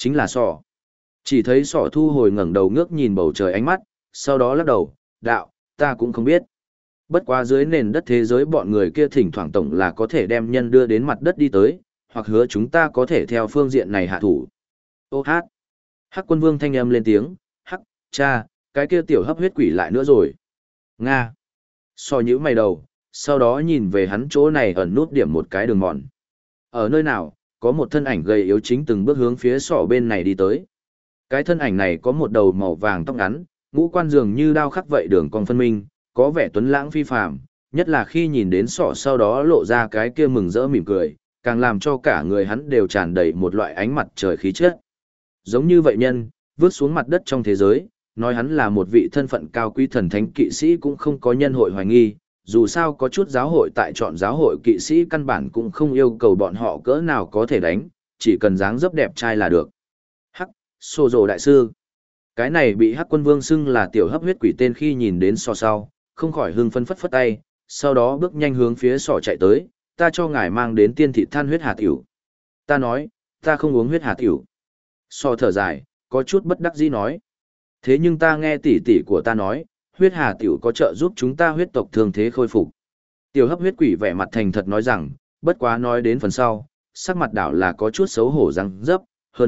chính là sỏ. Chỉ thấy sỏ thu hồi ngẩng đầu ngước nhìn bầu trời ánh mắt, sau đó lắc đầu, đạo, ta cũng không biết. Bất quá dưới nền đất thế giới bọn người kia thỉnh thoảng tổng là có thể đem nhân đưa đến mặt đất đi tới, hoặc hứa chúng ta có thể theo phương diện này hạ thủ. Ô hát. Hắc Quân Vương thanh âm lên tiếng, hắc, cha, cái kia tiểu hấp huyết quỷ lại nữa rồi. Nga. So nhữ mày đầu, sau đó nhìn về hắn chỗ này ẩn nút điểm một cái đường mòn. Ở nơi nào, có một thân ảnh gầy yếu chính từng bước hướng phía sọ bên này đi tới. Cái thân ảnh này có một đầu màu vàng tóc ngắn, ngũ quan dường như đao khắc vậy đường cong phân minh, có vẻ tuấn lãng phi phàm, nhất là khi nhìn đến sọ sau đó lộ ra cái kia mừng rỡ mỉm cười, càng làm cho cả người hắn đều tràn đầy một loại ánh mặt trời khí chất. Giống như vậy nhân, vứt xuống mặt đất trong thế giới, nói hắn là một vị thân phận cao quý thần thánh kỵ sĩ cũng không có nhân hội hoài nghi, dù sao có chút giáo hội tại chọn giáo hội kỵ sĩ căn bản cũng không yêu cầu bọn họ cỡ nào có thể đánh, chỉ cần dáng dấp đẹp trai là được. Hắc, Sô Dồ đại sư. Cái này bị Hắc Quân Vương xưng là tiểu hấp huyết quỷ tên khi nhìn đến sọ sau, không khỏi hưng phấn phất phất tay, sau đó bước nhanh hướng phía sọ chạy tới, ta cho ngài mang đến tiên thị than huyết hà tiểu. Ta nói, ta không uống huyết hà tiểu. Sọ thở dài, có chút bất đắc dĩ nói. Thế nhưng ta nghe tỷ tỷ của ta nói, huyết hà tiểu có trợ giúp chúng ta huyết tộc thương thế khôi phục. Tiểu hấp huyết quỷ vẻ mặt thành thật nói rằng, bất quá nói đến phần sau, sắc mặt đảo là có chút xấu hổ răng dấp, hơn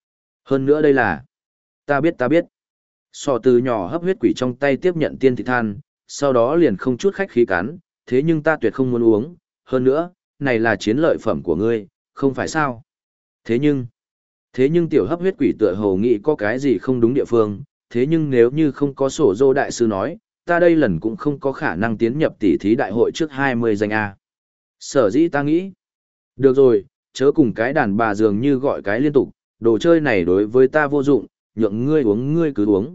nữa đây là, ta biết. Sọ từ nhỏ hấp huyết quỷ trong tay tiếp nhận tiên thị than, sau đó liền không chút khách khí cắn, thế nhưng ta tuyệt không muốn uống, hơn nữa, này là chiến lợi phẩm của ngươi, không phải sao? Thế nhưng tiểu hấp huyết quỷ tựa hồ nghĩ có cái gì không đúng địa phương, thế nhưng nếu như không có sổ dô đại sư nói, ta đây lần cũng không có khả năng tiến nhập tỷ thí đại hội trước 20 danh A. Sở dĩ ta nghĩ, được rồi, chớ cùng cái đàn bà dường như gọi cái liên tục, đồ chơi này đối với ta vô dụng, nhượng ngươi uống ngươi cứ uống.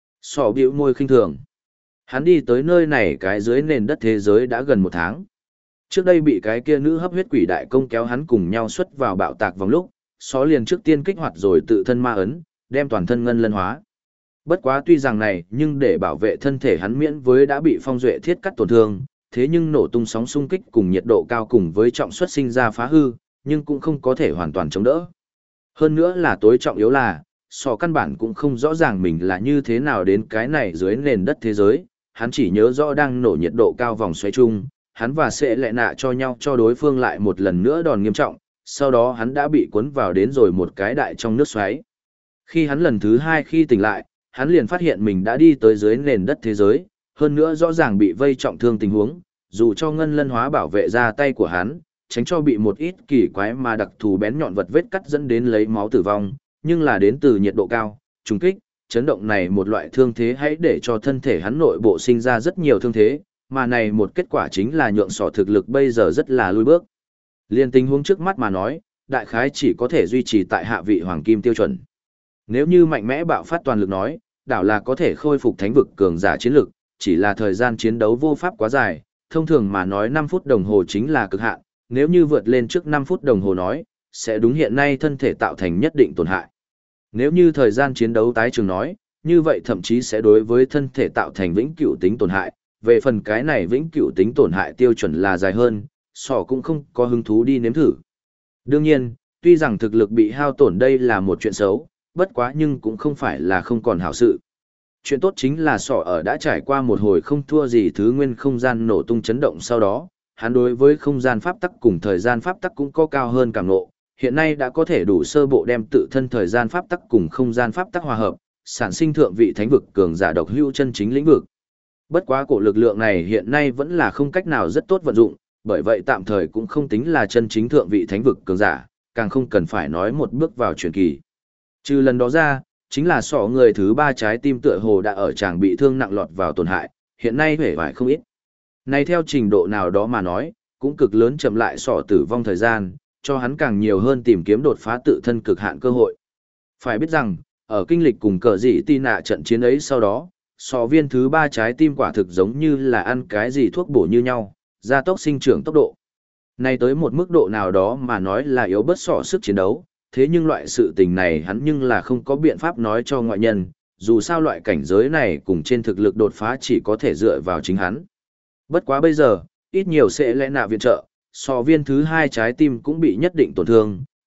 Sỏ bĩu môi khinh thường. Hắn đi tới nơi này cái dưới nền đất thế giới đã gần 1 tháng. Trước đây bị cái kia nữ hấp huyết quỷ đại công kéo hắn cùng nhau xuất vào bạo tạc vòng lúc, Só liền trước tiên kích hoạt rồi tự thân ma ấn, đem toàn thân ngân lân hóa. Bất quá tuy rằng này nhưng để bảo vệ thân thể hắn miễn với đã bị phong duệ thiết cắt tổn thương, thế nhưng nổ tung sóng xung kích cùng nhiệt độ cao cùng với trọng suất sinh ra phá hư, nhưng cũng không có thể hoàn toàn chống đỡ. Hơn nữa là tối trọng yếu là, Sọ căn bản cũng không rõ ràng mình là như thế nào đến cái này dưới nền đất thế giới, hắn chỉ nhớ rõ đang nổ nhiệt độ cao vòng xoáy chung, hắn và sẽ lệ nạ cho nhau cho đối phương lại một lần nữa đòn nghiêm trọng, sau đó hắn đã bị cuốn vào đến rồi một cái đại trong nước xoáy. Khi hắn lần thứ 2 khi tỉnh lại, hắn liền phát hiện mình đã đi tới dưới nền đất thế giới, hơn nữa rõ ràng bị vây trọng thương tình huống, dù cho ngân lân hóa bảo vệ ra tay của hắn, tránh cho bị một ít kỳ quái mà đặc thù bén nhọn vật vết cắt dẫn đến lấy máu tử vong, nhưng là đến từ nhiệt độ cao, trùng kích, chấn động này một loại thương thế hãy để cho thân thể hắn nội bộ sinh ra rất nhiều thương thế, mà này một kết quả chính là nhượng sọ thực lực bây giờ rất là lùi bước. Liên tình huống trước mắt mà nói, đại khái chỉ có thể duy trì tại hạ vị hoàng kim tiêu chuẩn. Nếu như mạnh mẽ bạo phát toàn lực nói, đảo là có thể khôi phục thánh vực cường giả chiến lực, chỉ là thời gian chiến đấu vô pháp quá dài, thông thường mà nói 5 phút đồng hồ chính là cực hạn, nếu như vượt lên trước 5 phút đồng hồ nói, sẽ đúng hiện nay thân thể tạo thành nhất định tổn hại. Nếu như thời gian chiến đấu tái trường nói, như vậy thậm chí sẽ đối với thân thể tạo thành vĩnh cửu tính tổn hại, về phần cái này vĩnh cửu tính tổn hại tiêu chuẩn là dài hơn, sọ cũng không có hứng thú đi nếm thử. Đương nhiên, tuy rằng thực lực bị hao tổn đây là một chuyện xấu, bất quá nhưng cũng không phải là không còn hảo sự. Chuyện tốt chính là sọ ở đã trải qua một hồi không thua gì thứ nguyên không gian nổ tung chấn động sau đó, hắn đối với không gian pháp tắc cùng thời gian pháp tắc cũng có cao hơn cảm ngộ, hiện nay đã có thể đủ sơ bộ đem tự thân thời gian pháp tắc cùng không gian pháp tắc hòa hợp, sản sinh thượng vị thánh vực cường giả độc hữu chân chính lĩnh vực. Bất quá cổ lực lượng này hiện nay vẫn là không cách nào rất tốt vận dụng, bởi vậy tạm thời cũng không tính là chân chính thượng vị thánh vực cường giả, càng không cần phải nói một bước vào truyền kỳ. Trừ lần đó ra, chính là sọ người thứ 3 trái tim tựa hồ đã ở chàng bị thương nặng lọt vào tổn hại, hiện nay hể vải không ít. Này theo trình độ nào đó mà nói, cũng cực lớn chậm lại sọ tử vong thời gian, cho hắn càng nhiều hơn tìm kiếm đột phá tự thân cực hạn cơ hội. Phải biết rằng, ở kinh lịch cùng cờ dị tì nạ trận chiến ấy sau đó, sọ viên thứ 3 trái tim quả thực giống như là ăn cái gì thuốc bổ như nhau, gia tốc sinh trưởng tốc độ. Này tới một mức độ nào đó mà nói là yếu bớt sọ sức chiến đấu, thế nhưng loại sự tình này hắn nhưng là không có biện pháp nói cho ngoại nhân, dù sao loại cảnh giới này cùng trên thực lực đột phá chỉ có thể dựa vào chính hắn. Bất quá bây giờ, ít nhiều sẽ lẽ nạ viện trợ, sọ viên thứ 2 trái tim cũng bị nhất định tổn thương,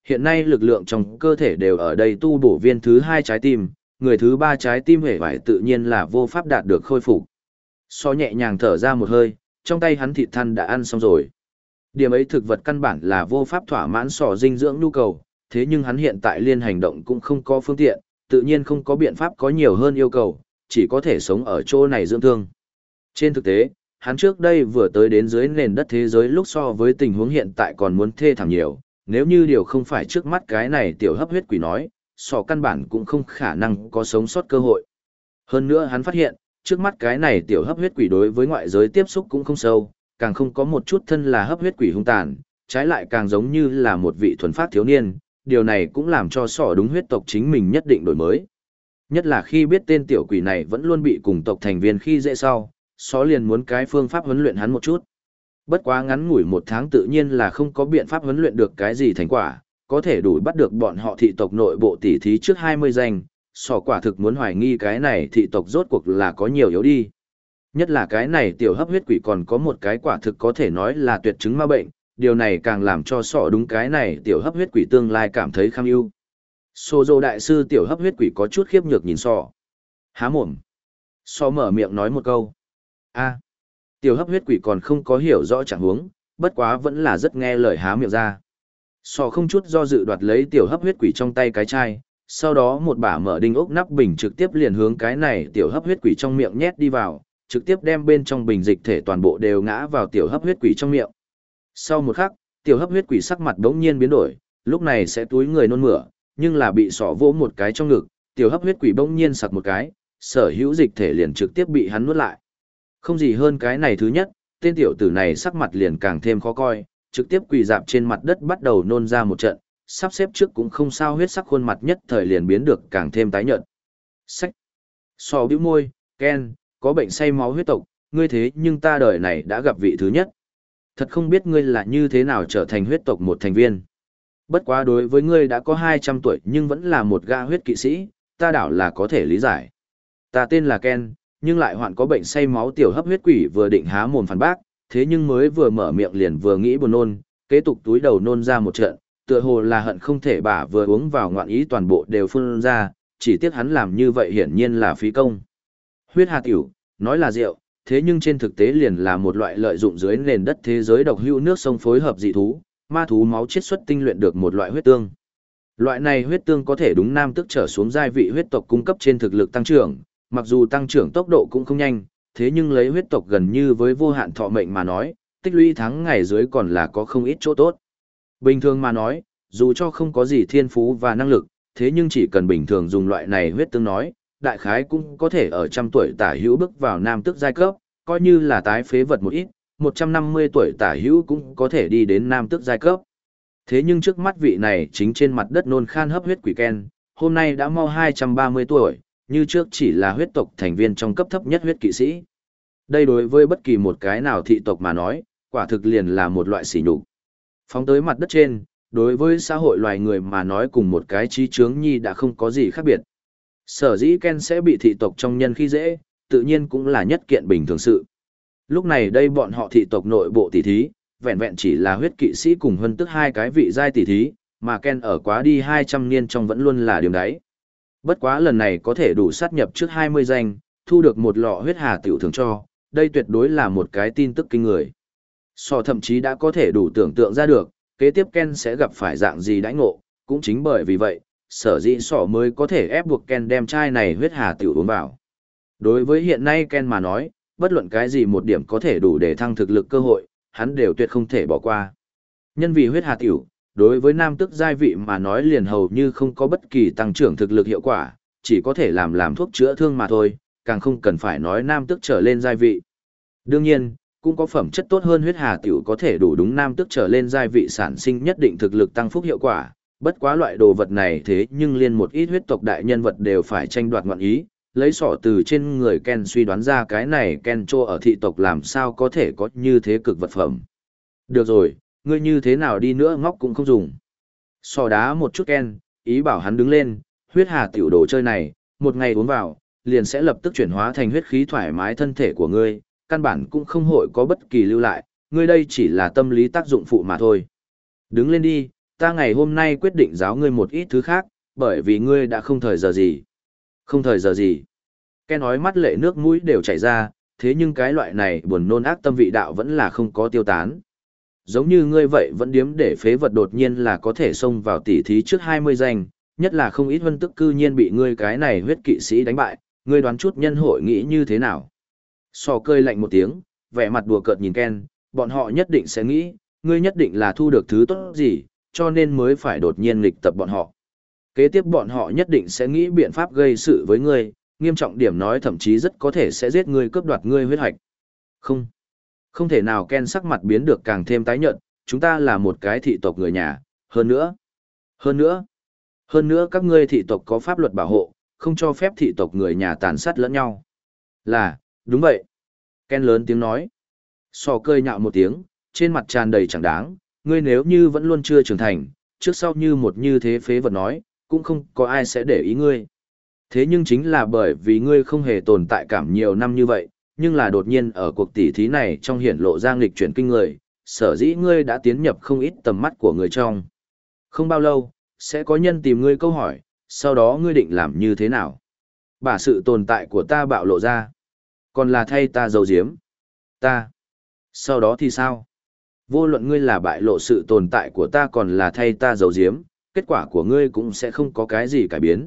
hiện nay lực lượng trong cơ thể đều ở đây tu bổ viên thứ 2 trái tim, người thứ 3 trái tim hề vải tự nhiên là vô pháp đạt được khôi phục. So nhẹ nhàng thở ra một hơi, trong tay hắn thịt than đã ăn xong rồi. Điểm ấy thực vật căn bản là vô pháp thỏa mãn sỏ dinh dưỡng nhu cầu, thế nhưng hắn hiện tại liên hành động cũng không có phương tiện, tự nhiên không có biện pháp có nhiều hơn yêu cầu, chỉ có thể sống ở chỗ này dưỡng thương. Trên thực tế, hắn trước đây vừa tới đến dưới nền đất thế giới lúc so với tình huống hiện tại còn muốn thê thảm nhiều, nếu như điều không phải trước mắt cái này tiểu hấp huyết quỷ nói, sỏ căn bản cũng không khả năng có sống sót cơ hội. Hơn nữa hắn phát hiện, trước mắt cái này tiểu hấp huyết quỷ đối với ngoại giới tiếp xúc cũng không sâu, càng không có một chút thân là hấp huyết quỷ hung tàn, trái lại càng giống như là một vị thuần phát thiếu niên, điều này cũng làm cho sỏ đúng huyết tộc chính mình nhất định đổi mới. Nhất là khi biết tên tiểu quỷ này vẫn luôn bị cùng tộc thành viên khi dễ sau, sỏ liền muốn cái phương pháp huấn luyện hắn một chút. Bất quá ngắn ngủi 1 tháng tự nhiên là không có biện pháp huấn luyện được cái gì thành quả, có thể đủ bắt được bọn họ thị tộc nội bộ tỉ thí trước 20 danh, sỏ quả thực muốn hoài nghi cái này thị tộc rốt cuộc là có nhiều yếu đi. Nhất là cái này tiểu hấp huyết quỷ còn có một cái quả thực có thể nói là tuyệt chứng ma bệnh, điều này càng làm cho sỏ đúng cái này tiểu hấp huyết quỷ tương lai cảm thấy kham ưu. Sô dô đại sư tiểu hấp huyết quỷ có chút khiếp nhược nhìn sỏ. Há mồm. Sỏ mở miệng nói một câu. A. Tiểu hấp huyết quỷ còn không có hiểu rõ trạng huống, bất quá vẫn là rất nghe lời há miệng ra. Sỏ không chút do dự đoạt lấy tiểu hấp huyết quỷ trong tay cái chai, sau đó một bả mở đinh ốc nắp bình trực tiếp liền hướng cái này tiểu hấp huyết quỷ trong miệng nhét đi vào, trực tiếp đem bên trong bình dịch thể toàn bộ đều ngã vào tiểu hấp huyết quỷ trong miệng. Sau một khắc, tiểu hấp huyết quỷ sắc mặt bỗng nhiên biến đổi, lúc này sẽ túi người nôn mửa, nhưng là bị sỏ vỗ một cái trong ngực, tiểu hấp huyết quỷ bỗng nhiên sặc một cái, sở hữu dịch thể liền trực tiếp bị hắn nuốt lại. Không gì hơn cái này thứ nhất, tên tiểu tử này sắc mặt liền càng thêm khó coi, trực tiếp quỳ dạp trên mặt đất bắt đầu nôn ra một trận, sắp xếp trước cũng không sao huyết sắc khuôn mặt nhất thời liền biến được càng thêm tái nhợt. Sách. Sỏ bĩu môi, Ken, có bệnh say máu huyết tộc, ngươi thế nhưng ta đời này đã gặp vị thứ nhất. Thật không biết ngươi là như thế nào trở thành huyết tộc một thành viên. Bất quá đối với ngươi đã có 200 tuổi nhưng vẫn là một gã huyết kỵ sĩ, ta đảo là có thể lý giải. Ta tên là Ken, nhưng lại hoạn có bệnh say máu tiểu hấp huyết quỷ vừa định há mồm phản bác, thế nhưng mới vừa mở miệng liền vừa nghĩ buồn nôn, kế tục túi đầu nôn ra một trận, tựa hồ là hận không thể bả vừa uống vào ngoạn ý toàn bộ đều phun ra, chỉ tiếc hắn làm như vậy hiển nhiên là phí công. Huyết hà tiểu, nói là rượu, thế nhưng trên thực tế liền là một loại lợi dụng dưới nền đất thế giới độc hữu nước sông phối hợp dị thú, ma thú máu chiết xuất tinh luyện được một loại huyết tương. Loại này huyết tương có thể đúng nam tức trở xuống giai vị huyết tộc cung cấp trên thực lực tăng trưởng, mặc dù tăng trưởng tốc độ cũng không nhanh, thế nhưng lấy huyết tộc gần như với vô hạn thọ mệnh mà nói, tích lũy tháng ngày dưới còn là có không ít chỗ tốt. Bình thường mà nói, dù cho không có gì thiên phú và năng lực, thế nhưng chỉ cần bình thường dùng loại này huyết tương nói, đại khái cũng có thể ở 100 tuổi tả hữu bước vào nam tức giai cấp, coi như là tái phế vật một ít, 150 tuổi tả hữu cũng có thể đi đến nam tức giai cấp. Thế nhưng trước mắt vị này chính trên mặt đất nôn khan hấp huyết quỷ Ken, hôm nay đã mau 230 tuổi, như trước chỉ là huyết tộc thành viên trong cấp thấp nhất huyết kỵ sĩ. Đây đối với bất kỳ một cái nào thị tộc mà nói, quả thực liền là một loại sỉ nhục. Phóng tới mặt đất trên, đối với xã hội loài người mà nói cùng một cái trí chướng nhi đã không có gì khác biệt. Sở dĩ Ken sẽ bị thị tộc trong nhân khi dễ, tự nhiên cũng là nhất kiện bình thường sự. Lúc này đây bọn họ thị tộc nội bộ tỷ thí, vẹn vẹn chỉ là huyết kỵ sĩ cùng hơn tức 2 cái vị giai tỷ thí, mà Ken ở quá đi 200 niên trong vẫn luôn là điểm đấy. Bất quá lần này có thể đủ sát nhập trước 20 danh, thu được một lọ huyết hà tiểu thường cho, đây tuyệt đối là một cái tin tức kinh người. So thậm chí đã có thể đủ tưởng tượng ra được, kế tiếp Ken sẽ gặp phải dạng gì đãi ngộ, cũng chính bởi vì vậy, sở dĩ sỏ mới có thể ép buộc Ken đem chai này huyết hà tiểu uống vào. Đối với hiện nay Ken mà nói, bất luận cái gì một điểm có thể đủ để thăng thực lực cơ hội, hắn đều tuyệt không thể bỏ qua. Nhân vì huyết hà tiểu, đối với nam tức giai vị mà nói liền hầu như không có bất kỳ tăng trưởng thực lực hiệu quả, chỉ có thể làm thuốc chữa thương mà thôi, càng không cần phải nói nam tức trở lên giai vị. Đương nhiên, cũng có phẩm chất tốt hơn huyết hà tiểu có thể đủ đúng nam tức trở lên giai vị sản sinh nhất định thực lực tăng phúc hiệu quả, bất quá loại đồ vật này thế nhưng liên một ít huyết tộc đại nhân vật đều phải tranh đoạt ngọn ý, lấy sỏ từ trên người Ken suy đoán ra cái này Ken Chô ở thị tộc làm sao có thể có như thế cực vật phẩm. Được rồi, ngươi như thế nào đi nữa ngóc cũng không dùng. Sỏ đá một chút Ken, ý bảo hắn đứng lên, huyết hà tiểu đồ chơi này, một ngày uống vào, liền sẽ lập tức chuyển hóa thành huyết khí thoải mái thân thể của ngươi, căn bản cũng không hội có bất kỳ lưu lại, ngươi đây chỉ là tâm lý tác dụng phụ mà thôi. Đứng lên đi, ta ngày hôm nay quyết định giáo ngươi một ít thứ khác, bởi vì ngươi đã không thời giờ gì. Không thời giờ gì. Ken nói mắt lệ nước mũi đều chảy ra, thế nhưng cái loại này buồn nôn ác tâm vị đạo vẫn là không có tiêu tán. Giống như ngươi vậy vẫn điếm để phế vật đột nhiên là có thể xông vào tỉ thí trước 20 danh, nhất là không ít vân tức cư nhiên bị ngươi cái này huyết kỵ sĩ đánh bại, ngươi đoán chút nhân hội nghĩ như thế nào. Sò cơi lạnh một tiếng, vẻ mặt đùa cợt nhìn Ken, bọn họ nhất định sẽ nghĩ, ngươi nhất định là thu được thứ tốt gì, cho nên mới phải đột nhiên nghịch tập bọn họ. Kế tiếp bọn họ nhất định sẽ nghĩ biện pháp gây sự với ngươi, nghiêm trọng điểm nói thậm chí rất có thể sẽ giết ngươi cướp đoạt ngươi huyết hạch. Không. Không thể nào. Ken sắc mặt biến được càng thêm tái nhợt, chúng ta là một cái thị tộc người nhà, hơn nữa các ngươi thị tộc có pháp luật bảo hộ, không cho phép thị tộc người nhà tàn sát lẫn nhau. Là, đúng vậy. Ken lớn tiếng nói. Sò cơi nhạo một tiếng, trên mặt tràn đầy chẳng đáng, ngươi nếu như vẫn luôn chưa trưởng thành, trước sau như một như thế phế vật nói, cũng không có ai sẽ để ý ngươi. Thế nhưng chính là bởi vì ngươi không hề tồn tại cảm nhiều năm như vậy, nhưng là đột nhiên ở cuộc tỉ thí này trong hiển lộ ra nghịch chuyển kinh người, sở dĩ ngươi đã tiến nhập không ít tầm mắt của người trong. Không bao lâu, sẽ có nhân tìm ngươi câu hỏi, sau đó ngươi định làm như thế nào? Bà sự tồn tại của ta bạo lộ ra, còn là thay ta giấu giếm. Ta. Sau đó thì sao? Vô luận ngươi là bại lộ sự tồn tại của ta còn là thay ta giấu giếm, kết quả của ngươi cũng sẽ không có cái gì cải biến.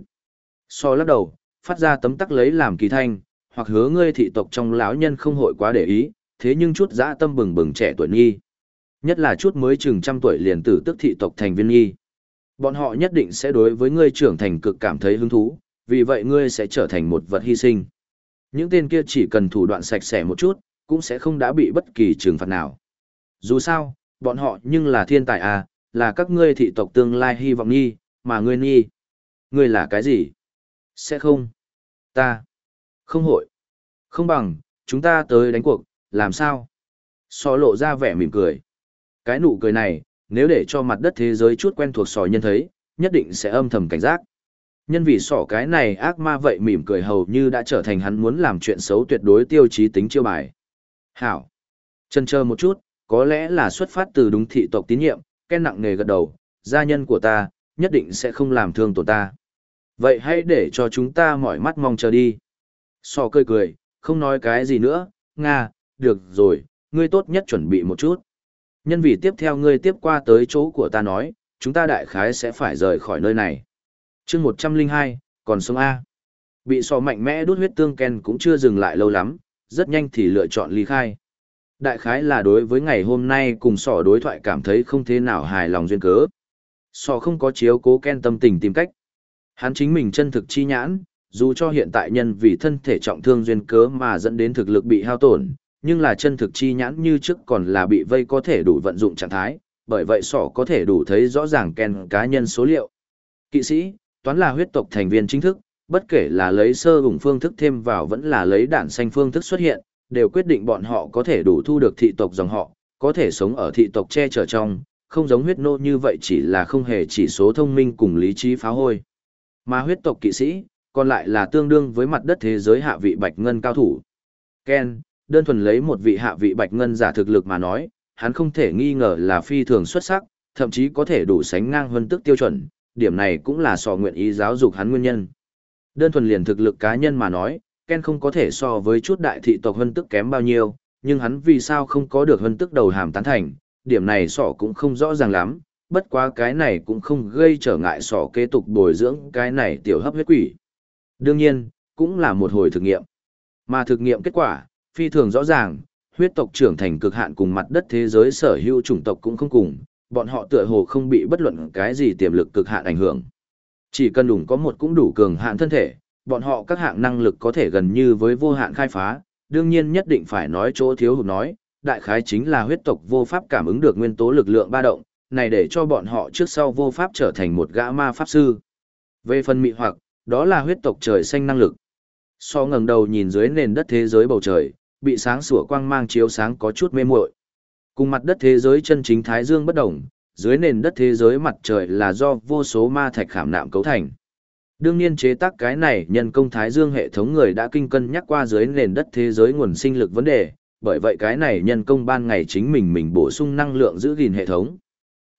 So lắc đầu, phát ra tấm tắc lấy làm kỳ thanh, hoặc hứa ngươi thị tộc trong lão nhân không hội quá để ý, thế nhưng chút dã tâm bừng bừng trẻ tuổi nghi. Nhất là chút mới chừng trăm tuổi liền tử tức thị tộc thành viên nghi. Bọn họ nhất định sẽ đối với ngươi trưởng thành cực cảm thấy hứng thú, vì vậy ngươi sẽ trở thành một vật hy sinh. Những tên kia chỉ cần thủ đoạn sạch sẽ một chút, cũng sẽ không đã bị bất kỳ trừng phạt nào. Dù sao, bọn họ nhưng là thiên tài à, là các ngươi thị tộc tương lai hy vọng nghi, mà ngươi nghi. Ngươi là cái gì? Sẽ không. Ta. Không hội. Không bằng, chúng ta tới đánh cuộc, làm sao? Sò lộ ra vẻ mỉm cười. Cái nụ cười này, nếu để cho mặt đất thế giới chút quen thuộc sò nhân thấy, nhất định sẽ âm thầm cảnh giác. Nhân vì sỏ cái này ác ma vậy mỉm cười hầu như đã trở thành hắn muốn làm chuyện xấu tuyệt đối tiêu chí tính chiêu bài. Hảo. Chần chờ một chút, có lẽ là xuất phát từ đúng thị tộc tín nhiệm, Ken nặng nề gật đầu, gia nhân của ta, nhất định sẽ không làm thương tổn ta. Vậy hãy để cho chúng ta mỏi mắt mong chờ đi. Sò cười cười, không nói cái gì nữa, Nga, được rồi, ngươi tốt nhất chuẩn bị một chút. Nhân vì tiếp theo ngươi tiếp qua tới chỗ của ta nói, chúng ta đại khái sẽ phải rời khỏi nơi này. chương 102, còn sống A. Bị sò mạnh mẽ đút huyết tương Ken cũng chưa dừng lại lâu lắm, rất nhanh thì lựa chọn ly khai. Đại khái là đối với ngày hôm nay cùng sò đối thoại cảm thấy không thế nào hài lòng duyên cớ. Sò không có chiếu cố Ken tâm tình tìm cách. Hắn chính mình chân thực chi nhãn, dù cho hiện tại nhân vì thân thể trọng thương duyên cớ mà dẫn đến thực lực bị hao tổn, nhưng là chân thực chi nhãn như trước còn là bị vây có thể đủ vận dụng trạng thái, bởi vậy sỏ có thể đủ thấy rõ ràng Ken cá nhân số liệu. Kỵ sĩ, toán là huyết tộc thành viên chính thức, bất kể là lấy sơ vùng phương thức thêm vào vẫn là lấy đản xanh phương thức xuất hiện, đều quyết định bọn họ có thể đủ thu được thị tộc dòng họ, có thể sống ở thị tộc che chở trong, không giống huyết nô như vậy chỉ là không hề chỉ số thông minh cùng lý trí phá hôi. Mà huyết tộc kỵ sĩ, còn lại là tương đương với mặt đất thế giới hạ vị bạch ngân cao thủ. Ken, đơn thuần lấy một vị hạ vị bạch ngân giả thực lực mà nói, hắn không thể nghi ngờ là phi thường xuất sắc, thậm chí có thể đủ sánh ngang hơn tức tiêu chuẩn, điểm này cũng là sò nguyện ý giáo dục hắn nguyên nhân. Đơn thuần liền thực lực cá nhân mà nói, Ken không có thể so với chút đại thị tộc hơn tức kém bao nhiêu, nhưng hắn vì sao không có được hơn tức đầu hàm tán thành, điểm này sò cũng không rõ ràng lắm, bất quá cái này cũng không gây trở ngại sò kế tục bồi dưỡng cái này tiểu hấp huyết quỷ. Đương nhiên, cũng là một hồi thực nghiệm. Mà thực nghiệm kết quả, phi thường rõ ràng, huyết tộc trưởng thành cực hạn cùng mặt đất thế giới sở hữu chủng tộc cũng không cùng, bọn họ tựa hồ không bị bất luận cái gì tiềm lực cực hạn ảnh hưởng. Chỉ cần đủ có một cũng đủ cường hạn thân thể, bọn họ các hạng năng lực có thể gần như với vô hạn khai phá, đương nhiên nhất định phải nói chỗ thiếu hụt nói, đại khái chính là huyết tộc vô pháp cảm ứng được nguyên tố lực lượng ba động, này để cho bọn họ trước sau vô pháp trở thành một gã ma pháp sư. Về phần mị hoặc, đó là huyết tộc trời xanh năng lực. So ngẩng đầu nhìn dưới nền đất thế giới bầu trời, bị sáng sủa quang mang chiếu sáng có chút mê muội. Cùng mặt đất thế giới chân chính thái dương bất động, dưới nền đất thế giới mặt trời là do vô số ma thạch khảm nạm cấu thành. Đương nhiên chế tác cái này nhân công thái dương hệ thống người đã kinh cân nhắc qua dưới nền đất thế giới nguồn sinh lực vấn đề, bởi vậy cái này nhân công ban ngày chính mình bổ sung năng lượng giữ gìn hệ thống.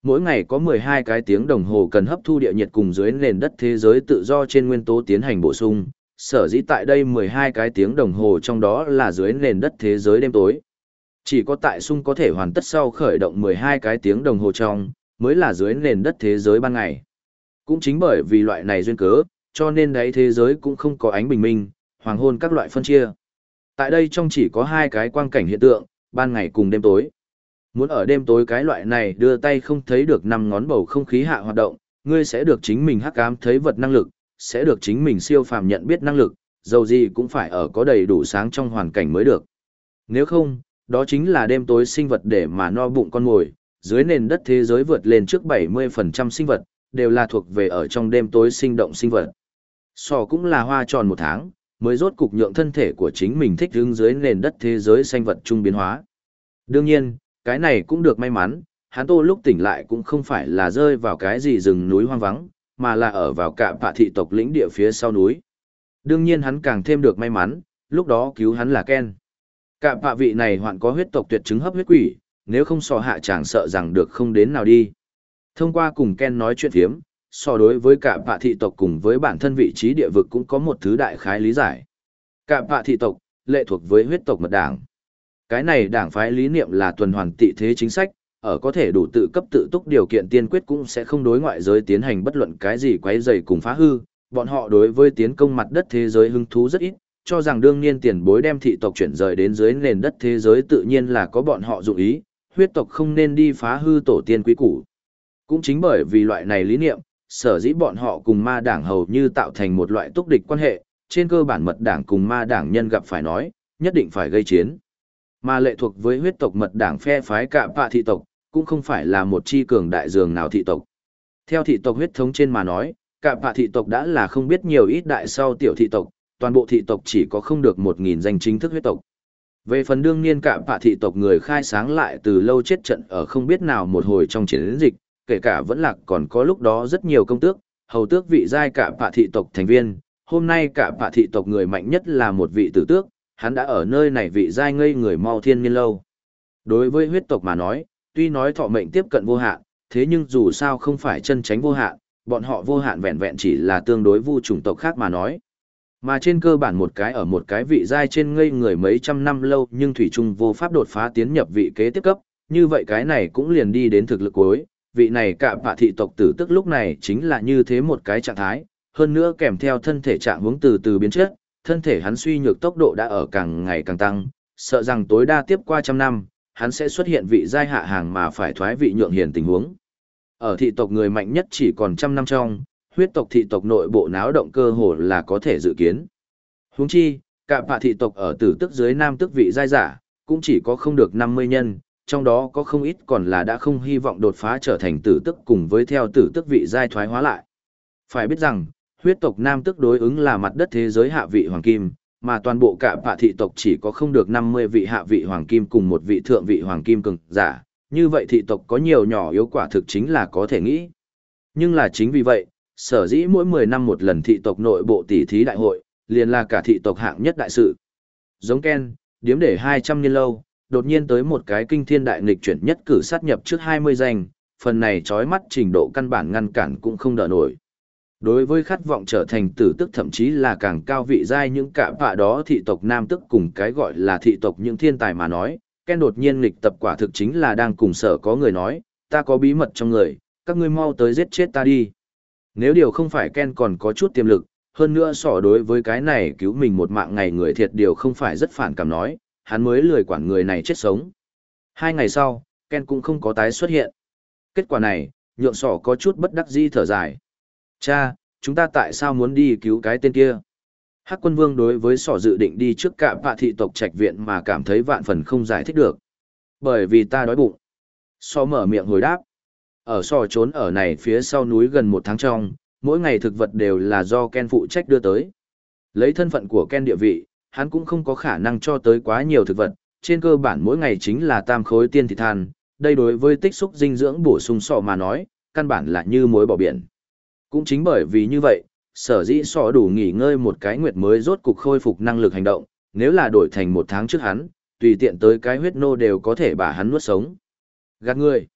mỗi ngày có 12 cái tiếng đồng hồ cần hấp thu địa nhiệt cùng dưới nền đất thế giới tự do trên nguyên tố tiến hành bổ sung, sở dĩ tại đây 12 cái tiếng đồng hồ trong đó là dưới nền đất thế giới đêm tối. Chỉ có tại sung có thể hoàn tất sau khởi động 12 cái tiếng đồng hồ trong, mới là dưới nền đất thế giới ban ngày. Cũng chính bởi vì loại này duyên cớ, cho nên đáy thế giới cũng không có ánh bình minh, hoàng hôn các loại phân chia. Tại đây trong chỉ có hai cái quang cảnh hiện tượng, ban ngày cùng đêm tối. Muốn ở đêm tối cái loại này đưa tay không thấy được năm ngón bầu không khí hạ hoạt động, ngươi sẽ được chính mình hắc ám thấy vật năng lực, sẽ được chính mình siêu phàm nhận biết năng lực, dầu gì cũng phải ở có đầy đủ sáng trong hoàn cảnh mới được. Nếu không, đó chính là đêm tối sinh vật để mà no bụng con mồi, dưới nền đất thế giới vượt lên trước 70% sinh vật, đều là thuộc về ở trong đêm tối sinh động sinh vật. Sò cũng là hoa tròn một tháng, mới rốt cục nhượng thân thể của chính mình thích ứng dưới nền đất thế giới sinh vật trung biến hóa. Đương nhiên, cái này cũng được may mắn, hắn Tô lúc tỉnh lại cũng không phải là rơi vào cái gì rừng núi hoang vắng, mà là ở vào cả Pạ thị tộc lĩnh địa phía sau núi. Đương nhiên hắn càng thêm được may mắn, lúc đó cứu hắn là Ken. Cả Pạ vị này hoạn có huyết tộc tuyệt chứng hấp huyết quỷ, nếu không Sò hạ chàng sợ rằng được không đến nào đi. Thông qua cùng Ken nói chuyện phiếm, so đối với cả Pạ thị tộc cùng với bản thân vị trí địa vực cũng có một thứ đại khái lý giải. Cả Pạ thị tộc, lệ thuộc với huyết tộc mật đảng. Cái này đảng phái lý niệm là tuần hoàn tị thế chính sách, ở có thể đủ tự cấp tự túc điều kiện tiên quyết cũng sẽ không đối ngoại giới tiến hành bất luận cái gì quấy rầy cùng phá hư, bọn họ đối với tiến công mặt đất thế giới hứng thú rất ít, cho rằng đương nhiên tiền bối đem thị tộc chuyển rời đến dưới nền đất thế giới tự nhiên là có bọn họ dụng ý, huyết tộc không nên đi phá hư tổ tiên quý củ. Cũng chính bởi vì loại này lý niệm, sở dĩ bọn họ cùng ma đảng hầu như tạo thành một loại túc địch quan hệ, trên cơ bản mật đảng cùng ma đảng nhân gặp phải nói, nhất định phải gây chiến. Mà lệ thuộc với huyết tộc mật đảng phe phái cả Pạ thị tộc, cũng không phải là một chi cường đại dường nào thị tộc. Theo thị tộc huyết thống trên mà nói, cả Pạ thị tộc đã là không biết nhiều ít đại sau tiểu thị tộc, toàn bộ thị tộc chỉ có không được 1.000 danh chính thức huyết tộc. Về phần đương nhiên cả Pạ thị tộc người khai sáng lại từ lâu chết trận ở không biết nào một hồi trong chiến dịch, kể cả vẫn lạc còn có lúc đó rất nhiều công tước, hầu tước vị giai cả Pạ thị tộc thành viên, hôm nay cả Pạ thị tộc người mạnh nhất là một vị tử tước, hắn đã ở nơi này vị giai ngây người mau thiên niên lâu. Đối với huyết tộc mà nói, tuy nói thọ mệnh tiếp cận vô hạn, thế nhưng dù sao không phải chân tránh vô hạn, bọn họ vô hạn vẹn vẹn chỉ là tương đối vu chủng tộc khác mà nói. Mà trên cơ bản một cái ở một cái vị giai trên ngây người mấy trăm năm lâu nhưng thủy chung vô pháp đột phá tiến nhập vị kế tiếp cấp, như vậy cái này cũng liền đi đến thực lực cuối, vị này cả Pạ thị tộc tử tức lúc này chính là như thế một cái trạng thái, hơn nữa kèm theo thân thể trạng hướng từ từ biến chất, thân thể hắn suy nhược tốc độ đã ở càng ngày càng tăng, sợ rằng tối đa tiếp qua trăm năm, hắn sẽ xuất hiện vị giai hạ hàng mà phải thoái vị nhượng hiền tình huống. Ở thị tộc người mạnh nhất chỉ còn trăm năm trong, huyết tộc thị tộc nội bộ náo động cơ hồ là có thể dự kiến. Huống chi, cả Pạ thị tộc ở tử tức dưới nam tức vị giai giả, cũng chỉ có không được 50 nhân, trong đó có không ít còn là đã không hy vọng đột phá trở thành tử tức cùng với theo tử tức vị giai thoái hóa lại. Phải biết rằng, huyết tộc nam tức đối ứng là mặt đất thế giới hạ vị hoàng kim, mà toàn bộ cả Pạ thị tộc chỉ có không được 50 vị hạ vị hoàng kim cùng một vị thượng vị hoàng kim cường giả, như vậy thị tộc có nhiều nhỏ yếu quả thực chính là có thể nghĩ. Nhưng là chính vì vậy, sở dĩ mỗi 10 năm một lần thị tộc nội bộ tỷ thí đại hội, liền là cả thị tộc hạng nhất đại sự. Giống Ken, điếm để 200 niên lâu, đột nhiên tới một cái kinh thiên đại nghịch chuyển nhất cử sát nhập trước 20 danh, phần này chói mắt trình độ căn bản ngăn cản cũng không đỡ nổi. Đối với khát vọng trở thành tử tức thậm chí là càng cao vị giai những cả Pạ đó thị tộc nam tức cùng cái gọi là thị tộc những thiên tài mà nói, Ken đột nhiên nghịch tập quả thực chính là đang cùng sở có người nói, ta có bí mật trong người, các ngươi mau tới giết chết ta đi. Nếu điều không phải Ken còn có chút tiềm lực, hơn nữa sỏ đối với cái này cứu mình một mạng ngày người thiệt điều không phải rất phản cảm nói, hắn mới lười quản người này chết sống. 2 ngày sau, Ken cũng không có tái xuất hiện. Kết quả này, nhượng sỏ có chút bất đắc dĩ thở dài. Cha, chúng ta tại sao muốn đi cứu cái tên kia? Hắc Quân Vương đối với sỏ dự định đi trước cả Pạ thị tộc trạch viện mà cảm thấy vạn phần không giải thích được. Bởi vì ta đói bụng. Sỏ mở miệng hồi đáp. Ở sỏ trốn ở này phía sau núi gần 1 tháng trong, mỗi ngày thực vật đều là do Ken phụ trách đưa tới. Lấy thân phận của Ken địa vị, hắn cũng không có khả năng cho tới quá nhiều thực vật, trên cơ bản mỗi ngày chính là tam khối tiên thịt than, đây đối với tích xúc dinh dưỡng bổ sung sọ mà nói, căn bản là như muối bỏ biển. Cũng chính bởi vì như vậy, sở dĩ sọ đủ nghỉ ngơi một cái nguyệt mới rốt cục khôi phục năng lực hành động, nếu là đổi thành 1 tháng trước hắn, tùy tiện tới cái huyết nô đều có thể bà hắn nuốt sống. Gạt người.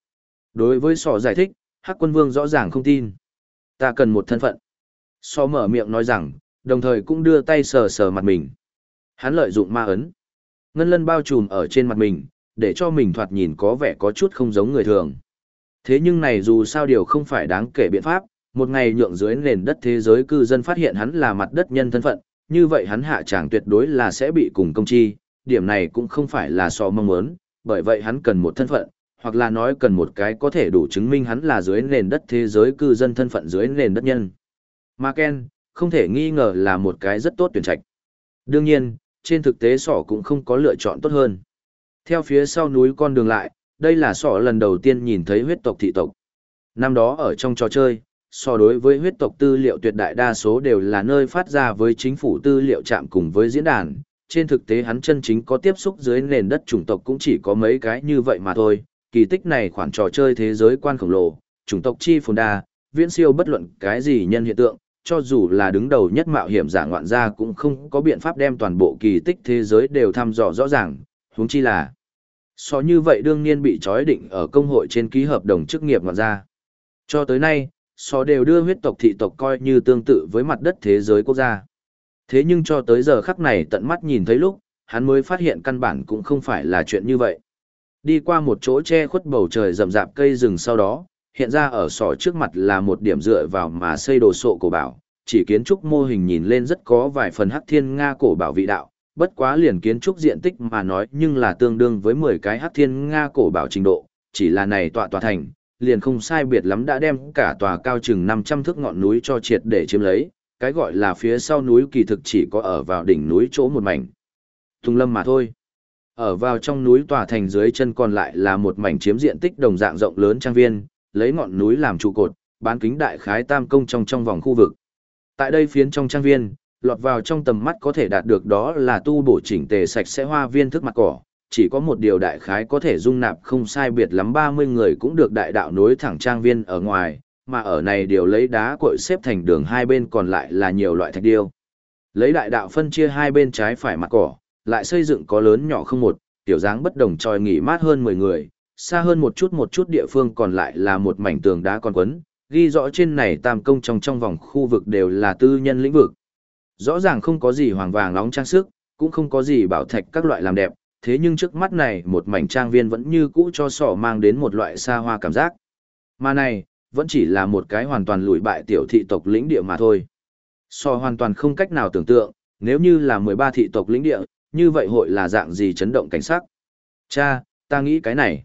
Đối với sọ giải thích, Hắc Quân Vương rõ ràng không tin. Ta cần một thân phận. Sọ mở miệng nói rằng, đồng thời cũng đưa tay sờ sờ mặt mình. Hắn lợi dụng ma ấn. Ngân lân bao trùm ở trên mặt mình, để cho mình thoạt nhìn có vẻ có chút không giống người thường. Thế nhưng này dù sao điều không phải đáng kể biện pháp, một ngày nhượng dưới nền đất thế giới cư dân phát hiện hắn là mặt đất nhân thân phận, như vậy hắn hạ tràng tuyệt đối là sẽ bị cùng công chi, điểm này cũng không phải là so mong muốn, bởi vậy hắn cần một thân phận, hoặc là nói cần một cái có thể đủ chứng minh hắn là dưới nền đất thế giới cư dân thân phận dưới nền đất nhân. Mà Ken, không thể nghi ngờ là một cái rất tốt tuyển trạch. Đương nhiên, trên thực tế sỏ cũng không có lựa chọn tốt hơn. Theo phía sau núi con đường lại, đây là sỏ lần đầu tiên nhìn thấy huyết tộc thị tộc. Năm đó ở trong trò chơi, so đối với huyết tộc tư liệu tuyệt đại đa số đều là nơi phát ra với chính phủ tư liệu chạm cùng với diễn đàn. Trên thực tế hắn chân chính có tiếp xúc dưới nền đất chủng tộc cũng chỉ có mấy cái như vậy mà thôi. Kỳ tích này khoản trò chơi thế giới quan khổng lồ, chủng tộc chi phồn đa, viễn siêu bất luận cái gì nhân hiện tượng, cho dù là đứng đầu nhất mạo hiểm giả ngoạn gia cũng không có biện pháp đem toàn bộ kỳ tích thế giới đều thăm dò rõ ràng, huống chi là so như vậy đương nhiên bị trói định ở công hội trên ký hợp đồng chức nghiệp ngoạn gia. Cho tới nay, so đều đưa huyết tộc thị tộc coi như tương tự với mặt đất thế giới quốc gia. Thế nhưng cho tới giờ khắc này tận mắt nhìn thấy lúc, hắn mới phát hiện căn bản cũng không phải là chuyện như vậy. Đi qua một chỗ che khuất bầu trời rậm rạp cây rừng sau đó, hiện ra ở sỏ trước mặt là một điểm dựa vào mà xây đồ sộ cổ bảo, chỉ kiến trúc mô hình nhìn lên rất có vài phần Hắc Thiên Nga cổ bảo vị đạo, bất quá liền kiến trúc diện tích mà nói nhưng là tương đương với 10 cái Hắc Thiên Nga cổ bảo trình độ, chỉ là này tọa thành, liền không sai biệt lắm đã đem cả tòa cao chừng 500 thước ngọn núi cho triệt để chiếm lấy, cái gọi là phía sau núi kỳ thực chỉ có ở vào đỉnh núi chỗ một mảnh thung lâm mà thôi. Ở vào trong núi tòa thành dưới chân còn lại là một mảnh chiếm diện tích đồng dạng rộng lớn trang viên, lấy ngọn núi làm trụ cột, bán kính đại khái tam công trong vòng khu vực. Tại đây phiến trong trang viên, lọt vào trong tầm mắt có thể đạt được đó là tu bổ chỉnh tề sạch sẽ hoa viên thức mặt cỏ, chỉ có một điều đại khái có thể dung nạp không sai biệt lắm 30 người cũng được đại đạo nối thẳng trang viên ở ngoài, mà ở này điều lấy đá cội xếp thành đường hai bên còn lại là nhiều loại thạch điêu. Lấy đại đạo phân chia hai bên trái phải mặt cỏ, lại xây dựng có lớn nhỏ không một, tiểu dáng bất đồng tròi nghỉ mát hơn 10 người, xa hơn một chút địa phương còn lại là một mảnh tường đá con quấn, ghi rõ trên này tam công trong vòng khu vực đều là tư nhân lĩnh vực. Rõ ràng không có gì hoàng vàng nóng trang sức, cũng không có gì bảo thạch các loại làm đẹp, thế nhưng trước mắt này một mảnh trang viên vẫn như cũ cho sỏ mang đến một loại xa hoa cảm giác. Mà này, vẫn chỉ là một cái hoàn toàn lùi bại tiểu thị tộc lĩnh địa mà thôi. Sỏ hoàn toàn không cách nào tưởng tượng, nếu như là 13 thị tộc lĩnh địa, như vậy hội là dạng gì chấn động cảnh sắc. Cha, ta nghĩ cái này.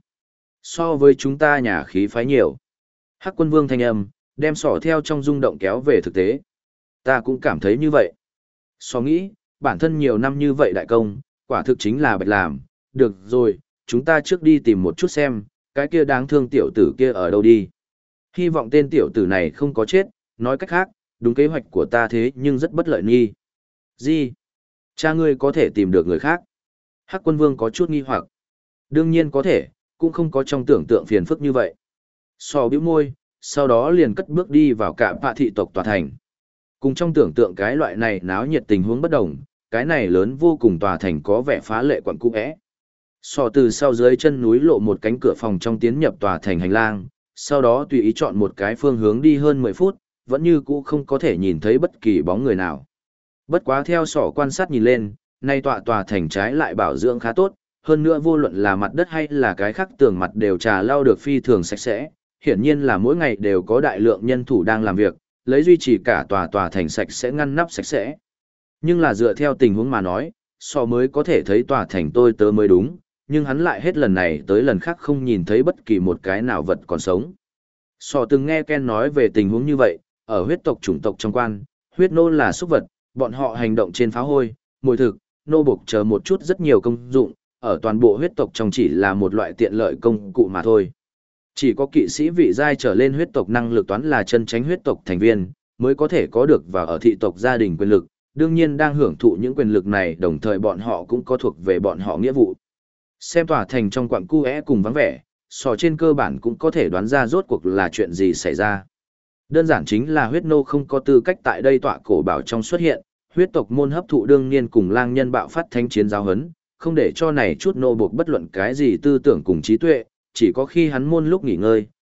So với chúng ta nhà khí phái nhiều. Hắc Quân Vương thanh âm, đem sỏ theo trong rung động kéo về thực tế. Ta cũng cảm thấy như vậy. So nghĩ, bản thân nhiều năm như vậy đại công, quả thực chính là bạch làm. Được rồi, chúng ta trước đi tìm một chút xem, cái kia đáng thương tiểu tử kia ở đâu đi. Hy vọng tên tiểu tử này không có chết, nói cách khác, đúng kế hoạch của ta thế nhưng rất bất lợi nghi. Gì? Cha ngươi có thể tìm được người khác? Hắc Quân Vương có chút nghi hoặc. Đương nhiên có thể, cũng không có trong tưởng tượng phiền phức như vậy. So bĩu môi, sau đó liền cất bước đi vào cả bạ thị tộc tòa thành. Cùng trong tưởng tượng cái loại này náo nhiệt tình huống bất đồng, cái này lớn vô cùng tòa thành có vẻ phá lệ quận cũ é. So từ sau dưới chân núi lộ một cánh cửa phòng trong tiến nhập tòa thành hành lang, sau đó tùy ý chọn một cái phương hướng đi hơn 10 phút, vẫn như cũ không có thể nhìn thấy bất kỳ bóng người nào. Bất quá theo sỏ quan sát nhìn lên, nay tòa thành trái lại bảo dưỡng khá tốt, hơn nữa vô luận là mặt đất hay là cái khác tường mặt đều trà lau được phi thường sạch sẽ, hiển nhiên là mỗi ngày đều có đại lượng nhân thủ đang làm việc, lấy duy trì cả tòa thành sạch sẽ ngăn nắp sạch sẽ. Nhưng là dựa theo tình huống mà nói, so mới có thể thấy tòa thành tôi tớ mới đúng, nhưng hắn lại hết lần này tới lần khác không nhìn thấy bất kỳ một cái nào vật còn sống. So từng nghe Ken nói về tình huống như vậy, ở huyết tộc chủng tộc trong quan, huyết nô là súc vật, bọn họ hành động trên pháo hôi, mồi thực, nô buộc chờ một chút rất nhiều công dụng, ở toàn bộ huyết tộc trong chỉ là một loại tiện lợi công cụ mà thôi. Chỉ có kỵ sĩ vị giai trở lên huyết tộc năng lực toán là chân tránh huyết tộc thành viên, mới có thể có được và ở thị tộc gia đình quyền lực, đương nhiên đang hưởng thụ những quyền lực này đồng thời bọn họ cũng có thuộc về bọn họ nghĩa vụ. Xem tòa thành trong quặng cu é cùng vắng vẻ, sò trên cơ bản cũng có thể đoán ra rốt cuộc là chuyện gì xảy ra. Đơn giản chính là huyết nô không có tư cách tại đây tọa cổ bảo trong xuất hiện, huyết tộc môn hấp thụ đương nhiên cùng lang nhân bạo phát thánh chiến giáo hấn, không để cho này chút nô buộc bất luận cái gì tư tưởng cùng trí tuệ, chỉ có khi hắn môn lúc nghỉ ngơi,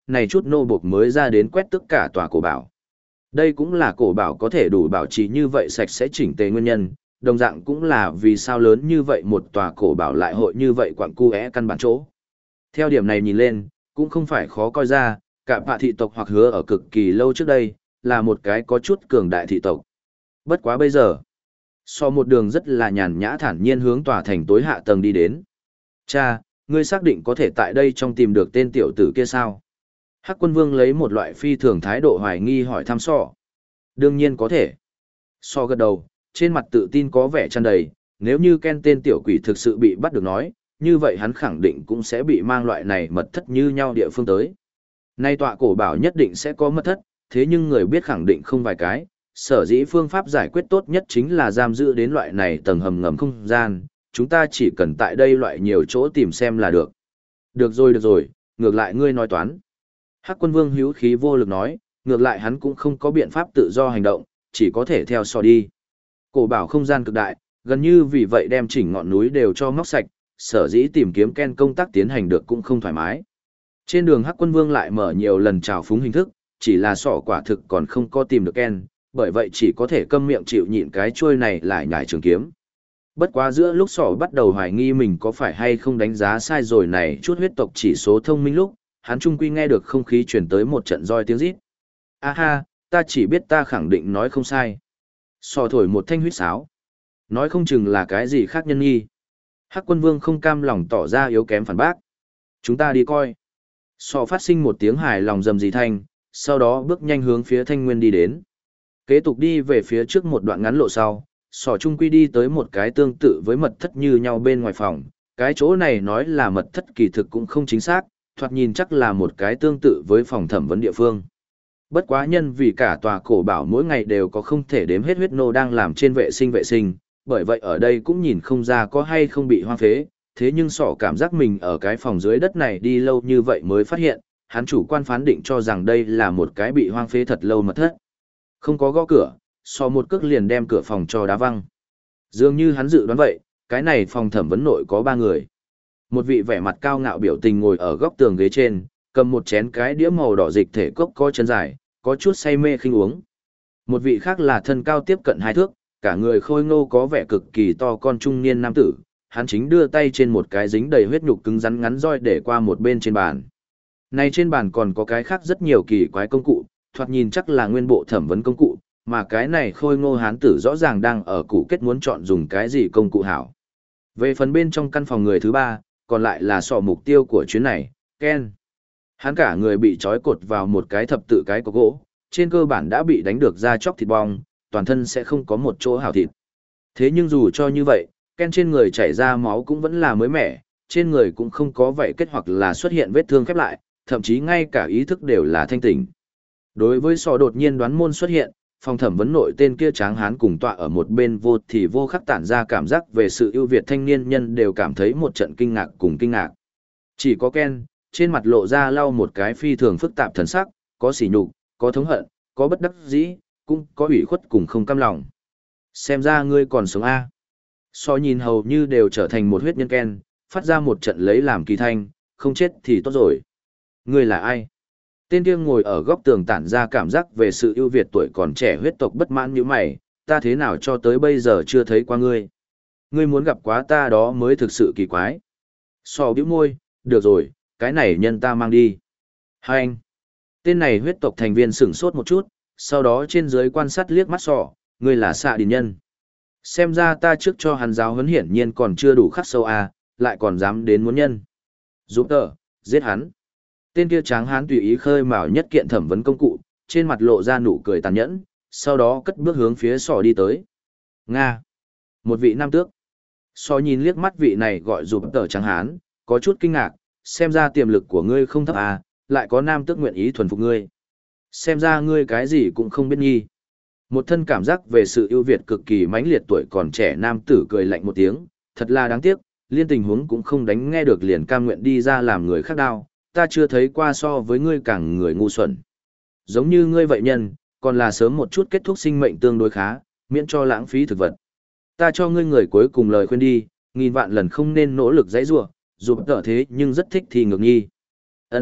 này chút nô buộc mới ra đến quét tất cả tòa cổ bảo. Đây cũng là cổ bảo có thể đủ bảo trì như vậy sạch sẽ chỉnh tề nguyên nhân, đồng dạng cũng là vì sao lớn như vậy một tòa cổ bảo lại hội như vậy quặng cu é căn bản chỗ. Theo điểm này nhìn lên, cũng không phải khó coi ra, cả bạ thị tộc hoặc hứa ở cực kỳ lâu trước đây, là một cái có chút cường đại thị tộc. Bất quá bây giờ, so một đường rất là nhàn nhã thản nhiên hướng tòa thành tối hạ tầng đi đến. Cha, ngươi xác định có thể tại đây trong tìm được tên tiểu tử kia sao? Hắc Quân Vương lấy một loại phi thường thái độ hoài nghi hỏi thăm Sọ. Đương nhiên có thể. Sọ gật đầu, trên mặt tự tin có vẻ tràn đầy, nếu như Ken tên tiểu quỷ thực sự bị bắt được nói, như vậy hắn khẳng định cũng sẽ bị mang loại này mật thất như nhau địa phương tới. Nay tọa cổ bảo nhất định sẽ có mật thất, thế nhưng người biết khẳng định không vài cái, sở dĩ phương pháp giải quyết tốt nhất chính là giam giữ đến loại này tầng hầm ngầm không gian, chúng ta chỉ cần tại đây loại nhiều chỗ tìm xem là được. Được rồi, ngược lại ngươi nói toán. Hắc Quân Vương hữu khí vô lực nói, ngược lại hắn cũng không có biện pháp tự do hành động, chỉ có thể theo Sọ đi. Cổ bảo không gian cực đại, gần như vì vậy đem chỉnh ngọn núi đều cho móc sạch, sở dĩ tìm kiếm Ken công tác tiến hành được cũng không thoải mái. Trên đường Hắc Quân Vương lại mở nhiều lần trào phúng hình thức, chỉ là Sọ quả thực còn không có tìm được Ken, bởi vậy chỉ có thể câm miệng chịu nhịn cái chuôi này lại nhảy trường kiếm. Bất quá giữa lúc Sọ bắt đầu hoài nghi mình có phải hay không đánh giá sai rồi này chút huyết tộc chỉ số thông minh lúc, hắn trung quy nghe được không khí truyền tới một trận roi tiếng rít. A ha, ta chỉ biết ta khẳng định nói không sai. Sọ thổi một thanh huýt sáo. Nói không chừng là cái gì khác nhân nghi. Hắc Quân Vương không cam lòng tỏ ra yếu kém phản bác. Chúng ta đi coi. Sọ phát sinh một tiếng hài lòng rầm rì thanh, sau đó bước nhanh hướng phía Thanh Nguyên đi đến. Kế tục đi về phía trước một đoạn ngắn lộ sau, Sọ trung quy đi tới một cái tương tự với mật thất như nhau bên ngoài phòng. Cái chỗ này nói là mật thất kỳ thực cũng không chính xác, thoạt nhìn chắc là một cái tương tự với phòng thẩm vấn địa phương. Bất quá nhân vì cả tòa cổ bảo mỗi ngày đều có không thể đếm hết huyết nô đang làm trên vệ sinh, bởi vậy ở đây cũng nhìn không ra có hay không bị hoang phế, thế nhưng Sọ cảm giác mình ở cái phòng dưới đất này đi lâu như vậy mới phát hiện, hắn chủ quan phán định cho rằng đây là một cái bị hoang phế thật lâu mật thất. Không có gõ cửa, Sọ một cước liền đem cửa phòng cho đá văng. Dường như hắn dự đoán vậy, cái này phòng thẩm vấn nội có 3 người. Một vị vẻ mặt cao ngạo biểu tình ngồi ở góc tường ghế trên, cầm một chén cái đĩa màu đỏ dịch thể cốc có chân dài, có chút say mê khinh uống. Một vị khác là thân cao tiếp cận 2 thước, cả người khôi ngô có vẻ cực kỳ to con trung niên nam tử, hắn chính đưa tay trên một cái dính đầy huyết nhục cứng rắn ngắn roi để qua một bên trên bàn. Này trên bàn còn có cái khác rất nhiều kỳ quái công cụ, thoạt nhìn chắc là nguyên bộ thẩm vấn công cụ, mà cái này khôi ngô hán tử rõ ràng đang ở cụ kết muốn chọn dùng cái gì công cụ hảo. Về phần bên trong căn phòng người thứ 3, còn lại là Sọ mục tiêu của chuyến này, Ken. Hắn cả người bị trói cột vào một cái thập tự cái có gỗ, trên cơ bản đã bị đánh được da chóc thịt bong, toàn thân sẽ không có một chỗ hảo thịt. Thế nhưng dù cho như vậy, Ken trên người chảy ra máu cũng vẫn là mới mẻ, trên người cũng không có vảy kết hoặc là xuất hiện vết thương khép lại, thậm chí ngay cả ý thức đều là thanh tỉnh. Đối với Sọ đột nhiên đoán môn xuất hiện, phòng thẩm vấn nội tên kia tráng hán cùng tọa ở một bên vô thì vô khắc tản ra cảm giác về sự ưu việt thanh niên nhân đều cảm thấy một trận kinh ngạc cùng kinh ngạc. Chỉ có Ken, trên mặt lộ ra lau một cái phi thường phức tạp thần sắc, có sỉ nhục, có thống hận, có bất đắc dĩ, cũng có ủy khuất cùng không cam lòng. Xem ra ngươi còn sống a. Sọ nhìn hầu như đều trở thành một huyết nhân Ken, phát ra một trận lấy làm kỳ thanh, không chết thì tốt rồi. Ngươi là ai? Tên kia ngồi ở góc tường tản ra cảm giác về sự ưu việt tuổi còn trẻ huyết tộc bất mãn như mày, ta thế nào cho tới bây giờ chưa thấy qua ngươi. Ngươi muốn gặp quá ta đó mới thực sự kỳ quái. Sọ bĩu môi, được rồi, cái này nhân ta mang đi. Hai anh. Tên này huyết tộc thành viên sửng sốt một chút, sau đó trên dưới quan sát liếc mắt Sọ, ngươi là xạ đình nhân. Xem ra ta trước cho hắn giáo huấn hiển nhiên còn chưa đủ khắc sâu à, lại còn dám đến muốn nhân. Giúp tờ, giết hắn. Tên kia tráng hán tùy ý khơi mào nhất kiện thẩm vấn công cụ, trên mặt lộ ra nụ cười tàn nhẫn, sau đó cất bước hướng phía Sọ đi tới. Nga. Một vị nam tước. Sọ nhìn liếc mắt vị này gọi giúp tờ tráng hán, có chút kinh ngạc, xem ra tiềm lực của ngươi không thấp à, lại có nam tước nguyện ý thuần phục ngươi. Xem ra ngươi cái gì cũng không biết nghi. Một thân cảm giác về sự ưu việt cực kỳ mãnh liệt tuổi còn trẻ nam tử cười lạnh một tiếng, thật là đáng tiếc, liên tình huống cũng không đánh nghe được liền cam nguyện đi ra làm người khác đau, ta chưa thấy qua so với ngươi càng người ngu xuẩn. Giống như ngươi vậy nhân, còn là sớm một chút kết thúc sinh mệnh tương đối khá, miễn cho lãng phí thực vật. Ta cho ngươi người cuối cùng lời khuyên đi, nghìn vạn lần không nên nỗ lực dãy rủa, dù tợ thế nhưng rất thích thì ngược nghi. Ân,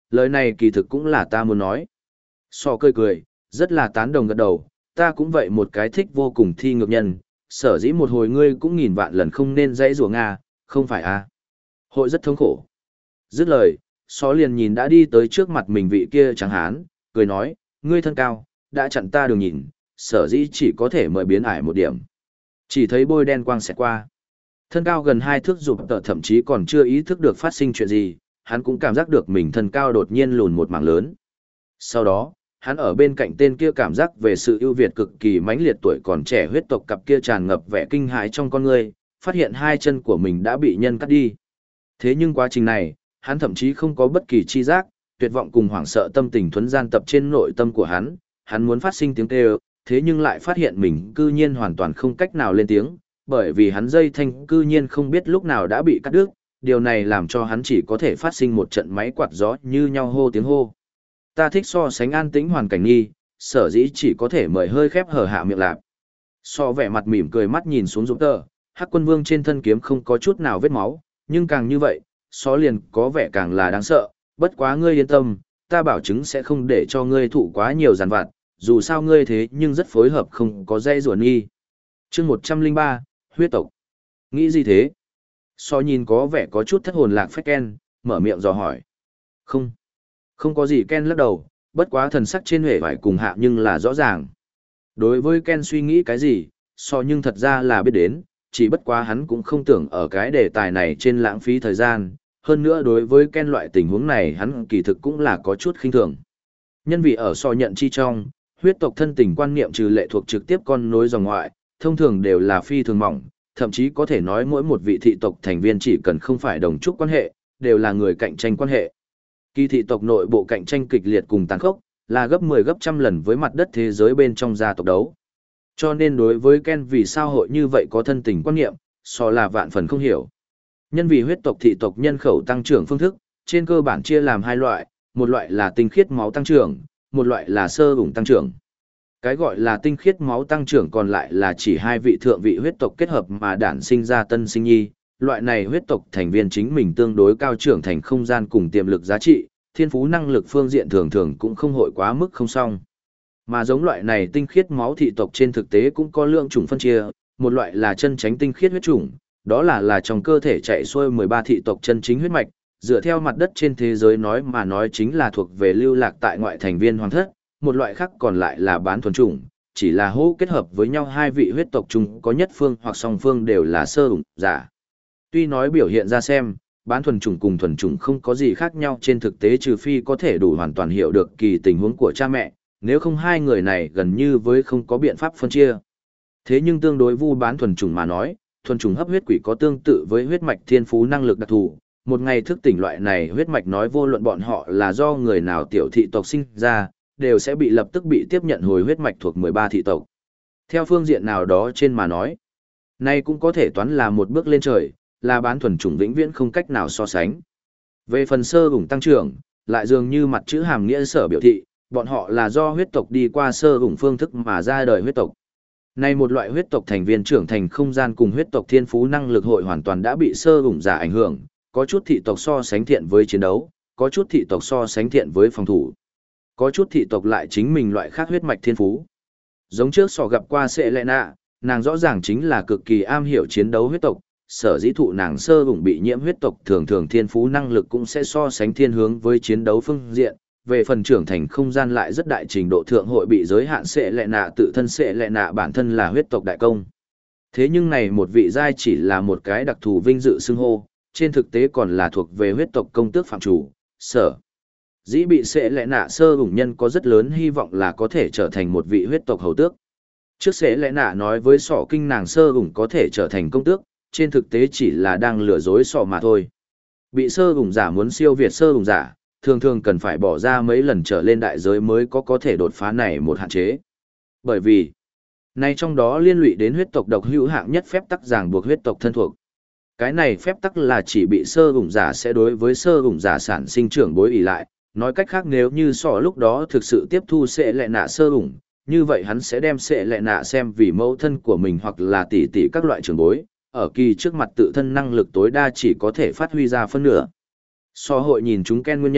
lời này kỳ thực cũng là ta muốn nói. So cười cười, rất là tán đồng gật đầu, ta cũng vậy một cái thích vô cùng thi ngược nhân, sở dĩ một hồi ngươi cũng nghìn vạn lần không nên dãy rủa Nga, không phải à? Hội rất thống khổ. Dứt lời, So liền nhìn đã đi tới trước mặt mình vị kia trắng hán, cười nói, ngươi thân cao, đã chặn ta đường nhìn, sở dĩ chỉ có thể mời biến ải một điểm. Chỉ thấy bôi đen quang xẹt qua. Thân cao gần 2 thước rụp tờ thậm chí còn chưa ý thức được phát sinh chuyện gì, hắn cũng cảm giác được mình thân cao đột nhiên lùn một mảng lớn. Sau đó, hắn ở bên cạnh tên kia cảm giác về sự ưu việt cực kỳ mãnh liệt tuổi còn trẻ huyết tộc cặp kia tràn ngập vẻ kinh hãi trong con người, phát hiện hai chân của mình đã bị nhân cắt đi. Thế nhưng quá trình này, hắn thậm chí không có bất kỳ chi giác, tuyệt vọng cùng hoảng sợ tâm tình thuần gian tập trên nội tâm của hắn muốn phát sinh tiếng kêu, thế nhưng lại phát hiện mình cư nhiên hoàn toàn không cách nào lên tiếng, bởi vì hắn dây thanh cư nhiên không biết lúc nào đã bị cắt đứt, điều này làm cho hắn chỉ có thể phát sinh một trận máy quạt gió như nhau hô tiếng hô. Ta thích so sánh an tĩnh hoàn cảnh nghi, sở dĩ chỉ có thể mời hơi khép hở hạ miệng lạp. So vẻ mặt mỉm cười mắt nhìn xuống Dũng Tơ, Hắc Quân Vương trên thân kiếm không có chút nào vết máu, nhưng càng như vậy, so liền có vẻ càng là đáng sợ, bất quá ngươi yên tâm, ta bảo chứng sẽ không để cho ngươi thụ quá nhiều giàn vặt, dù sao ngươi thế nhưng rất phối hợp không có dây ruột nghi. Chương 103, huyết tộc. Nghĩ gì thế? So nhìn có vẻ có chút thất hồn lạc phách Ken, mở miệng dò hỏi. Không có gì Ken lắc đầu, bất quá thần sắc trên huệ phải cùng hạ nhưng là rõ ràng. Đối với Ken suy nghĩ cái gì, so nhưng thật ra là biết đến, chỉ bất quá hắn cũng không tưởng ở cái đề tài này trên lãng phí thời gian, hơn nữa đối với Ken loại tình huống này hắn kỳ thực cũng là có chút khinh thường. Nhân vì ở so nhận chi trong, huyết tộc thân tình quan niệm trừ lệ thuộc trực tiếp con nối dòng ngoại, thông thường đều là phi thường mỏng, thậm chí có thể nói mỗi một vị thị tộc thành viên chỉ cần không phải đồng trúc quan hệ, đều là người cạnh tranh quan hệ. Kỳ thị tộc nội bộ cạnh tranh kịch liệt cùng tàn khốc, là gấp 10 gấp trăm lần với mặt đất thế giới bên trong gia tộc đấu. Cho nên đối với Ken vì sao hội như vậy có thân tình quan niệm, so là vạn phần không hiểu. Nhân vì huyết tộc thị tộc nhân khẩu tăng trưởng phương thức, trên cơ bản chia làm hai loại, một loại là tinh khiết máu tăng trưởng, một loại là sơ ủng tăng trưởng. Cái gọi là tinh khiết máu tăng trưởng còn lại là chỉ hai vị thượng vị huyết tộc kết hợp mà đản sinh ra tân sinh nhi, loại này huyết tộc thành viên chính mình tương đối cao trưởng thành không gian cùng tiềm lực giá trị, thiên phú năng lực phương diện thường thường cũng không hội quá mức không xong. Mà giống loại này tinh khiết máu thị tộc trên thực tế cũng có lượng chủng phân chia, một loại là chân tránh tinh khiết huyết chủng, đó là trong cơ thể chạy xuôi 13 thị tộc chân chính huyết mạch, dựa theo mặt đất trên thế giới nói chính là thuộc về lưu lạc tại ngoại thành viên hoàng thất, một loại khác còn lại là bán thuần chủng, chỉ là hô kết hợp với nhau hai vị huyết tộc chung có nhất phương hoặc song phương đều là sơ ủng giả. Tuy nói biểu hiện ra xem, bán thuần chủng cùng thuần chủng không có gì khác nhau trên thực tế trừ phi có thể đủ hoàn toàn hiểu được kỳ tình huống của cha mẹ, nếu không hai người này gần như với không có biện pháp phân chia. Thế nhưng tương đối vu bán thuần chủng mà nói, thuần chủng hấp huyết quỷ có tương tự với huyết mạch thiên phú năng lực đặc thù, một ngày thức tỉnh loại này huyết mạch nói vô luận bọn họ là do người nào tiểu thị tộc sinh ra, đều sẽ bị lập tức bị tiếp nhận hồi huyết mạch thuộc 13 thị tộc. Theo phương diện nào đó trên mà nói, nay cũng có thể toán là một bước lên trời, là bán thuần chủng vĩnh viễn không cách nào so sánh. Về phần sơ ủng tăng trưởng, lại dường như mặt chữ hàm nghĩa sở biểu thị, bọn họ là do huyết tộc đi qua sơ ủng phương thức mà ra đời huyết tộc. Nay một loại huyết tộc thành viên trưởng thành không gian cùng huyết tộc thiên phú năng lực hội hoàn toàn đã bị sơ ủng giả ảnh hưởng, có chút thị tộc so sánh thiện với chiến đấu, có chút thị tộc so sánh thiện với phòng thủ. Có chút thị tộc lại chính mình loại khác huyết mạch thiên phú. Giống trước sò gặp qua Sệ Lệ Nạ, nàng rõ ràng chính là cực kỳ am hiểu chiến đấu huyết tộc, sở dĩ thụ nàng sơ ủng bị nhiễm huyết tộc thường thường thiên phú năng lực cũng sẽ so sánh thiên hướng với chiến đấu phương diện, về phần trưởng thành không gian lại rất đại trình độ thượng hội bị giới hạn. Sệ Lệ Nạ tự thân Sệ Lệ Nạ bản thân là huyết tộc đại công. Thế nhưng này một vị giai chỉ là một cái đặc thù vinh dự xưng hô, trên thực tế còn là thuộc về huyết tộc công tước phạm chủ, sở. Dĩ bị Sệ Lệ Nạ sơ ủng nhân có rất lớn hy vọng là có thể trở thành một vị huyết tộc hầu tước. Trước Sệ Lệ Nạ nói với sỏ kinh nàng sơ ủng có thể trở thành công tước, trên thực tế chỉ là đang lừa dối sọ mà thôi. Bị sơ ủng giả muốn siêu việt sơ ủng giả, thường thường cần phải bỏ ra mấy lần trở lên đại giới mới có thể đột phá này một hạn chế. Bởi vì, này trong đó liên lụy đến huyết tộc độc hữu hạng nhất phép tắc ràng buộc huyết tộc thân thuộc. Cái này phép tắc là chỉ bị sơ ủng giả sẽ đối với sơ ủng giả sản sinh trưởng bối ỷ lại, nói cách khác nếu như sọ lúc đó thực sự tiếp thu Sệ Lệ Nạ sơ ủng, như vậy hắn sẽ đem Sệ Lệ Nạ xem vì mẫu thân của mình hoặc là tỷ tỷ các loại trưởng bối, ở kỳ trước mặt tự thân năng lực tối đa chỉ có thể phát huy ra phân nửa. So hội nhìn chúng Ken nguyên nhân,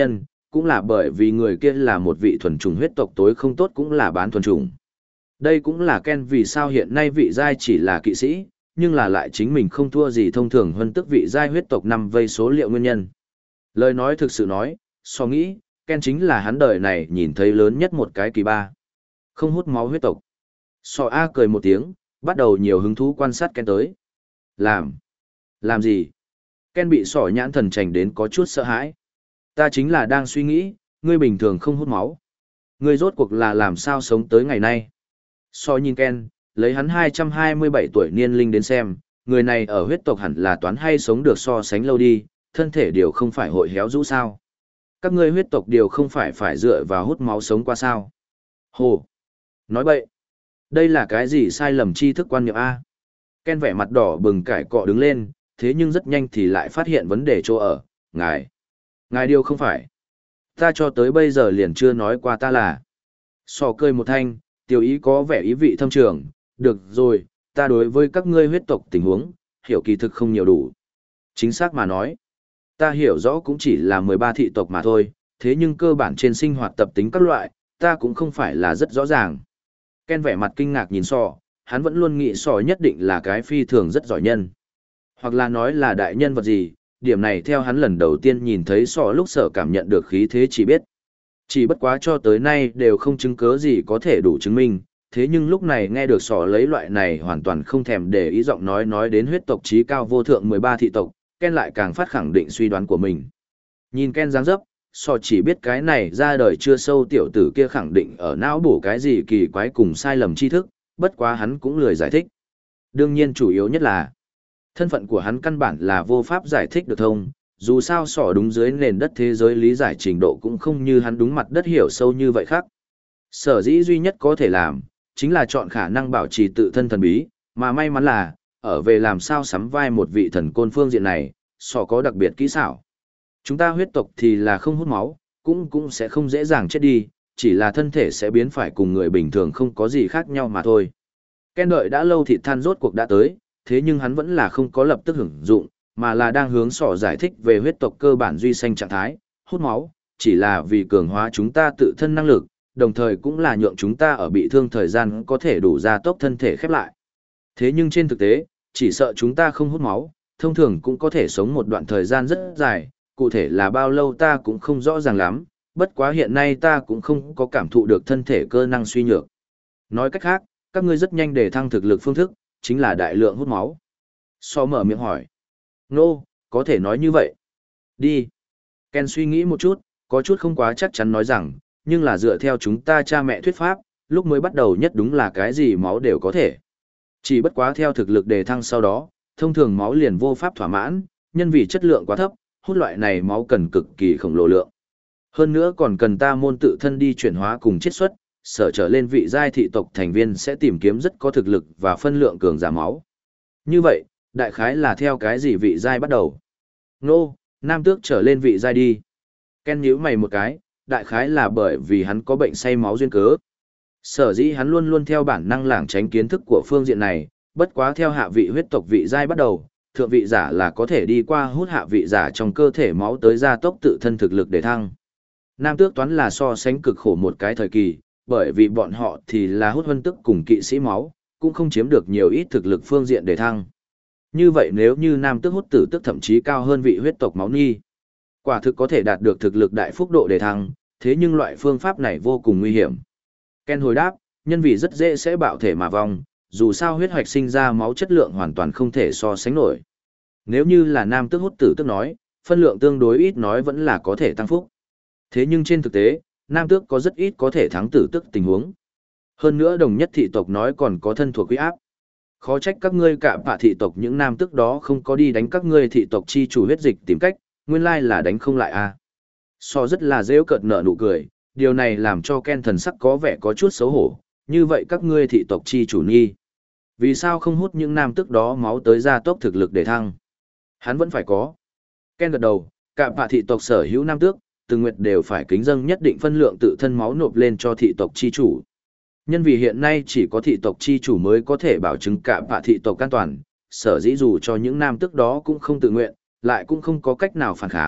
cũng là bởi vì người kia là một vị thuần chủng huyết tộc tối không tốt cũng là bán thuần chủng. Đây cũng là Ken vì sao hiện nay vị giai chỉ là kỵ sĩ, nhưng là lại chính mình không thua gì thông thường hơn tức vị giai huyết tộc năm vây số liệu nguyên nhân. Lời nói thực sự nói, so nghĩ, Ken chính là hắn đời này nhìn thấy lớn nhất một cái kỳ ba. Không hút máu huyết tộc. So A cười một tiếng, bắt đầu nhiều hứng thú quan sát Ken tới. Làm gì? Ken bị sỏ nhãn thần trành đến có chút sợ hãi. Ta chính là đang suy nghĩ, ngươi bình thường không hút máu. Ngươi rốt cuộc là làm sao sống tới ngày nay? So nhìn Ken, lấy hắn 227 tuổi niên linh đến xem, người này ở huyết tộc hẳn là toán hay sống được so sánh lâu đi, thân thể đều không phải hội héo rũ sao. Các ngươi huyết tộc đều không phải dựa vào hút máu sống qua sao. Hồ! Nói bậy! Đây là cái gì sai lầm tri thức quan niệm A? Ken vẻ mặt đỏ bừng cải cọ đứng lên, thế nhưng rất nhanh thì lại phát hiện vấn đề chỗ ở. Ngài điều không phải. Ta cho tới bây giờ liền chưa nói qua ta là. So cười một thanh, tiểu ý có vẻ ý vị thâm trường. Được rồi, ta đối với các ngươi huyết tộc tình huống, hiểu kỳ thực không nhiều đủ. Chính xác mà nói, ta hiểu rõ cũng chỉ là 13 thị tộc mà thôi, thế nhưng cơ bản trên sinh hoạt tập tính các loại, ta cũng không phải là rất rõ ràng. Ken vẻ mặt kinh ngạc nhìn So, hắn vẫn luôn nghĩ So nhất định là cái phi thường rất giỏi nhân. Hoặc là nói là đại nhân vật gì, điểm này theo hắn lần đầu tiên nhìn thấy So lúc sở cảm nhận được khí thế chỉ biết. Chỉ bất quá cho tới nay đều không chứng cớ gì có thể đủ chứng minh, thế nhưng lúc này nghe được So lấy loại này hoàn toàn không thèm để ý giọng nói đến huyết tộc trí cao vô thượng 13 thị tộc, Ken lại càng phát khẳng định suy đoán của mình. Nhìn Ken dáng dấp, So chỉ biết cái này ra đời chưa sâu tiểu tử kia khẳng định ở não bổ cái gì kỳ quái cùng sai lầm tri thức, bất quá hắn cũng lười giải thích. Đương nhiên chủ yếu nhất là, thân phận của hắn căn bản là vô pháp giải thích được thông, dù sao So đúng dưới nền đất thế giới lý giải trình độ cũng không như hắn đúng mặt đất hiểu sâu như vậy khác. Sở dĩ duy nhất có thể làm, chính là chọn khả năng bảo trì tự thân thần bí, mà may mắn là, ở về làm sao sắm vai một vị thần côn phương diện này, So có đặc biệt kỹ xảo. Chúng ta huyết tộc thì là không hút máu, cũng sẽ không dễ dàng chết đi, chỉ là thân thể sẽ biến phải cùng người bình thường không có gì khác nhau mà thôi. Ken đợi đã lâu thịt than rốt cuộc đã tới, thế nhưng hắn vẫn là không có lập tức hưởng dụng, mà là đang hướng So giải thích về huyết tộc cơ bản duy sanh trạng thái, hút máu, chỉ là vì cường hóa chúng ta tự thân năng lực, đồng thời cũng là nhượng chúng ta ở bị thương thời gian có thể đủ gia tốc thân thể khép lại. Thế nhưng trên thực tế, chỉ sợ chúng ta không hút máu, thông thường cũng có thể sống một đoạn thời gian rất dài, cụ thể là bao lâu ta cũng không rõ ràng lắm, bất quá hiện nay ta cũng không có cảm thụ được thân thể cơ năng suy nhược. Nói cách khác, các ngươi rất nhanh để thăng thực lực phương thức, chính là đại lượng hút máu. So mở miệng hỏi. Nô, có thể nói như vậy. Đi. Ken suy nghĩ một chút, có chút không quá chắc chắn nói rằng, nhưng là dựa theo chúng ta cha mẹ thuyết pháp, lúc mới bắt đầu nhất đúng là cái gì máu đều có thể. Chỉ bất quá theo thực lực đề thăng sau đó, thông thường máu liền vô pháp thỏa mãn, nhân vì chất lượng quá thấp, hút loại này máu cần cực kỳ khổng lồ lượng. Hơn nữa còn cần ta môn tự thân đi chuyển hóa cùng chiết xuất, sở trở lên vị giai thị tộc thành viên sẽ tìm kiếm rất có thực lực và phân lượng cường giả máu. Như vậy, đại khái là theo cái gì vị giai bắt đầu? Nô, nam tước trở lên vị giai đi. Ken nhíu mày một cái, đại khái là bởi vì hắn có bệnh say máu duyên cớ. Sở dĩ hắn luôn luôn theo bản năng lảng tránh kiến thức của phương diện này, bất quá theo hạ vị huyết tộc vị giai bắt đầu, thượng vị giả là có thể đi qua hút hạ vị giả trong cơ thể máu tới gia tốc tự thân thực lực để thăng. Nam tước toán là so sánh cực khổ một cái thời kỳ, bởi vì bọn họ thì là hút vân tức cùng kỵ sĩ máu, cũng không chiếm được nhiều ít thực lực phương diện để thăng. Như vậy nếu như nam tước hút tử tức thậm chí cao hơn vị huyết tộc máu nhi, quả thực có thể đạt được thực lực đại phúc độ để thăng, thế nhưng loại phương pháp này vô cùng nguy hiểm. Ken hồi đáp, nhân vì rất dễ sẽ bạo thể mà vong, dù sao huyết hoạch sinh ra máu chất lượng hoàn toàn không thể so sánh nổi. Nếu như là nam tước hút tử tức nói, phân lượng tương đối ít nói vẫn là có thể tăng phúc. Thế nhưng trên thực tế, nam tước có rất ít có thể thắng tử tức tình huống. Hơn nữa đồng nhất thị tộc nói còn có thân thuộc quý áp. Khó trách các ngươi cả bạ thị tộc những nam tước đó không có đi đánh các ngươi thị tộc chi chủ huyết dịch tìm cách, nguyên lai là đánh không lại a. So rất là rêu cợt nở nụ cười, điều này làm cho Ken thần sắc có vẻ có chút xấu hổ, như vậy các ngươi thị tộc chi chủ nghi. Vì sao không hút những nam tước đó máu tới gia tốc thực lực để thăng? Hắn vẫn phải có. Ken gật đầu, cả bạ thị tộc sở hữu nam tước, từng nguyệt đều phải kính dâng nhất định phân lượng tự thân máu nộp lên cho thị tộc chi chủ. Nhân vì hiện nay chỉ có thị tộc chi chủ mới có thể bảo chứng cả bạ thị tộc an toàn, sở dĩ dù cho những nam tước đó cũng không tự nguyện, lại cũng không có cách nào phản kháng,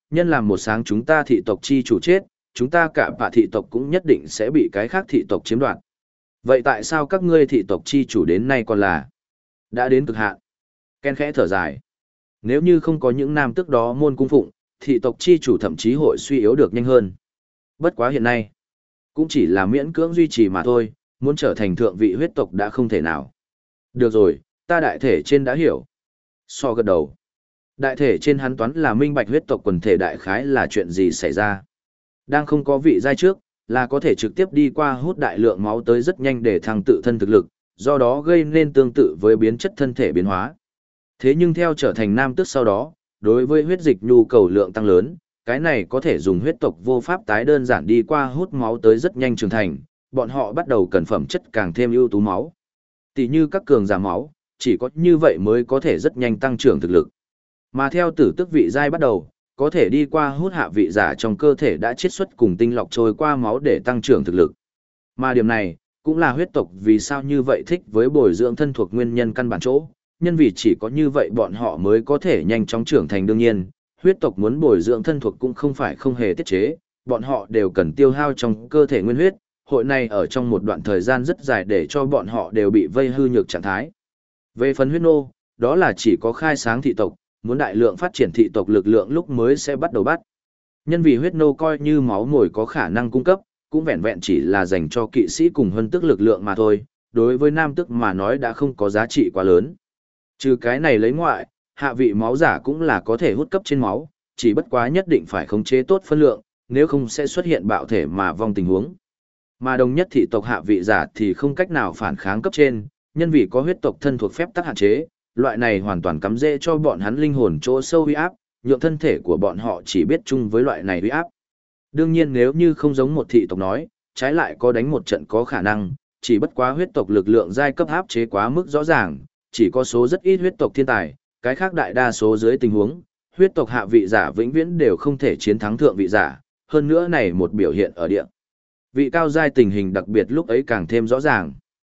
nhân làm một sáng chúng ta thị tộc chi chủ chết, chúng ta cả bạ thị tộc cũng nhất định sẽ bị cái khác thị tộc chiếm đoạt. Vậy tại sao các ngươi thị tộc chi chủ đến nay còn là đã đến cực hạn? Ken khẽ thở dài. Nếu như không có những nam tước đó môn cung phụng, thị tộc chi chủ thậm chí hội suy yếu được nhanh hơn. Bất quá hiện nay, cũng chỉ là miễn cưỡng duy trì mà thôi, muốn trở thành thượng vị huyết tộc đã không thể nào. Được rồi, ta đại thể trên đã hiểu. So gật đầu. Đại thể trên hắn toán là minh bạch huyết tộc quần thể đại khái là chuyện gì xảy ra. Đang không có vị giai trước, là có thể trực tiếp đi qua hút đại lượng máu tới rất nhanh để thăng tự thân thực lực, do đó gây nên tương tự với biến chất thân thể biến hóa. Thế nhưng theo trở thành nam tước sau đó, đối với huyết dịch nhu cầu lượng tăng lớn, cái này có thể dùng huyết tộc vô pháp tái đơn giản đi qua hút máu tới rất nhanh trưởng thành, bọn họ bắt đầu cần phẩm chất càng thêm ưu tú máu. Tỷ như các cường giả máu, chỉ có như vậy mới có thể rất nhanh tăng trưởng thực lực. Mà theo tử tức vị giai bắt đầu, có thể đi qua hút hạ vị giả trong cơ thể đã chiết xuất cùng tinh lọc trôi qua máu để tăng trưởng thực lực. Mà điểm này, cũng là huyết tộc vì sao như vậy thích với bồi dưỡng thân thuộc nguyên nhân căn bản chỗ, nhân vì chỉ có như vậy bọn họ mới có thể nhanh chóng trưởng thành đương nhiên, huyết tộc muốn bồi dưỡng thân thuộc cũng không phải không hề tiết chế, bọn họ đều cần tiêu hao trong cơ thể nguyên huyết, hội này ở trong một đoạn thời gian rất dài để cho bọn họ đều bị vây hư nhược trạng thái. Về phần huyết nô, đó là chỉ có khai sáng thị tộc, muốn đại lượng phát triển thị tộc lực lượng lúc mới sẽ bắt đầu bắt. Nhân vì huyết nô coi như máu mồi có khả năng cung cấp, cũng vẹn vẹn chỉ là dành cho kỵ sĩ cùng huân tức lực lượng mà thôi, đối với nam tức mà nói đã không có giá trị quá lớn. Trừ cái này lấy ngoại, hạ vị máu giả cũng là có thể hút cấp trên máu, chỉ bất quá nhất định phải khống chế tốt phân lượng, nếu không sẽ xuất hiện bạo thể mà vong tình huống. Mà đồng nhất thị tộc hạ vị giả thì không cách nào phản kháng cấp trên, nhân vì có huyết tộc thân thuộc phép tắc hạn chế, loại này hoàn toàn cắm rễ cho bọn hắn linh hồn chỗ sâu uy áp, nhượng thân thể của bọn họ chỉ biết chung với loại này uy áp. Đương nhiên nếu như không giống một thị tộc nói, trái lại có đánh một trận có khả năng, chỉ bất quá huyết tộc lực lượng giai cấp áp chế quá mức rõ ràng, chỉ có số rất ít huyết tộc thiên tài, cái khác đại đa số dưới tình huống, huyết tộc hạ vị giả vĩnh viễn đều không thể chiến thắng thượng vị giả, hơn nữa này một biểu hiện ở địa vị cao giai tình hình đặc biệt lúc ấy càng thêm rõ ràng.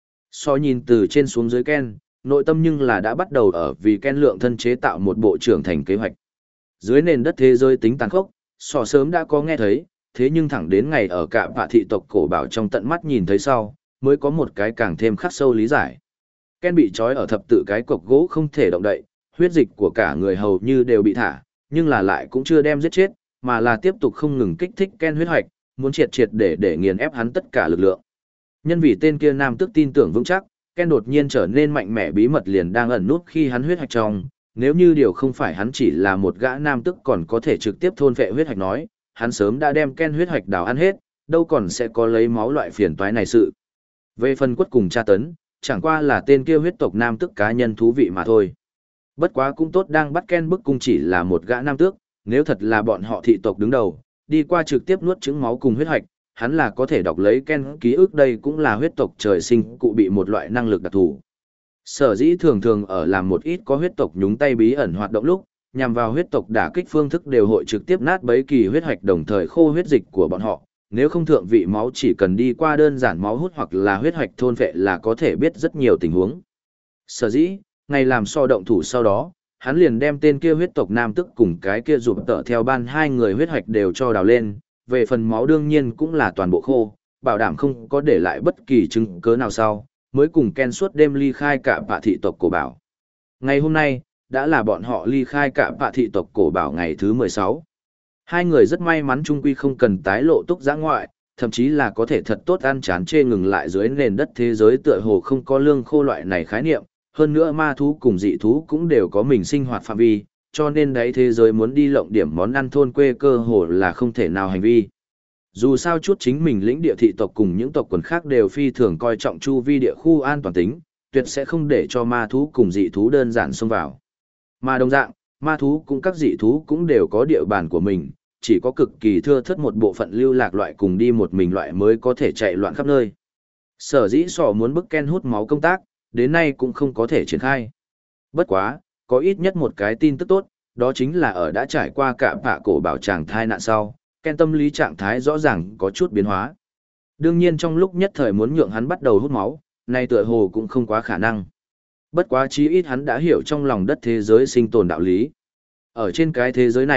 So nhìn từ trên xuống dưới Ken, nội tâm nhưng là đã bắt đầu ở vì Ken lượng thân chế tạo một bộ trưởng thành kế hoạch. Dưới nền đất thế giới tính tàn khốc, so sớm đã có nghe thấy, thế nhưng thẳng đến ngày ở cả bạ thị tộc cổ bảo trong tận mắt nhìn thấy sau, mới có một cái càng thêm khắc sâu lý giải. Ken bị trói ở thập tự cái cọc gỗ không thể động đậy, huyết dịch của cả người hầu như đều bị thả, nhưng là lại cũng chưa đem giết chết, mà là tiếp tục không ngừng kích thích Ken huyết hoạch, muốn triệt để nghiền ép hắn tất cả lực lượng. Nhân vì tên kia nam tức tin tưởng vững chắc, Ken đột nhiên trở nên mạnh mẽ bí mật liền đang ẩn nút khi hắn huyết hạch trong, nếu như điều không phải hắn chỉ là một gã nam tức còn có thể trực tiếp thôn phệ huyết hạch nói, hắn sớm đã đem Ken huyết hạch đào ăn hết, đâu còn sẽ có lấy máu loại phiền toái này sự. Về phần quất cùng tra tấn, chẳng qua là tên kia huyết tộc nam tức cá nhân thú vị mà thôi. Bất quá cũng tốt đang bắt Ken bức cung chỉ là một gã nam tước, nếu thật là bọn họ thị tộc đứng đầu, đi qua trực tiếp nuốt trứng máu cùng huyết hạch, hắn là có thể đọc lấy Ken ký ức đây cũng là huyết tộc trời sinh cụ bị một loại năng lực đặc thù. Sở dĩ thường thường ở làm một ít có huyết tộc nhúng tay bí ẩn hoạt động lúc, nhằm vào huyết tộc đả kích phương thức đều hội trực tiếp nát bấy kỳ huyết hạch đồng thời khô huyết dịch của bọn họ, nếu không thượng vị máu chỉ cần đi qua đơn giản máu hút hoặc là huyết hạch thôn vệ là có thể biết rất nhiều tình huống. Sở dĩ, ngày làm so động thủ sau đó, hắn liền đem tên kia huyết tộc nam tức cùng cái kia rụp tợ theo ban hai người huyết hạch đều cho đào lên, về phần máu đương nhiên cũng là toàn bộ khô, bảo đảm không có để lại bất kỳ chứng cớ nào sau, mới cùng Ken suốt đêm ly khai cả bạ thị tộc cổ bảo. Ngày hôm nay, đã là bọn họ ly khai cả bạ thị tộc cổ bảo ngày thứ 16. Hai người rất may mắn chung quy không cần tái lộ túc giã ngoại, thậm chí là có thể thật tốt ăn chán chê ngừng lại dưới nền đất thế giới tựa hồ không có lương khô loại này khái niệm, hơn nữa ma thú cùng dị thú cũng đều có mình sinh hoạt phạm vi, cho nên đấy thế giới muốn đi lộng điểm món ăn thôn quê cơ hồ là không thể nào hành vi. Dù sao chút chính mình lĩnh địa thị tộc cùng những tộc quần khác đều phi thường coi trọng chu vi địa khu an toàn tính, tuyệt sẽ không để cho ma thú cùng dị thú đơn giản xông vào. Mà đồng dạng, ma thú cùng các dị thú cũng đều có địa bàn của mình, chỉ có cực kỳ thưa thớt một bộ phận lưu lạc loại cùng đi một mình loại mới có thể chạy loạn khắp nơi. Sở dĩ sỏ muốn bức Ken hút máu công tác, đến nay cũng không có thể triển khai. Bất quá, có ít nhất một cái tin tức tốt, đó chính là ở đã trải qua cả bạ cổ bảo tràng thai nạn sau, Ken tâm lý trạng thái rõ ràng có chút biến hóa. Đương nhiên trong lúc nhất thời muốn nhượng hắn bắt đầu hút máu, nay tựa hồ cũng không quá khả năng. Bất quá chí ít hắn đã hiểu trong lòng đất thế giới sinh tồn đạo lý. Ở trên cái thế giới này,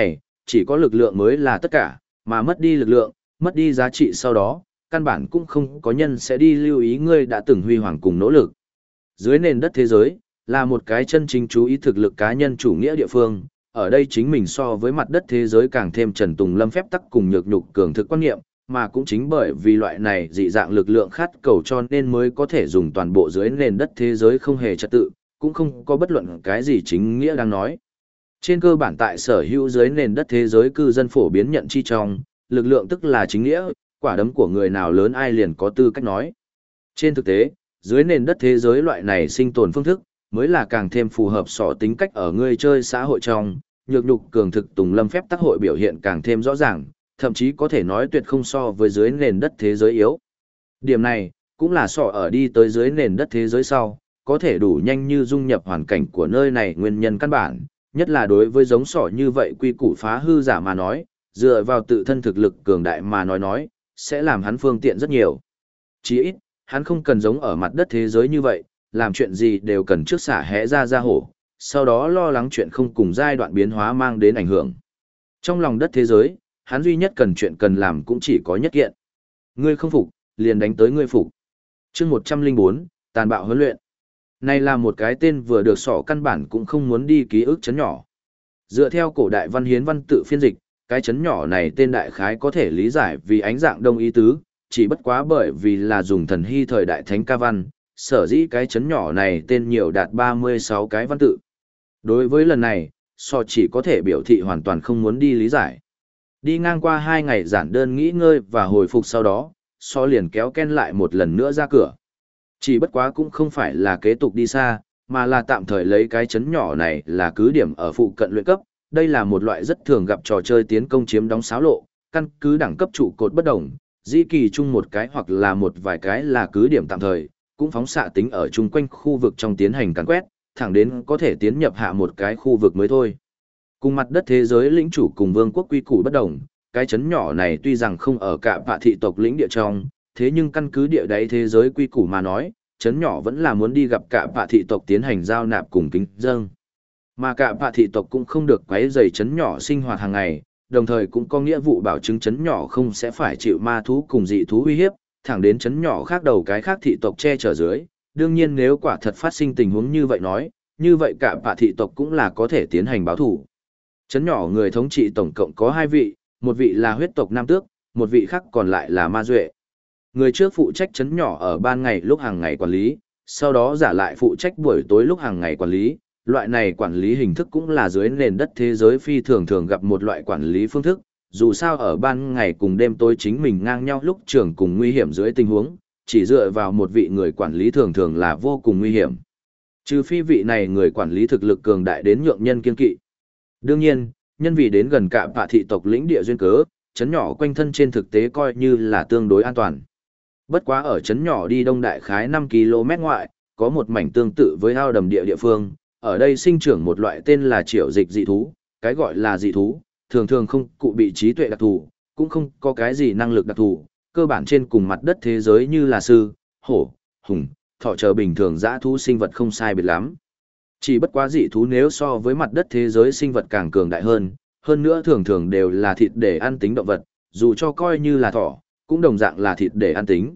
chỉ có lực lượng mới là tất cả, mà mất đi lực lượng, mất đi giá trị sau đó, căn bản cũng không có nhân sẽ đi lưu ý ngươi đã từng huy hoàng cùng nỗ lực. Dưới nền đất thế giới, là một cái chân chính chú ý thực lực cá nhân chủ nghĩa địa phương, ở đây chính mình so với mặt đất thế giới càng thêm trần tùng lâm phép tắc cùng nhược nhục cường thực quan niệm, mà cũng chính bởi vì loại này dị dạng lực lượng khát cầu cho nên mới có thể dùng toàn bộ dưới nền đất thế giới không hề trật tự, cũng không có bất luận cái gì chính nghĩa đang nói. Trên cơ bản tại sở hữu dưới nền đất thế giới cư dân phổ biến nhận chi trong, lực lượng tức là chính nghĩa, quả đấm của người nào lớn ai liền có tư cách nói. Trên thực tế, dưới nền đất thế giới loại này sinh tồn phương thức, mới là càng thêm phù hợp sọ tính cách ở người chơi xã hội trong, nhược nhục cường thực tùng lâm phép tác hội biểu hiện càng thêm rõ ràng, thậm chí có thể nói tuyệt không so với dưới nền đất thế giới yếu. Điểm này, cũng là sọ ở đi tới dưới nền đất thế giới sau, có thể đủ nhanh như dung nhập hoàn cảnh của nơi này nguyên nhân căn bản, nhất là đối với giống sọ như vậy quy củ phá hư giả mà nói, dựa vào tự thân thực lực cường đại mà nói, sẽ làm hắn phương tiện rất nhiều. Chỉ ít, hắn không cần giống ở mặt đất thế giới như vậy, làm chuyện gì đều cần trước xả hẽ ra hổ, sau đó lo lắng chuyện không cùng giai đoạn biến hóa mang đến ảnh hưởng. Trong lòng đất thế giới, hắn duy nhất cần chuyện cần làm cũng chỉ có nhất kiện. Ngươi không phục, liền đánh tới ngươi phục. Chương 104, tàn bạo huấn luyện. Này là một cái tên vừa được sỏ căn bản cũng không muốn đi ký ức chấn nhỏ. Dựa theo cổ đại văn hiến văn tự phiên dịch, cái chấn nhỏ này tên đại khái có thể lý giải vì ánh dạng đông ý tứ, chỉ bất quá bởi vì là dùng thần hy thời đại thánh ca văn, sở dĩ cái chấn nhỏ này tên nhiều đạt 36 cái văn tự. Đối với lần này, so chỉ có thể biểu thị hoàn toàn không muốn đi lý giải. Đi ngang qua 2 ngày giản đơn nghỉ ngơi và hồi phục sau đó, so liền kéo Ken lại một lần nữa ra cửa. Chỉ bất quá cũng không phải là kế tục đi xa, mà là tạm thời lấy cái chấn nhỏ này là cứ điểm ở phụ cận luyện cấp. Đây là một loại rất thường gặp trò chơi tiến công chiếm đóng xáo lộ, căn cứ đẳng cấp trụ cột bất đồng, dĩ kỳ chung một cái hoặc là một vài cái là cứ điểm tạm thời, cũng phóng xạ tính ở chung quanh khu vực trong tiến hành càn quét, thẳng đến có thể tiến nhập hạ một cái khu vực mới thôi. Cùng mặt đất thế giới lĩnh chủ cùng vương quốc quy củ bất đồng, cái chấn nhỏ này tuy rằng không ở cả vạ thị tộc lĩnh địa trong, thế nhưng căn cứ địa đáy thế giới quy củ mà nói, chấn nhỏ vẫn là muốn đi gặp cả vạ thị tộc tiến hành giao nạp cùng kính dâng. Mà cả vạ thị tộc cũng không được quấy rầy chấn nhỏ sinh hoạt hàng ngày, đồng thời cũng có nghĩa vụ bảo chứng chấn nhỏ không sẽ phải chịu ma thú cùng dị thú uy hiếp, thẳng đến chấn nhỏ khác đầu cái khác thị tộc che chở dưới. Đương nhiên nếu quả thật phát sinh tình huống như vậy nói, như vậy cả vạ thị tộc cũng là có thể tiến hành báo thủ. Chấn nhỏ người thống trị tổng cộng có 2 vị, một vị là huyết tộc Nam Tước, một vị khác còn lại là Ma Duệ. Người trước phụ trách chấn nhỏ ở ban ngày lúc hàng ngày quản lý, sau đó giả lại phụ trách buổi tối lúc hàng ngày quản lý. Loại này quản lý hình thức cũng là dưới nền đất thế giới phi thường thường gặp một loại quản lý phương thức, dù sao ở ban ngày cùng đêm tối chính mình ngang nhau lúc trường cùng nguy hiểm dưới tình huống, chỉ dựa vào một vị người quản lý thường thường là vô cùng nguy hiểm. Trừ phi vị này người quản lý thực lực cường đại đến nhượng nhân kiên kỵ. Đương nhiên, nhân vì đến gần cả vạ thị tộc lĩnh địa duyên cớ, chấn nhỏ quanh thân trên thực tế coi như là tương đối an toàn. Bất quá ở chấn nhỏ đi đông đại khái 5 km ngoại, có một mảnh tương tự với ao đầm địa địa phương, ở đây sinh trưởng một loại tên là triệu dịch dị thú, cái gọi là dị thú, thường thường không cụ bị trí tuệ đặc thù, cũng không có cái gì năng lực đặc thù, cơ bản trên cùng mặt đất thế giới như là sư, hổ, hùng, thỏ chờ bình thường dã thú sinh vật không sai biệt lắm. Chỉ bất quá dị thú nếu so với mặt đất thế giới sinh vật càng cường đại hơn nữa thường thường đều là thịt để ăn tính động vật, dù cho coi như là thỏ, cũng đồng dạng là thịt để ăn tính.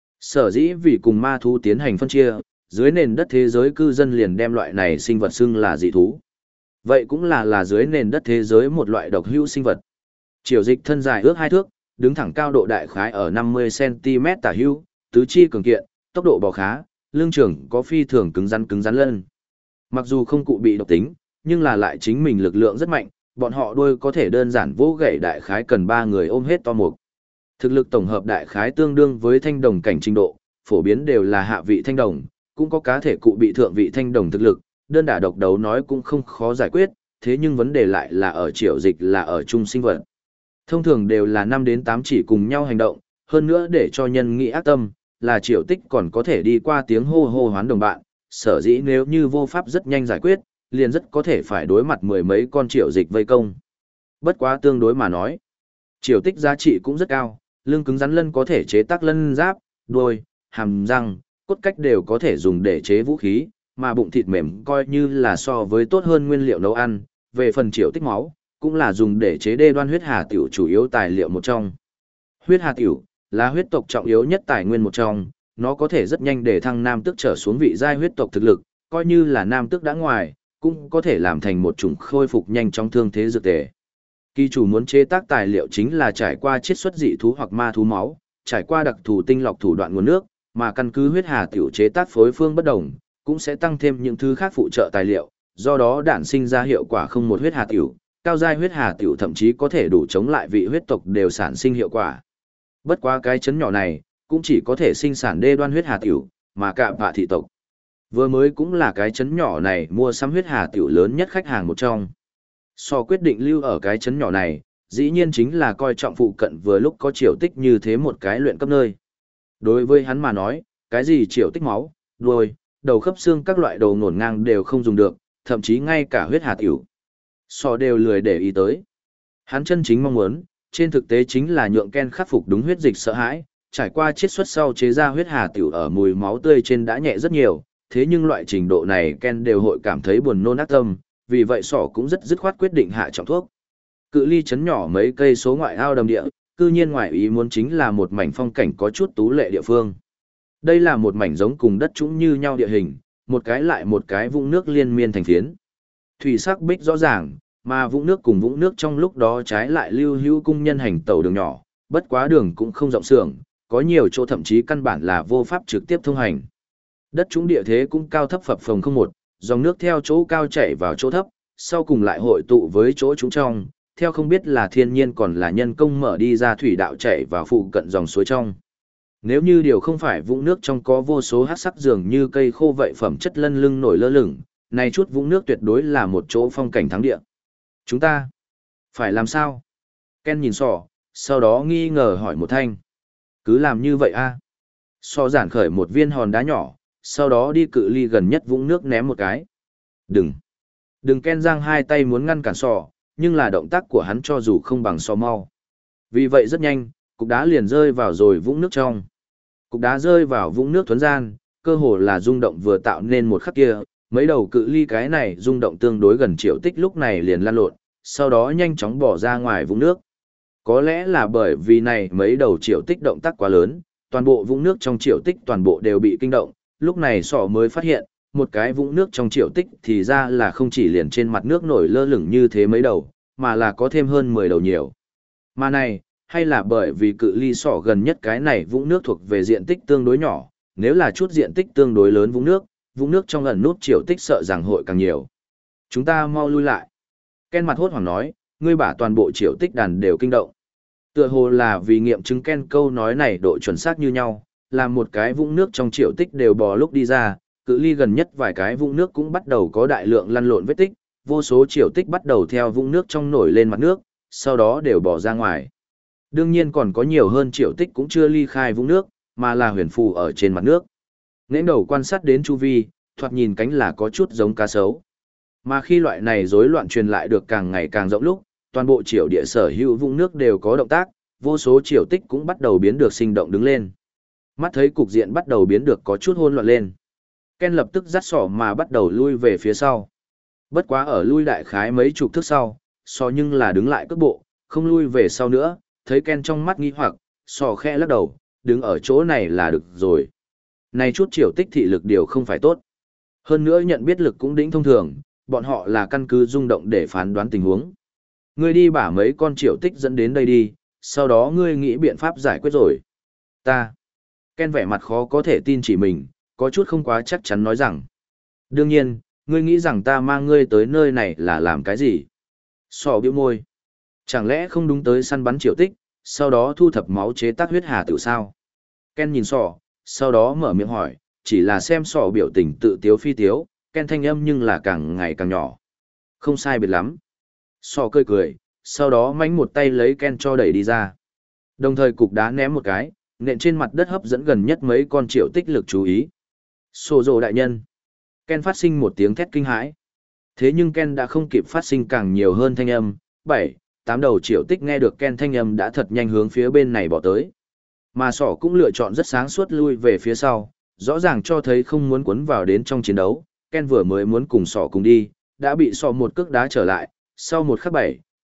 Sở dĩ vì cùng ma thú tiến hành phân chia, dưới nền đất thế giới cư dân liền đem loại này sinh vật xưng là dị thú. Vậy cũng là dưới nền đất thế giới một loại độc hữu sinh vật. Chiều dịch thân dài ước 2 thước, đứng thẳng cao độ đại khái ở 50 cm tả hữu, tứ chi cường kiện, tốc độ bò khá, lưng trường có phi thường cứng rắn lân. Mặc dù không cụ bị độc tính, nhưng là lại chính mình lực lượng rất mạnh, bọn họ đuôi có thể đơn giản vỗ gậy đại khái cần 3 người ôm hết to mục. Thực lực tổng hợp đại khái tương đương với thanh đồng cảnh trình độ, phổ biến đều là hạ vị thanh đồng, cũng có cá thể cụ bị thượng vị thanh đồng thực lực, đơn đả độc đấu nói cũng không khó giải quyết, thế nhưng vấn đề lại là ở triệu dịch là ở chung sinh vật. Thông thường đều là 5 đến 8 chỉ cùng nhau hành động, hơn nữa để cho nhân nghĩ ác tâm, là triệu tích còn có thể đi qua tiếng hô hô hoán đồng bạn, sở dĩ nếu như vô pháp rất nhanh giải quyết, liền rất có thể phải đối mặt mười mấy con triệu dịch vây công. Bất quá tương đối mà nói, triệu tích giá trị cũng rất cao, lưng cứng rắn lân có thể chế tác lân giáp, đuôi, hàm răng, cốt cách đều có thể dùng để chế vũ khí, mà bụng thịt mềm coi như là so với tốt hơn nguyên liệu nấu ăn, về phần triệu tích máu, cũng là dùng để chế đê đoan huyết hà tiểu chủ yếu tài liệu một trong. Huyết hà tiểu là huyết tộc trọng yếu nhất tài nguyên một trong, nó có thể rất nhanh để thăng nam tước trở xuống vị giai huyết tộc thực lực, coi như là nam tước đã ngoài, cũng có thể làm thành một chủng khôi phục nhanh trong thương thế dược tề. Kỳ chủ muốn chế tác tài liệu chính là trải qua chiết xuất dị thú hoặc ma thú máu, trải qua đặc thù tinh lọc thủ đoạn nguồn nước, mà căn cứ huyết hà tiểu chế tác phối phương bất đồng, cũng sẽ tăng thêm những thứ khác phụ trợ tài liệu, do đó đản sinh ra hiệu quả không một huyết hà tiểu, cao giai huyết hà tiểu thậm chí có thể đủ chống lại vị huyết tộc đều sản sinh hiệu quả. Bất quá cái chấn nhỏ này, cũng chỉ có thể sinh sản đê đoan huyết hà tiểu, mà cả vạ thị tộc. Vừa mới cũng là cái chấn nhỏ này mua sắm huyết hà tiểu lớn nhất khách hàng một trong. So quyết định lưu ở cái chấn nhỏ này, dĩ nhiên chính là coi trọng phụ cận vừa lúc có triều tích như thế một cái luyện cấp nơi. Đối với hắn mà nói, cái gì triều tích máu, đuôi, đầu khớp xương các loại đồ ngổn ngang đều không dùng được, thậm chí ngay cả huyết hà tiểu. So đều lười để ý tới. Hắn chân chính mong muốn, trên thực tế chính là nhượng Ken khắc phục đúng huyết dịch sợ hãi, trải qua chiết xuất sau chế ra huyết hà tiểu ở mùi máu tươi trên đã nhẹ rất nhiều, thế nhưng loại trình độ này Ken đều hội cảm thấy buồn nôn ác tâm, vì vậy sỏ cũng rất dứt khoát quyết định hạ trọng thuốc. Cự ly chấn nhỏ mấy cây số ngoại ao đầm địa, cư nhiên ngoại ý muốn chính là một mảnh phong cảnh có chút tú lệ địa phương. Đây là một mảnh giống cùng đất trũng như nhau địa hình, một cái lại một cái vũng nước liên miên thành phiến. Thủy sắc bích rõ ràng, mà vũng nước cùng vũng nước trong lúc đó trái lại lưu hữu cung nhân hành tàu đường nhỏ, bất quá đường cũng không rộng sưởng, có nhiều chỗ thậm chí căn bản là vô pháp trực tiếp thông hành. Đất trũng địa thế cũng cao thấp phập phồng không một, dòng nước theo chỗ cao chảy vào chỗ thấp, sau cùng lại hội tụ với chỗ trũng trong, theo không biết là thiên nhiên còn là nhân công mở đi ra thủy đạo chảy vào phụ cận dòng suối trong. Nếu như điều không phải vũng nước trong có vô số hắc sắc dường như cây khô vậy phẩm chất lân lưng nổi lơ lửng, này chút vũng nước tuyệt đối là một chỗ phong cảnh thắng địa. Chúng ta phải làm sao? Ken nhìn Sọ, sau đó nghi ngờ hỏi một thanh. Cứ làm như vậy a? Sọ giản khởi một viên hòn đá nhỏ, sau đó đi cự ly gần nhất vũng nước ném một cái. Đừng Ken giang hai tay muốn ngăn cản Sọ, nhưng là động tác của hắn cho dù không bằng Sọ mau. Vì vậy rất nhanh, cục đá liền rơi vào rồi vũng nước trong. Cục đá rơi vào vũng nước thuần gian, cơ hồ là rung động vừa tạo nên một khắc kia, mấy đầu cự ly cái này rung động tương đối gần triệu tích lúc này liền lăn lộn, sau đó nhanh chóng bỏ ra ngoài vũng nước. Có lẽ là bởi vì này mấy đầu triệu tích động tác quá lớn, toàn bộ vũng nước trong triệu tích toàn bộ đều bị kinh động, lúc này Sọ mới phát hiện, một cái vũng nước trong triệu tích thì ra là không chỉ liền trên mặt nước nổi lơ lửng như thế mấy đầu, mà là có thêm hơn 10 đầu nhiều. Mà này, hay là bởi vì cự ly Sọ gần nhất cái này vũng nước thuộc về diện tích tương đối nhỏ, nếu là chút diện tích tương đối lớn vũng nước trong ẩn nút triệu tích sợ rằng hội càng nhiều. Chúng ta mau lui lại. Ken mặt hốt hoảng nói, ngươi bả toàn bộ triệu tích đàn đều kinh động. Tựa hồ là vì nghiệm chứng Ken câu nói này độ chuẩn xác như nhau, làm một cái vũng nước trong triệu tích đều bò lúc đi ra, cự ly gần nhất vài cái vũng nước cũng bắt đầu có đại lượng lăn lộn vết tích, vô số triệu tích bắt đầu theo vũng nước trong nổi lên mặt nước, sau đó đều bỏ ra ngoài. Đương nhiên còn có nhiều hơn triệu tích cũng chưa ly khai vũng nước, mà là huyền phù ở trên mặt nước. Nghễ đầu quan sát đến chu vi, thoạt nhìn cánh là có chút giống cá sấu. Mà khi loại này rối loạn truyền lại được càng ngày càng rộng lúc, toàn bộ triệu địa sở hữu vũng nước đều có động tác, vô số triệu tích cũng bắt đầu biến được sinh động đứng lên. Mắt thấy cục diện bắt đầu biến được có chút hỗn loạn lên. Ken lập tức dắt Sọ mà bắt đầu lui về phía sau. Bất quá ở lui đại khái mấy chục thước sau, Sọ nhưng là đứng lại cước bộ, không lui về sau nữa, thấy Ken trong mắt nghi hoặc, Sọ khẽ lắc đầu, đứng ở chỗ này là được rồi. Này chút triệu tích thị lực điều không phải tốt. Hơn nữa nhận biết lực cũng đỉnh thông thường, bọn họ là căn cứ rung động để phán đoán tình huống. Ngươi đi bả mấy con triệu tích dẫn đến đây đi, sau đó ngươi nghĩ biện pháp giải quyết rồi. Ken vẻ mặt khó có thể tin chỉ mình, có chút không quá chắc chắn nói rằng. Đương nhiên, ngươi nghĩ rằng ta mang ngươi tới nơi này là làm cái gì? Sọ bĩu môi. Chẳng lẽ không đúng tới săn bắn triệu tích, sau đó thu thập máu chế tác huyết hà tự sao? Ken nhìn Sọ, sau đó mở miệng hỏi, chỉ là xem Sọ biểu tình tự tiếu phi tiếu, Ken thanh âm nhưng là càng ngày càng nhỏ. Không sai biệt lắm. Sọ cười, sau đó mánh một tay lấy Ken cho đẩy đi ra. Đồng thời cục đá ném một cái, nện trên mặt đất hấp dẫn gần nhất mấy con triệu tích lực chú ý. Sô dồ đại nhân. Ken phát sinh một tiếng thét kinh hãi. Thế nhưng Ken đã không kịp phát sinh càng nhiều hơn thanh âm, 7, 8 đầu triệu tích nghe được Ken thanh âm đã thật nhanh hướng phía bên này bỏ tới. Mà Sọ cũng lựa chọn rất sáng suốt lui về phía sau, rõ ràng cho thấy không muốn cuốn vào đến trong chiến đấu. Ken vừa mới muốn cùng Sọ cùng đi, đã bị Sọ một cước đá trở lại, sau một khắc 7,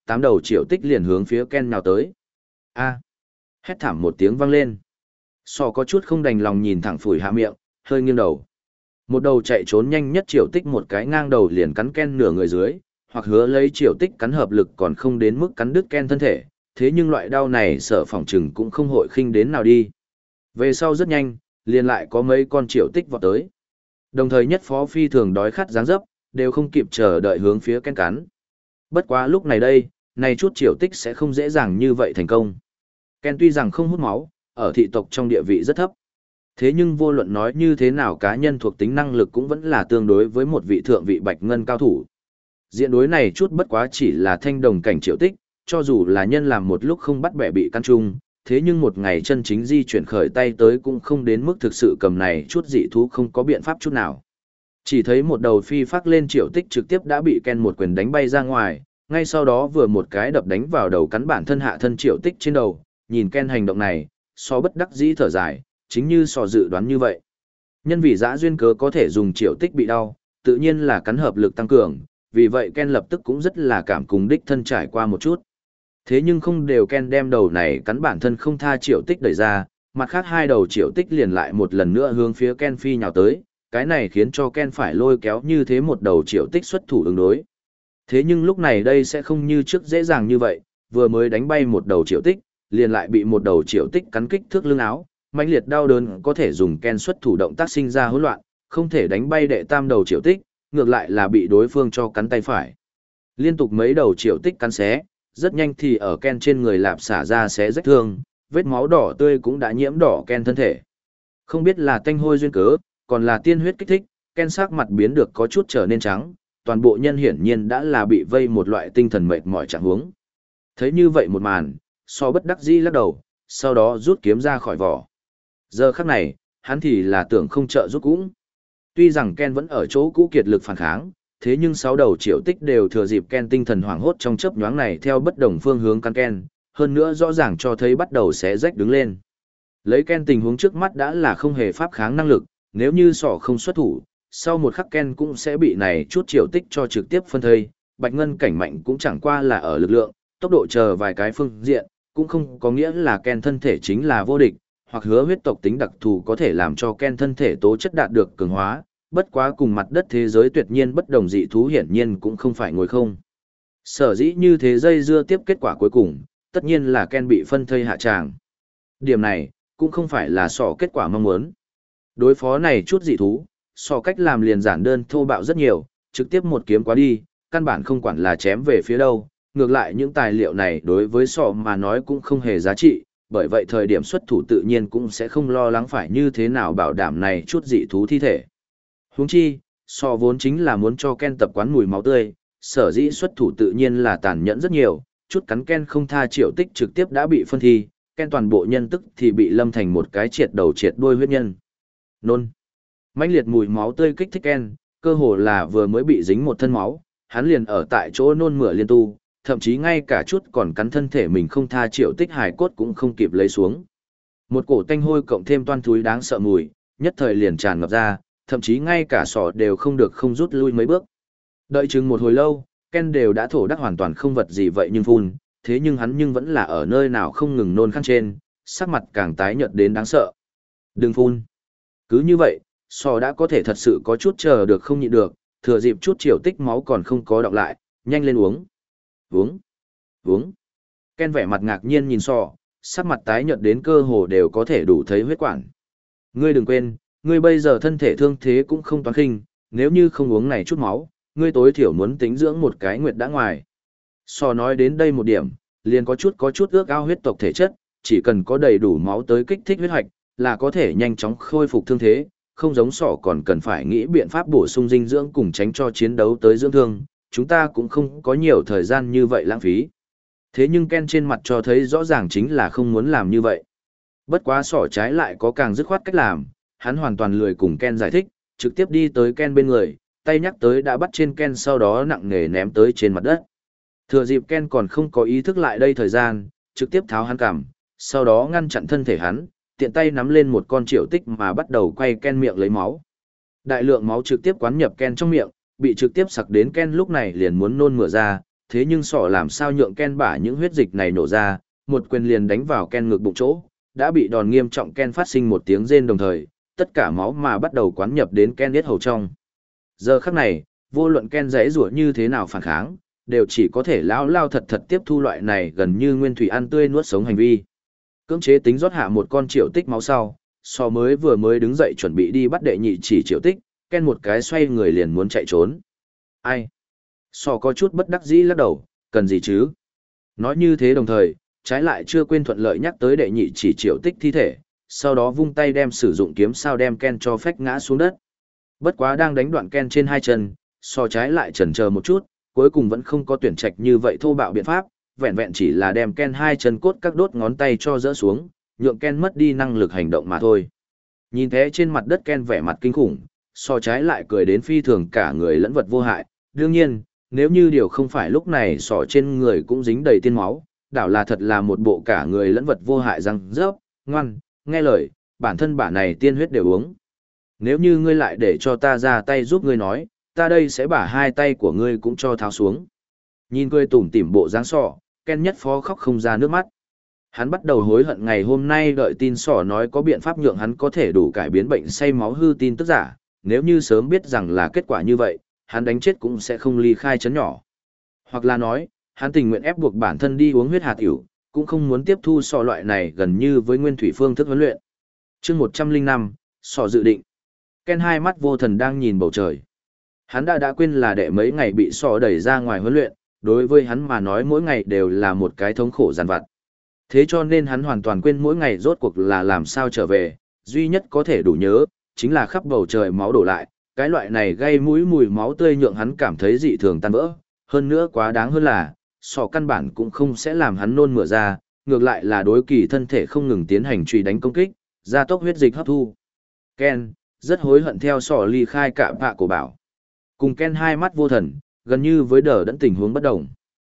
tám đầu triệu tích liền hướng phía Ken nhào tới. A! Hét thảm một tiếng vang lên. Sọ có chút không đành lòng nhìn thẳng phủi hạ miệng, hơi nghiêng đầu. Một đầu chạy trốn nhanh nhất triệu tích một cái ngang đầu liền cắn Ken nửa người dưới, hoặc hứa lấy triệu tích cắn hợp lực còn không đến mức cắn đứt Ken thân thể, thế nhưng loại đau này sợ phỏng chừng cũng không hội khinh đến nào đi. Về sau rất nhanh, liền lại có mấy con triệu tích vọt tới. Đồng thời nhất phó phi thường đói khát dáng dấp, đều không kịp chờ đợi hướng phía Ken cắn. Bất quá lúc này đây, này chút triệu tích sẽ không dễ dàng như vậy thành công. Ken tuy rằng không hút máu, ở thị tộc trong địa vị rất thấp. Thế nhưng vô luận nói như thế nào cá nhân thuộc tính năng lực cũng vẫn là tương đối với một vị thượng vị bạch ngân cao thủ. Diện đối này chút bất quá chỉ là thanh đồng cảnh triệu tích, cho dù là nhân làm một lúc không bắt bẻ bị căn trung, thế nhưng một ngày chân chính di chuyển khởi tay tới cũng không đến mức thực sự cầm này chút dị thú không có biện pháp chút nào. Chỉ thấy một đầu phi phát lên triệu tích trực tiếp đã bị Ken một quyền đánh bay ra ngoài, ngay sau đó vừa một cái đập đánh vào đầu cắn bản thân hạ thân triệu tích trên đầu, nhìn Ken hành động này, so bất đắc dĩ thở dài, chính như so dự đoán như vậy. Nhân vì dã duyên cớ có thể dùng triệu tích bị đau, tự nhiên là cắn hợp lực tăng cường, vì vậy Ken lập tức cũng rất là cảm cùng đích thân trải qua một chút. Thế nhưng không đều Ken đem đầu này cắn bản thân không tha triệu tích đẩy ra, mặt khác hai đầu triệu tích liền lại một lần nữa hướng phía Ken phi nhào tới, cái này khiến cho Ken phải lôi kéo như thế một đầu triệu tích xuất thủ ứng đối. Thế nhưng lúc này đây sẽ không như trước dễ dàng như vậy, vừa mới đánh bay một đầu triệu tích, liền lại bị một đầu triệu tích cắn kích thước lưng áo, mãnh liệt đau đớn có thể dùng Ken xuất thủ động tác sinh ra hỗn loạn, không thể đánh bay đệ tam đầu triệu tích, ngược lại là bị đối phương cho cắn tay phải. Liên tục mấy đầu triệu tích cắn xé, rất nhanh thì ở Ken trên người lạp xả ra xé rách thương, vết máu đỏ tươi cũng đã nhiễm đỏ Ken thân thể. Không biết là tanh hôi duyên cớ, còn là tiên huyết kích thích, Ken sắc mặt biến được có chút trở nên trắng, toàn bộ nhân hiển nhiên đã là bị vây một loại tinh thần mệt mỏi trạng huống. Thấy như vậy một màn, so bất đắc dĩ lắc đầu, sau đó rút kiếm ra khỏi vỏ. Giờ khắc này, hắn thì là tưởng không trợ giúp cũng. Tuy rằng Ken vẫn ở chỗ cũ kiệt lực phản kháng, thế nhưng sáu đầu triệu tích đều thừa dịp Ken tinh thần hoảng hốt trong chớp nhoáng này theo bất đồng phương hướng căn Ken, hơn nữa rõ ràng cho thấy bắt đầu xé rách đứng lên. Lấy Ken tình huống trước mắt đã là không hề pháp kháng năng lực, nếu như sỏ không xuất thủ, sau một khắc Ken cũng sẽ bị này chút triệu tích cho trực tiếp phân thây, bạch ngân cảnh mạnh cũng chẳng qua là ở lực lượng, tốc độ chờ vài cái phương diện, cũng không có nghĩa là Ken thân thể chính là vô địch, hoặc hứa huyết tộc tính đặc thù có thể làm cho Ken thân thể tố chất đạt được cường hóa, bất quá cùng mặt đất thế giới tuyệt nhiên bất đồng dị thú hiển nhiên cũng không phải ngồi không. Sở dĩ như thế dây dưa tiếp kết quả cuối cùng, tất nhiên là Ken bị phân thây hạ tràng. Điểm này, cũng không phải là sỏ kết quả mong muốn. Đối phó này chút dị thú, sỏ cách làm liền giản đơn thô bạo rất nhiều, trực tiếp một kiếm quá đi, căn bản không quản là chém về phía đâu, ngược lại những tài liệu này đối với sỏ mà nói cũng không hề giá trị, bởi vậy thời điểm xuất thủ tự nhiên cũng sẽ không lo lắng phải như thế nào bảo đảm này chút dị thú thi thể. Huống chi, sỏ vốn chính là muốn cho Ken tập quán mùi máu tươi, sở dĩ xuất thủ tự nhiên là tàn nhẫn rất nhiều, chút cắn Ken không tha triệu tích trực tiếp đã bị phân thi, Ken toàn bộ nhân tức thì bị lâm thành một cái triệt đầu triệt đuôi huyết nhân. Nôn. Mãnh liệt mùi máu tươi kích thích Ken, cơ hồ là vừa mới bị dính một thân máu, hắn liền ở tại chỗ nôn mửa liên tu, thậm chí ngay cả chút còn cắn thân thể mình không tha triệu tích hài cốt cũng không kịp lấy xuống. Một cổ tanh hôi cộng thêm toan thúi đáng sợ mùi, nhất thời liền tràn ngập ra, thậm chí ngay cả sọ đều không được không rút lui mấy bước. Đợi chừng một hồi lâu, Ken đều đã thổ đắc hoàn toàn không vật gì vậy nhưng phun, thế nhưng hắn nhưng vẫn là ở nơi nào không ngừng nôn khăn trên, sắc mặt càng tái nhợt đến đáng sợ. Đừng phun. Cứ như vậy, sọ đã có thể thật sự có chút chờ được không nhịn được, thừa dịp chút triệu tích máu còn không có đọng lại, nhanh lên uống. Uống. Uống. Ken vẻ mặt ngạc nhiên nhìn sọ, sắc mặt tái nhợt đến cơ hồ đều có thể đủ thấy huyết quản. Ngươi đừng quên, ngươi bây giờ thân thể thương thế cũng không toán khinh, nếu như không uống này chút máu, ngươi tối thiểu muốn tính dưỡng một cái nguyệt đã ngoài. Sò nói đến đây một điểm, liền có chút ước ao huyết tộc thể chất, chỉ cần có đầy đủ máu tới kích thích huyết hoạch, là có thể nhanh chóng khôi phục thương thế, không giống sỏ còn cần phải nghĩ biện pháp bổ sung dinh dưỡng cùng tránh cho chiến đấu tới dưỡng thương, chúng ta cũng không có nhiều thời gian như vậy lãng phí. Thế nhưng Ken trên mặt cho thấy rõ ràng chính là không muốn làm như vậy. Bất quá sỏ trái lại có càng dứt khoát cách làm, hắn hoàn toàn lười cùng Ken giải thích, trực tiếp đi tới Ken bên người, tay nhắc tới đã bắt trên Ken sau đó nặng nề ném tới trên mặt đất. Thừa dịp Ken còn không có ý thức lại đây thời gian, trực tiếp tháo hắn cằm, sau đó ngăn chặn thân thể hắn, tiện tay nắm lên một con triệu tích mà bắt đầu quay Ken miệng lấy máu. Đại lượng máu trực tiếp quán nhập Ken trong miệng, bị trực tiếp sặc đến Ken lúc này liền muốn nôn mửa ra, thế nhưng sỏ làm sao nhượng Ken bả những huyết dịch này nổ ra, một quyền liền đánh vào Ken ngực bụng chỗ, đã bị đòn nghiêm trọng. Ken phát sinh một tiếng rên đồng thời, tất cả máu mà bắt đầu quán nhập đến Ken yết hầu trong. Giờ khắc này, vô luận Ken giãy giụa như thế nào phản kháng, đều chỉ có thể lao lao thật thật tiếp thu loại này gần như nguyên thủy ăn tươi nuốt sống hành vi. Cưỡng chế tính rót hạ một con triệu tích máu sau, sò vừa mới đứng dậy chuẩn bị đi bắt đệ nhị chỉ triệu tích, Ken một cái xoay người liền muốn chạy trốn. Ai? Sò có chút bất đắc dĩ lắc đầu, cần gì chứ? Nói như thế đồng thời, trái lại chưa quên thuận lợi nhắc tới đệ nhị chỉ triệu tích thi thể, sau đó vung tay đem sử dụng kiếm sao đem Ken cho phách ngã xuống đất. Bất quá đang đánh đoạn Ken trên hai chân, sò trái lại chần chờ một chút, cuối cùng vẫn không có tuyển trạch như vậy thô bạo biện pháp, vẹn vẹn chỉ là đem Ken hai chân cốt các đốt ngón tay cho dỡ xuống, nhượng Ken mất đi năng lực hành động mà thôi. Nhìn thế trên mặt đất Ken vẻ mặt kinh khủng, sò trái lại cười đến phi thường cả người lẫn vật vô hại. Đương nhiên, nếu như điều không phải lúc này sò trên người cũng dính đầy tiên máu, đảo là thật là một bộ cả người lẫn vật vô hại răng rớp, ngoan, nghe lời, bản thân bả này tiên huyết đều uống. Nếu như ngươi lại để cho ta ra tay giúp ngươi nói, ta đây sẽ bả hai tay của ngươi cũng cho tháo xuống. Nhìn cười tủm tỉm bộ dáng sọ, Ken nhất phó khóc không ra nước mắt. Hắn bắt đầu hối hận ngày hôm nay đợi tin sỏ nói có biện pháp nhượng hắn có thể đủ cải biến bệnh say máu hư tin tức giả, nếu như sớm biết rằng là kết quả như vậy, hắn đánh chết cũng sẽ không ly khai chấn nhỏ. Hoặc là nói, hắn tình nguyện ép buộc bản thân đi uống huyết hạt ỉu, cũng không muốn tiếp thu sọ loại này gần như với nguyên thủy phương thức huấn luyện. Chương 105, sọ dự định. Ken hai mắt vô thần đang nhìn bầu trời. Hắn đã quên là đệ mấy ngày bị sọ đẩy ra ngoài huấn luyện, đối với hắn mà nói mỗi ngày đều là một cái thống khổ dằn vặt. Thế cho nên hắn hoàn toàn quên mỗi ngày rốt cuộc là làm sao trở về, duy nhất có thể đủ nhớ, chính là khắp bầu trời máu đổ lại, cái loại này gây mũi mùi máu tươi nhượng hắn cảm thấy dị thường tan vỡ, hơn nữa quá đáng hơn là, sọ căn bản cũng không sẽ làm hắn nôn mửa ra, ngược lại là đối kỳ thân thể không ngừng tiến hành truy đánh công kích, gia tốc huyết dịch hấp thu. Ken, rất hối hận theo sọ ly khai cả vạ của bảo. Cùng Ken hai mắt vô thần, gần như với đờ đẫn tình huống bất đồng.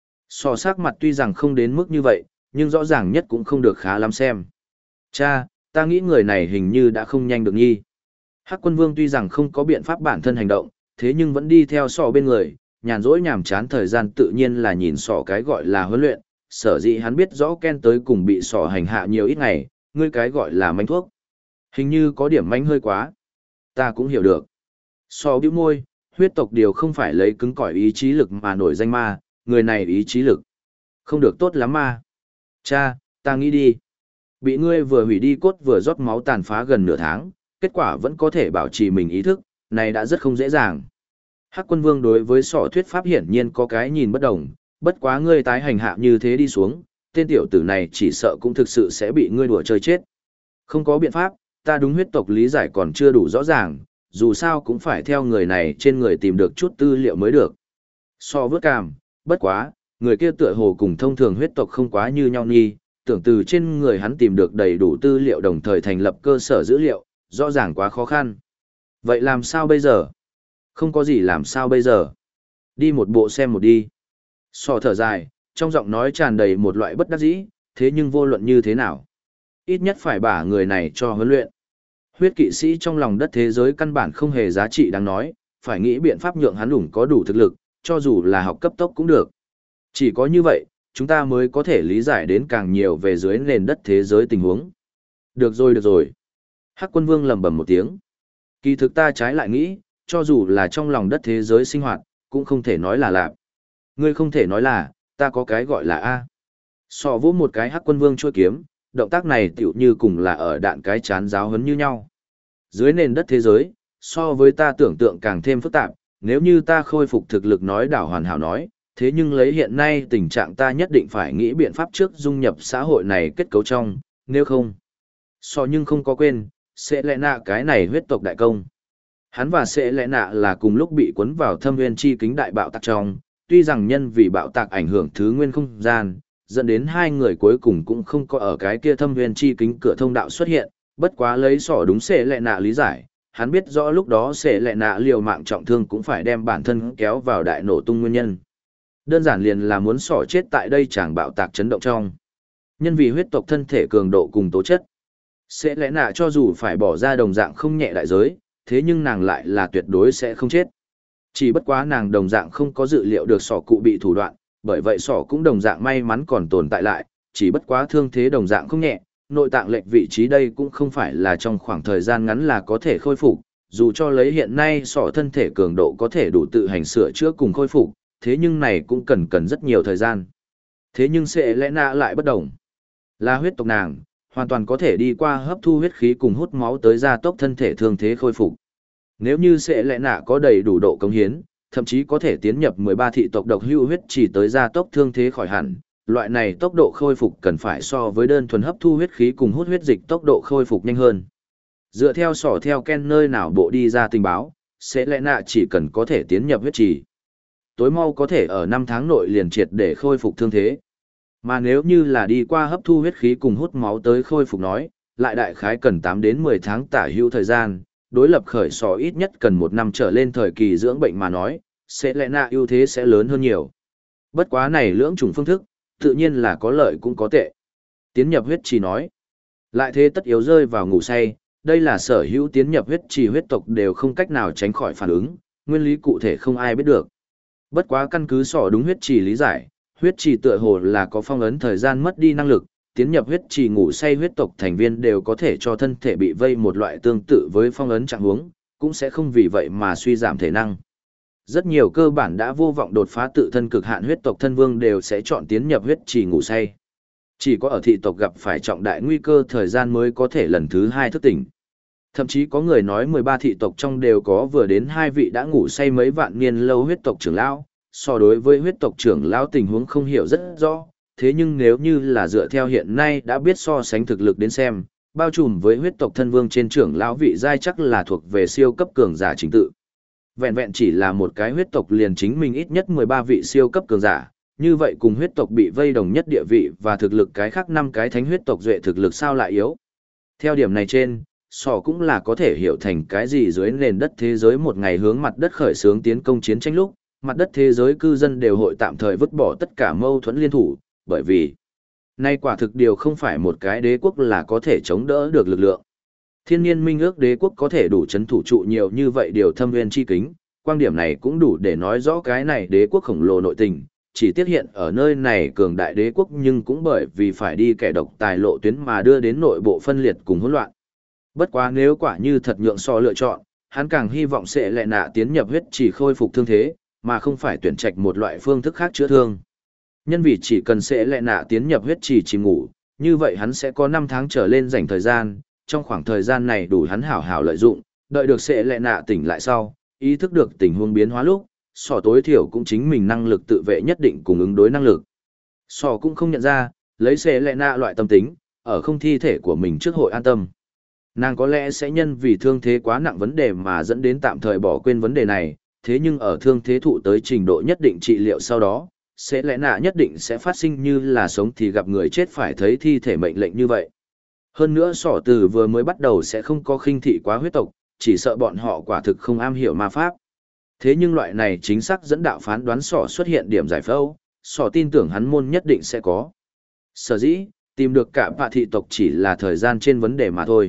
Sọ sắc mặt tuy rằng không đến mức như vậy, nhưng rõ ràng nhất cũng không được khá lắm xem. Cha, ta nghĩ người này hình như đã không nhanh được nhi. Hắc Quân Vương tuy rằng không có biện pháp bản thân hành động, thế nhưng vẫn đi theo sọ bên người, nhàn rỗi nhàm chán thời gian tự nhiên là nhìn sọ cái gọi là huấn luyện, sở dĩ hắn biết rõ Ken tới cùng bị sọ hành hạ nhiều ít ngày, ngươi cái gọi là manh thuốc. Hình như có điểm manh hơi quá. Ta cũng hiểu được. Sọ bĩu môi, huyết tộc điều không phải lấy cứng cỏi ý chí lực mà nổi danh ma, người này ý chí lực không được tốt lắm ma. Cha, ta nghĩ đi. Bị ngươi vừa hủy đi cốt vừa rót máu tàn phá gần nửa tháng, kết quả vẫn có thể bảo trì mình ý thức, này đã rất không dễ dàng. Hắc Quân Vương đối với sọ thuyết pháp hiển nhiên có cái nhìn bất đồng, bất quá ngươi tái hành hạ như thế đi xuống, tên tiểu tử này chỉ sợ cũng thực sự sẽ bị ngươi đùa chơi chết. Không có biện pháp, ta đúng huyết tộc lý giải còn chưa đủ rõ ràng, dù sao cũng phải theo người này trên người tìm được chút tư liệu mới được. So vớt cằm, bất quá, người kia tựa hồ cùng thông thường huyết tộc không quá như nhau nhi, tưởng từ trên người hắn tìm được đầy đủ tư liệu đồng thời thành lập cơ sở dữ liệu, rõ ràng quá khó khăn. Vậy làm sao bây giờ? Không có gì làm sao bây giờ. Đi một bộ xem một đi. So thở dài, trong giọng nói tràn đầy một loại bất đắc dĩ, thế nhưng vô luận như thế nào. Ít nhất phải bả người này cho huấn luyện. Huyết kỵ sĩ trong lòng đất thế giới căn bản không hề giá trị đáng nói, phải nghĩ biện pháp nhượng hắn đủ có đủ thực lực, cho dù là học cấp tốc cũng được. Chỉ có như vậy, chúng ta mới có thể lý giải đến càng nhiều về dưới nền đất thế giới tình huống. Được rồi được rồi. Hắc Quân Vương lẩm bẩm một tiếng. Kỳ thực ta trái lại nghĩ, cho dù là trong lòng đất thế giới sinh hoạt, cũng không thể nói là lạp. Ngươi không thể nói là, ta có cái gọi là A. Sọ vỗ một cái Hắc Quân Vương chuôi kiếm, động tác này tựu như cùng là ở đạn cái chán giáo huấn như nhau. Dưới nền đất thế giới, so với ta tưởng tượng càng thêm phức tạp, nếu như ta khôi phục thực lực nói đảo hoàn hảo nói, thế nhưng lấy hiện nay tình trạng ta nhất định phải nghĩ biện pháp trước dung nhập xã hội này kết cấu trong, nếu không. Nhưng không có quên, sẽ lẽ nạ cái này huyết tộc đại công. Hắn và sẽ lẽ nạ là cùng lúc bị cuốn vào thâm nguyên chi kính đại bạo tạc trong, tuy rằng nhân vì bạo tạc ảnh hưởng thứ nguyên không gian, dẫn đến hai người cuối cùng cũng không có ở cái kia thâm nguyên chi kính cửa thông đạo xuất hiện, bất quá lấy sỏ đúng sẽ lẽ nạ lý giải, hắn biết rõ lúc đó sẽ lẽ nạ liều mạng trọng thương cũng phải đem bản thân kéo vào đại nổ tung nguyên nhân. Đơn giản liền là muốn sỏ chết tại đây chẳng bạo tạc chấn động trong. Nhân vì huyết tộc thân thể cường độ cùng tố chất. Sẽ lẽ nạ cho dù phải bỏ ra đồng dạng không nhẹ đại giới, thế nhưng nàng lại là tuyệt đối sẽ không chết. Chỉ bất quá nàng đồng dạng không có dự liệu được sỏ cụ bị thủ đoạn, bởi vậy sỏ cũng đồng dạng may mắn còn tồn tại lại, chỉ bất quá thương thế đồng dạng không nhẹ, nội tạng lệch vị trí đây cũng không phải là trong khoảng thời gian ngắn là có thể khôi phục, dù cho lấy hiện nay sỏ thân thể cường độ có thể đủ tự hành sửa chữa cùng khôi phục, thế nhưng này cũng cần rất nhiều thời gian. Thế nhưng sẽ lẽ nạ lại bất đồng. Là huyết tộc nàng, hoàn toàn có thể đi qua hấp thu huyết khí cùng hút máu tới gia tốc thân thể thương thế khôi phục. Nếu như sẽ lẽ nạ có đầy đủ độ cống hiến, thậm chí có thể tiến nhập 13 thị tộc độc hữu huyết chỉ tới gia tốc thương thế khỏi hẳn, loại này tốc độ khôi phục cần phải so với đơn thuần hấp thu huyết khí cùng hút huyết dịch tốc độ khôi phục nhanh hơn. Dựa theo sỏ theo Ken nơi nào bộ đi ra tình báo, sẽ lẽ nạ chỉ cần có thể tiến nhập huyết trì. Tối mau có thể ở 5 tháng nội liền triệt để khôi phục thương thế. Mà nếu như là đi qua hấp thu huyết khí cùng hút máu tới khôi phục nói, lại đại khái cần 8 đến 10 tháng tả hữu thời gian, đối lập khởi sỏ ít nhất cần 1 năm trở lên thời kỳ dưỡng bệnh mà nói, sẽ lẽ nạ ưu thế sẽ lớn hơn nhiều. Bất quá này lưỡng chủng phương thức, tự nhiên là có lợi cũng có tệ. Tiến nhập huyết trì nói, lại thế tất yếu rơi vào ngủ say, đây là sở hữu tiến nhập huyết trì huyết tộc đều không cách nào tránh khỏi phản ứng, nguyên lý cụ thể không ai biết được. Bất quá căn cứ sỏ đúng huyết trì lý giải, huyết trì tựa hồ là có phong ấn thời gian mất đi năng lực, tiến nhập huyết trì ngủ say huyết tộc thành viên đều có thể cho thân thể bị vây một loại tương tự với phong ấn trạng huống, cũng sẽ không vì vậy mà suy giảm thể năng. Rất nhiều cơ bản đã vô vọng đột phá tự thân cực hạn huyết tộc thân vương đều sẽ chọn tiến nhập huyết trì ngủ say. Chỉ có ở thị tộc gặp phải trọng đại nguy cơ thời gian mới có thể lần thứ 2 thức tỉnh. Thậm chí có người nói 13 thị tộc trong đều có vừa đến 2 vị đã ngủ say mấy vạn niên lâu huyết tộc trưởng lão, so đối với huyết tộc trưởng lão tình huống không hiểu rất rõ, thế nhưng nếu như là dựa theo hiện nay đã biết so sánh thực lực đến xem, bao trùm với huyết tộc thân vương trên trưởng lão vị giai chắc là thuộc về siêu cấp cường giả chính tự. Vẹn vẹn chỉ là một cái huyết tộc liền chính mình ít nhất 13 vị siêu cấp cường giả, như vậy cùng huyết tộc bị vây đồng nhất địa vị và thực lực cái khác 5 cái thánh huyết tộc duệ thực lực sao lại yếu. Theo điểm này trên, sỏ cũng là có thể hiểu thành cái gì dưới nền đất thế giới một ngày hướng mặt đất khởi xướng tiến công chiến tranh lúc, mặt đất thế giới cư dân đều hội tạm thời vứt bỏ tất cả mâu thuẫn liên thủ, bởi vì nay quả thực điều không phải một cái đế quốc là có thể chống đỡ được lực lượng. Thiên nhiên minh ước đế quốc có thể đủ chấn thủ trụ nhiều như vậy điều thâm nguyên chi kính, quan điểm này cũng đủ để nói rõ cái này đế quốc khổng lồ nội tình, chỉ tiết hiện ở nơi này cường đại đế quốc nhưng cũng bởi vì phải đi kẻ độc tài lộ tuyến mà đưa đến nội bộ phân liệt cùng hỗn loạn. Bất quá nếu quả như thật nhượng so lựa chọn, hắn càng hy vọng sẽ lẹ nạ tiến nhập huyết chỉ khôi phục thương thế, mà không phải tuyển trạch một loại phương thức khác chữa thương. Nhân vì chỉ cần sẽ lẹ nạ tiến nhập huyết chỉ chìm ngủ, như vậy hắn sẽ có 5 tháng trở lên dành thời gian, trong khoảng thời gian này đủ hắn hảo hảo lợi dụng, đợi được sẽ lẹ nạ tỉnh lại sau, ý thức được tình huống biến hóa lúc, sỏ tối thiểu cũng chính mình năng lực tự vệ nhất định cùng ứng đối năng lực. Sỏ cũng không nhận ra, lấy sẽ lẹ nạ loại tâm tính, ở không thi thể của mình trước hội an tâm. Nàng có lẽ sẽ nhân vì thương thế quá nặng vấn đề mà dẫn đến tạm thời bỏ quên vấn đề này, thế nhưng ở thương thế thụ tới trình độ nhất định trị liệu sau đó, sẽ lẽ nạ nhất định sẽ phát sinh như là sống thì gặp người chết phải thấy thi thể mệnh lệnh như vậy. Hơn nữa sỏ từ vừa mới bắt đầu sẽ không có khinh thị quá huyết tộc, chỉ sợ bọn họ quả thực không am hiểu ma pháp. Thế nhưng loại này chính xác dẫn đạo phán đoán sỏ xuất hiện điểm giải phẫu, sỏ tin tưởng hắn môn nhất định sẽ có. Sở dĩ, tìm được cả bạ thị tộc chỉ là thời gian trên vấn đề mà thôi.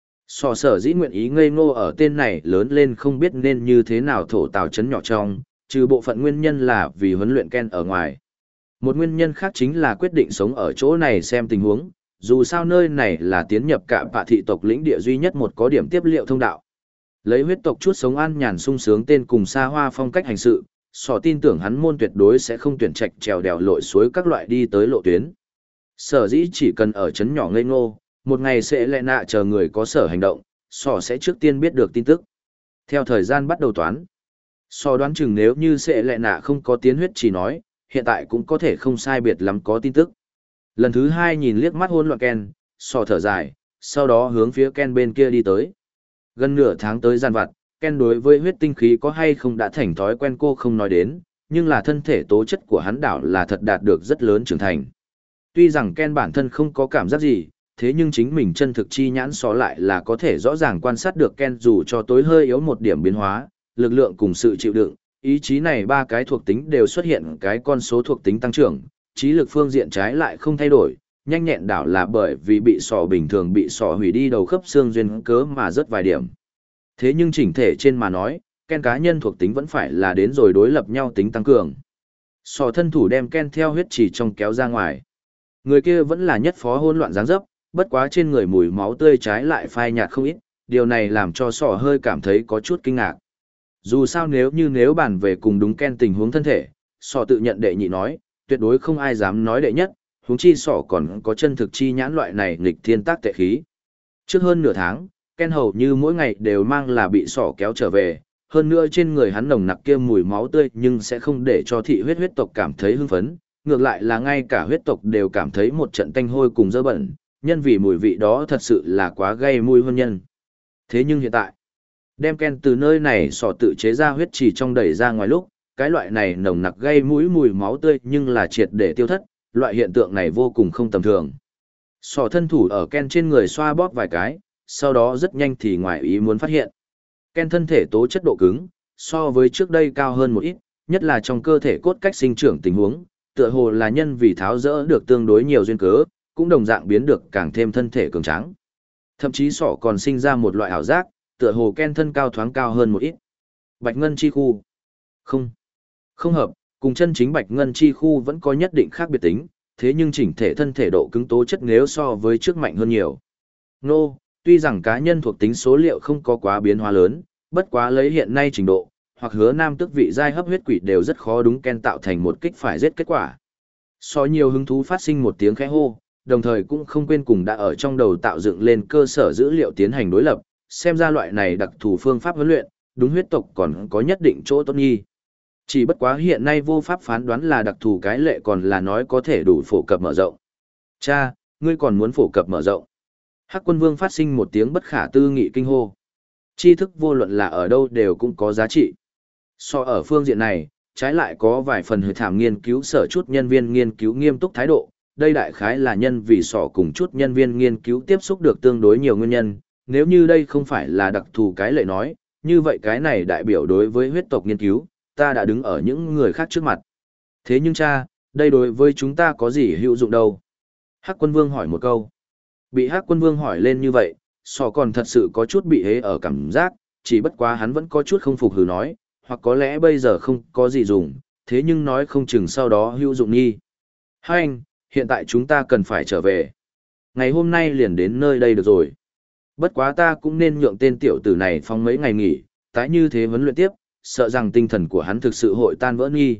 Sở dĩ nguyện ý ngây ngô ở tên này lớn lên không biết nên như thế nào thổ tào chấn nhỏ trong, trừ bộ phận nguyên nhân là vì huấn luyện Ken ở ngoài. Một nguyên nhân khác chính là quyết định sống ở chỗ này xem tình huống, dù sao nơi này là tiến nhập cả bạ thị tộc lĩnh địa duy nhất một có điểm tiếp liệu thông đạo. Lấy huyết tộc chút sống an nhàn sung sướng tên cùng xa hoa phong cách hành sự, sỏ tin tưởng hắn môn tuyệt đối sẽ không tuyển trạch trèo đèo lội suối các loại đi tới lộ tuyến. Sở dĩ chỉ cần ở chấn nhỏ ngây ngô, một ngày sẽ lẽ nạ chờ người có sở hành động, sỏ sẽ trước tiên biết được tin tức. Theo thời gian bắt đầu toán, sỏ đoán chừng nếu như sẽ lẽ nạ không có tiến huyết chỉ nói, hiện tại cũng có thể không sai biệt lắm có tin tức. Lần thứ 2 nhìn liếc mắt hỗn loạn Ken, sỏ thở dài, sau đó hướng phía Ken bên kia đi tới. Gần nửa tháng tới gian vặt, Ken đối với huyết tinh khí có hay không đã thành thói quen cô không nói đến, nhưng là thân thể tố chất của hắn đảo là thật đạt được rất lớn trưởng thành. Tuy rằng Ken bản thân không có cảm giác gì, thế nhưng chính mình chân thực chi nhãn so lại là có thể rõ ràng quan sát được Ken dù cho tối hơi yếu một điểm biến hóa, lực lượng cùng sự chịu đựng, ý chí này 3 cái thuộc tính đều xuất hiện cái con số thuộc tính tăng trưởng, trí lực phương diện trái lại không thay đổi, nhanh nhẹn đảo là bởi vì bị sọ bình thường bị sọ hủy đi đầu khớp xương duyên cớ mà rớt vài điểm. Thế nhưng chỉnh thể trên mà nói, Ken cá nhân thuộc tính vẫn phải là đến rồi đối lập nhau tính tăng cường. Sỏ thân thủ đem Ken theo huyết chỉ trong kéo ra ngoài. Người kia vẫn là nhất phó hỗn loạn dáng dấp, bất quá trên người mùi máu tươi trái lại phai nhạt không ít, điều này làm cho sỏ hơi cảm thấy có chút kinh ngạc. Dù sao nếu bàn về cùng đúng Ken tình huống thân thể, sỏ tự nhận đệ nhị nói, tuyệt đối không ai dám nói đệ nhất, huống chi sỏ còn có chân thực chi nhãn loại này nghịch thiên tác tệ khí. Trước hơn nửa tháng, Ken hầu như mỗi ngày đều mang là bị sỏ kéo trở về, hơn nữa trên người hắn nồng nặc kia mùi máu tươi nhưng sẽ không để cho thị huyết tộc cảm thấy hưng phấn, ngược lại là ngay cả huyết tộc đều cảm thấy một trận tanh hôi cùng dơ bẩn, nhân vì mùi vị đó thật sự là quá gây mùi hôn nhân. Thế nhưng hiện tại, đem Ken từ nơi này sỏ tự chế ra huyết chỉ trong đẩy ra ngoài lúc, cái loại này nồng nặc gây mũi mùi máu tươi nhưng là triệt để tiêu thất, loại hiện tượng này vô cùng không tầm thường. Sỏ thân thủ ở Ken trên người xoa bóp vài cái, sau đó rất nhanh thì ngoài ý muốn phát hiện. Ken thân thể tố chất độ cứng, so với trước đây cao hơn một ít, nhất là trong cơ thể cốt cách sinh trưởng tình huống, tựa hồ là nhân vì tháo rỡ được tương đối nhiều duyên cớ, cũng đồng dạng biến được càng thêm thân thể cường tráng. Thậm chí sỏ còn sinh ra một loại ảo giác, tựa hồ Ken thân cao thoáng cao hơn một ít. Bạch ngân chi khu. Không hợp, cùng chân chính bạch ngân chi khu vẫn có nhất định khác biệt tính, thế nhưng chỉnh thể thân thể độ cứng tố chất nếu so với trước mạnh hơn nhiều. Tuy rằng cá nhân thuộc tính số liệu không có quá biến hóa lớn, bất quá lấy hiện nay trình độ, hoặc hứa nam tức vị giai hấp huyết quỷ đều rất khó đúng Ken tạo thành một kích phải giết kết quả. So nhiều hứng thú phát sinh một tiếng khẽ hô, đồng thời cũng không quên cùng đã ở trong đầu tạo dựng lên cơ sở dữ liệu tiến hành đối lập, xem ra loại này đặc thù phương pháp huấn luyện, đúng huyết tộc còn có nhất định chỗ tốt nghi. Chỉ bất quá hiện nay vô pháp phán đoán là đặc thù cái lệ còn là nói có thể đủ phổ cập mở rộng. Cha, ngươi còn muốn phổ cập mở rộng. Hắc Quân Vương phát sinh một tiếng bất khả tư nghị kinh hô. Tri thức vô luận là ở đâu đều cũng có giá trị. So ở phương diện này, trái lại có vài phần hơi thảm nghiên cứu sở chút nhân viên nghiên cứu nghiêm túc thái độ. Đây đại khái là nhân vì sọ cùng chút nhân viên nghiên cứu tiếp xúc được tương đối nhiều nguyên nhân. Nếu như đây không phải là đặc thù cái lệ nói, như vậy cái này đại biểu đối với huyết tộc nghiên cứu, ta đã đứng ở những người khác trước mặt. Thế nhưng cha, đây đối với chúng ta có gì hữu dụng đâu? Hắc Quân Vương hỏi một câu. Bị Hắc Quân Vương hỏi lên như vậy, sọ còn thật sự có chút bị hế ở cảm giác, chỉ bất quá hắn vẫn có chút không phục hừ nói, hoặc có lẽ bây giờ không có gì dùng, thế nhưng nói không chừng sau đó hữu dụng nghi. Hai anh, hiện tại chúng ta cần phải trở về. Ngày hôm nay liền đến nơi đây được rồi. Bất quá ta cũng nên nhượng tên tiểu tử này phong mấy ngày nghỉ, tái như thế huấn luyện tiếp, sợ rằng tinh thần của hắn thực sự hội tan vỡ nghi.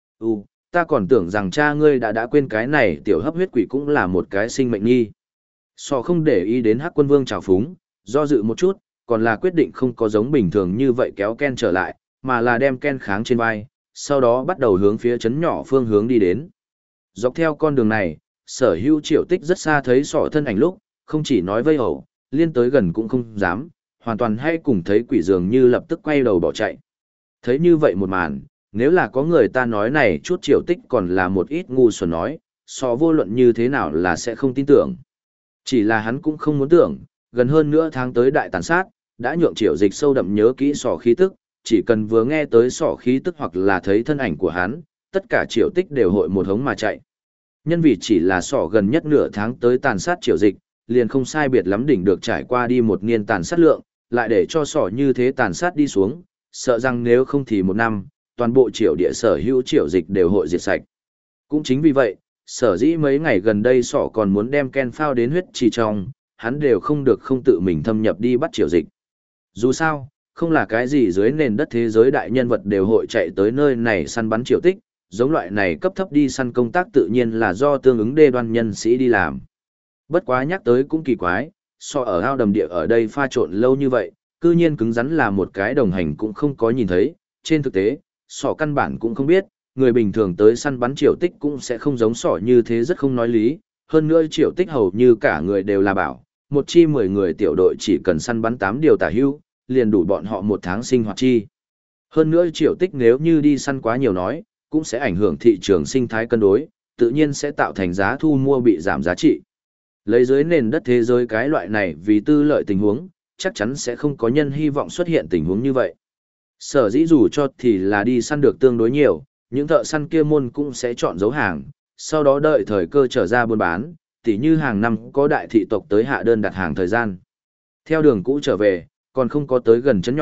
Ta còn tưởng rằng cha ngươi đã quên cái này tiểu hấp huyết quỷ cũng là một cái sinh mệnh nghi. Sò không để ý đến Hắc Quân Vương trào phúng, do dự một chút, còn là quyết định không có giống bình thường như vậy kéo Ken trở lại, mà là đem Ken kháng trên vai, sau đó bắt đầu hướng phía trấn nhỏ phương hướng đi đến. Dọc theo con đường này, Sở Hữu Triệu Tích rất xa thấy sọ thân ảnh lúc, không chỉ nói vây hổ, liên tới gần cũng không dám, hoàn toàn hay cùng thấy quỷ dường như lập tức quay đầu bỏ chạy. Thấy như vậy một màn, nếu là có người ta nói này chút Triệu Tích còn là một ít ngu xuẩn nói, sọ vô luận như thế nào là sẽ không tin tưởng. Chỉ là hắn cũng không muốn tưởng, gần hơn nữa tháng tới đại tàn sát, đã nhượng Triệu Dịch sâu đậm nhớ kỹ sọ khí tức, chỉ cần vừa nghe tới sọ khí tức hoặc là thấy thân ảnh của hắn, tất cả Triệu Tích đều hội một hống mà chạy. Nhân vì chỉ là sọ gần nhất nửa tháng tới tàn sát Triệu Dịch, liền không sai biệt lắm đỉnh được trải qua đi một niên tàn sát lượng, lại để cho sọ như thế tàn sát đi xuống, sợ rằng nếu không thì một năm, toàn bộ Triệu địa sở hữu Triệu Dịch đều hội diệt sạch. Cũng chính vì vậy, sở dĩ mấy ngày gần đây sọ còn muốn đem Ken phao đến huyết trì trong, hắn đều không được không tự mình thâm nhập đi bắt Triệu Dịch. Dù sao, không là cái gì dưới nền đất thế giới đại nhân vật đều hội chạy tới nơi này săn bắn Triệu Tích, giống loại này cấp thấp đi săn công tác tự nhiên là do tương ứng đê đoan nhân sĩ đi làm. Bất quá nhắc tới cũng kỳ quái, so ở ao đầm địa ở đây pha trộn lâu như vậy, cư nhiên cứng rắn là một cái đồng hành cũng không có nhìn thấy, trên thực tế, sọ căn bản cũng không biết, người bình thường tới săn bắn Triệu Tích cũng sẽ không giống sọ như thế rất không nói lý, hơn nữa Triệu Tích hầu như cả người đều là bảo, một chi 10 người tiểu đội chỉ cần săn bắn 8 điều tả hưu, liền đủ bọn họ một tháng sinh hoạt chi. Hơn nữa Triệu Tích nếu như đi săn quá nhiều nói, cũng sẽ ảnh hưởng thị trường sinh thái cân đối, tự nhiên sẽ tạo thành giá thu mua bị giảm giá trị. Lấy dưới nền đất thế giới cái loại này vì tư lợi tình huống, chắc chắn sẽ không có nhân hy vọng xuất hiện tình huống như vậy. Sở dĩ dù cho thì là đi săn được tương đối nhiều, những thợ săn kia môn cũng sẽ chọn giấu hàng, sau đó đợi thời cơ trở ra buôn bán, tỉ như hàng năm có đại thị tộc tới hạ đơn đặt hàng thời gian. Theo đường cũ trở về, còn không có tới gần trấn nhỏ,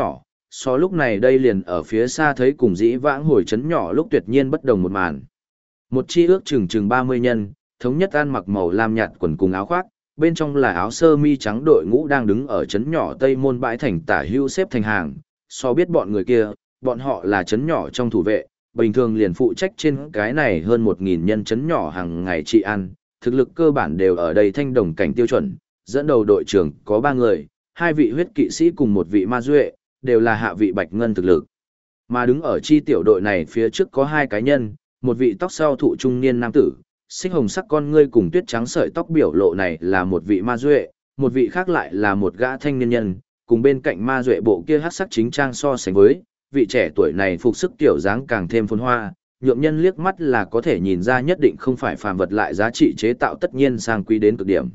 so lúc này đây liền ở phía xa thấy cùng dĩ vãng hồi trấn nhỏ lúc tuyệt nhiên bất đồng một màn. Một chi ước chừng 30 nhân, thống nhất ăn mặc màu lam nhạt quần cùng áo khoác, bên trong là áo sơ mi trắng đội ngũ đang đứng ở trấn nhỏ Tây Môn bãi thành tả hữu xếp thành hàng, so biết bọn người kia, bọn họ là trấn nhỏ trong thủ vệ, bình thường liền phụ trách trên cái này hơn 1.000 nhân trấn nhỏ hàng ngày trị ăn, thực lực cơ bản đều ở đây thanh đồng cảnh tiêu chuẩn, dẫn đầu đội trưởng có 3 người, 2 vị huyết kỵ sĩ cùng 1 vị ma duệ, đều là hạ vị bạch ngân thực lực. Mà đứng ở chi tiểu đội này phía trước có 2 cá nhân, một vị tóc sau thụ trung niên nam tử, xích hồng sắc con ngươi cùng tuyết trắng sợi tóc biểu lộ này là một vị ma duệ, một vị khác lại là một gã thanh niên nhân, cùng bên cạnh ma duệ bộ kia hắc sắc chính trang so sánh với, vị trẻ tuổi này phục sức kiểu dáng càng thêm phồn hoa, nhượng nhân liếc mắt là có thể nhìn ra nhất định không phải phàm vật lại giá trị chế tạo tất nhiên sang quý đến cực điểm.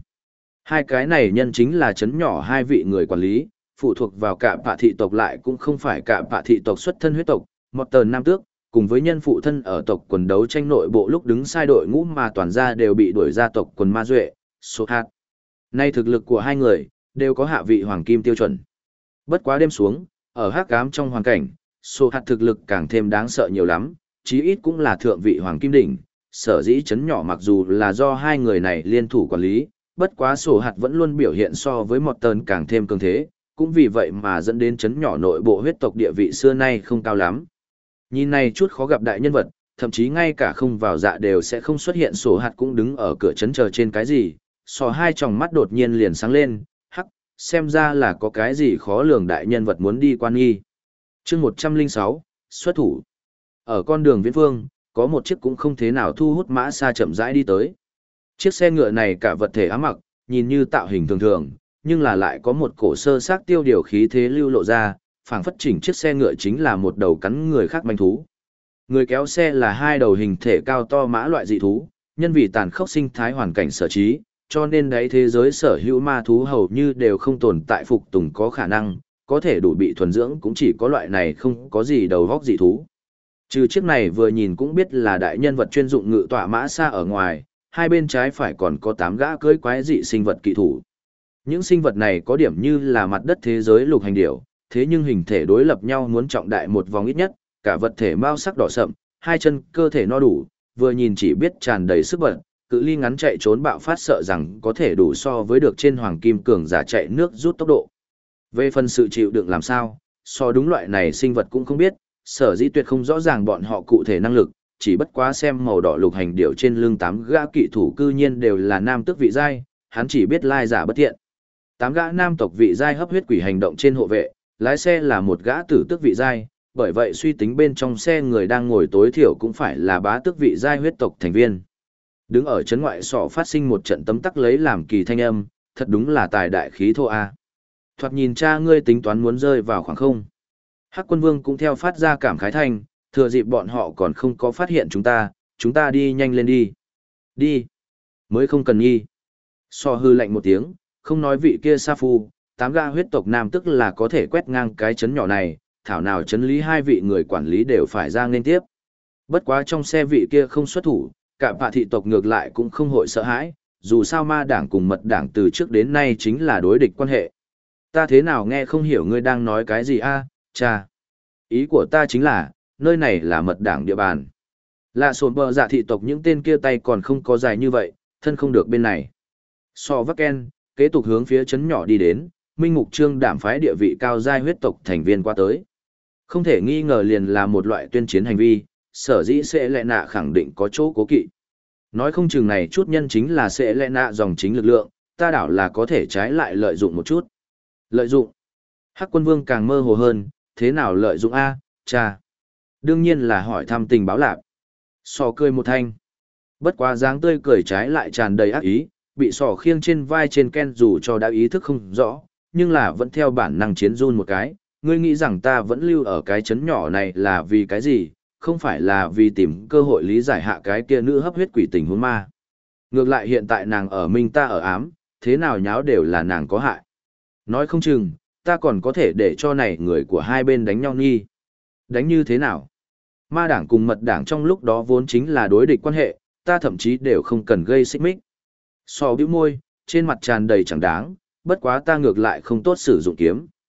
2 cái này nhân chính là chấn nhỏ 2 vị người quản lý, phụ thuộc vào cả bạ thị tộc lại cũng không phải cả bạ thị tộc xuất thân huyết tộc, một tờn nam tước, cùng với nhân phụ thân ở tộc quần đấu tranh nội bộ lúc đứng sai đội ngũ mà toàn ra đều bị đuổi ra tộc quần ma duệ, số hạt. Nay thực lực của 2 người, đều có hạ vị hoàng kim tiêu chuẩn. Bất quá đêm xuống, ở hắc ám trong hoàn cảnh, số hạt thực lực càng thêm đáng sợ nhiều lắm, chí ít cũng là thượng vị hoàng kim đỉnh, sở dĩ chấn nhỏ mặc dù là do 2 người này liên thủ quản lý, bất quá sổ hạt vẫn luôn biểu hiện so với một tần càng thêm cường thế, cũng vì vậy mà dẫn đến chấn nhỏ nội bộ huyết tộc địa vị xưa nay không cao lắm. Nhìn này chút khó gặp đại nhân vật, thậm chí ngay cả không vào dạ đều sẽ không xuất hiện, sổ hạt cũng đứng ở cửa chấn chờ trên cái gì, sò 2 tròng mắt đột nhiên liền sáng lên, hắc, xem ra là có cái gì khó lường đại nhân vật muốn đi quan nghi. Chương 106, xuất thủ. Ở con đường viễn phương, có một chiếc cũng không thế nào thu hút mã xa chậm rãi đi tới. Chiếc xe ngựa này cả vật thể ám mặc, nhìn như tạo hình thường thường, nhưng là lại có một cổ sơ xác tiêu điều khí thế lưu lộ ra, phảng phất chỉnh chiếc xe ngựa chính là một đầu cắn người khác manh thú. Người kéo xe là 2 đầu hình thể cao to mã loại dị thú, nhân vì tàn khốc sinh thái hoàn cảnh sở trí, cho nên đấy thế giới sở hữu ma thú hầu như đều không tồn tại phục tùng có khả năng, có thể đủ bị thuần dưỡng cũng chỉ có loại này không có gì đầu vóc dị thú. Trừ chiếc này vừa nhìn cũng biết là đại nhân vật chuyên dụng ngự tọa mã xa ở ngoài, 2 bên trái phải còn có 8 gã cưỡi quái dị sinh vật kỵ thủ. Những sinh vật này có điểm như là mặt đất thế giới lục hành điểu, thế nhưng hình thể đối lập nhau muốn trọng đại một vòng ít nhất, cả vật thể mao sắc đỏ sậm, 2 chân cơ thể no đủ, vừa nhìn chỉ biết tràn đầy sức bật, cự ly ngắn chạy trốn bạo phát sợ rằng có thể đủ so với được trên hoàng kim cường giả chạy nước rút tốc độ. Về phần sự chịu đựng làm sao, so đúng loại này sinh vật cũng không biết, sở dĩ tuyệt không rõ ràng bọn họ cụ thể năng lực, chỉ bất quá xem màu đỏ lục hành điểu trên lưng 8 gã kỵ thủ cư nhiên đều là nam tước vị giai, hắn chỉ biết lai giả bất thiện. 8 gã nam tộc vị giai hấp huyết quỷ hành động trên hộ vệ, lái xe là một gã tử tước vị giai, bởi vậy suy tính bên trong xe người đang ngồi tối thiểu cũng phải là bá tước vị giai huyết tộc thành viên. Đứng ở trấn ngoại sọ phát sinh một trận tấm tắc lấy làm kỳ thanh âm, thật đúng là tài đại khí thô a. Thoạt nhìn cha ngươi tính toán muốn rơi vào khoảng không. Hắc Quân Vương cũng theo phát ra cảm khái thanh, thừa dịp bọn họ còn không có phát hiện chúng ta đi nhanh lên đi. Đi. Mới không cần nghi. So hư lạnh một tiếng, không nói vị kia sa phu, 8 gã huyết tộc nam tức là có thể quét ngang cái chấn nhỏ này, thảo nào chấn lý 2 vị người quản lý đều phải ra nên tiếp. Bất quá trong xe vị kia không xuất thủ, cả bạ thị tộc ngược lại cũng không hội sợ hãi, dù sao ma đảng cùng mật đảng từ trước đến nay chính là đối địch quan hệ. Ta thế nào nghe không hiểu ngươi đang nói cái gì a, cha. Ý của ta chính là, nơi này là mật đảng địa bàn. Lạ sồn bờ dạ thị tộc những tên kia tay còn không có dài như vậy, thân không được bên này. So vắc ken, kế tục hướng phía chấn nhỏ đi đến, Minh Mục Trương đảm phái địa vị cao giai huyết tộc thành viên qua tới. Không thể nghi ngờ liền là một loại tuyên chiến hành vi, sở dĩ sẽ lệ nạ khẳng định có chỗ cố kỵ. Nói không chừng này chút nhân chính là sẽ lệ nạ dòng chính lực lượng, ta đảo là có thể trái lại lợi dụng một chút. Lợi dụng. Hắc Quân Vương càng mơ hồ hơn, thế nào lợi dụng a, cha? Đương nhiên là hỏi thăm tình báo lạc. Sò cười một thanh. Bất quá dáng tươi cười trái lại tràn đầy ác ý, bị sò khiêng trên vai trên Ken dù cho đã ý thức không rõ, nhưng là vẫn theo bản năng chiến run một cái. Ngươi nghĩ rằng ta vẫn lưu ở cái chấn nhỏ này là vì cái gì, không phải là vì tìm cơ hội lý giải hạ cái kia nữ hấp huyết quỷ tình huống ma. Ngược lại hiện tại nàng ở minh ta ở ám, thế nào nháo đều là nàng có hại. Nói không chừng, ta còn có thể để cho này người của 2 bên đánh nhau nghi. Đánh như thế nào? Ma đảng cùng mật đảng trong lúc đó vốn chính là đối địch quan hệ, ta thậm chí đều không cần gây xích mích. So bĩu môi, trên mặt tràn đầy chẳng đáng, bất quá ta ngược lại không tốt sử dụng kiếm.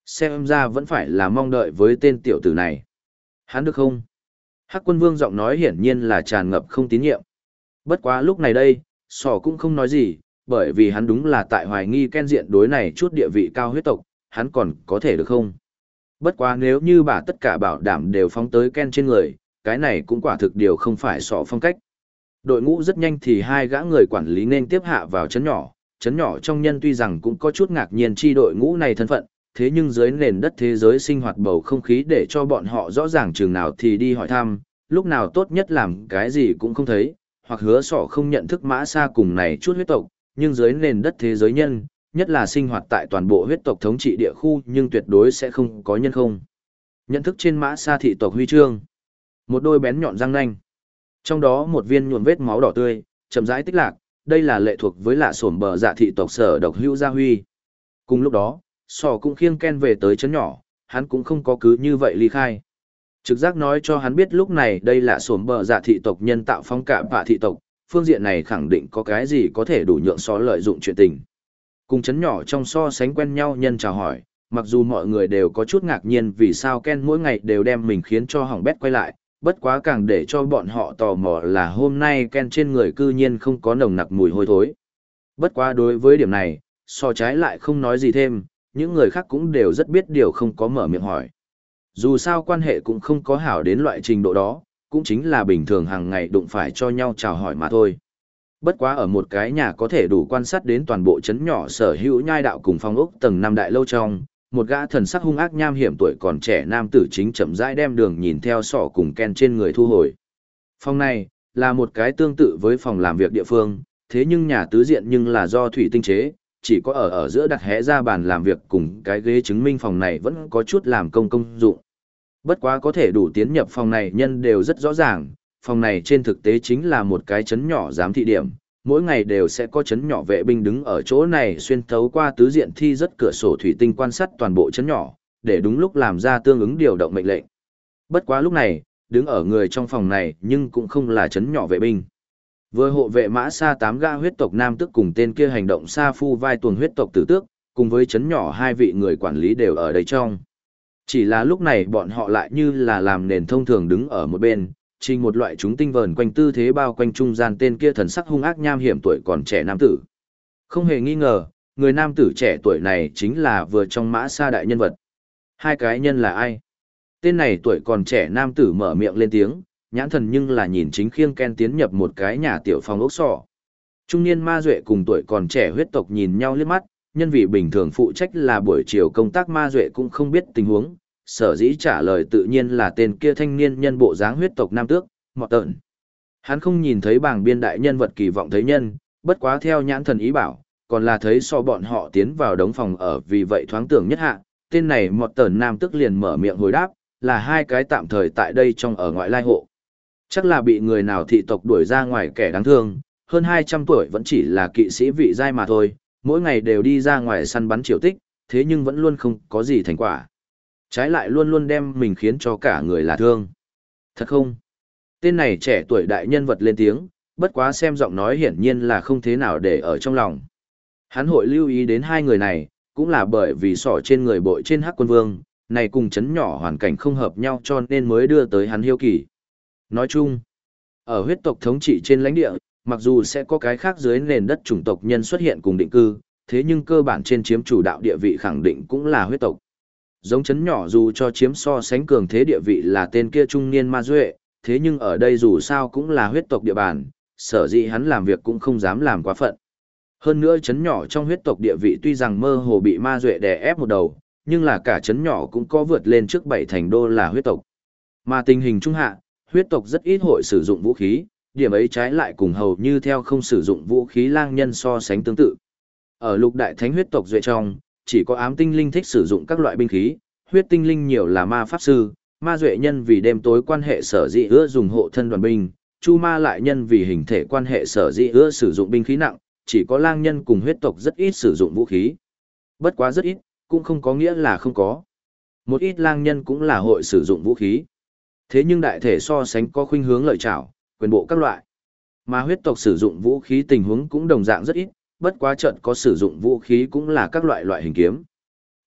Xem ra vẫn phải là mong đợi với tên tiểu tử này. Hắn được không? Hắc Quân Vương giọng nói hiển nhiên là tràn ngập không tín nhiệm. Bất quá lúc này đây, Sỏ cũng không nói gì, bởi vì hắn đúng là tại hoài nghi Ken diện đối này chút địa vị cao huyết tộc, hắn còn có thể được không? Bất quá nếu như bà tất cả bảo đảm đều phóng tới Ken trên người, cái này cũng quả thực điều không phải Sỏ phong cách. Đội ngũ rất nhanh thì hai gã người quản lý nên tiếp hạ vào trấn nhỏ trong nhân tuy rằng cũng có chút ngạc nhiên chi đội ngũ này thân phận, thế nhưng dưới nền đất thế giới sinh hoạt bầu không khí để cho bọn họ rõ ràng chừng nào thì đi hỏi thăm, lúc nào tốt nhất làm cái gì cũng không thấy, hoặc hứa sỏ không nhận thức mã xa cùng này chút huyết tộc, nhưng dưới nền đất thế giới nhân, nhất là sinh hoạt tại toàn bộ huyết tộc thống trị địa khu nhưng tuyệt đối sẽ không có nhân không. Nhận thức trên mã xa thị tộc huy chương, một đôi bén nhọn răng nanh, trong đó một viên nhuộm vết máu đỏ tươi, chậm rãi tích lạc, đây là lệ thuộc với lạ sổm bờ dạ thị tộc sở độc hữu gia huy. Cùng lúc đó, sỏ cũng khiêng Ken về tới trấn nhỏ, hắn cũng không có cứ như vậy ly khai. Trực giác nói cho hắn biết lúc này đây là sổm bờ dạ thị tộc nhân tạo phong cả bạ thị tộc, phương diện này khẳng định có cái gì có thể đủ nhượng xó lợi dụng chuyện tình. Cùng trấn nhỏ trong so sánh quen nhau nhân chào hỏi, mặc dù mọi người đều có chút ngạc nhiên vì sao Ken mỗi ngày đều đem mình khiến cho hỏng bét quay lại, bất quá càng để cho bọn họ tò mò là hôm nay Ken trên người cư nhiên không có nồng nặc mùi hôi thối. Bất quá đối với điểm này, so trái lại không nói gì thêm, những người khác cũng đều rất biết điều không có mở miệng hỏi. Dù sao quan hệ cũng không có hảo đến loại trình độ đó, cũng chính là bình thường hàng ngày đụng phải cho nhau chào hỏi mà thôi. Bất quá ở một cái nhà có thể đủ quan sát đến toàn bộ trấn nhỏ sở hữu nhai đạo cùng phong ốc tầng 5 đại lâu trong, một gã thần sắc hung ác nham hiểm tuổi còn trẻ nam tử chính chậm rãi đem đường nhìn theo sọ cùng Ken trên người thu hồi. Phòng này là một cái tương tự với phòng làm việc địa phương, thế nhưng nhà tứ diện nhưng là do thủy tinh chế, chỉ có ở giữa đặt hẽ ra bàn làm việc cùng cái ghế chứng minh phòng này vẫn có chút làm công dụng. Bất quá có thể đủ tiến nhập phòng này nhân đều rất rõ ràng, phòng này trên thực tế chính là một cái trấn nhỏ giám thị điểm, mỗi ngày đều sẽ có trấn nhỏ vệ binh đứng ở chỗ này xuyên thấu qua tứ diện thi rất cửa sổ thủy tinh quan sát toàn bộ trấn nhỏ, để đúng lúc làm ra tương ứng điều động mệnh lệnh. Bất quá lúc này, đứng ở người trong phòng này nhưng cũng không là trấn nhỏ vệ binh. Vừa hộ vệ mã xa 8 gã huyết tộc nam tức cùng tên kia hành động sa phu vai tuồng huyết tộc tử tước, cùng với trấn nhỏ hai vị người quản lý đều ở đây trong. Chỉ là lúc này bọn họ lại như là làm nền thông thường đứng ở một bên, trình một loại chúng tinh vờn quanh tư thế bao quanh trung gian tên kia thần sắc hung ác nham hiểm tuổi còn trẻ nam tử. Không hề nghi ngờ, người nam tử trẻ tuổi này chính là vừa trong mã xa đại nhân vật. Hai cái nhân là ai? Tên này tuổi còn trẻ nam tử mở miệng lên tiếng, nhãn thần nhưng là nhìn chính khiêng Ken tiến nhập một cái nhà tiểu phòng ốc sọ. Trung niên ma duệ cùng tuổi còn trẻ huyết tộc nhìn nhau liếc mắt, nhân vị bình thường phụ trách là buổi chiều công tác ma duệ cũng không biết tình huống, sở dĩ trả lời tự nhiên là tên kia thanh niên nhân bộ dáng huyết tộc nam tước, Mọt Tợn. Hắn không nhìn thấy bảng biên đại nhân vật kỳ vọng thấy nhân, bất quá theo nhãn thần ý bảo, còn là thấy so bọn họ tiến vào đống phòng ở vì vậy thoáng tưởng nhất hạ, tên này Mọt Tợn nam tước liền mở miệng hồi đáp, là hai cái tạm thời tại đây trong ở ngoại lai hộ. Chắc là bị người nào thị tộc đuổi ra ngoài kẻ đáng thương, hơn 200 tuổi vẫn chỉ là kỵ sĩ vị giai mà thôi, mỗi ngày đều đi ra ngoài săn bắn triều tích, thế nhưng vẫn luôn không có gì thành quả. Trái lại luôn luôn đem mình khiến cho cả người là thương. Thật không? Tên này trẻ tuổi đại nhân vật lên tiếng, bất quá xem giọng nói hiển nhiên là không thế nào để ở trong lòng. Hắn hội lưu ý đến hai người này, cũng là bởi vì sỏ trên người bội trên Hắc Quân Vương, này cùng chấn nhỏ hoàn cảnh không hợp nhau cho nên mới đưa tới hắn hiếu kỳ. Nói chung, ở huyết tộc thống trị trên lãnh địa, mặc dù sẽ có cái khác dưới nền đất chủng tộc nhân xuất hiện cùng định cư, thế nhưng cơ bản trên chiếm chủ đạo địa vị khẳng định cũng là huyết tộc. Giống chấn nhỏ dù cho chiếm so sánh cường thế địa vị là tên kia trung niên ma duệ, thế nhưng ở đây dù sao cũng là huyết tộc địa bàn, sở dĩ hắn làm việc cũng không dám làm quá phận. Hơn nữa chấn nhỏ trong huyết tộc địa vị tuy rằng mơ hồ bị ma duệ đè ép một đầu, nhưng là cả chấn nhỏ cũng có vượt lên trước 7 thành đô là huyết tộc. Mà tình hình trung hạ, huyết tộc rất ít hội sử dụng vũ khí, điểm ấy trái lại cùng hầu như theo không sử dụng vũ khí lang nhân so sánh tương tự. Ở lục đại thánh huyết tộc duệ trong, chỉ có ám tinh linh thích sử dụng các loại binh khí, huyết tinh linh nhiều là ma pháp sư, ma duệ nhân vì đêm tối quan hệ sở dĩ ưa dùng hộ thân đoàn binh, chu ma lại nhân vì hình thể quan hệ sở dĩ ưa sử dụng binh khí nặng, chỉ có lang nhân cùng huyết tộc rất ít sử dụng vũ khí. Bất quá rất ít, cũng không có nghĩa là không có. Một ít lang nhân cũng là hội sử dụng vũ khí. Thế nhưng đại thể so sánh có khuynh hướng lợi trảo, quyền bộ các loại. Mà huyết tộc sử dụng vũ khí tình huống cũng đồng dạng rất ít, bất quá trận có sử dụng vũ khí cũng là các loại loại hình kiếm.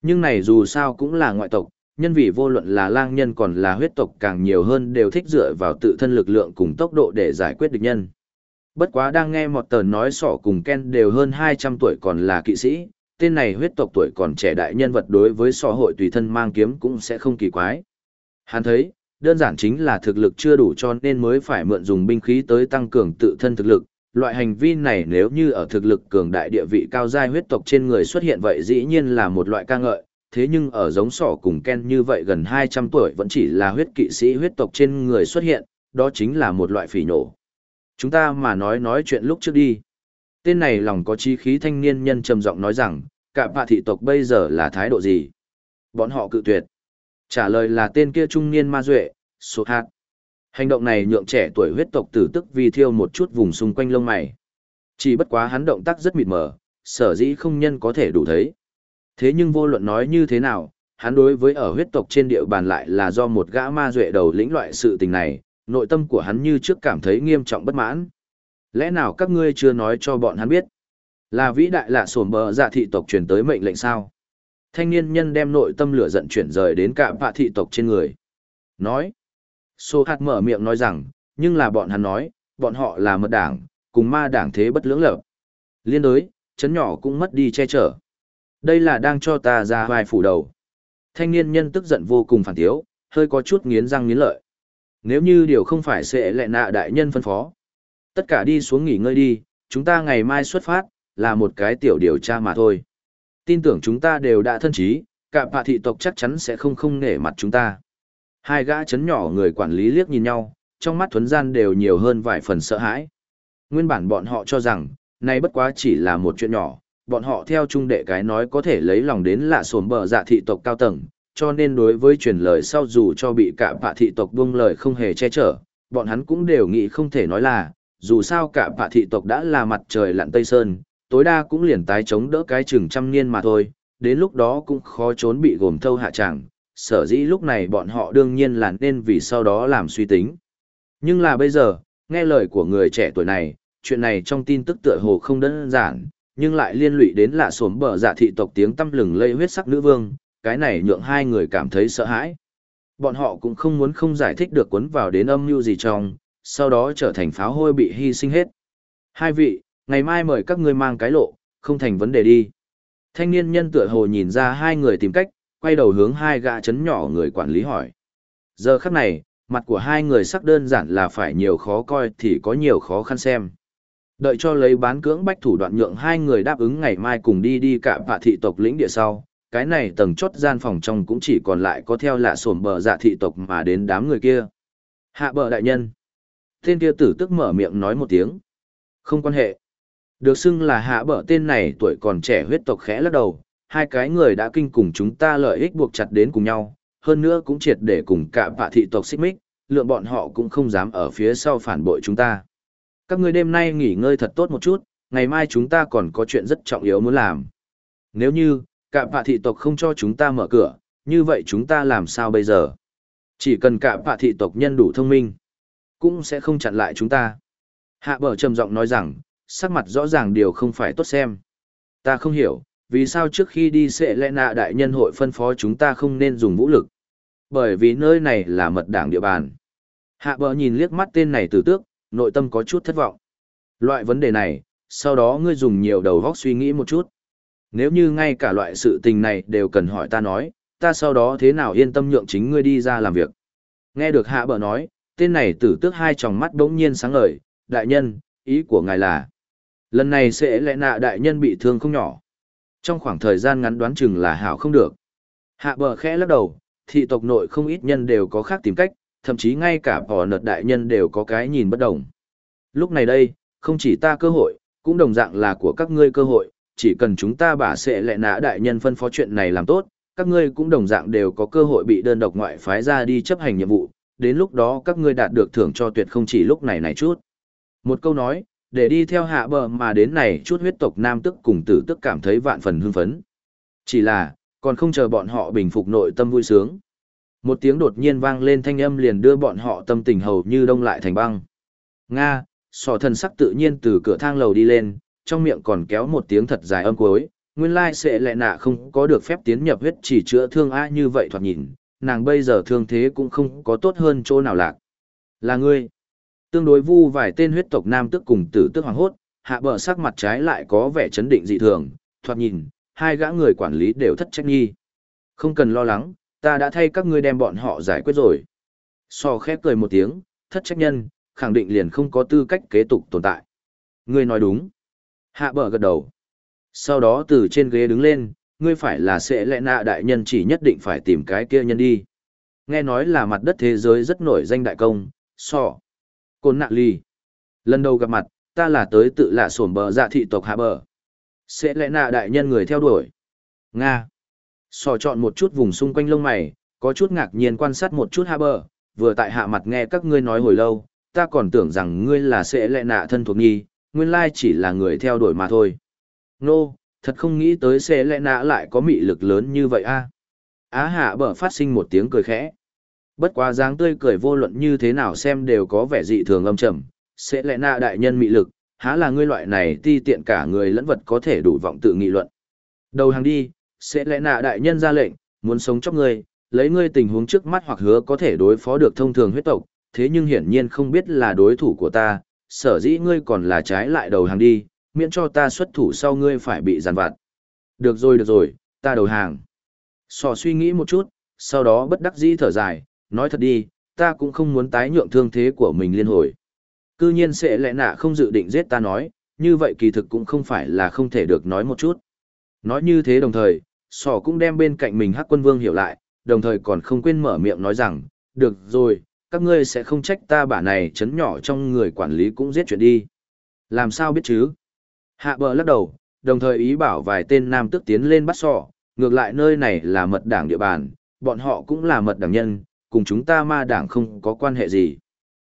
Nhưng này dù sao cũng là ngoại tộc, nhân vì vô luận là lang nhân còn là huyết tộc càng nhiều hơn đều thích dựa vào tự thân lực lượng cùng tốc độ để giải quyết địch nhân. Bất quá đang nghe một tờ nói sỏ cùng Ken đều hơn 200 tuổi còn là kỵ sĩ, tên này huyết tộc tuổi còn trẻ đại nhân vật đối với sỏ hội tùy thân mang kiếm cũng sẽ không kỳ quái. Hắn thấy, đơn giản chính là thực lực chưa đủ cho nên mới phải mượn dùng binh khí tới tăng cường tự thân thực lực. Loại hành vi này nếu như ở thực lực cường đại địa vị cao giai huyết tộc trên người xuất hiện vậy dĩ nhiên là một loại ca ngợi, thế nhưng ở giống sỏ cùng Ken như vậy gần 200 tuổi vẫn chỉ là huyết kỵ sĩ huyết tộc trên người xuất hiện, đó chính là một loại phỉ nổ. Chúng ta mà nói chuyện lúc trước đi. Tên này lòng có chí khí thanh niên nhân trầm giọng nói rằng, cả bạ thị tộc bây giờ là thái độ gì? Bọn họ cự tuyệt. Trả lời là tên kia trung niên ma duệ, sột hạt. Hành động này nhượng trẻ tuổi huyết tộc tử tức vì thiêu một chút vùng xung quanh lông mày. Chỉ bất quá hắn động tác rất mịt mờ, sở dĩ không nhân có thể đủ thấy. Thế nhưng vô luận nói như thế nào, hắn đối với ở huyết tộc trên địa bàn lại là do một gã ma duệ đầu lĩnh loại sự tình này, nội tâm của hắn như trước cảm thấy nghiêm trọng bất mãn. Lẽ nào các ngươi chưa nói cho bọn hắn biết? Là vĩ đại lạ sổm bờ dạ thị tộc truyền tới mệnh lệnh sao? Thanh niên nhân đem nội tâm lửa giận chuyển rời đến cả bạ thị tộc trên người. Nói. Sô hạt mở miệng nói rằng, nhưng là bọn hắn nói, bọn họ là mật đảng, cùng ma đảng thế bất lưỡng lập. Liên đối, chấn nhỏ cũng mất đi che chở. Đây là đang cho ta ra vai phủ đầu. Thanh niên nhân tức giận vô cùng phản thiếu, hơi có chút nghiến răng nghiến lợi. Nếu như điều không phải sẽ lệ nạ đại nhân phân phó. Tất cả đi xuống nghỉ ngơi đi, chúng ta ngày mai xuất phát, là một cái tiểu điều tra mà thôi. Tin tưởng chúng ta đều đã thân trí, cả bạ thị tộc chắc chắn sẽ không nể mặt chúng ta. Hai gã chấn nhỏ người quản lý liếc nhìn nhau, trong mắt thuấn gian đều nhiều hơn vài phần sợ hãi. Nguyên bản bọn họ cho rằng, này bất quá chỉ là một chuyện nhỏ, bọn họ theo trung đệ cái nói có thể lấy lòng đến lạ sổm bờ dạ thị tộc cao tầng, cho nên đối với truyền lời sau dù cho bị cả bạ thị tộc buông lời không hề che chở, bọn hắn cũng đều nghĩ không thể nói là, dù sao cả bạ thị tộc đã là mặt trời lặn Tây Sơn, tối đa cũng liền tái chống đỡ cái chừng trăm niên mà thôi, đến lúc đó cũng khó trốn bị gồm thâu hạ tràng, sở dĩ lúc này bọn họ đương nhiên là nên vì sau đó làm suy tính. Nhưng là bây giờ, nghe lời của người trẻ tuổi này, chuyện này trong tin tức tựa hồ không đơn giản, nhưng lại liên lụy đến lạ sổm bờ dạ thị tộc tiếng tăm lừng lây huyết sắc nữ vương, cái này nhượng hai người cảm thấy sợ hãi. Bọn họ cũng không muốn không giải thích được cuốn vào đến âm mưu gì trong, sau đó trở thành pháo hôi bị hy sinh hết. Hai vị, ngày mai mời các ngươi mang cái lộ, không thành vấn đề đi. Thanh niên nhân tựa hồ nhìn ra hai người tìm cách, quay đầu hướng hai gã chấn nhỏ người quản lý hỏi. Giờ khắc này, mặt của hai người sắc đơn giản là phải nhiều khó coi thì có nhiều khó khăn xem. Đợi cho lấy bán cưỡng bách thủ đoạn nhượng hai người đáp ứng ngày mai cùng đi cả bạ thị tộc lĩnh địa sau, cái này tầng chốt gian phòng trong cũng chỉ còn lại có theo lạ sổm bờ dạ thị tộc mà đến đám người kia. Hạ bờ đại nhân. Tên kia tử tức mở miệng nói một tiếng. Không quan hệ. Được xưng là hạ bờ tên này tuổi còn trẻ huyết tộc khẽ lắc đầu, hai cái người đã kinh cùng chúng ta lợi ích buộc chặt đến cùng nhau, hơn nữa cũng triệt để cùng cả bạ thị tộc xích mích, lượng bọn họ cũng không dám ở phía sau phản bội chúng ta. Các ngươi đêm nay nghỉ ngơi thật tốt một chút, ngày mai chúng ta còn có chuyện rất trọng yếu muốn làm. Nếu như, cả bạ thị tộc không cho chúng ta mở cửa, như vậy chúng ta làm sao bây giờ? Chỉ cần cả bạ thị tộc nhân đủ thông minh, cũng sẽ không chặn lại chúng ta. Hạ bờ trầm giọng nói rằng, sắc mặt rõ ràng điều không phải tốt xem. Ta không hiểu, vì sao trước khi đi sẽ lẽ nạ đại nhân hội phân phó chúng ta không nên dùng vũ lực. Bởi vì nơi này là mật đảng địa bàn. Hạ bờ nhìn liếc mắt tên này tử tước, nội tâm có chút thất vọng. Loại vấn đề này, sau đó ngươi dùng nhiều đầu góc suy nghĩ một chút. Nếu như ngay cả loại sự tình này đều cần hỏi ta nói, ta sau đó thế nào yên tâm nhượng chính ngươi đi ra làm việc. Nghe được hạ bờ nói, tên này tử tước hai tròng mắt đống nhiên sáng ngời, đại nhân, ý của ngài là, lần này sẽ lẽ nạ đại nhân bị thương không nhỏ. Trong khoảng thời gian ngắn đoán chừng là hảo không được. Hạ bờ khẽ lắc đầu, thị tộc nội không ít nhân đều có khác tìm cách, thậm chí ngay cả bò nợt đại nhân đều có cái nhìn bất đồng. Lúc này đây, không chỉ ta cơ hội, cũng đồng dạng là của các ngươi cơ hội, chỉ cần chúng ta bả sẽ lẽ nã đại nhân phân phó chuyện này làm tốt, các ngươi cũng đồng dạng đều có cơ hội bị đơn độc ngoại phái ra đi chấp hành nhiệm vụ, đến lúc đó các ngươi đạt được thưởng cho tuyệt không chỉ lúc này chút. Một câu nói, để đi theo hạ bờ mà đến này chút huyết tộc nam tức cùng tử tức cảm thấy vạn phần hưng phấn. Chỉ là, còn không chờ bọn họ bình phục nội tâm vui sướng. Một tiếng đột nhiên vang lên thanh âm liền đưa bọn họ tâm tình hầu như đông lại thành băng. Nga, sỏ thần sắc tự nhiên từ cửa thang lầu đi lên, trong miệng còn kéo một tiếng thật dài âm cuối, Nguyên lai sẽ lẽ nạ không có được phép tiến nhập huyết chỉ chữa thương a như vậy thoạt nhìn, nàng bây giờ thương thế cũng không có tốt hơn chỗ nào lạc. Là ngươi. Tương đối vu vài tên huyết tộc nam tước cùng tử tước hoàng hốt, hạ bờ sắc mặt trái lại có vẻ chấn định dị thường, thoạt nhìn, hai gã người quản lý đều thất trách nghi. Không cần lo lắng, ta đã thay các ngươi đem bọn họ giải quyết rồi. So khép cười một tiếng, thất trách nhân, khẳng định liền không có tư cách kế tục tồn tại. Ngươi nói đúng. Hạ bờ gật đầu. Sau đó từ trên ghế đứng lên, ngươi phải là sẽ lẽ nạ đại nhân chỉ nhất định phải tìm cái kia nhân đi. Nghe nói là mặt đất thế giới rất nổi danh đại công, so. Côn nạ ly. Lần đầu gặp mặt, ta là tới tự lạ sổm bờ dạ thị tộc hạ bờ. Sẽ lẽ nạ đại nhân người theo đuổi. Nga. So chọn một chút vùng xung quanh lông mày, có chút ngạc nhiên quan sát một chút hạ bờ, vừa tại hạ mặt nghe các ngươi nói hồi lâu, ta còn tưởng rằng ngươi là sẽ lẽ nạ thân thuộc nghi, nguyên lai chỉ là người theo đuổi mà thôi. Nô, thật không nghĩ tới sẽ lẽ nạ lại có mị lực lớn như vậy a. Á hạ bờ phát sinh một tiếng cười khẽ. Bất quá dáng tươi cười vô luận như thế nào xem đều có vẻ dị thường âm trầm, sẽ lẽ nạ đại nhân mị lực, há là ngươi loại này ti tiện cả người lẫn vật có thể đủ vọng tự nghị luận. Đầu hàng đi, sẽ lẽ nạ đại nhân ra lệnh, muốn sống chóc ngươi, lấy ngươi tình huống trước mắt hoặc hứa có thể đối phó được thông thường huyết tộc, thế nhưng hiển nhiên không biết là đối thủ của ta, sở dĩ ngươi còn là trái lại đầu hàng đi, miễn cho ta xuất thủ sau ngươi phải bị giàn vặt. Được rồi, ta đầu hàng. Sò suy nghĩ một chút, sau đó bất đắc dĩ thở dài, nói thật đi, ta cũng không muốn tái nhượng thương thế của mình liên hồi. Cư nhiên sẽ lẽ nạ không dự định giết ta nói, như vậy kỳ thực cũng không phải là không thể được nói một chút. Nói như thế đồng thời, Sò cũng đem bên cạnh mình Hắc Quân Vương hiểu lại, đồng thời còn không quên mở miệng nói rằng, được rồi, các ngươi sẽ không trách ta bả này chấn nhỏ trong người quản lý cũng giết chuyện đi. Làm sao biết chứ? Hạ bờ lắc đầu, đồng thời ý bảo vài tên nam tước tiến lên bắt Sò, ngược lại nơi này là mật đảng địa bàn, bọn họ cũng là mật đảng nhân, cùng chúng ta ma đảng không có quan hệ gì.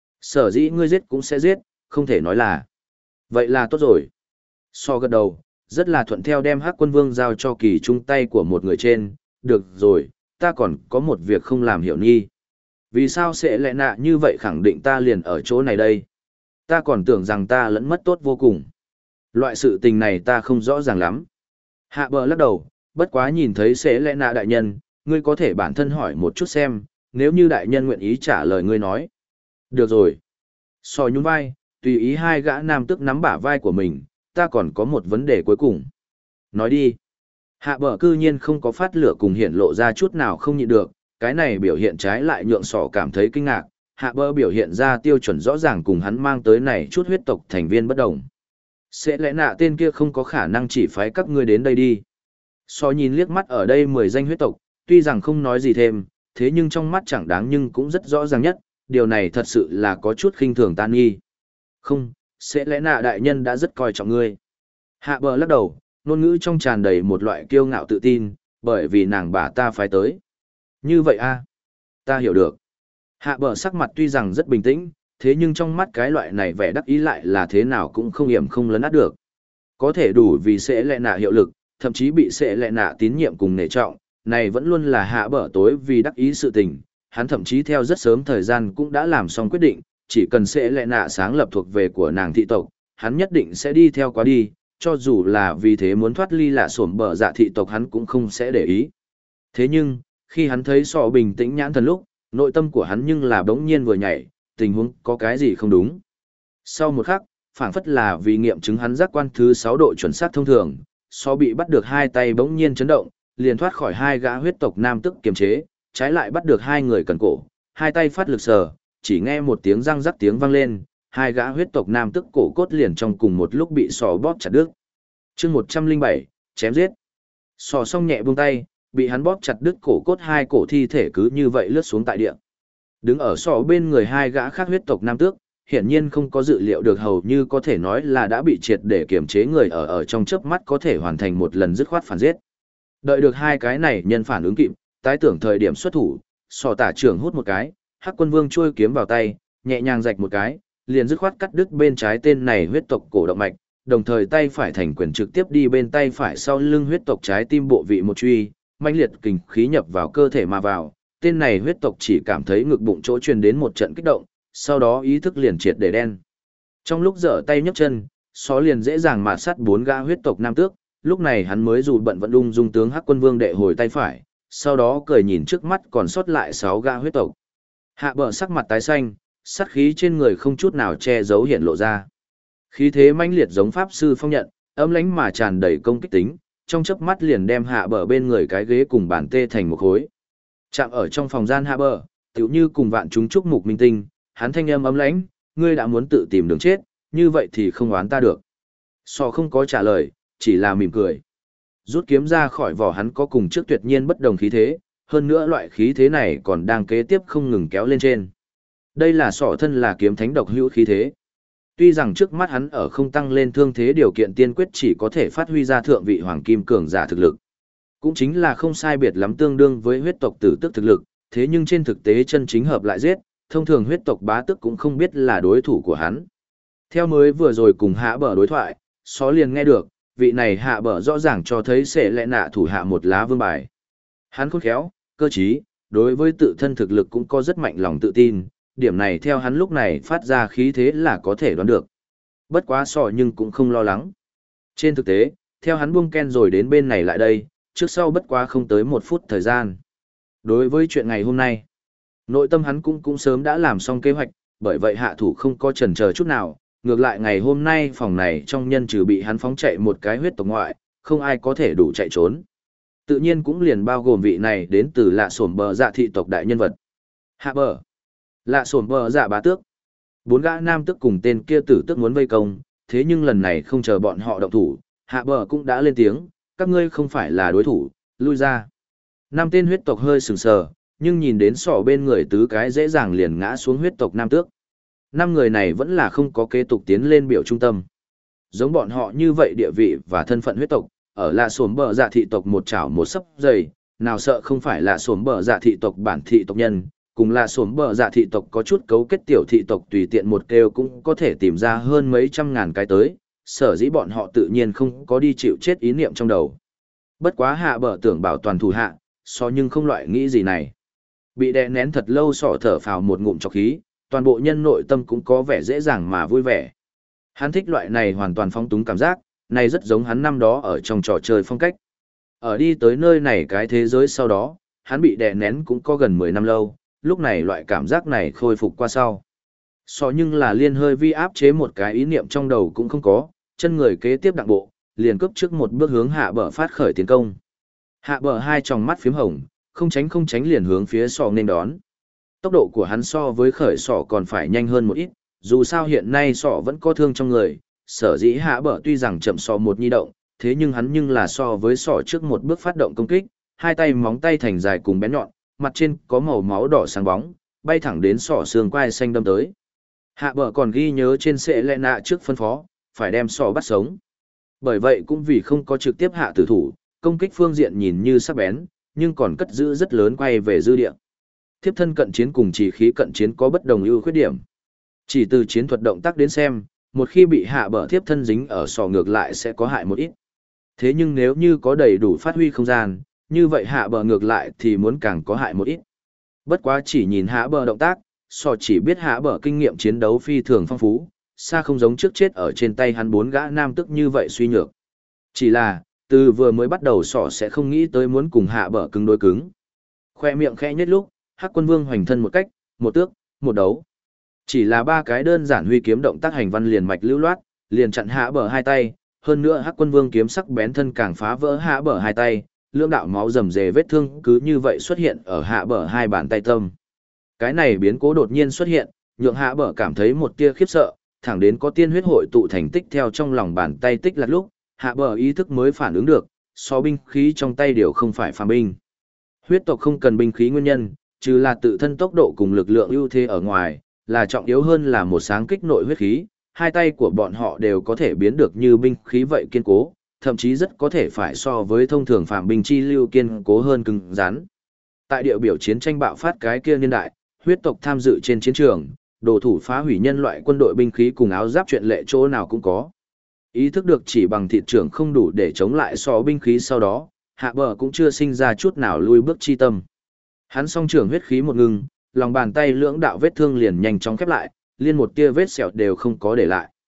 Sở dĩ ngươi giết cũng sẽ giết, không thể nói là. Vậy là tốt rồi. So gật đầu, rất là thuận theo đem Hắc Quân Vương giao cho kỳ trung tay của một người trên, được rồi, ta còn có một việc không làm hiểu nghi. Vì sao sẽ lẽ nạ như vậy khẳng định ta liền ở chỗ này đây? Ta còn tưởng rằng ta lẫn mất tốt vô cùng. Loại sự tình này ta không rõ ràng lắm. Hạ bờ lắc đầu, bất quá nhìn thấy sẽ lẽ nạ đại nhân, ngươi có thể bản thân hỏi một chút xem, nếu như đại nhân nguyện ý trả lời ngươi nói. Được rồi. So nhún vai, tùy ý hai gã nam tức nắm bả vai của mình, ta còn có một vấn đề cuối cùng. Nói đi. Hạ bờ cư nhiên không có phát lửa cùng hiện lộ ra chút nào không nhịn được, cái này biểu hiện trái lại nhượng sỏ cảm thấy kinh ngạc, hạ bờ biểu hiện ra tiêu chuẩn rõ ràng cùng hắn mang tới này chút huyết tộc thành viên bất đồng. Sẽ lẽ nạ tên kia không có khả năng chỉ phái các ngươi đến đây đi. So nhìn liếc mắt ở đây 10 danh huyết tộc, tuy rằng không nói gì thêm, thế nhưng trong mắt chẳng đáng nhưng cũng rất rõ ràng nhất, điều này thật sự là có chút khinh thường tan nghi. Không, sẽ lẽ nạ đại nhân đã rất coi trọng ngươi. Hạ bờ lắc đầu, ngôn ngữ trong tràn đầy một loại kiêu ngạo tự tin, bởi vì nàng bà ta phái tới. Như vậy a, ta hiểu được. Hạ bờ sắc mặt tuy rằng rất bình tĩnh, thế nhưng trong mắt cái loại này vẻ đắc ý lại là thế nào cũng không hiểm không lấn át được. Có thể đủ vì sẽ lẽ nạ hiệu lực, thậm chí bị sẽ lẽ nạ tín nhiệm cùng nể trọng, này vẫn luôn là hạ bờ tối vì đắc ý sự tình. Hắn thậm chí theo rất sớm thời gian cũng đã làm xong quyết định, chỉ cần sẽ lẽ nạ sáng lập thuộc về của nàng thị tộc, hắn nhất định sẽ đi theo quá đi, cho dù là vì thế muốn thoát ly lạ sổm bờ dạ thị tộc hắn cũng không sẽ để ý. Thế nhưng, khi hắn thấy sọ bình tĩnh nhãn thần lúc, nội tâm của hắn nhưng là bỗng nhiên vừa nhảy, tình huống có cái gì không đúng. Sau một khắc, phảng phất là vì nghiệm chứng hắn giác quan thứ 6 độ chuẩn xác thông thường, sọ bị bắt được hai tay bỗng nhiên chấn động, liền thoát khỏi hai gã huyết tộc nam tức kiềm chế, trái lại bắt được hai người cần cổ, hai tay phát lực sờ, chỉ nghe một tiếng răng rắc tiếng vang lên, hai gã huyết tộc nam tức cổ cốt liền trong cùng một lúc bị sọ bóp chặt đứt. Chương 107, chém giết. Sọ xong nhẹ buông tay, bị hắn bóp chặt đứt cổ cốt hai cổ thi thể cứ như vậy lướt xuống tại địa. Đứng ở sọ bên người hai gã khác huyết tộc nam tước, hiển nhiên không có dự liệu được hầu như có thể nói là đã bị triệt để kiềm chế người ở trong chớp mắt có thể hoàn thành một lần dứt khoát phản giết. Đợi được hai cái này nhân phản ứng kịp, tái tưởng thời điểm xuất thủ, sọ tả trưởng hút một cái, Hắc Quân Vương chui kiếm vào tay, nhẹ nhàng rạch một cái, liền dứt khoát cắt đứt bên trái tên này huyết tộc cổ động mạch, đồng thời tay phải thành quyền trực tiếp đi bên tay phải sau lưng huyết tộc trái tim bộ vị một truy, mãnh liệt kình khí nhập vào cơ thể mà vào, tên này huyết tộc chỉ cảm thấy ngực bụng chỗ truyền đến một trận kích động, sau đó ý thức liền triệt để đen. Trong lúc giở tay nhấc chân, xó liền dễ dàng mạt sát bốn gã huyết tộc nam tước, lúc này hắn mới dù bận vẫn ung dung tướng Hắc Quân Vương đệ hồi tay phải, sau đó cười nhìn trước mắt còn sót lại 6 gã huyết tộc. Hạ bờ sắc mặt tái xanh, sát khí trên người không chút nào che giấu hiện lộ ra. Khí thế mãnh liệt giống pháp sư phong nhận, ấm lãnh mà tràn đầy công kích tính, trong chớp mắt liền đem hạ bờ bên người cái ghế cùng bàn tê thành một khối. Chạm ở trong phòng gian hạ bờ, tựu như cùng vạn chúng chúc mục minh tinh, hắn thanh âm ấm lãnh, ngươi đã muốn tự tìm đường chết, như vậy thì không oán ta được. Sọ không có trả lời, chỉ là mỉm cười. Rút kiếm ra khỏi vỏ hắn có cùng trước tuyệt nhiên bất đồng khí thế, hơn nữa loại khí thế này còn đang kế tiếp không ngừng kéo lên trên. Đây là sọ thân là kiếm thánh độc hữu khí thế. Tuy rằng trước mắt hắn ở không tăng lên thương thế điều kiện tiên quyết chỉ có thể phát huy ra thượng vị hoàng kim cường giả thực lực. Cũng chính là không sai biệt lắm tương đương với huyết tộc tử tức thực lực, thế nhưng trên thực tế chân chính hợp lại giết, thông thường huyết tộc bá tức cũng không biết là đối thủ của hắn. Theo mới vừa rồi cùng hạ bờ đối thoại, xó liền nghe được, vị này hạ bờ rõ ràng cho thấy sẽ lẽ nạ thủ hạ một lá vương bài. Hắn khôn khéo, cơ trí, đối với tự thân thực lực cũng có rất mạnh lòng tự tin, điểm này theo hắn lúc này phát ra khí thế là có thể đoán được. Bất quá sọ nhưng cũng không lo lắng. Trên thực tế, theo hắn buông ken rồi đến bên này lại đây, trước sau bất quá không tới 1 phút thời gian. Đối với chuyện ngày hôm nay, nội tâm hắn cũng sớm đã làm xong kế hoạch, bởi vậy hạ thủ không có chần chờ chút nào, ngược lại ngày hôm nay phòng này trong nhân trừ bị hắn phóng chạy một cái huyết tộc ngoại, không ai có thể đủ chạy trốn. Tự nhiên cũng liền bao gồm vị này đến từ lạ sổm bờ dạ thị tộc đại nhân vật. Hạ bờ, lạ sổm bờ dạ bá tước. 4 gã nam tước cùng tên kia tử tước muốn vây công, thế nhưng lần này không chờ bọn họ động thủ, hạ bờ cũng đã lên tiếng, các ngươi không phải là đối thủ, lui ra. 5 tên huyết tộc hơi sừng sờ, nhưng nhìn đến sỏ bên người tứ cái dễ dàng liền ngã xuống huyết tộc nam tước. 5 người này vẫn là không có kế tục tiến lên biểu trung tâm. Giống bọn họ như vậy địa vị và thân phận huyết tộc, ở là sổm bờ dạ thị tộc một chảo một sấp dày, nào sợ không phải là sổm bờ dạ thị tộc bản thị tộc nhân, cùng là sổm bờ dạ thị tộc có chút cấu kết tiểu thị tộc tùy tiện một kêu cũng có thể tìm ra hơn mấy trăm ngàn cái tới, sở dĩ bọn họ tự nhiên không có đi chịu chết ý niệm trong đầu. Bất quá hạ bờ tưởng bảo toàn thủ hạ, so nhưng không loại nghĩ gì này. Bị đè nén thật lâu sọ thở phào một ngụm trọc khí, toàn bộ nhân nội tâm cũng có vẻ dễ dàng mà vui vẻ. Hắn thích loại này hoàn toàn phong túng cảm giác, này rất giống hắn năm đó ở trong trò chơi phong cách. Ở đi tới nơi này cái thế giới sau đó, hắn bị đè nén cũng có gần 10 năm lâu, lúc này loại cảm giác này khôi phục qua sau. So nhưng là liên hơi vi áp chế một cái ý niệm trong đầu cũng không có, chân người kế tiếp đặng bộ, liền cướp trước một bước hướng hạ bờ phát khởi tiến công. Hạ bờ hai tròng mắt phím hồng, không tránh liền hướng phía sọ nên đón. Tốc độ của hắn so với khởi sọ còn phải nhanh hơn một ít, dù sao hiện nay sọ vẫn có thương trong người, sở dĩ hạ bờ tuy rằng chậm sọ một nhi động, thế nhưng hắn nhưng là so với sọ trước một bước phát động công kích, hai tay móng tay thành dài cùng bén nhọn, mặt trên có màu máu đỏ sáng bóng, bay thẳng đến sọ xương quai xanh đâm tới. Hạ bờ còn ghi nhớ trên sệ lệ nạ trước phân phó, phải đem sọ bắt sống. Bởi vậy cũng vì không có trực tiếp hạ tử thủ, công kích phương diện nhìn như sắc bén, nhưng còn cất giữ rất lớn quay về dư địa. Thiếp thân cận chiến cùng chỉ khí cận chiến có bất đồng ưu khuyết điểm. Chỉ từ chiến thuật động tác đến xem, một khi bị hạ bờ thiếp thân dính ở sọ ngược lại sẽ có hại một ít. Thế nhưng nếu như có đầy đủ phát huy không gian, như vậy hạ bờ ngược lại thì muốn càng có hại một ít. Bất quá chỉ nhìn hạ bờ động tác, sọ chỉ biết hạ bờ kinh nghiệm chiến đấu phi thường phong phú, xa không giống trước chết ở trên tay hắn 4 gã nam tức như vậy suy nhược. Chỉ là, từ vừa mới bắt đầu sọ sẽ không nghĩ tới muốn cùng hạ bờ cứng đối cứng. Khoe miệng khẽ nhất lúc, Hắc Quân Vương hoành thân một cách, một tước, một đấu. Chỉ là 3 cái đơn giản huy kiếm động tác hành văn liền mạch lưu loát, liền chặn hạ bờ hai tay, hơn nữa Hắc Quân Vương kiếm sắc bén thân càng phá vỡ hạ bờ hai tay, lưỡng đạo máu rầm rề vết thương cứ như vậy xuất hiện ở hạ bờ hai bàn tay tâm. Cái này biến cố đột nhiên xuất hiện, nhượng hạ bờ cảm thấy một tia khiếp sợ, thẳng đến có tiên huyết hội tụ thành tích theo trong lòng bàn tay tích lặt lúc, hạ bờ ý thức mới phản ứng được, so binh khí trong tay đều không phải phàm binh. Huyết tộc không cần binh khí nguyên nhân, trừ là tự thân tốc độ cùng lực lượng ưu thế ở ngoài, là trọng yếu hơn là một sáng kích nội huyết khí, hai tay của bọn họ đều có thể biến được như binh khí vậy kiên cố, thậm chí rất có thể phải so với thông thường phàm binh chi lưu kiên cố hơn cứng rắn. Tại địa biểu chiến tranh bạo phát cái kia niên đại, huyết tộc tham dự trên chiến trường, đồ thủ phá hủy nhân loại quân đội binh khí cùng áo giáp chuyện lệ chỗ nào cũng có. Ý thức được chỉ bằng thịt trưởng không đủ để chống lại so binh khí sau đó, hạ bờ cũng chưa sinh ra chút nào lui bước chi tâm. Hắn song trưởng huyết khí một ngừng, lòng bàn tay lưỡng đạo vết thương liền nhanh chóng khép lại, liên một tia vết sẹo đều không có để lại.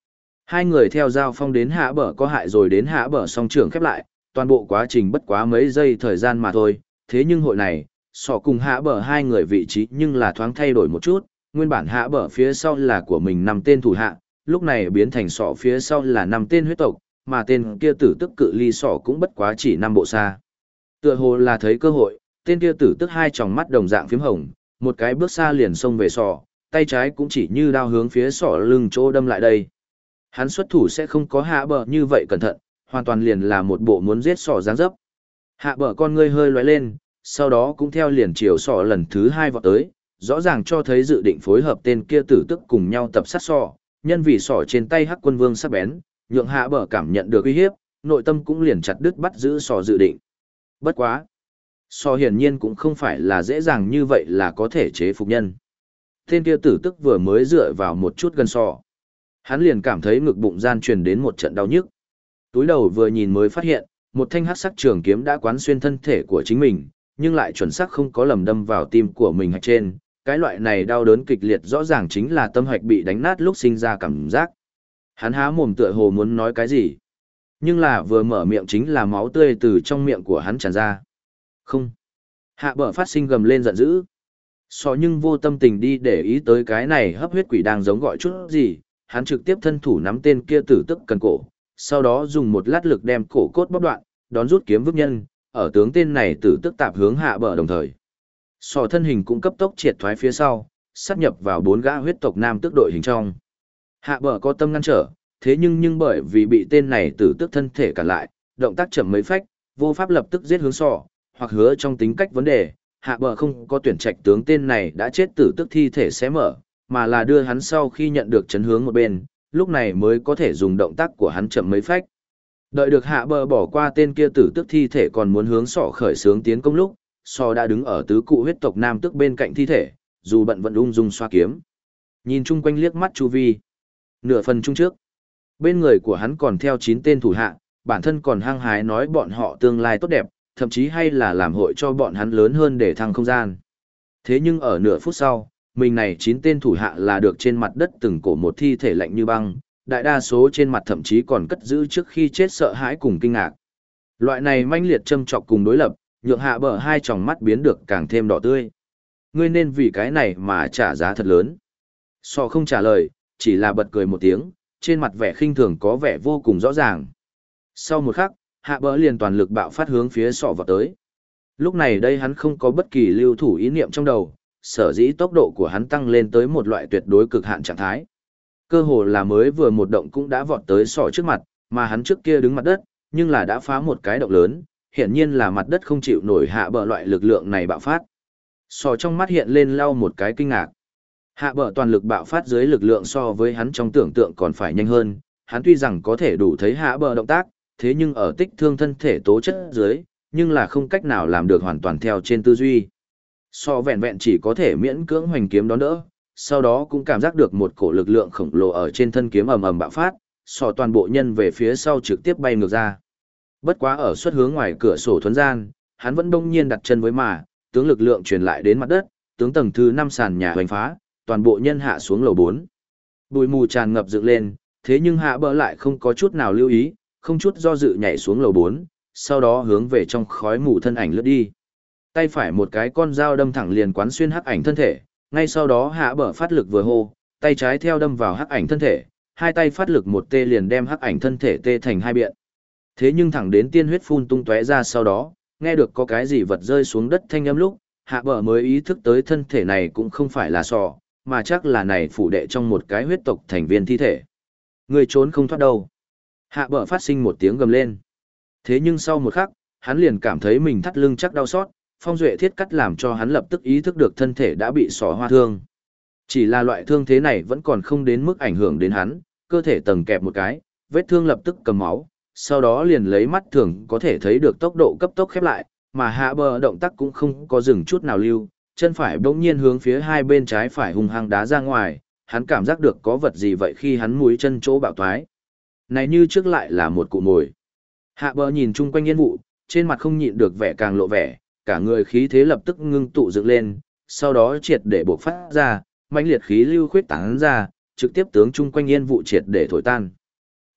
Hai người theo giao phong đến hạ bờ có hại rồi đến hạ bờ song trường khép lại, toàn bộ quá trình bất quá mấy giây thời gian mà thôi. Thế nhưng hội này, sọ cùng hạ bờ hai người vị trí nhưng là thoáng thay đổi một chút, nguyên bản hạ bờ phía sau là của mình 5 tên thủ hạ, lúc này biến thành sọ phía sau là 5 tên huyết tộc, mà tên kia tử tức cự ly sọ cũng bất quá chỉ 5 bộ xa. Tựa hồ là thấy cơ hội, tên kia tử tức hai tròng mắt đồng dạng phím hồng, một cái bước xa liền xông về sọ, tay trái cũng chỉ như đao hướng phía sọ lưng chỗ đâm lại đây. Hắn xuất thủ sẽ không có hạ bờ như vậy cẩn thận, hoàn toàn liền là một bộ muốn giết sọ dáng dấp. Hạ bờ con ngươi hơi lóe lên, sau đó cũng theo liền chiều sọ lần thứ 2 vọt tới, rõ ràng cho thấy dự định phối hợp tên kia tử tức cùng nhau tập sát sọ, nhân vì sọ trên tay Hắc Quân Vương sắc bén, nhượng hạ bờ cảm nhận được uy hiếp, nội tâm cũng liền chặt đứt bắt giữ sọ dự định. Bất quá, sọ hiển nhiên cũng không phải là dễ dàng như vậy là có thể chế phục nhân. Tên kia tử tức vừa mới dựa vào một chút gần sọ, hắn liền cảm thấy ngực bụng gian truyền đến một trận đau nhức. Túi đầu vừa nhìn mới phát hiện, một thanh hắc sắc trường kiếm đã quán xuyên thân thể của chính mình, nhưng lại chuẩn xác không có lầm đâm vào tim của mình hạch trên. Cái loại này đau đớn kịch liệt rõ ràng chính là tâm hạch bị đánh nát lúc sinh ra cảm giác. Hắn há mồm tựa hồ muốn nói cái gì, nhưng là vừa mở miệng chính là máu tươi từ trong miệng của hắn tràn ra. Không. Hạ bờ phát sinh gầm lên giận dữ. Sọ nhưng vô tâm tình đi để ý tới cái này hấp huyết quỷ đang giống gọi chút gì, hắn trực tiếp thân thủ nắm tên kia tử tức cần cổ, sau đó dùng một lát lực đem cổ cốt bóc đoạn, đón rút kiếm vứt nhân, ở tướng tên này tử tức tạp hướng hạ bờ đồng thời. Sọ thân hình cũng cấp tốc triệt thoái phía sau, sát nhập vào 4 gã huyết tộc nam tước đội hình trong. Hạ bờ có tâm ngăn trở, thế nhưng bởi vì bị tên này tử tức thân thể cản lại, động tác chậm mấy phách, vô pháp lập tức giết hướng sọ, hoặc hứa trong tính cách vấn đề, hạ bờ không có tuyển trạch tướng tên này đã chết tử tức thi thể xé mở, mà là đưa hắn sau khi nhận được chấn hướng một bên, lúc này mới có thể dùng động tác của hắn chậm mấy phách. Đợi được hạ bờ bỏ qua tên kia tử tức thi thể còn muốn hướng sọ khởi xướng tiến công lúc, sọ đã đứng ở tứ cụ huyết tộc nam tức bên cạnh thi thể, dù bận vẫn ung dung xoa kiếm. Nhìn chung quanh liếc mắt chu vi. Nửa phần chung trước, bên người của hắn còn theo 9 tên thủ hạ, bản thân còn hăng hái nói bọn họ tương lai tốt đẹp, thậm chí hay là làm hội cho bọn hắn lớn hơn để thăng không gian. Thế nhưng ở nửa phút sau, mình này 9 tên thủ hạ là được trên mặt đất từng cổ một thi thể lạnh như băng, đại đa số trên mặt thậm chí còn cất giữ trước khi chết sợ hãi cùng kinh ngạc. Loại này manh liệt châm chọc cùng đối lập, nhượng hạ bờ hai tròng mắt biến được càng thêm đỏ tươi. Ngươi nên vì cái này mà trả giá thật lớn. Sọ không trả lời, chỉ là bật cười một tiếng, trên mặt vẻ khinh thường có vẻ vô cùng rõ ràng. Sau một khắc, hạ bờ liền toàn lực bạo phát hướng phía sọ vào tới. Lúc này đây hắn không có bất kỳ lưu thủ ý niệm trong đầu, sở dĩ tốc độ của hắn tăng lên tới một loại tuyệt đối cực hạn trạng thái. Cơ hồ là mới vừa một động cũng đã vọt tới sọ trước mặt, mà hắn trước kia đứng mặt đất, nhưng là đã phá một cái động lớn, hiển nhiên là mặt đất không chịu nổi hạ bờ loại lực lượng này bạo phát. Sọ trong mắt hiện lên lau một cái kinh ngạc. Hạ bờ toàn lực bạo phát dưới lực lượng so với hắn trong tưởng tượng còn phải nhanh hơn, hắn tuy rằng có thể đủ thấy hạ bờ động tác, thế nhưng ở tích thương thân thể tố chất dưới, nhưng là không cách nào làm được hoàn toàn theo trên tư duy. Sọ vẹn vẹn chỉ có thể miễn cưỡng hoành kiếm đón đỡ, sau đó cũng cảm giác được một cổ lực lượng khổng lồ ở trên thân kiếm ầm ầm bạo phát, sọ toàn bộ nhân về phía sau trực tiếp bay ngược ra. Bất quá ở xuất hướng ngoài cửa sổ thuần gian, hắn vẫn đông nhiên đặt chân với mà, tướng lực lượng truyền lại đến mặt đất, tướng tầng thứ 5 sàn nhà hoành phá, toàn bộ nhân hạ xuống lầu 4. Bụi mù tràn ngập dựng lên, thế nhưng hạ bờ lại không có chút nào lưu ý, không chút do dự nhảy xuống lầu 4, sau đó hướng về trong khói mù thân ảnh lướt đi. Tay phải một cái con dao đâm thẳng liền quán xuyên hắc ảnh thân thể, ngay sau đó hạ bờ phát lực vừa hô, tay trái theo đâm vào hắc ảnh thân thể, hai tay phát lực một tê liền đem hắc ảnh thân thể tê thành hai biện. Thế nhưng thẳng đến tiên huyết phun tung tóe ra sau đó, nghe được có cái gì vật rơi xuống đất thanh âm lúc, hạ bờ mới ý thức tới thân thể này cũng không phải là sọ, mà chắc là này phủ đệ trong một cái huyết tộc thành viên thi thể. Người trốn không thoát đâu. Hạ bờ phát sinh một tiếng gầm lên. Thế nhưng sau một khắc, hắn liền cảm thấy mình thắt lưng chắc đau xót, phong duệ thiết cắt làm cho hắn lập tức ý thức được thân thể đã bị sọ hoa thương. Chỉ là loại thương thế này vẫn còn không đến mức ảnh hưởng đến hắn, cơ thể tầng kẹp một cái, vết thương lập tức cầm máu, sau đó liền lấy mắt thường có thể thấy được tốc độ cấp tốc khép lại, mà hạ bờ động tác cũng không có dừng chút nào lưu, chân phải bỗng nhiên hướng phía hai bên trái phải hung hăng đá ra ngoài, hắn cảm giác được có vật gì vậy khi hắn mũi chân chỗ bạo thoái. Này như trước lại là một cụ mồi. Hạ bờ nhìn chung quanh yên vụ, trên mặt không nhịn được vẻ càng lộ vẻ, cả người khí thế lập tức ngưng tụ dựng lên, sau đó triệt để bộc phát ra, mãnh liệt khí lưu khuyết tán ra, trực tiếp tướng chung quanh yên vụ triệt để thổi tan.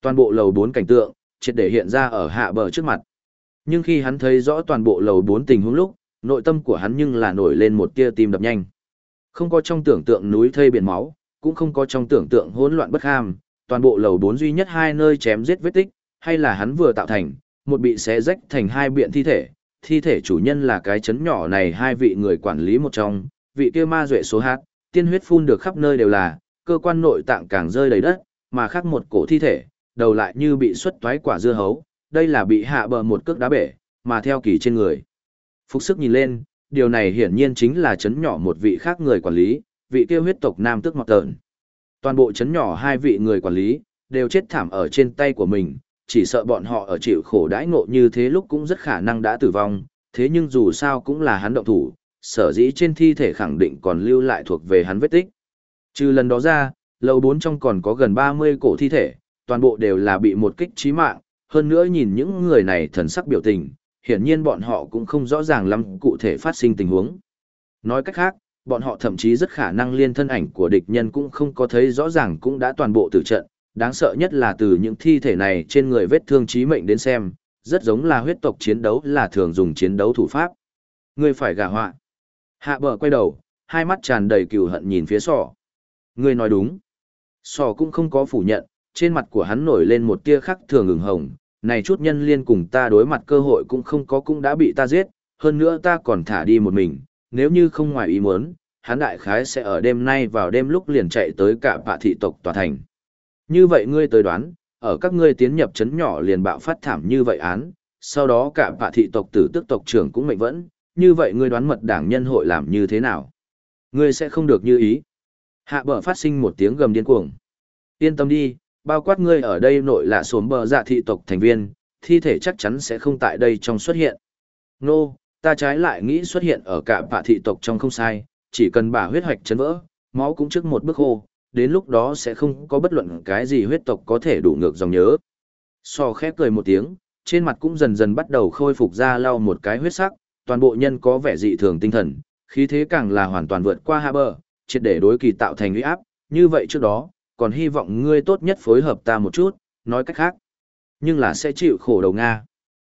Toàn bộ lầu 4 cảnh tượng, triệt để hiện ra ở hạ bờ trước mặt. Nhưng khi hắn thấy rõ toàn bộ lầu 4 tình huống lúc, nội tâm của hắn nhưng là nổi lên một tia tim đập nhanh. Không có trong tưởng tượng núi thây biển máu, cũng không có trong tưởng tượng hỗn loạn bất ham, toàn bộ lầu 4 duy nhất hai nơi chém giết vết tích, hay là hắn vừa tạo thành, một bị xé rách thành hai biện thi thể chủ nhân là cái chấn nhỏ này hai vị người quản lý một trong, vị kia ma duệ số hát, tiên huyết phun được khắp nơi đều là, cơ quan nội tạng càng rơi đầy đất, mà khác một cổ thi thể, đầu lại như bị xuất toái quả dưa hấu, đây là bị hạ bờ một cước đá bể, mà theo kỳ trên người. Phục sức nhìn lên, điều này hiển nhiên chính là chấn nhỏ một vị khác người quản lý, vị kia huyết tộc nam tước Mọc Tợn. Toàn bộ chấn nhỏ hai vị người quản lý, đều chết thảm ở trên tay của mình, chỉ sợ bọn họ ở chịu khổ đãi ngộ như thế lúc cũng rất khả năng đã tử vong, thế nhưng dù sao cũng là hắn động thủ, sở dĩ trên thi thể khẳng định còn lưu lại thuộc về hắn vết tích. Trừ lần đó ra, lầu 4 trong còn có gần 30 cổ thi thể, toàn bộ đều là bị một kích chí mạng, hơn nữa nhìn những người này thần sắc biểu tình, hiển nhiên bọn họ cũng không rõ ràng lắm cụ thể phát sinh tình huống. Nói cách khác, bọn họ thậm chí rất khả năng liên thân ảnh của địch nhân cũng không có thấy rõ ràng cũng đã toàn bộ tử trận, đáng sợ nhất là từ những thi thể này trên người vết thương chí mệnh đến xem, rất giống là huyết tộc chiến đấu là thường dùng chiến đấu thủ pháp. Ngươi phải gả họa. Hạ bờ quay đầu, hai mắt tràn đầy cừu hận nhìn phía sỏ. Ngươi nói đúng. Sỏ cũng không có phủ nhận, trên mặt của hắn nổi lên một tia khắc thường ửng hồng, này chút nhân liên cùng ta đối mặt cơ hội cũng không có cũng đã bị ta giết, hơn nữa ta còn thả đi một mình, nếu như không ngoài ý muốn, hắn đại khái sẽ ở đêm nay vào đêm lúc liền chạy tới cả bạ thị tộc tòa thành. Như vậy ngươi tới đoán, ở các ngươi tiến nhập trấn nhỏ liền bạo phát thảm như vậy án, sau đó cả bạ thị tộc tử tức tộc trưởng cũng mệnh vẫn, như vậy ngươi đoán mật đảng nhân hội làm như thế nào? Ngươi sẽ không được như ý. Hạ bờ phát sinh một tiếng gầm điên cuồng. Yên tâm đi, bao quát ngươi ở đây nội là xốm bờ dạ thị tộc thành viên, thi thể chắc chắn sẽ không tại đây trong xuất hiện. Nô, ta trái lại nghĩ xuất hiện ở cả bạ thị tộc trong không sai, chỉ cần bả huyết hoạch chấn vỡ, máu cũng trước một bước khô, đến lúc đó sẽ không có bất luận cái gì huyết tộc có thể đủ ngược dòng nhớ. So khép cười một tiếng, trên mặt cũng dần dần bắt đầu khôi phục ra lau một cái huyết sắc, toàn bộ nhân có vẻ dị thường tinh thần, khí thế càng là hoàn toàn vượt qua hạ bờ, triệt để đối kỳ tạo thành uy áp, như vậy trước đó, còn hy vọng ngươi tốt nhất phối hợp ta một chút, nói cách khác. Nhưng là sẽ chịu khổ đầu Nga.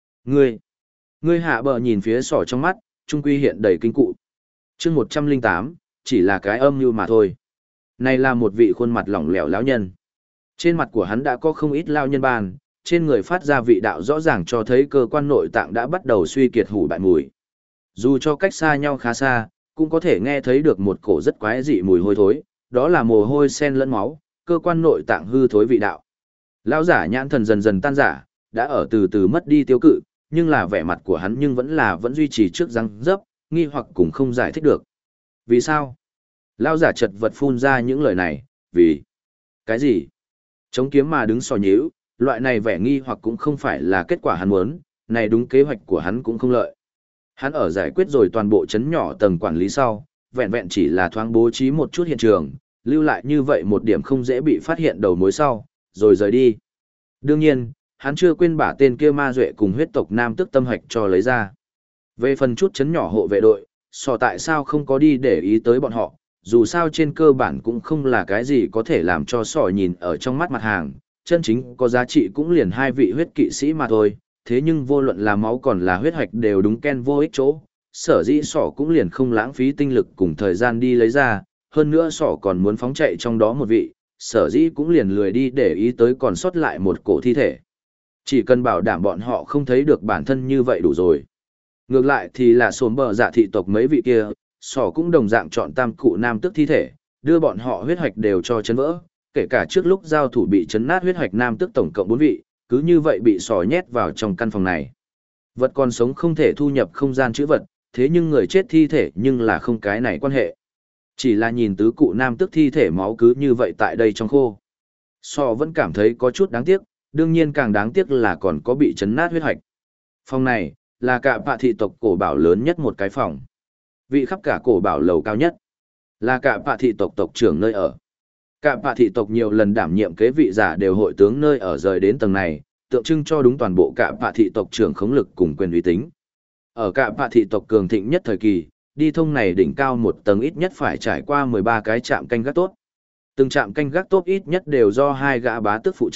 Ngươi hạ bờ nhìn phía sỏ trong mắt, trung quy hiện đầy kinh cụ. chương 108, chỉ là cái âm mưu mà thôi. Này là một vị khuôn mặt lỏng lẻo lão nhân. Trên mặt của hắn đã có không ít lao nhân bàn, trên người phát ra vị đạo rõ ràng cho thấy cơ quan nội tạng đã bắt đầu suy kiệt hủ bại mùi. Dù cho cách xa nhau khá xa, cũng có thể nghe thấy được một cổ rất quái dị mùi hôi thối, đó là mồ hôi sen lẫn máu, cơ quan nội tạng hư thối vị đạo. Lão giả nhãn thần dần dần tan rã, đã ở từ từ mất đi tiêu cự, nhưng là vẻ mặt của hắn nhưng vẫn duy trì trước răng dấp, nghi hoặc cũng không giải thích được. Vì sao? Lão giả chật vật phun ra những lời này, vì cái gì? Chống kiếm mà đứng sò nhíu, loại này vẻ nghi hoặc cũng không phải là kết quả hắn muốn, này đúng kế hoạch của hắn cũng không lợi. Hắn ở giải quyết rồi toàn bộ chấn nhỏ tầng quản lý sau, vẹn vẹn chỉ là thoáng bố trí một chút hiện trường, lưu lại như vậy một điểm không dễ bị phát hiện đầu mối sau, rồi rời đi. Đương nhiên, hắn chưa quên bả tên kia ma duệ cùng huyết tộc nam tức tâm hạch cho lấy ra. Về phần chút chấn nhỏ hộ vệ đội, sò tại sao không có đi để ý tới bọn họ, dù sao trên cơ bản cũng không là cái gì có thể làm cho sò nhìn ở trong mắt mặt hàng, chân chính có giá trị cũng liền hai vị huyết kỵ sĩ mà thôi, thế nhưng vô luận là máu còn là huyết hoạch đều đúng ken vô ích chỗ, sở dĩ sỏ cũng liền không lãng phí tinh lực cùng thời gian đi lấy ra, hơn nữa sỏ còn muốn phóng chạy trong đó một vị, sở dĩ cũng liền lười đi để ý tới còn sót lại một cổ thi thể. Chỉ cần bảo đảm bọn họ không thấy được bản thân như vậy đủ rồi. Ngược lại thì là xốm bờ dạ thị tộc mấy vị kia, sỏ cũng đồng dạng chọn tam cụ nam tức thi thể, đưa bọn họ huyết hoạch đều cho chấn vỡ, kể cả trước lúc giao thủ bị chấn nát huyết hoạch nam tức tổng cộng 4 vị, cứ như vậy bị sỏ nhét vào trong căn phòng này. Vật còn sống không thể thu nhập không gian chữ vật, thế nhưng người chết thi thể nhưng là không cái này quan hệ. Chỉ là nhìn tứ cụ nam tức thi thể máu cứ như vậy tại đây trong khô. Sỏ vẫn cảm thấy có chút đáng tiếc, đương nhiên càng đáng tiếc là còn có bị chấn nát huyết hoạch. Phòng này, là cả bạ thị tộc cổ bảo lớn nhất một cái phòng. Vị khắp cả cổ bảo lầu cao nhất, là cả bạ thị tộc tộc trưởng nơi ở. Cả bạ thị tộc nhiều lần đảm nhiệm kế vị giả đều hội tướng nơi ở rời đến tầng này, tượng trưng cho đúng toàn bộ cả bạ thị tộc trưởng khống lực cùng quyền uy tín. Ở cả bạ thị tộc cường thịnh nhất thời kỳ, đi thông này đỉnh cao một tầng ít nhất phải trải qua 13 cái trạm canh gác tốt. Từng trạm canh gác tốt ít nhất đều do 2 gã bá tước phụ trách,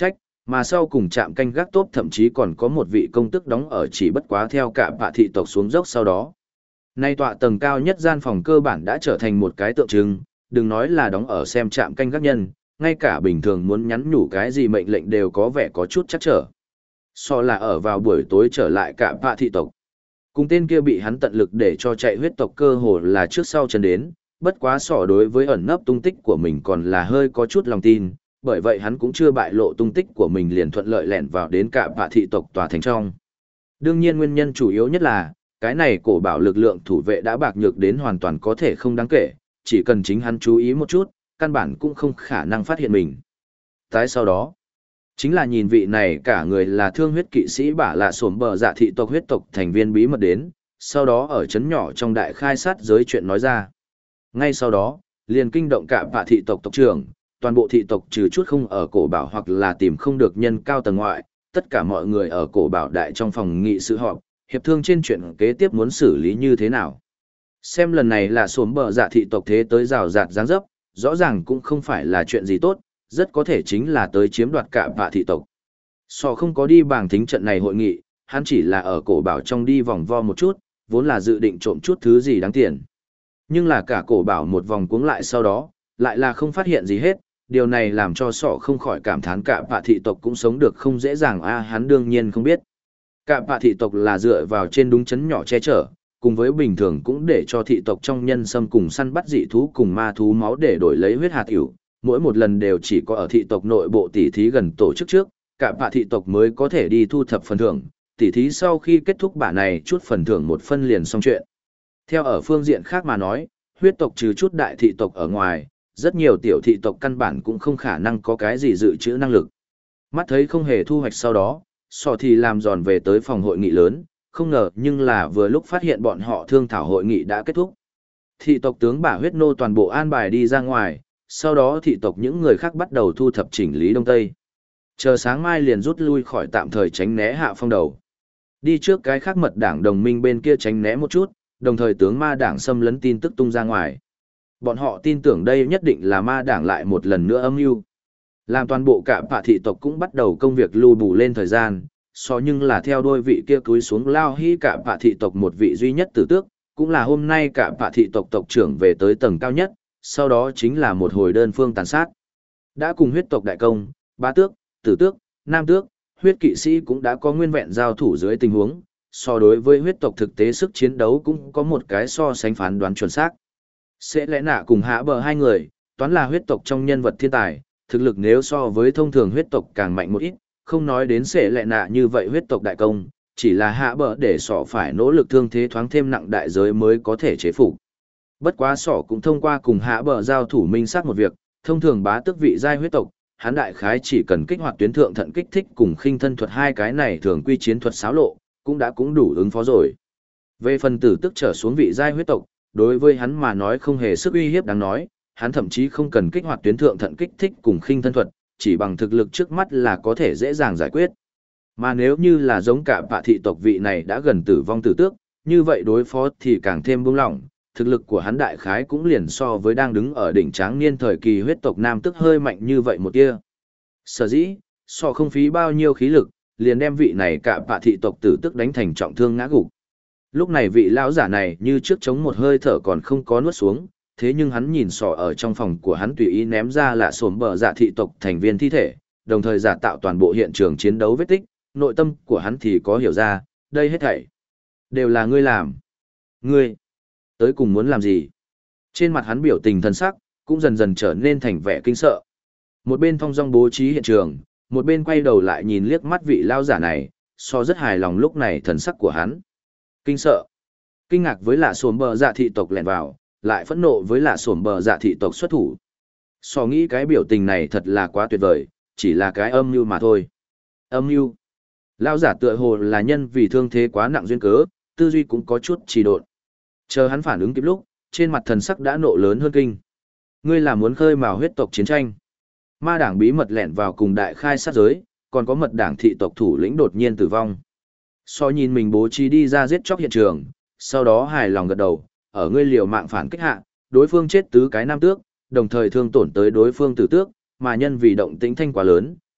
Mà sau cùng trạm canh gác tốt thậm chí còn có một vị công tước đóng ở chỉ bất quá theo cả bạ thị tộc xuống dốc sau đó. Nay tọa tầng cao nhất gian phòng cơ bản đã trở thành một cái tượng trưng, đừng nói là đóng ở xem trạm canh gác nhân, ngay cả bình thường muốn nhắn nhủ cái gì mệnh lệnh đều có vẻ có chút chắc trở. So là ở vào buổi tối trở lại cả bạ thị tộc. Cùng tên kia bị hắn tận lực để cho chạy huyết tộc cơ hồ là trước sau chân đến, bất quá sỏ đối với ẩn nấp tung tích của mình còn là hơi có chút lòng tin, bởi vậy hắn cũng chưa bại lộ tung tích của mình liền thuận lợi lẻn vào đến cả bạ thị tộc tòa thành trong. Đương nhiên nguyên nhân chủ yếu nhất là, cái này cổ bảo lực lượng thủ vệ đã bạc nhược đến hoàn toàn có thể không đáng kể, chỉ cần chính hắn chú ý một chút, căn bản cũng không khả năng phát hiện mình. Tái sau đó, chính là nhìn vị này cả người là thương huyết kỵ sĩ bả lạ sổm bờ dạ thị tộc huyết tộc thành viên bí mật đến, sau đó ở chấn nhỏ trong đại khai sát giới chuyện nói ra. Ngay sau đó, liền kinh động cả bạ thị tộc tộc trưởng, toàn bộ thị tộc trừ chút không ở cổ bảo hoặc là tìm không được nhân cao tầng ngoại, tất cả mọi người ở cổ bảo đại trong phòng nghị sự họp, hiệp thương trên chuyện kế tiếp muốn xử lý như thế nào. Xem lần này là sổm bờ dạ thị tộc thế tới rào rạt giáng dấp, rõ ràng cũng không phải là chuyện gì tốt, rất có thể chính là tới chiếm đoạt cả bạ thị tộc. Sò không có đi bảng thính trận này hội nghị, hắn chỉ là ở cổ bảo trong đi vòng vo một chút, vốn là dự định trộm chút thứ gì đáng tiền. Nhưng là cả cổ bảo một vòng cuống lại sau đó, lại là không phát hiện gì hết, điều này làm cho sọ không khỏi cảm thán cả bạ thị tộc cũng sống được không dễ dàng hắn đương nhiên không biết. Cả bạ thị tộc là dựa vào trên đúng chấn nhỏ che chở, cùng với bình thường cũng để cho thị tộc trong nhân xâm cùng săn bắt dị thú cùng ma thú máu để đổi lấy huyết hạt hữu, mỗi một lần đều chỉ có ở thị tộc nội bộ tỉ thí gần tổ chức trước, cả bạ thị tộc mới có thể đi thu thập phần thưởng, tỉ thí sau khi kết thúc bả này chút phần thưởng một phân liền xong chuyện. Theo ở phương diện khác mà nói, huyết tộc trừ chút đại thị tộc ở ngoài, rất nhiều tiểu thị tộc căn bản cũng không khả năng có cái gì dự trữ năng lực. Mắt thấy không hề thu hoạch sau đó, sò thì làm giòn về tới phòng hội nghị lớn, không ngờ nhưng là vừa lúc phát hiện bọn họ thương thảo hội nghị đã kết thúc. Thị tộc tướng bả huyết nô toàn bộ an bài đi ra ngoài, sau đó thị tộc những người khác bắt đầu thu thập chỉnh lý đông tây. Chờ sáng mai liền rút lui khỏi tạm thời tránh né hạ phong đầu. Đi trước cái khác mật đảng đồng minh bên kia tránh né một chút, đồng thời tướng ma đảng xâm lấn tin tức tung ra ngoài. Bọn họ tin tưởng đây nhất định là ma đảng lại một lần nữa âm mưu. Làm toàn bộ cả bạ thị tộc cũng bắt đầu công việc lưu bù lên thời gian, nhưng là theo đôi vị kia cúi xuống lao hy cả bạ thị tộc một vị duy nhất tử tước, cũng là hôm nay cả bạ thị tộc tộc trưởng về tới tầng cao nhất, sau đó chính là một hồi đơn phương tàn sát. Đã cùng huyết tộc đại công, bá tước, tử tước, nam tước, huyết kỵ sĩ cũng đã có nguyên vẹn giao thủ dưới tình huống, đối với huyết tộc thực tế sức chiến đấu cũng có một cái so sánh phán đoán chuẩn xác. Sẽ lẽ nạ cùng hạ bờ hai người, toán là huyết tộc trong nhân vật thiên tài, thực lực nếu so với thông thường huyết tộc càng mạnh một ít, không nói đến sẽ lẽ nạ như vậy huyết tộc đại công, chỉ là hạ bờ để phải nỗ lực thương thế thoáng thêm nặng đại giới mới có thể chế phục. Bất quá cũng thông qua cùng hạ bờ giao thủ minh xác một việc, thông thường bá tước vị giai huyết tộc, hắn đại khái chỉ cần kích hoạt tuyến thượng thận kích thích cùng khinh thân thuật hai cái này thường quy chiến thuật xáo lộ, cũng đủ ứng phó rồi. Về phần tử tức trở xuống vị giai huyết tộc, đối với hắn mà nói không hề sức uy hiếp đáng nói, hắn thậm chí không cần kích hoạt tuyến thượng thận kích thích cùng khinh thân thuật, chỉ bằng thực lực trước mắt là có thể dễ dàng giải quyết. Mà nếu như là giống cả bạ thị tộc vị này đã gần tử vong tử tước, như vậy đối phó thì càng thêm buông lỏng, thực lực của hắn đại khái cũng liền so với đang đứng ở đỉnh tráng niên thời kỳ huyết tộc nam tức hơi mạnh như vậy một tia. Sở dĩ, không phí bao nhiêu khí lực, liền đem vị này cả bạ thị tộc tử tức đánh thành trọng thương ngã gục. Lúc này vị lão giả này như trước chống một hơi thở còn không có nuốt xuống, thế nhưng hắn nhìn ở trong phòng của hắn tùy ý ném ra là sổm bờ dạ thị tộc thành viên thi thể, đồng thời giả tạo toàn bộ hiện trường chiến đấu vết tích, nội tâm của hắn thì có hiểu ra, đây hết thảy đều là ngươi làm. Ngươi tới cùng muốn làm gì? Trên mặt hắn biểu tình thần sắc cũng dần dần trở nên thành vẻ kinh sợ. Một bên thong dong bố trí hiện trường, một bên quay đầu lại nhìn liếc mắt vị lão giả này, rất hài lòng lúc này thần sắc của hắn. Kinh sợ, kinh ngạc với lạ sổm bờ dạ thị tộc lẻn vào, lại phẫn nộ với lạ sổm bờ dạ thị tộc xuất thủ. Nghĩ cái biểu tình này thật là quá tuyệt vời, chỉ là cái âm mưu mà thôi. Âm mưu? Lão giả tựa hồ là nhân vì thương thế quá nặng duyên cớ, tư duy cũng có chút trì độn. Chờ hắn phản ứng kịp lúc, trên mặt thần sắc đã nộ lớn hơn kinh. Ngươi là muốn khơi mào huyết tộc chiến tranh? Ma đảng bí mật lẻn vào cùng đại khai sát giới, còn có mật đảng thị tộc thủ lĩnh đột nhiên tử vong. Nhìn mình bố trí đi ra giết chóc hiện trường, sau đó hài lòng gật đầu, ở ngươi liều mạng phản kích hạ, đối phương chết tứ cái nam tước, đồng thời thương tổn tới đối phương tử tước, mà nhân vì động tĩnh thanh quá lớn,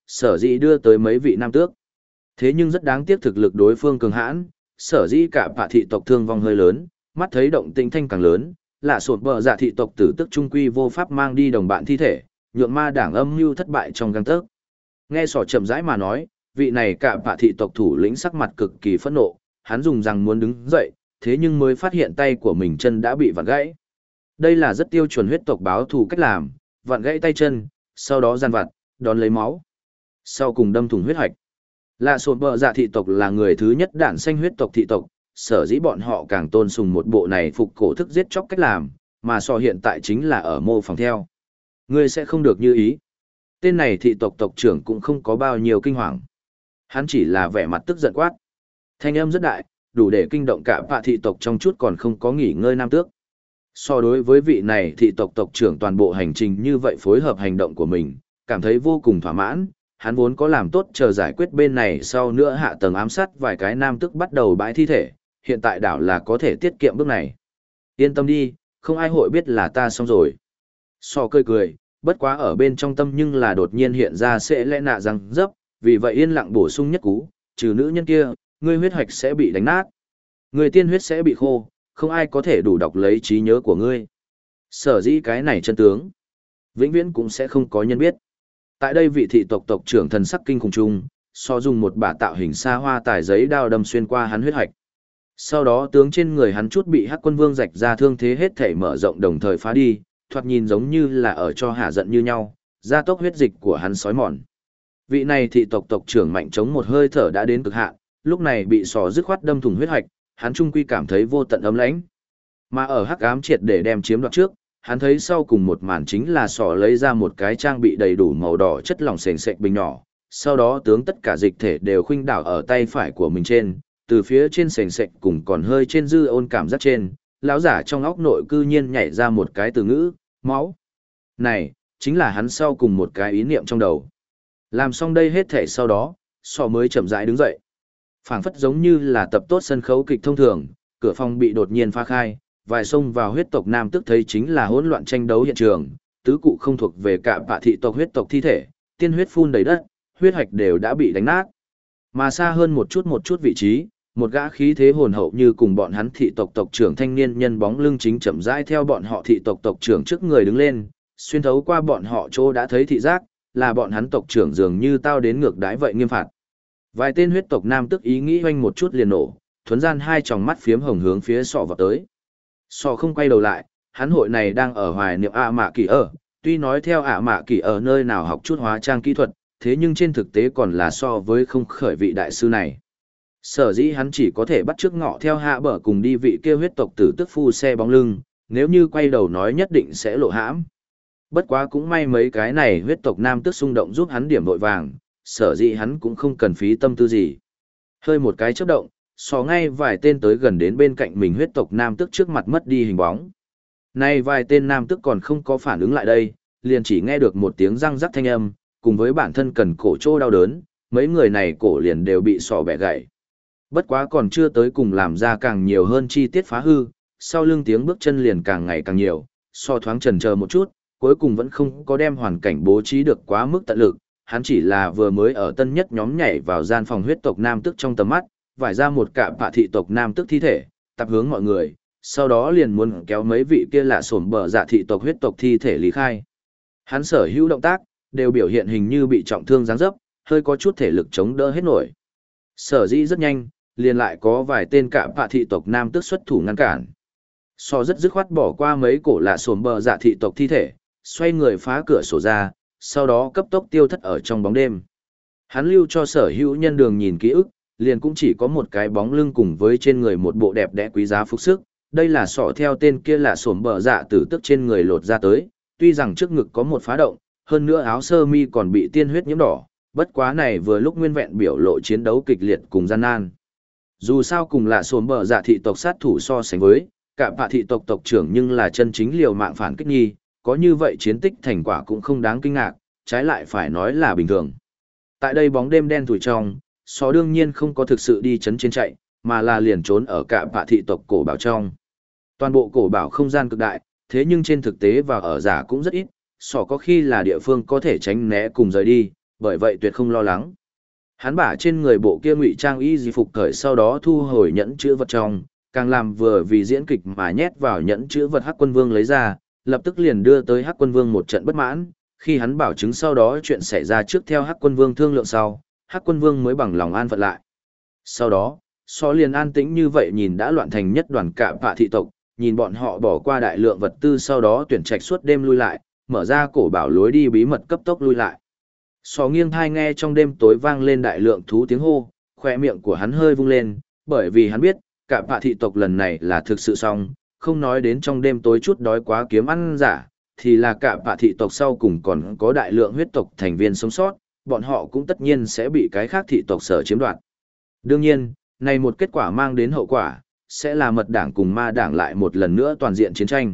sở dĩ đưa tới mấy vị nam tước. Thế nhưng rất đáng tiếc thực lực đối phương cường hãn, sở dĩ cả bạ thị tộc thương vong hơi lớn, mắt thấy động tĩnh thanh càng lớn, lạ sột bờ dạ thị tộc tử tức trung quy vô pháp mang đi đồng bạn thi thể, nhượng ma đảng âm mưu thất bại trong gang tấc. Nghe sỏ chậm rãi mà nói, vị này cả bạ thị tộc thủ lĩnh sắc mặt cực kỳ phẫn nộ, hắn dùng rằng muốn đứng dậy, thế nhưng mới phát hiện tay của mình chân đã bị vặn gãy. Đây là rất tiêu chuẩn huyết tộc báo thù cách làm, vặn gãy tay chân, sau đó gian vặt, đón lấy máu. Sau cùng đâm thủng huyết hạch. Lạ sột bờ dạ thị tộc là người thứ nhất đản sanh huyết tộc thị tộc, sở dĩ bọn họ càng tôn sùng một bộ này phục cổ thức giết chóc cách làm, mà so hiện tại chính là ở mô phỏng theo. Ngươi sẽ không được như ý. Tên này thị tộc tộc trưởng cũng không có bao nhiêu kinh hoàng. Hắn chỉ là vẻ mặt tức giận quát. Thanh âm rất đại, đủ để kinh động cả bạ thị tộc trong chút còn không có nghỉ ngơi nam tước. So đối với vị này thị tộc tộc trưởng toàn bộ hành trình như vậy phối hợp hành động của mình, cảm thấy vô cùng thỏa mãn. Hắn vốn có làm tốt chờ giải quyết bên này sau nữa hạ tầng ám sát vài cái nam tước bắt đầu bãi thi thể, hiện tại đảo là có thể tiết kiệm bước này. Yên tâm đi, không ai hội biết là ta xong rồi. So cười cười, bất quá ở bên trong tâm nhưng là đột nhiên hiện ra sẽ lẽ nạ răng dấp, vì vậy yên lặng bổ sung nhất cú, trừ nữ nhân kia, ngươi huyết hoạch sẽ bị đánh nát. Ngươi tiên huyết sẽ bị khô, không ai có thể đủ đọc lấy trí nhớ của ngươi. Sở dĩ cái này chân tướng, vĩnh viễn cũng sẽ không có nhân biết. Tại đây vị thị tộc tộc trưởng thần sắc kinh khủng trung, so dùng một bả tạo hình xa hoa tải giấy đao đâm xuyên qua hắn huyết hoạch. Sau đó tướng trên người hắn chút bị Hắc Quân Vương rạch ra thương thế hết thể mở rộng đồng thời phá đi, thoạt nhìn giống như là ở cho hạ giận như nhau, gia tốc huyết dịch của hắn sói mòn. Vị này thị tộc tộc trưởng mạnh chống một hơi thở đã đến cực hạn, lúc này bị sò dứt khoát đâm thủng huyết hạch, hắn trung quy cảm thấy vô tận ấm lãnh. Mà ở hắc ám triệt để đem chiếm đoạt trước, hắn thấy sau cùng một màn chính là sò lấy ra một cái trang bị đầy đủ màu đỏ chất lỏng sền sệt bình nhỏ, sau đó tướng tất cả dịch thể đều khuynh đảo ở tay phải của mình trên, từ phía trên sền sệt cùng còn hơi trên dư ôn cảm giác trên, lão giả trong óc nội cư nhiên nhảy ra một cái từ ngữ, máu. Này, chính là hắn sau cùng một cái ý niệm trong đầu. Làm xong đây hết thể sau đó, sò mới chậm rãi đứng dậy. Phảng phất giống như là tập tốt sân khấu kịch thông thường, cửa phòng bị đột nhiên phá khai, vài xông vào huyết tộc nam tức thấy chính là hỗn loạn tranh đấu hiện trường, tứ cụ không thuộc về cả bạ thị tộc huyết tộc thi thể, tiên huyết phun đầy đất, huyết hạch đều đã bị đánh nát. Mà xa hơn một chút vị trí, một gã khí thế hồn hậu như cùng bọn hắn thị tộc tộc trưởng thanh niên nhân bóng lưng chính chậm rãi theo bọn họ thị tộc tộc trưởng trước người đứng lên, xuyên thấu qua bọn họ chỗ đã thấy thị giác, là bọn hắn tộc trưởng dường như tao đến ngược đãi vậy nghiêm phạt. Vài tên huyết tộc nam tức ý nghĩ hoanh một chút liền nổ, thuấn gian hai tròng mắt phiếm hồng hướng phía sọ vào tới. Sọ không quay đầu lại, hắn hội này đang ở hoài niệm ạ mạ kỳ ở, tuy nói theo ạ mạ kỳ ở nơi nào học chút hóa trang kỹ thuật, thế nhưng trên thực tế còn là so với không khởi vị đại sư này. Sở dĩ hắn chỉ có thể bắt chước ngọ theo hạ bờ cùng đi vị kia huyết tộc tử tức phu xe bóng lưng, nếu như quay đầu nói nhất định sẽ lộ hãm. Bất quá cũng may mấy cái này huyết tộc nam tức xung động giúp hắn điểm vội vàng, sở dĩ hắn cũng không cần phí tâm tư gì. Hơi một cái chớp động, xò ngay vài tên tới gần đến bên cạnh mình huyết tộc nam tức trước mặt mất đi hình bóng. Nay vài tên nam tức còn không có phản ứng lại đây, liền chỉ nghe được một tiếng răng rắc thanh âm, cùng với bản thân cần cổ trô đau đớn, mấy người này cổ liền đều bị sọ bẻ gãy. Bất quá còn chưa tới cùng làm ra càng nhiều hơn chi tiết phá hư, sau lưng tiếng bước chân liền càng ngày càng nhiều, so thoáng chần chờ một chút, cuối cùng vẫn không có đem hoàn cảnh bố trí được quá mức tận lực, hắn chỉ là vừa mới ở tân nhất nhóm nhảy vào gian phòng huyết tộc nam tức trong tầm mắt, vải ra một cạm bạ thị tộc nam tức thi thể, tập hướng mọi người, sau đó liền muốn kéo mấy vị kia lạ sổm bờ dạ thị tộc huyết tộc thi thể lý khai. Hắn sở hữu động tác, đều biểu hiện hình như bị trọng thương dáng dấp, hơi có chút thể lực chống đỡ hết nổi. Sở dĩ rất nhanh, liền lại có vài tên cạm bạ thị tộc nam tức xuất thủ ngăn cản. So rất dứt khoát bỏ qua mấy cổ lạ sổm bờ dạ thị tộc thi thể, xoay người phá cửa sổ ra, sau đó cấp tốc tiêu thất ở trong bóng đêm. Hắn lưu cho sở hữu nhân đường nhìn ký ức, liền cũng chỉ có một cái bóng lưng cùng với trên người một bộ đẹp đẽ quý giá phục sức, đây là sọ theo tên kia lạ sổm bờ dạ tử tức trên người lột ra tới, tuy rằng trước ngực có một phá động, hơn nữa áo sơ mi còn bị tiên huyết nhiễm đỏ, bất quá này vừa lúc nguyên vẹn biểu lộ chiến đấu kịch liệt cùng gian nan. Dù sao cùng lạ sổm bờ dạ thị tộc sát thủ so sánh với, cả bạ thị tộc tộc trưởng nhưng là chân chính liều mạng phản kích nhi, có như vậy chiến tích thành quả cũng không đáng kinh ngạc, trái lại phải nói là bình thường. Tại đây bóng đêm đen thủi trong, só đương nhiên không có thực sự đi chấn trên chạy, mà là liền trốn ở cả bạ thị tộc cổ bảo trong. Toàn bộ cổ bảo không gian cực đại, thế nhưng trên thực tế và ở giả cũng rất ít, sỏ có khi là địa phương có thể tránh né cùng rời đi, bởi vậy tuyệt không lo lắng. Hắn bả trên người bộ kia ngụy trang y di phục cởi sau đó thu hồi nhẫn chữ vật trong, càng làm vừa vì diễn kịch mà nhét vào nhẫn chữ vật Hắc Quân Vương lấy ra, lập tức liền đưa tới Hắc Quân Vương một trận bất mãn, khi hắn bảo chứng sau đó chuyện xảy ra trước theo Hắc Quân Vương thương lượng sau, Hắc Quân Vương mới bằng lòng an phận lại. Sau đó, So liền an tĩnh như vậy nhìn đã loạn thành nhất đoàn cả vạ thị tộc, nhìn bọn họ bỏ qua đại lượng vật tư sau đó tuyển trạch suốt đêm lui lại, mở ra cổ bảo lối đi bí mật cấp tốc lui lại. So nghiêng thai nghe trong đêm tối vang lên đại lượng thú tiếng hô, khoe miệng của hắn hơi vung lên, bởi vì hắn biết, cả vạ thị tộc lần này là thực sự xong, không nói đến trong đêm tối chút đói quá kiếm ăn giả, thì là cả vạ thị tộc sau cùng còn có đại lượng huyết tộc thành viên sống sót, bọn họ cũng tất nhiên sẽ bị cái khác thị tộc sở chiếm đoạt. Đương nhiên, này một kết quả mang đến hậu quả, sẽ là mật đảng cùng ma đảng lại một lần nữa toàn diện chiến tranh.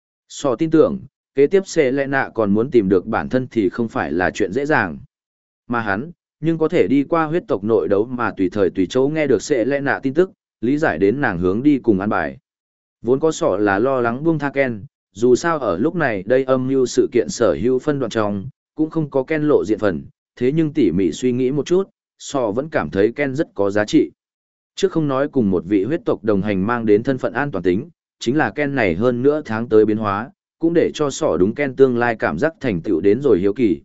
So tin tưởng, kế tiếp sẽ lẽ nạ còn muốn tìm được bản thân thì không phải là chuyện dễ dàng. Mà hắn, nhưng có thể đi qua huyết tộc nội đấu mà tùy thời tùy chỗ nghe được sẽ lẽ nạ tin tức, lý giải đến nàng hướng đi cùng ăn bài. Vốn có sỏ là lo lắng buông tha Ken, dù sao ở lúc này đây âm mưu sự kiện sở hữu phân đoạn trong, cũng không có Ken lộ diện phần, thế nhưng tỉ mỉ suy nghĩ một chút, sỏ vẫn cảm thấy Ken rất có giá trị. Trước không nói cùng một vị huyết tộc đồng hành mang đến thân phận an toàn tính, chính là Ken này hơn nữa tháng tới biến hóa, cũng để cho sỏ đúng Ken tương lai cảm giác thành tựu đến rồi hiếu kỳ.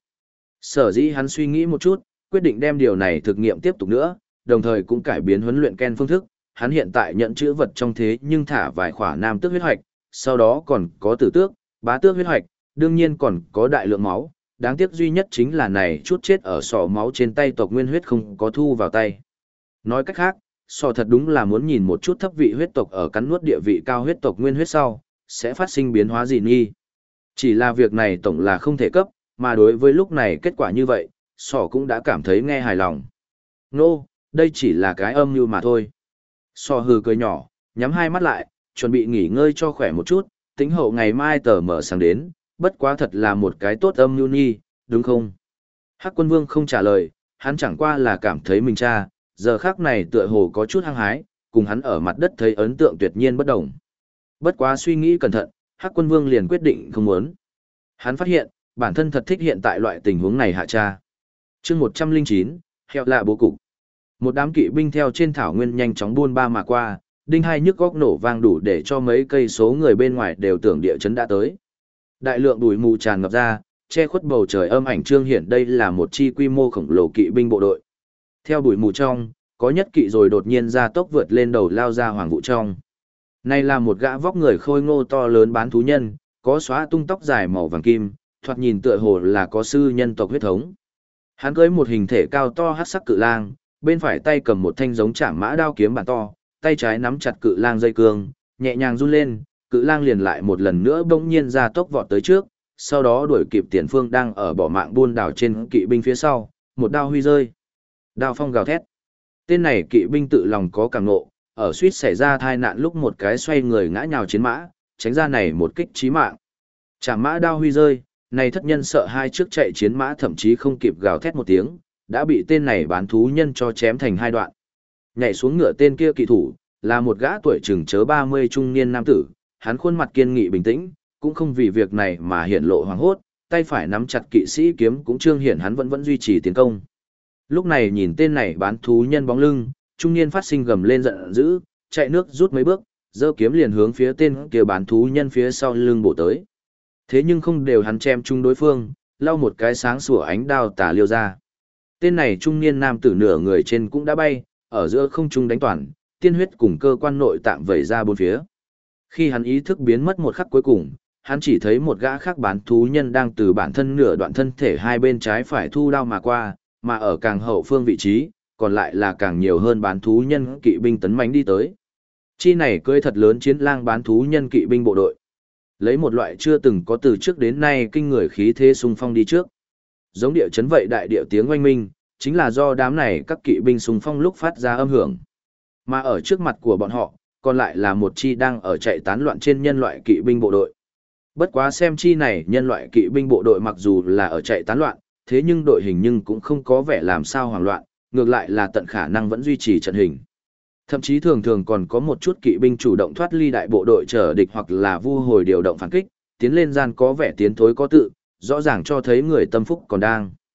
Sở dĩ hắn suy nghĩ một chút, quyết định đem điều này thực nghiệm tiếp tục nữa, đồng thời cũng cải biến huấn luyện Ken phương thức, hắn hiện tại nhận chữ vật trong thế nhưng thả vài khỏa nam tước huyết hoạch, sau đó còn có tử tước, bá tước huyết hoạch, đương nhiên còn có đại lượng máu, đáng tiếc duy nhất chính là này chút chết ở sọ máu trên tay tộc nguyên huyết không có thu vào tay. Nói cách khác, sọ thật đúng là muốn nhìn một chút thấp vị huyết tộc ở cắn nuốt địa vị cao huyết tộc nguyên huyết sau, sẽ phát sinh biến hóa gì nghi. Chỉ là việc này tổng là không thể cấp, mà đối với lúc này kết quả như vậy, sọ cũng đã cảm thấy nghe hài lòng. Nô, đây chỉ là cái âm mưu mà thôi. Sọ hừ cười nhỏ, nhắm hai mắt lại, chuẩn bị nghỉ ngơi cho khỏe một chút, tính hậu ngày mai tờ mở sáng đến, bất quá thật là một cái tốt âm mưu nhi, đúng không? Hắc Quân Vương không trả lời, hắn chẳng qua là cảm thấy mình cha, giờ khác này tựa hồ có chút hăng hái, cùng hắn ở mặt đất thấy ấn tượng tuyệt nhiên bất đồng. Bất quá suy nghĩ cẩn thận, Hắc Quân Vương liền quyết định không muốn. Hắn phát hiện, bản thân thật thích hiện tại loại tình huống này hạ cha. Chương 109, heo lạ bố cục. Một đám kỵ binh theo trên thảo nguyên nhanh chóng buôn ba mà qua, đinh hai nhức góc nổ vang đủ để cho mấy cây số người bên ngoài đều tưởng địa chấn đã tới. Đại lượng bụi mù tràn ngập ra, che khuất bầu trời âm ảnh trương hiển đây là một chi quy mô khổng lồ kỵ binh bộ đội. Theo bụi mù trong, có nhất kỵ rồi đột nhiên ra tốc vượt lên đầu lao ra hoàng vụ trong. Này là một gã vóc người khôi ngô to lớn bán thú nhân, có xóa tung tóc dài màu vàng kim, thoạt nhìn tựa hồ là có sư nhân tộc huyết thống. Hắn cưỡi một hình thể cao to hắc sắc cự lang, bên phải tay cầm một thanh giống chạm mã đao kiếm bản to, tay trái nắm chặt cự lang dây cương, nhẹ nhàng run lên, cự lang liền lại một lần nữa bỗng nhiên ra tốc vọt tới trước, sau đó đuổi kịp tiền phương đang ở bỏ mạng buôn đảo trên kỵ binh phía sau, một đao huy rơi. Đao phong gào thét. Tên này kỵ binh tự lòng có cảm ngộ, ở suýt xảy ra tai nạn lúc một cái xoay người ngã nhào chiến mã, tránh ra này một kích chí mạng. Chạm mã đao huy rơi, này thất nhân sợ hai trước chạy chiến mã thậm chí không kịp gào thét một tiếng, đã bị tên này bán thú nhân cho chém thành hai đoạn. Nhảy xuống ngựa tên kia kỵ thủ, là một gã tuổi chừng chớ 30 trung niên nam tử, hắn khuôn mặt kiên nghị bình tĩnh, cũng không vì việc này mà hiện lộ hoảng hốt, tay phải nắm chặt kỵ sĩ kiếm cũng trương hiển hắn vẫn duy trì tiến công. Lúc này nhìn tên này bán thú nhân bóng lưng, trung niên phát sinh gầm lên giận dữ, chạy nước rút mấy bước, giơ kiếm liền hướng phía tên kia bán thú nhân phía sau lưng bổ tới. Thế nhưng không đều hắn chém chung đối phương, lau một cái sáng sủa ánh đao tà liêu ra. Tên này trung niên nam tử nửa người trên cũng đã bay, ở giữa không trung đánh toàn, tiên huyết cùng cơ quan nội tạng vẩy ra bốn phía. Khi hắn ý thức biến mất một khắc cuối cùng, hắn chỉ thấy một gã khác bán thú nhân đang từ bản thân nửa đoạn thân thể hai bên trái phải thu đao mà qua, mà ở càng hậu phương vị trí, còn lại là càng nhiều hơn bán thú nhân kỵ binh tấn mãnh đi tới. Chi này cưỡi thật lớn chiến lang bán thú nhân kỵ binh bộ đội. Lấy một loại chưa từng có từ trước đến nay kinh người khí thế xung phong đi trước. Giống địa chấn vậy đại địa tiếng oanh minh, chính là do đám này các kỵ binh xung phong lúc phát ra âm hưởng. Mà ở trước mặt của bọn họ, còn lại là một chi đang ở chạy tán loạn trên nhân loại kỵ binh bộ đội. Bất quá xem chi này nhân loại kỵ binh bộ đội mặc dù là ở chạy tán loạn, thế nhưng đội hình nhưng cũng không có vẻ làm sao hoảng loạn, ngược lại là tận khả năng vẫn duy trì trận hình. Thậm chí thường thường còn có một chút kỵ binh chủ động thoát ly đại bộ đội trở địch hoặc là vu hồi điều động phản kích, tiến lên gian có vẻ tiến thối có tự, rõ ràng cho thấy người tâm phúc còn đang.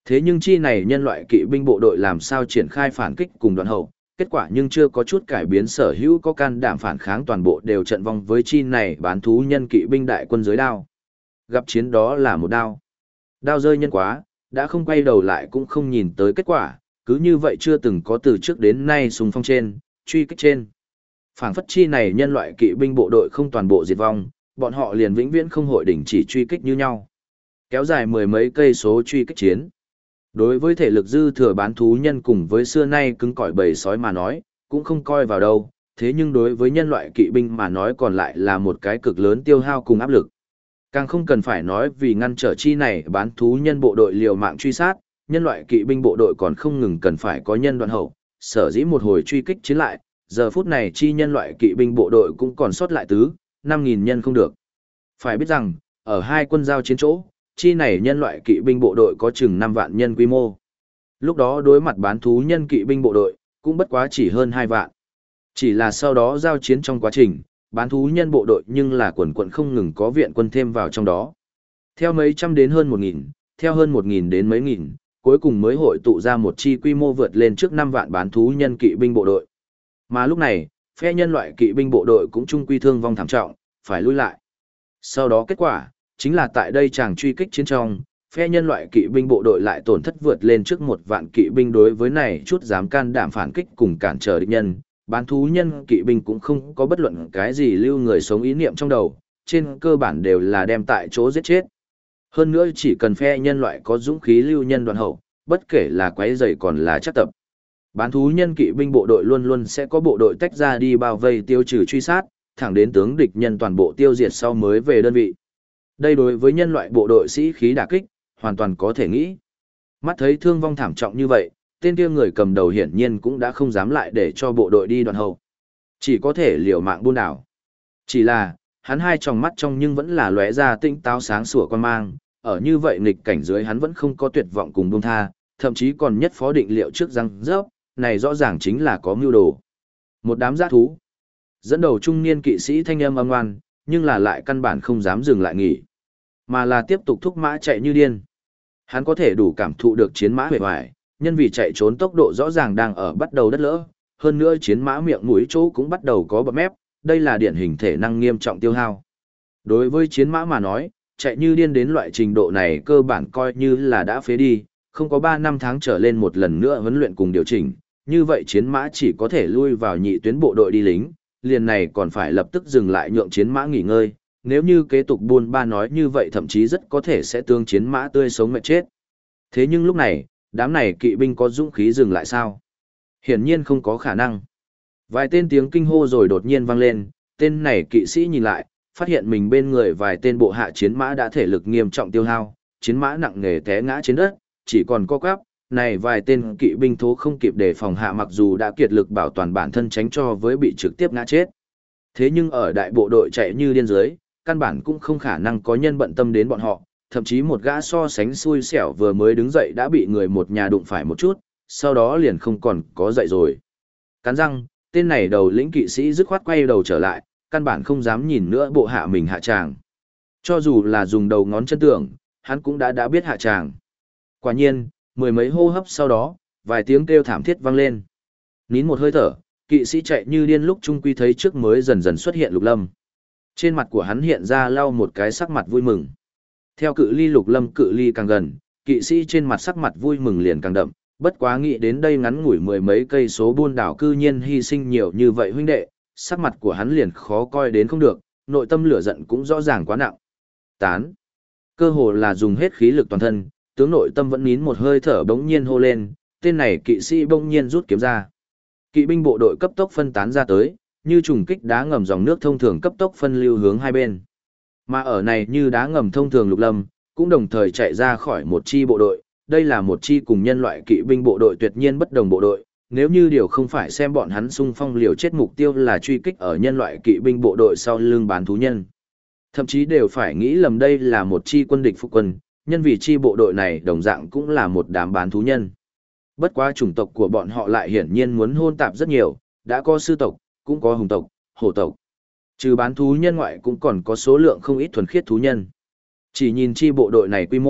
Thế nhưng chi này nhân loại kỵ binh bộ đội làm sao triển khai phản kích cùng đoạn hậu, kết quả nhưng chưa có chút cải biến, sở hữu có can đảm phản kháng toàn bộ đều trận vong với chi này bán thú nhân kỵ binh đại quân dưới đao. Gặp chiến đó là một đao. Đao rơi nhân quá, đã không quay đầu lại cũng không nhìn tới kết quả, cứ như vậy chưa từng có từ trước đến nay xung phong trên, truy kích trên. Phảng phất chi này nhân loại kỵ binh bộ đội không toàn bộ diệt vong, bọn họ liền vĩnh viễn không hội đình chỉ truy kích như nhau. Kéo dài mười mấy cây số truy kích chiến. Đối với thể lực dư thừa bán thú nhân cùng với xưa nay cứng cỏi bầy sói mà nói, cũng không coi vào đâu, thế nhưng đối với nhân loại kỵ binh mà nói còn lại là một cái cực lớn tiêu hao cùng áp lực. Càng không cần phải nói vì ngăn trở chi này bán thú nhân bộ đội liều mạng truy sát, nhân loại kỵ binh bộ đội còn không ngừng cần phải có nhân đoạn hậu, sở dĩ một hồi truy kích chiến lại, giờ phút này chi nhân loại kỵ binh bộ đội cũng còn sót lại 5.000 nhân không được. Phải biết rằng, ở hai quân giao chiến chỗ, chi này nhân loại kỵ binh bộ đội có chừng 5 vạn nhân quy mô. Lúc đó đối mặt bán thú nhân kỵ binh bộ đội, cũng bất quá chỉ hơn 2 vạn. Chỉ là sau đó giao chiến trong quá trình, bán thú nhân bộ đội nhưng là quần quận không ngừng có viện quân thêm vào trong đó. Theo mấy trăm đến hơn 1.000, theo hơn 1.000 đến mấy nghìn, cuối cùng mới hội tụ ra một chi quy mô vượt lên trước 5 vạn bán thú nhân kỵ binh bộ đội. Mà lúc này, phe nhân loại kỵ binh bộ đội cũng chung quy thương vong thảm trọng, phải lui lại. Sau đó kết quả, chính là tại đây chàng truy kích chiến trong, phe nhân loại kỵ binh bộ đội lại tổn thất vượt lên trước 1 vạn kỵ binh đối với này chút dám can đảm phản kích cùng cản trở địch nhân. Bán thú nhân kỵ binh cũng không có bất luận cái gì lưu người sống ý niệm trong đầu, trên cơ bản đều là đem tại chỗ giết chết. Hơn nữa chỉ cần phe nhân loại có dũng khí lưu nhân đoạn hậu, bất kể là quái rầy còn là chắc tập. Bán thú nhân kỵ binh bộ đội luôn luôn sẽ có bộ đội tách ra đi bao vây tiêu trừ truy sát, thẳng đến tướng địch nhân toàn bộ tiêu diệt sau mới về đơn vị. Đây đối với nhân loại bộ đội sĩ khí đả kích, hoàn toàn có thể nghĩ. Mắt thấy thương vong thảm trọng như vậy, tên kia người cầm đầu hiển nhiên cũng đã không dám lại để cho bộ đội đi đoạn hậu. Chỉ có thể liều mạng buôn đảo. Chỉ là, hắn hai tròng mắt trong nhưng vẫn là lóe ra tinh táo sáng sủa quan mang, ở như vậy nghịch cảnh dưới hắn vẫn không có tuyệt vọng cùng buông tha, thậm chí còn nhất phó định liệu trước răng rớp, này rõ ràng chính là có mưu đồ. Một đám giã thú. Dẫn đầu trung niên kỵ sĩ thanh âm âm ngoan, nhưng là lại căn bản không dám dừng lại nghỉ, mà là tiếp tục thúc mã chạy như điên. Hắn có thể đủ cảm thụ được chiến mã hề hoài, nhân vì chạy trốn tốc độ rõ ràng đang ở bắt đầu đất lỡ, hơn nữa chiến mã miệng mũi chỗ cũng bắt đầu có bậm mép, đây là điển hình thể năng nghiêm trọng tiêu hao. Đối với chiến mã mà nói, chạy như điên đến loại trình độ này cơ bản coi như là đã phế đi, không có 3 năm tháng trở lên một lần nữa huấn luyện cùng điều chỉnh, như vậy chiến mã chỉ có thể lui vào nhị tuyến bộ đội đi lính, liền này còn phải lập tức dừng lại nhượng chiến mã nghỉ ngơi, nếu như kế tục buôn ba nói như vậy thậm chí rất có thể sẽ tương chiến mã tươi sống mệt chết. Thế nhưng lúc này, đám này kỵ binh có dũng khí dừng lại sao? Hiển nhiên không có khả năng. Vài tên tiếng kinh hô rồi đột nhiên vang lên, tên này kỵ sĩ nhìn lại, phát hiện mình bên người vài tên bộ hạ chiến mã đã thể lực nghiêm trọng tiêu hao, chiến mã nặng nề té ngã trên đất, chỉ còn co quắp, này vài tên kỵ binh thố không kịp đề phòng hạ mặc dù đã kiệt lực bảo toàn bản thân tránh cho với bị trực tiếp ngã chết. Thế nhưng ở đại bộ đội chạy như điên dưới, căn bản cũng không khả năng có nhân bận tâm đến bọn họ, thậm chí một gã so sánh xui xẻo vừa mới đứng dậy đã bị người một nhà đụng phải một chút, sau đó liền không còn có dậy rồi. Cắn răng, tên này đầu lĩnh kỵ sĩ dứt khoát quay đầu trở lại, căn bản không dám nhìn nữa bộ hạ mình hạ tràng. Cho dù là dùng đầu ngón chân tưởng, hắn cũng đã biết hạ tràng. Quả nhiên, mười mấy hô hấp sau đó, vài tiếng kêu thảm thiết vang lên. Nín một hơi thở, kỵ sĩ chạy như điên lúc trung quy thấy trước mới dần dần xuất hiện Lục Lâm. Trên mặt của hắn hiện ra lau một cái sắc mặt vui mừng. Theo cự ly Lục Lâm cự ly càng gần, kỵ sĩ trên mặt sắc mặt vui mừng liền càng đậm, bất quá nghĩ đến đây ngắn ngủi mười mấy cây số buôn đảo cư nhiên hy sinh nhiều như vậy huynh đệ, sắc mặt của hắn liền khó coi đến không được, nội tâm lửa giận cũng rõ ràng quá nặng. Tán. Cơ hồ là dùng hết khí lực toàn thân, tướng nội tâm vẫn nín một hơi thở bỗng nhiên hô lên, tên này kỵ sĩ bỗng nhiên rút kiếm ra. Kỵ binh bộ đội cấp tốc phân tán ra tới, như trùng kích đá ngầm dòng nước thông thường cấp tốc phân lưu hướng hai bên. Mà ở này như đá ngầm thông thường Lục Lâm, cũng đồng thời chạy ra khỏi một chi bộ đội, đây là một chi cùng nhân loại kỵ binh bộ đội tuyệt nhiên bất đồng bộ đội, nếu như điều không phải xem bọn hắn xung phong liều chết mục tiêu là truy kích ở nhân loại kỵ binh bộ đội sau lưng bán thú nhân. Thậm chí đều phải nghĩ lầm đây là một chi quân địch phục quân, nhân vì chi bộ đội này đồng dạng cũng là một đám bán thú nhân. Bất quá chủng tộc của bọn họ lại hiển nhiên muốn hôn tạp rất nhiều, đã có sư tộc, cũng có hùng tộc, hổ tộc. Trừ bán thú nhân ngoại cũng còn có số lượng không ít thuần khiết thú nhân. Chỉ nhìn chi bộ đội này quy mô,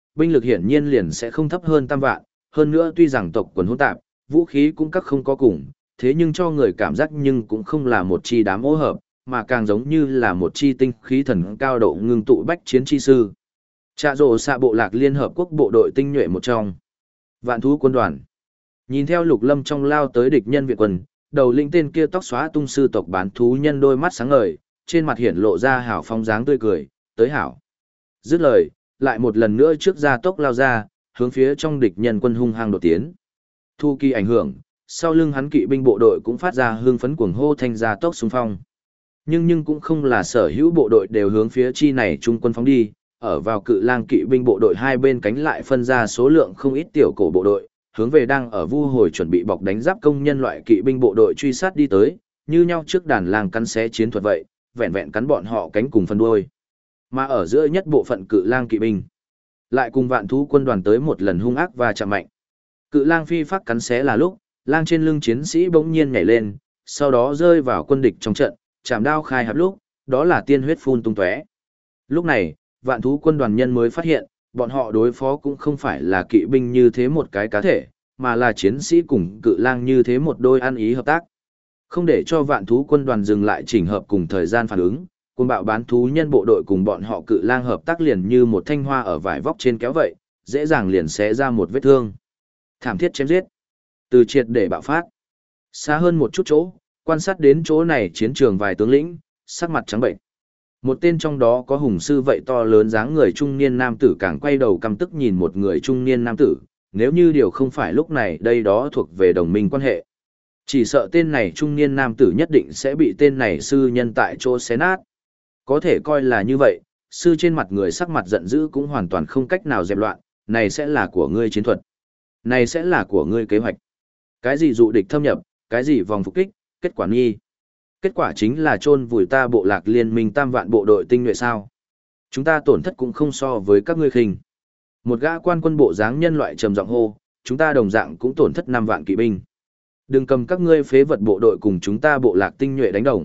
binh lực hiển nhiên liền sẽ không thấp hơn tam vạn, hơn nữa tuy rằng tộc quần hỗn tạp, vũ khí cũng các không có cùng, thế nhưng cho người cảm giác nhưng cũng không là một chi đám ô hợp, mà càng giống như là một chi tinh khí thần cao độ ngưng tụ bách chiến chi sư. Trạ rổ xạ bộ lạc Liên Hợp Quốc bộ đội tinh nhuệ một trong. Vạn thú quân đoàn. Nhìn theo Lục Lâm trong lao tới địch nhân viện quân, đầu lĩnh tên kia tóc xóa tung sư tộc bán thú nhân đôi mắt sáng ngời, trên mặt hiển lộ ra hảo phong dáng tươi cười, tới hảo. Dứt lời, lại một lần nữa trước ra tốc lao ra, hướng phía trong địch nhân quân hung hăng đột tiến. Thu kỳ ảnh hưởng, sau lưng hắn kỵ binh bộ đội cũng phát ra hương phấn cuồng hô thanh ra tốc xung phong. Nhưng cũng không là sở hữu bộ đội đều hướng phía chi này trung quân phóng đi, ở vào cự lang kỵ binh bộ đội hai bên cánh lại phân ra số lượng không ít tiểu cổ bộ đội, hướng về đang ở vu hồi chuẩn bị bọc đánh giáp công nhân loại kỵ binh bộ đội truy sát đi tới, như nhau trước đàn lang cắn xé chiến thuật vậy, vẹn vẹn cắn bọn họ cánh cùng phần đuôi. Mà ở giữa nhất bộ phận cự lang kỵ binh, lại cùng vạn thú quân đoàn tới một lần hung ác và chạm mạnh. Cự lang phi phát cắn xé là lúc, lang trên lưng chiến sĩ bỗng nhiên nhảy lên, sau đó rơi vào quân địch trong trận, chạm đao khai hạp lúc, đó là tiên huyết phun tung tóe. Lúc này, vạn thú quân đoàn nhân mới phát hiện, bọn họ đối phó cũng không phải là kỵ binh như thế một cái cá thể, mà là chiến sĩ cùng cự lang như thế một đôi ăn ý hợp tác. Không để cho vạn thú quân đoàn dừng lại chỉnh hợp cùng thời gian phản ứng, quân bạo bán thú nhân bộ đội cùng bọn họ cự lang hợp tác liền như một thanh hoa ở vải vóc trên kéo vậy, dễ dàng liền xé ra một vết thương. Thảm thiết chém giết. Từ triệt để bạo phát. Xa hơn một chút chỗ, quan sát đến chỗ này chiến trường vài tướng lĩnh, sắc mặt trắng bệnh. Một tên trong đó có hùng sư vậy to lớn dáng người trung niên nam tử càng quay đầu căm tức nhìn một người trung niên nam tử, nếu như điều không phải lúc này đây đó thuộc về đồng minh quan hệ. Chỉ sợ tên này trung niên nam tử nhất định sẽ bị tên này sư nhân tại chỗ xé nát. Có thể coi là như vậy, sư trên mặt người sắc mặt giận dữ cũng hoàn toàn không cách nào dẹp loạn, này sẽ là của ngươi chiến thuật. Này sẽ là của ngươi kế hoạch. Cái gì dụ địch thâm nhập, cái gì vòng phục kích, kết quả nghi. Kết quả chính là chôn vùi ta bộ lạc liên minh tam vạn bộ đội tinh nhuệ sao. Chúng ta tổn thất cũng không so với các ngươi khinh. Một gã quan quân bộ dáng nhân loại trầm giọng hô, chúng ta đồng dạng cũng tổn thất 5 vạn kỵ binh. Đừng cầm các ngươi phế vật bộ đội cùng chúng ta bộ lạc tinh nhuệ đánh đồng.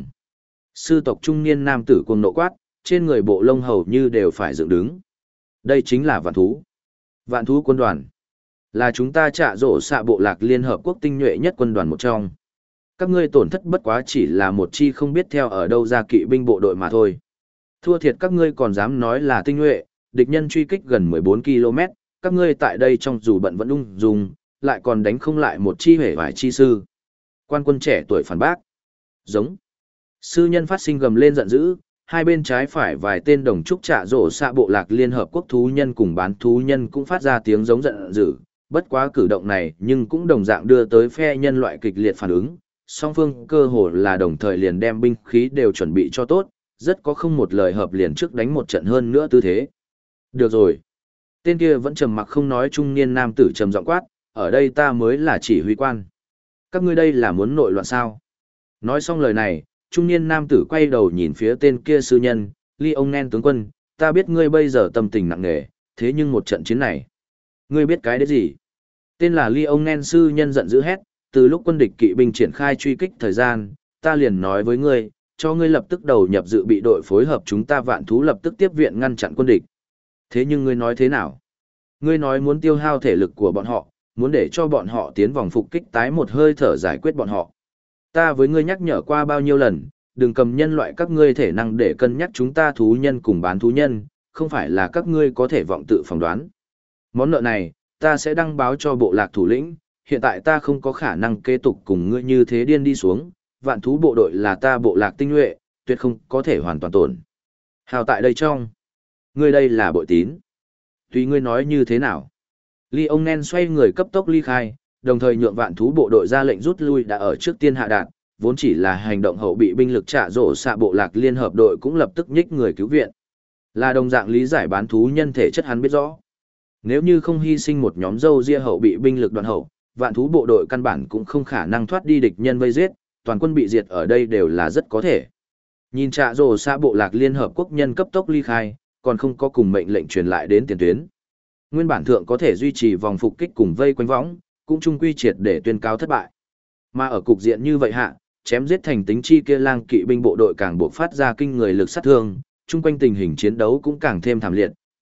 Sư tộc trung niên nam tử cuồng nộ quát, trên người bộ lông hầu như đều phải dựng đứng. Đây chính là vạn thú. Vạn thú quân đoàn. Là chúng ta trạ rổ xạ bộ lạc Liên Hợp Quốc tinh nhuệ nhất quân đoàn một trong. Các ngươi tổn thất bất quá chỉ là một chi không biết theo ở đâu ra kỵ binh bộ đội mà thôi. Thua thiệt các ngươi còn dám nói là tinh nhuệ, địch nhân truy kích gần 14 km, các ngươi tại đây trong dù bận vẫn ung dung, lại còn đánh không lại một chi hể vải chi sư. Quan quân trẻ tuổi phản bác. Giống. Sư nhân phát sinh gầm lên giận dữ, hai bên trái phải vài tên đồng trúc trạ rổ xạ bộ lạc Liên Hợp Quốc thú nhân cùng bán thú nhân cũng phát ra tiếng giống giận dữ, bất quá cử động này nhưng cũng đồng dạng đưa tới phe nhân loại kịch liệt phản ứng. Song phương cơ hồ là đồng thời liền đem binh khí đều chuẩn bị cho tốt, rất có không một lời hợp liền trước đánh một trận hơn nữa tư thế. Được rồi. Tên kia vẫn trầm mặc không nói trung niên nam tử trầm giọng quát, ở đây ta mới là chỉ huy quan. Các ngươi đây là muốn nội loạn sao? Nói xong lời này, trung niên nam tử quay đầu nhìn phía tên kia sư nhân, Lionel tướng quân, ta biết ngươi bây giờ tâm tình nặng nề, thế nhưng một trận chiến này, ngươi biết cái đấy gì? Tên là Lionel sư nhân giận dữ hét, từ lúc quân địch kỵ binh triển khai truy kích thời gian, ta liền nói với ngươi, cho ngươi lập tức đầu nhập dự bị đội phối hợp chúng ta vạn thú lập tức tiếp viện ngăn chặn quân địch. Thế nhưng ngươi nói thế nào? Ngươi nói muốn tiêu hao thể lực của bọn họ, muốn để cho bọn họ tiến vòng phục kích tái một hơi thở giải quyết bọn họ. Ta với ngươi nhắc nhở qua bao nhiêu lần, đừng cầm nhân loại các ngươi thể năng để cân nhắc chúng ta thú nhân cùng bán thú nhân, không phải là các ngươi có thể vọng tự phỏng đoán. Món nợ này, ta sẽ đăng báo cho bộ lạc thủ lĩnh, hiện tại ta không có khả năng kế tục cùng ngươi như thế điên đi xuống, vạn thú bộ đội là ta bộ lạc tinh nhuệ, tuyệt không có thể hoàn toàn tổn. Hào tại đây trong. Ngươi đây là bội tín. Tùy ngươi nói như thế nào. Lionel xoay người cấp tốc ly khai, đồng thời nhượng vạn thú bộ đội ra lệnh rút lui đã ở trước tiên hạ đạt, vốn chỉ là hành động hậu bị binh lực trả rổ xạ bộ lạc liên hợp đội cũng lập tức nhích người cứu viện. Là đồng dạng lý giải bán thú nhân thể chất hắn biết rõ. Nếu như không hy sinh một nhóm dâu ria hậu bị binh lực đoạn hậu, vạn thú bộ đội căn bản cũng không khả năng thoát đi địch nhân vây giết, toàn quân bị diệt ở đây đều là rất có thể. Nhìn trạ rồ xa bộ lạc liên hợp quốc nhân cấp tốc ly khai, còn không có cùng mệnh lệnh truyền lại đến tiền tuyến. Nguyên bản thượng có thể duy trì vòng phục kích cùng vây quanh võng, cũng chung quy triệt để tuyên cáo thất bại. Mà ở cục diện như vậy hạ, chém giết thành tính chi kia lang kỵ binh bộ đội càng buộc phát ra kinh người lực sát thương, chung quanh tình hình chiến đấu cũng càng thêm thảm liệt,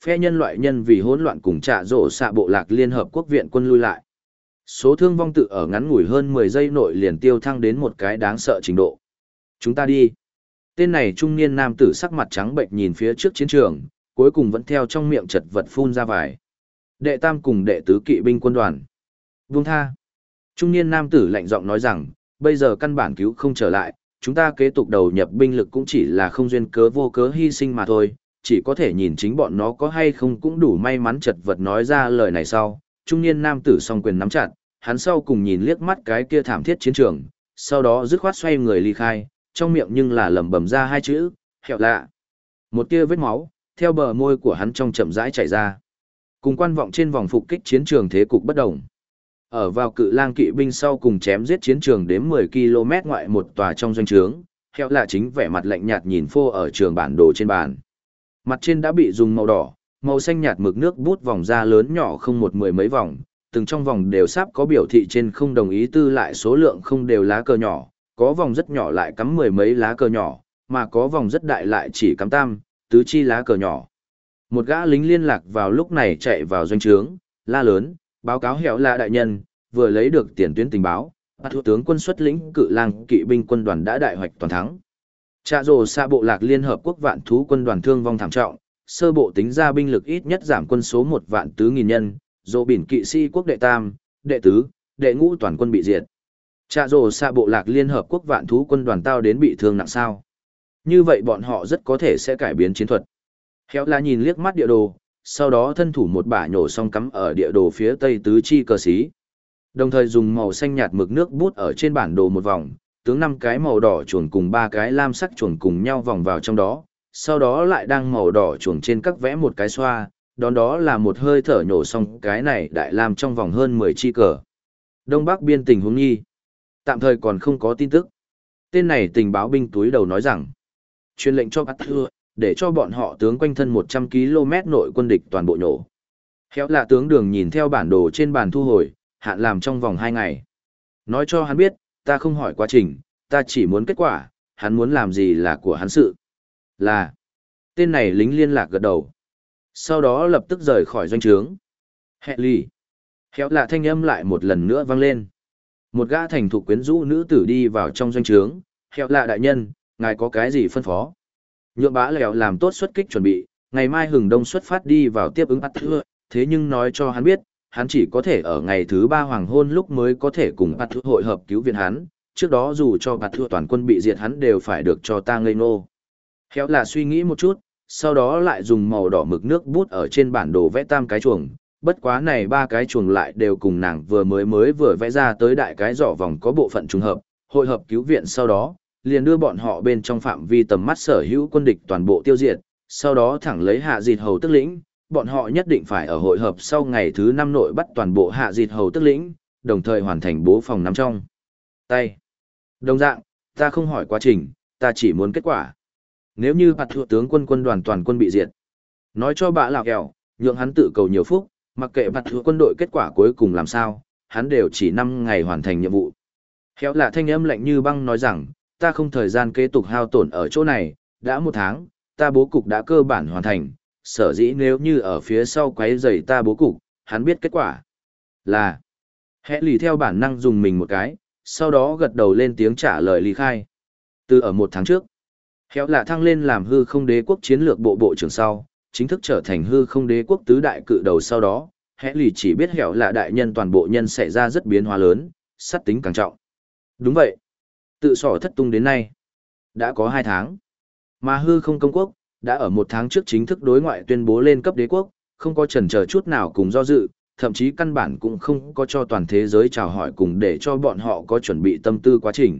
phe nhân loại nhân vì hỗn loạn cùng trạ rổ xạ bộ lạc Liên Hợp Quốc viện quân lui lại. Số thương vong tự ở ngắn ngủi hơn 10 giây nội liền tiêu thăng đến một cái đáng sợ trình độ. Chúng ta đi. Tên này trung niên nam tử sắc mặt trắng bệnh nhìn phía trước chiến trường, cuối cùng vẫn theo trong miệng chật vật phun ra vài. Đệ tam cùng đệ tứ kỵ binh quân đoàn. Buông tha. Trung niên nam tử lạnh giọng nói rằng, bây giờ căn bản cứu không trở lại, chúng ta kế tục đầu nhập binh lực cũng chỉ là không duyên cớ vô cớ hy sinh mà thôi, chỉ có thể nhìn chính bọn nó có hay không cũng đủ may mắn chật vật nói ra lời này sau. Trung niên nam tử song quyền nắm chặt, hắn sau cùng nhìn liếc mắt cái kia thảm thiết chiến trường, sau đó dứt khoát xoay người ly khai, trong miệng nhưng là lẩm bẩm ra hai chữ, hẹo lạ. Một tia vết máu, theo bờ môi của hắn trong chậm rãi chảy ra. Cùng quan vọng trên vòng phục kích chiến trường thế cục bất đồng. Ở vào cự lang kỵ binh sau cùng chém giết chiến trường đến 10 km ngoại một tòa trong doanh trướng, hẹo lạ chính vẻ mặt lạnh nhạt nhìn phô ở trường bản đồ trên bàn. Mặt trên đã bị dùng màu đỏ, màu xanh nhạt mực nước bút vòng ra lớn nhỏ không một mười mấy vòng, từng trong vòng đều sắp có biểu thị trên không đồng ý tư lại số lượng không đều lá cờ nhỏ, có vòng rất nhỏ lại cắm mười mấy lá cờ nhỏ, mà có vòng rất đại lại chỉ cắm tam, tứ chi lá cờ nhỏ. Một gã lính liên lạc vào lúc này chạy vào doanh trướng, la lớn, báo cáo hẻo là đại nhân, vừa lấy được tiền tuyến tình báo, thủ tướng quân xuất lĩnh cự lang kỵ binh quân đoàn đã đại hoạch toàn thắng. Trạ rồ xa bộ lạc Liên Hợp Quốc vạn thú quân đoàn thương vong thảm trọng, sơ bộ tính ra binh lực ít nhất giảm quân số 1.400.000 nhân, dỗ bỉn kỵ sĩ quốc đệ tam, đệ tứ, đệ ngũ toàn quân bị diệt. Trạ rồ xa bộ lạc Liên Hợp Quốc vạn thú quân đoàn tao đến bị thương nặng sao. Như vậy bọn họ rất có thể sẽ cải biến chiến thuật. Khéo là nhìn liếc mắt địa đồ, sau đó thân thủ một bả nhổ xong cắm ở địa đồ phía tây tứ chi cờ xí. Đồng thời dùng màu xanh nhạt mực nước bút ở trên bản đồ một vòng, tướng 5 cái màu đỏ chuồn cùng 3 cái lam sắc chuồn cùng nhau vòng vào trong đó, sau đó lại đang màu đỏ chuồn trên các vẽ một cái xoa, đón đó là một hơi thở nhổ xong cái này đại lam trong vòng hơn 10 chi cờ. Đông Bắc biên tình huống nghi. Tạm thời còn không có tin tức. Tên này tình báo binh túi đầu nói rằng, truyền lệnh cho bắt thưa, để cho bọn họ tướng quanh thân 100 km nội quân địch toàn bộ nhổ. Khéo là tướng đường nhìn theo bản đồ trên bàn thu hồi, hạn làm trong vòng 2 ngày. Nói cho hắn biết, ta không hỏi quá trình, ta chỉ muốn kết quả, hắn muốn làm gì là của hắn sự. Là, tên này lính liên lạc gật đầu. Sau đó lập tức rời khỏi doanh trướng. Hẹ lì. Khéo là thanh âm lại một lần nữa vang lên. Một gã thành thục quyến rũ nữ tử đi vào trong doanh trướng. Khéo là đại nhân, ngài có cái gì phân phó? Nhượng bá lèo làm tốt xuất kích chuẩn bị, ngày mai hừng đông xuất phát đi vào tiếp ứng bắt thưa, thế nhưng nói cho hắn biết, hắn chỉ có thể ở ngày thứ 3 hoàng hôn lúc mới có thể cùng bắt thưa hội hợp cứu viện hắn, trước đó dù cho bắt thưa toàn quân bị diệt hắn đều phải được cho ta ngây ngô. Khéo là suy nghĩ một chút, sau đó lại dùng màu đỏ mực nước bút ở trên bản đồ vẽ tam cái chuồng, bất quá này 3 cái chuồng lại đều cùng nàng vừa vẽ ra tới đại cái giỏ vòng có bộ phận trùng hợp, hội hợp cứu viện sau đó, liền đưa bọn họ bên trong phạm vi tầm mắt sở hữu quân địch toàn bộ tiêu diệt, sau đó thẳng lấy hạ dịt hầu tức lĩnh, bọn họ nhất định phải ở hội hợp sau ngày thứ 5 nội bắt toàn bộ hạ dịt hầu tức lĩnh, đồng thời hoàn thành bố phòng nắm trong tay. Đồng dạng, ta không hỏi quá trình, ta chỉ muốn kết quả. Nếu như bạt thượng tướng quân đoàn toàn quân bị diệt, nói cho bạ lào kẹo, nhượng hắn tự cầu nhiều phúc, mặc kệ bạt thượng quân đội kết quả cuối cùng làm sao, hắn đều chỉ 5 ngày hoàn thành nhiệm vụ. Khéo là thanh âm lạnh như băng nói rằng, ta không thời gian kế tục hao tổn ở chỗ này, đã 1 tháng, ta bố cục đã cơ bản hoàn thành, sở dĩ nếu như ở phía sau quấy rầy ta bố cục, hắn biết kết quả. Là, hẽ lì theo bản năng dùng mình một cái, sau đó gật đầu lên tiếng trả lời ly khai. Từ ở 1 tháng trước, Khéo là thăng lên làm hư không đế quốc chiến lược bộ bộ trưởng sau, chính thức trở thành hư không đế quốc tứ đại cự đầu sau đó, hẽ lì chỉ biết hẻo là đại nhân toàn bộ nhân xảy ra rất biến hóa lớn, sát tính càng trọng. Đúng vậy. Tự sỏ thất tung đến nay, đã có 2 tháng. Mà hư không công quốc, đã ở 1 tháng trước chính thức đối ngoại tuyên bố lên cấp đế quốc, không có chần chờ chút nào cùng do dự, thậm chí căn bản cũng không có cho toàn thế giới chào hỏi cùng để cho bọn họ có chuẩn bị tâm tư quá trình.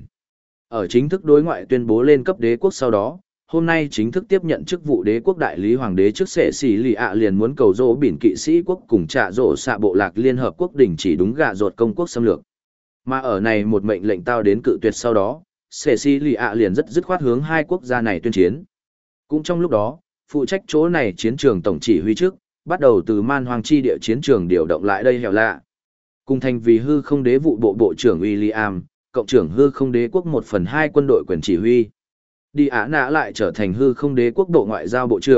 Ở chính thức đối ngoại tuyên bố lên cấp đế quốc sau đó, hôm nay chính thức tiếp nhận chức vụ đế quốc đại lý hoàng đế trước sệ xỉ lì ạ liền muốn cầu dỗ bỉn kỵ sĩ quốc cùng trạ rỗ xạ bộ lạc Liên Hợp Quốc đình chỉ đúng gạ rột công quốc xâm lược. Mà ở này một mệnh lệnh tao đến cự tuyệt sau đó, sệ xỉ lì ạ liền rất dứt khoát hướng 2 quốc gia này tuyên chiến. Cũng trong lúc đó, phụ trách chỗ này chiến trường tổng chỉ huy trước, bắt đầu từ man hoang chi địa chiến trường điều động lại đây hẻo lạ. Cùng thành vì hư không đế vụ bộ bộ trưởng William, cộng trưởng hư không đế quốc 1/2 quân đội quyền chỉ huy. Đi Á Nã lại trở thành hư không đế quốc bộ ngoại giao bộ trưởng,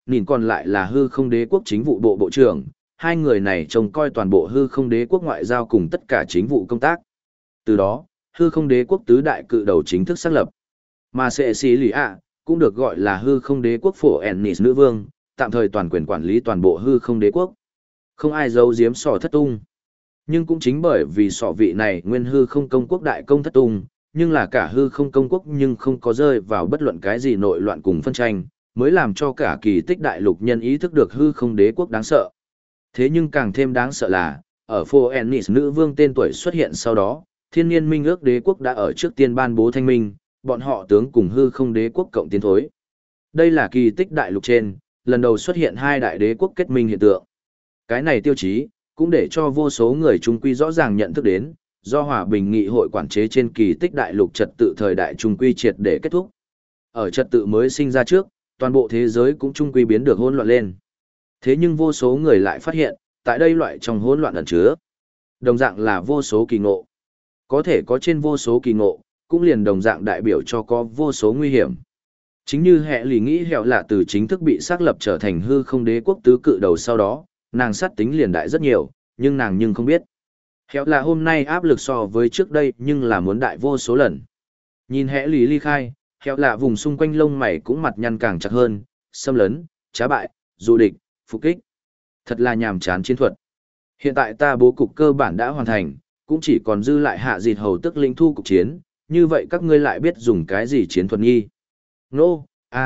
nhìn còn lại là hư không đế quốc chính vụ bộ bộ trưởng, hai người này trông coi toàn bộ hư không đế quốc ngoại giao cùng tất cả chính vụ công tác. Từ đó, hư không đế quốc tứ đại cự đầu chính thức xác lập. Mà Sệ Xí Lì ạ, cũng được gọi là hư không đế quốc phổ Ennis nữ vương, tạm thời toàn quyền quản lý toàn bộ hư không đế quốc. Không ai giấu giếm sỏ thất tung. Nhưng cũng chính bởi vì sỏ vị này nguyên hư không công quốc đại công thất tung, nhưng là cả hư không công quốc nhưng không có rơi vào bất luận cái gì nội loạn cùng phân tranh, mới làm cho cả kỳ tích đại lục nhân ý thức được hư không đế quốc đáng sợ. Thế nhưng càng thêm đáng sợ là, ở Phô Ennis nữ vương tên tuổi xuất hiện sau đó, thiên niên minh ước đế quốc đã ở trước tiên ban bố thanh minh, bọn họ tướng cùng hư không đế quốc cộng tiến thối. Đây là kỳ tích đại lục trên, lần đầu xuất hiện hai đại đế quốc kết minh hiện tượng. Cái này tiêu chí, cũng để cho vô số người trung quy rõ ràng nhận thức đến, do hòa bình nghị hội quản chế trên kỳ tích đại lục trật tự thời đại trung quy triệt để kết thúc. Ở trật tự mới sinh ra trước, toàn bộ thế giới cũng trung quy biến được hỗn loạn lên. Thế nhưng vô số người lại phát hiện, tại đây loại trong hỗn loạn ẩn chứa, đồng dạng là vô số kỳ ngộ. Có thể có trên vô số kỳ ngộ, cũng liền đồng dạng đại biểu cho có vô số nguy hiểm. Chính như hệ lì nghĩ hẹo là từ chính thức bị xác lập trở thành hư không đế quốc tứ cự đầu sau đó, nàng sát tính liền đại rất nhiều, nhưng nàng nhưng không biết. Hẹo là hôm nay áp lực so với trước đây nhưng là muốn đại vô số lần. Nhìn hệ lì ly khai, hẹo là vùng xung quanh lông mày cũng mặt nhăn càng chặt hơn, xâm lấn, trá bại, du địch, phục kích. Thật là nhàm chán chiến thuật. Hiện tại ta bố cục cơ bản đã hoàn thành, cũng chỉ còn dư lại hạ dịt hầu tức lĩnh thu cục chiến, như vậy các ngươi lại biết dùng cái gì chiến thuật nghi. Nô,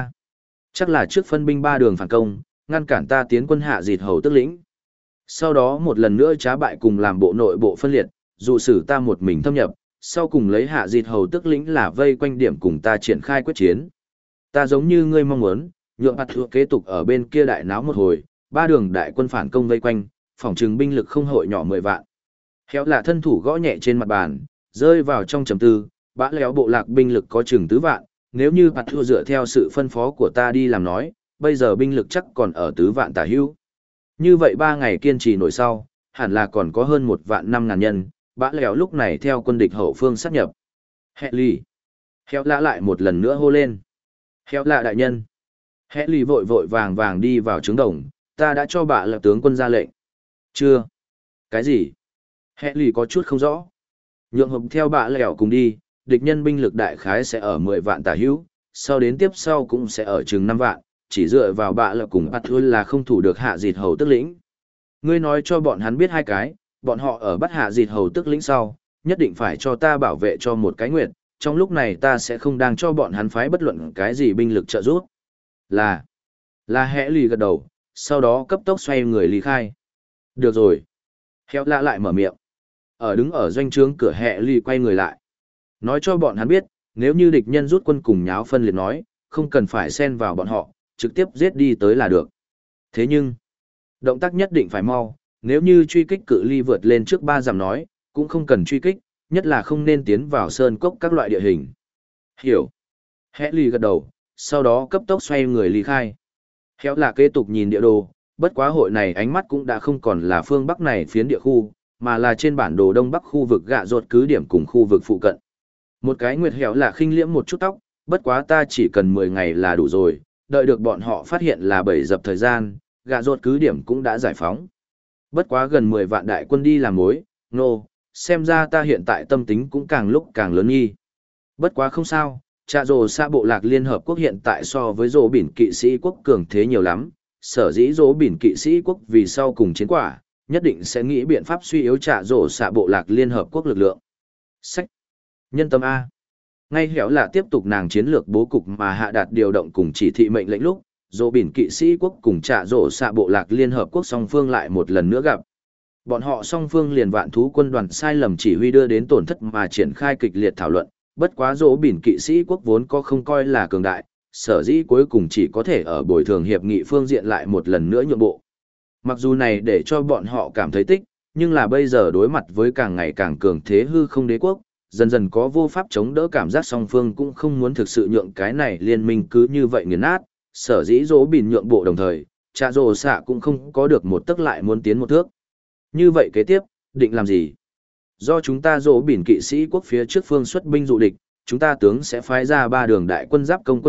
chắc là trước phân binh ba đường phản công, ngăn cản ta tiến quân hạ dịt hầu tức lĩnh. Sau đó một lần nữa trá bại cùng làm bộ nội bộ phân liệt, dụ sử ta một mình thâm nhập, sau cùng lấy hạ dịt hầu tức lĩnh là vây quanh điểm cùng ta triển khai quyết chiến. Ta giống như ngươi mong muốn, nhượng bạt thuộc kế tục ở bên kia đại náo một hồi, ba đường đại quân phản công vây quanh, phòng trừng binh lực không hội nhỏ 10 vạn. Khéo là thân thủ gõ nhẹ trên mặt bàn, rơi vào trong trầm tư, bã léo bộ lạc binh lực có chừng 4 vạn, nếu như bạt thua dựa theo sự phân phó của ta đi làm nói, bây giờ binh lực chắc còn ở 4 vạn tả hữu. Như vậy 3 ngày kiên trì nổi sau, hẳn là còn có hơn 1 vạn 5 ngàn nhân, bã léo lúc này theo quân địch hậu phương sát nhập. Hẹ lì. Khéo lạ lại một lần nữa hô lên. Khéo lạ đại nhân. Hẹ lì vội vội vàng vàng đi vào trướng đồng, ta đã cho bạ là tướng quân ra lệnh. Chưa. Cái gì? Hẹ lì có chút không rõ. Nhượng hợp theo bạ lẻo cùng đi, địch nhân binh lực đại khái sẽ ở 10 vạn tả hữu, sau đến tiếp sau cũng sẽ ở chừng 5 vạn, chỉ dựa vào bạ lẻo cùng bắt thôi là không thủ được hạ dịt hầu tức lĩnh. Ngươi nói cho bọn hắn biết hai cái, bọn họ ở bắt hạ dịt hầu tức lĩnh sau, nhất định phải cho ta bảo vệ cho một cái nguyệt, trong lúc này ta sẽ không đang cho bọn hắn phái bất luận cái gì binh lực trợ giúp. Là hẽ lì gật đầu, sau đó cấp tốc xoay người ly khai. Được rồi. Khéo lạ lại mở miệng. Đứng ở doanh trướng cửa hẹ lì quay người lại. Nói cho bọn hắn biết, nếu như địch nhân rút quân cùng nháo phân liệt nói, không cần phải xen vào bọn họ, trực tiếp giết đi tới là được. Thế nhưng, động tác nhất định phải mau, nếu như truy kích cự ly vượt lên trước 3 dặm nói, cũng không cần truy kích, nhất là không nên tiến vào sơn cốc các loại địa hình. Hiểu. Hẹ lì gật đầu, sau đó cấp tốc xoay người ly khai. Khéo là kế tục nhìn địa đồ, bất quá hội này ánh mắt cũng đã không còn là phương Bắc này phiến địa khu, mà là trên bản đồ Đông Bắc khu vực gạ ruột cứ điểm cùng khu vực phụ cận. Một cái nguyệt hẻo là khinh liễm một chút tóc, bất quá ta chỉ cần 10 ngày là đủ rồi, đợi được bọn họ phát hiện là bầy dập thời gian, gạ ruột cứ điểm cũng đã giải phóng. Bất quá gần 10 vạn đại quân đi làm mối, xem ra ta hiện tại tâm tính cũng càng lúc càng lớn nghi. Bất quá không sao, trà rồ xa bộ lạc Liên Hợp Quốc hiện tại so với rồ bỉn kỵ sĩ quốc cường thế nhiều lắm, sở dĩ rồ bỉn kỵ sĩ quốc vì sau cùng chiến quả, nhất định sẽ nghĩ biện pháp suy yếu trà rồ xa bộ lạc Liên Hợp Quốc lực lượng. Sách. Nhân tâm A. Ngay hẻo là tiếp tục nàng chiến lược bố cục mà hạ đạt điều động cùng chỉ thị mệnh lệnh lúc, rồ bỉn kỵ sĩ quốc cùng trà rồ xa bộ lạc Liên Hợp Quốc song phương lại một lần nữa gặp. Bọn họ song phương liền vạn thú quân đoàn sai lầm chỉ huy đưa đến tổn thất mà triển khai kịch liệt thảo luận, bất quá dỗ bỉn kỵ sĩ quốc vốn có không coi là cường đại, sở dĩ cuối cùng chỉ có thể ở bồi thường hiệp nghị phương diện lại một lần nữa nhượng bộ. Mặc dù này để cho bọn họ cảm thấy tích, nhưng là bây giờ đối mặt với càng ngày càng cường thế hư không đế quốc, dần dần có vô pháp chống đỡ cảm giác song phương cũng không muốn thực sự nhượng cái này liên minh cứ như vậy nghiền nát, sở dĩ dỗ bỉn nhượng bộ đồng thời, trà rồ xạ cũng không có được một tấc lại muốn tiến một thước. Như vậy kế tiếp, định làm gì? Do chúng ta dỗ bỉn kỵ sĩ quốc phía trước phương xuất binh dụ địch, chúng ta tướng sẽ phái ra 3 đường đại quân giáp công quân địch,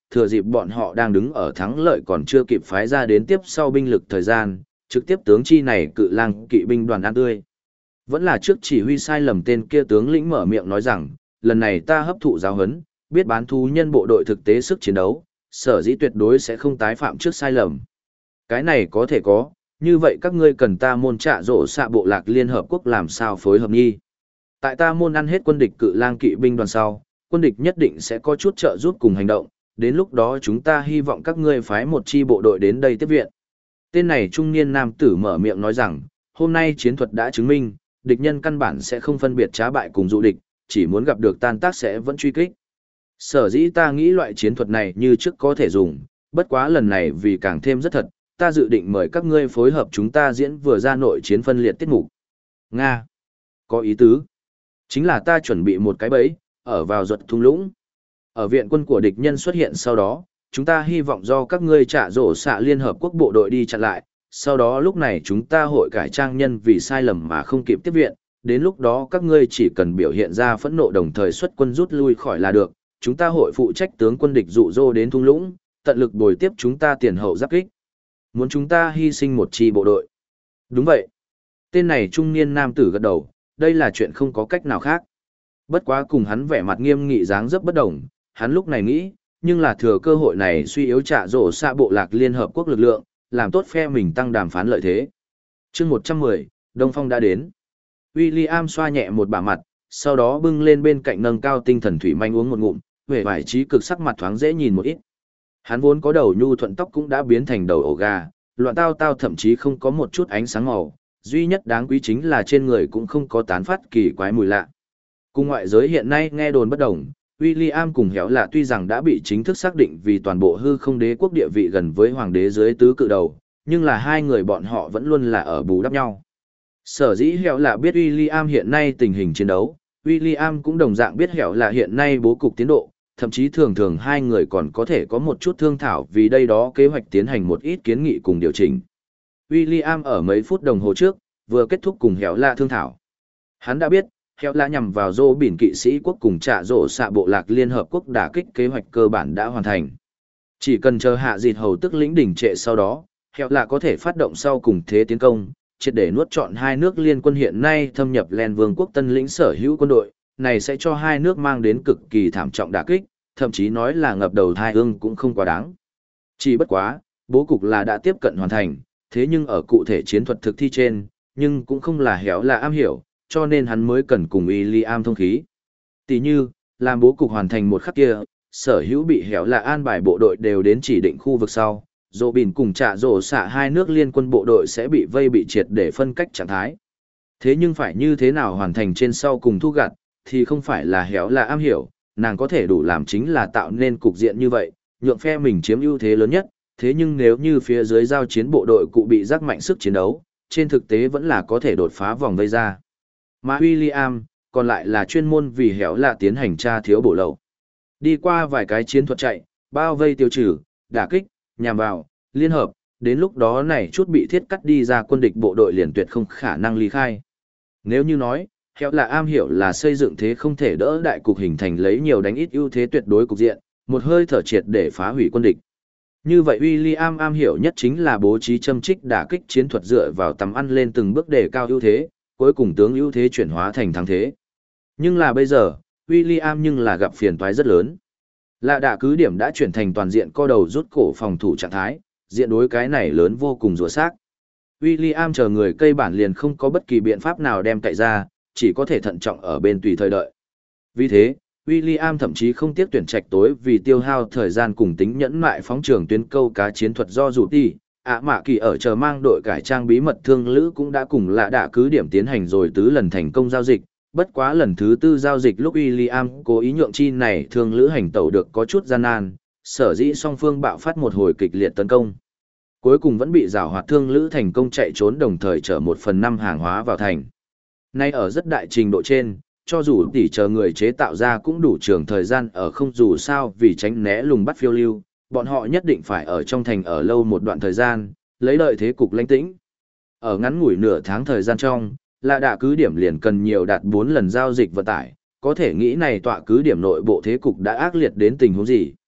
thừa dịp bọn họ đang đứng ở thắng lợi còn chưa kịp phái ra đến tiếp sau binh lực thời gian, trực tiếp tướng chi này cự lang kỵ binh đoàn ăn tươi. Vẫn là trước chỉ huy sai lầm tên kia tướng lĩnh mở miệng nói rằng, lần này ta hấp thụ giáo huấn, biết bán thú nhân bộ đội thực tế sức chiến đấu, sở dĩ tuyệt đối sẽ không tái phạm trước sai lầm. Cái này có thể có, như vậy các ngươi cần ta môn trạ rổ xạ bộ lạc Liên Hợp Quốc làm sao phối hợp nghi. Tại ta môn ăn hết quân địch cự lang kỵ binh đoàn sau, quân địch nhất định sẽ có chút trợ giúp cùng hành động, đến lúc đó chúng ta hy vọng các ngươi phái một chi bộ đội đến đây tiếp viện. Tên này trung niên nam tử mở miệng nói rằng, hôm nay chiến thuật đã chứng minh, địch nhân căn bản sẽ không phân biệt trá bại cùng dụ địch, chỉ muốn gặp được tan tác sẽ vẫn truy kích. Sở dĩ ta nghĩ loại chiến thuật này như trước có thể dùng, bất quá lần này vì càng thêm rất thật, ta dự định mời các ngươi phối hợp chúng ta diễn vừa ra nội chiến phân liệt tiết mục. Nga. Có ý tứ. Chính là ta chuẩn bị một cái bẫy, ở vào ruột thung lũng. Ở viện quân của địch nhân xuất hiện sau đó, chúng ta hy vọng do các ngươi trả rổ xạ Liên Hợp Quốc bộ đội đi chặn lại, sau đó lúc này chúng ta hội cải trang nhân vì sai lầm mà không kịp tiếp viện, đến lúc đó các ngươi chỉ cần biểu hiện ra phẫn nộ đồng thời xuất quân rút lui khỏi là được, chúng ta hội phụ trách tướng quân địch dụ dỗ đến thung lũng, tận lực bồi tiếp chúng ta tiền hậu giáp kích. Muốn chúng ta hy sinh một chi bộ đội. Đúng vậy. Tên này trung niên nam tử gật đầu, đây là chuyện không có cách nào khác. Bất quá cùng hắn vẻ mặt nghiêm nghị dáng dấp bất đồng, hắn lúc này nghĩ, nhưng là thừa cơ hội này suy yếu trả rổ xạ bộ lạc Liên Hợp Quốc lực lượng, làm tốt phe mình tăng đàm phán lợi thế. chương 110, Đông Phong đã đến. William xoa nhẹ một bả mặt, sau đó bưng lên bên cạnh nâng cao tinh thần thủy manh uống một ngụm, vẻ vải trí cực sắc mặt thoáng dễ nhìn một ít. Hắn vốn có đầu nhu thuận tóc cũng đã biến thành đầu ổ gà, loạn tao tao thậm chí không có một chút ánh sáng màu, duy nhất đáng quý chính là trên người cũng không có tán phát kỳ quái mùi lạ. Cùng ngoại giới hiện nay nghe đồn bất đồng, William cùng Héo là tuy rằng đã bị chính thức xác định vì toàn bộ hư không đế quốc địa vị gần với hoàng đế dưới tứ cự đầu, nhưng là hai người bọn họ vẫn luôn là ở bù đắp nhau. Sở dĩ Héo là biết William hiện nay tình hình chiến đấu, William cũng đồng dạng biết Héo là hiện nay bố cục tiến độ, thậm chí thường thường hai người còn có thể có một chút thương thảo vì đây đó kế hoạch tiến hành một ít kiến nghị cùng điều chỉnh. William ở mấy phút đồng hồ trước, vừa kết thúc cùng Héo là thương thảo. Hắn đã biết, Héo là nhằm vào Dô Bỉn kỵ sĩ quốc cùng trả rổ xạ bộ lạc Liên Hợp Quốc đả kích kế hoạch cơ bản đã hoàn thành. Chỉ cần chờ hạ dịt hầu tức lĩnh đỉnh trệ sau đó, Héo là có thể phát động sau cùng thế tiến công, triệt để nuốt trọn hai nước liên quân hiện nay thâm nhập Len Vương quốc tân lĩnh sở hữu quân đội, này sẽ cho hai nước mang đến cực kỳ thảm trọng đả kích, thậm chí nói là ngập đầu thai ương cũng không quá đáng. Chỉ bất quá, bố cục là đã tiếp cận hoàn thành, thế nhưng ở cụ thể chiến thuật thực thi trên, nhưng cũng không là Héo là am hiểu, cho nên hắn mới cần cùng William thông khí. Tỷ như, làm bố cục hoàn thành một khắc kia, sở hữu bị Héo là an bài bộ đội đều đến chỉ định khu vực sau, Dô Bỉn cùng trả rổ xạ hai nước liên quân bộ đội sẽ bị vây bị triệt để phân cách trạng thái. Thế nhưng phải như thế nào hoàn thành trên sau cùng thu gặt, thì không phải là Héo là am hiểu, nàng có thể đủ làm chính là tạo nên cục diện như vậy, nhượng phe mình chiếm ưu thế lớn nhất, thế nhưng nếu như phía dưới giao chiến bộ đội cụ bị rắc mạnh sức chiến đấu, trên thực tế vẫn là có thể đột phá vòng vây ra. Mà William, còn lại là chuyên môn vì Héo là tiến hành tra thiếu bổ lậu. Đi qua vài cái chiến thuật chạy, bao vây tiêu trừ, đả kích, nhằm vào, liên hợp, đến lúc đó này chút bị thiết cắt đi ra quân địch bộ đội liền tuyệt không khả năng ly khai. Nếu như nói, Héo là am hiểu là xây dựng thế không thể đỡ đại cục hình thành lấy nhiều đánh ít ưu thế tuyệt đối cục diện, một hơi thở triệt để phá hủy quân địch. Như vậy William am hiểu nhất chính là bố trí châm trích đả kích chiến thuật dựa vào tầm ăn lên từng bước để cao ưu thế, cuối cùng tướng ưu thế chuyển hóa thành thắng thế. Nhưng là bây giờ, William nhưng là gặp phiền toái rất lớn. Lạ đả cứ điểm đã chuyển thành toàn diện co đầu rút cổ phòng thủ trạng thái, diện đối cái này lớn vô cùng rùa xác. William chờ người cây bản liền không có bất kỳ biện pháp nào đem cậy ra, chỉ có thể thận trọng ở bên tùy thời đợi. Vì thế, William thậm chí không tiếc tuyển trạch tối vì tiêu hao thời gian cùng tính nhẫn mại phóng trường tuyến câu cá chiến thuật do rủ ti. Mạ Kỳ ở chờ mang đội cải trang bí mật thương lữ cũng đã cùng lạ đạ cứ điểm tiến hành rồi tứ lần thành công giao dịch, bất quá lần thứ tư giao dịch lúc William cố ý nhượng chi này thương lữ hành tẩu được có chút gian nan, sở dĩ song phương bạo phát một hồi kịch liệt tấn công. Cuối cùng vẫn bị giảo hoạt thương lữ thành công chạy trốn đồng thời chở 1/5 hàng hóa vào thành. Nay ở rất đại trình độ trên, cho dù tỉ chờ người chế tạo ra cũng đủ trường thời gian ở không dù sao vì tránh né lùng bắt phiêu lưu, bọn họ nhất định phải ở trong thành ở lâu một đoạn thời gian, lấy lợi thế cục lãnh tĩnh. Ở ngắn ngủi nửa tháng thời gian trong, lạ đạ cứ điểm liền cần nhiều đạt 4 lần giao dịch vận tải, có thể nghĩ này tọa cứ điểm nội bộ thế cục đã ác liệt đến tình huống gì.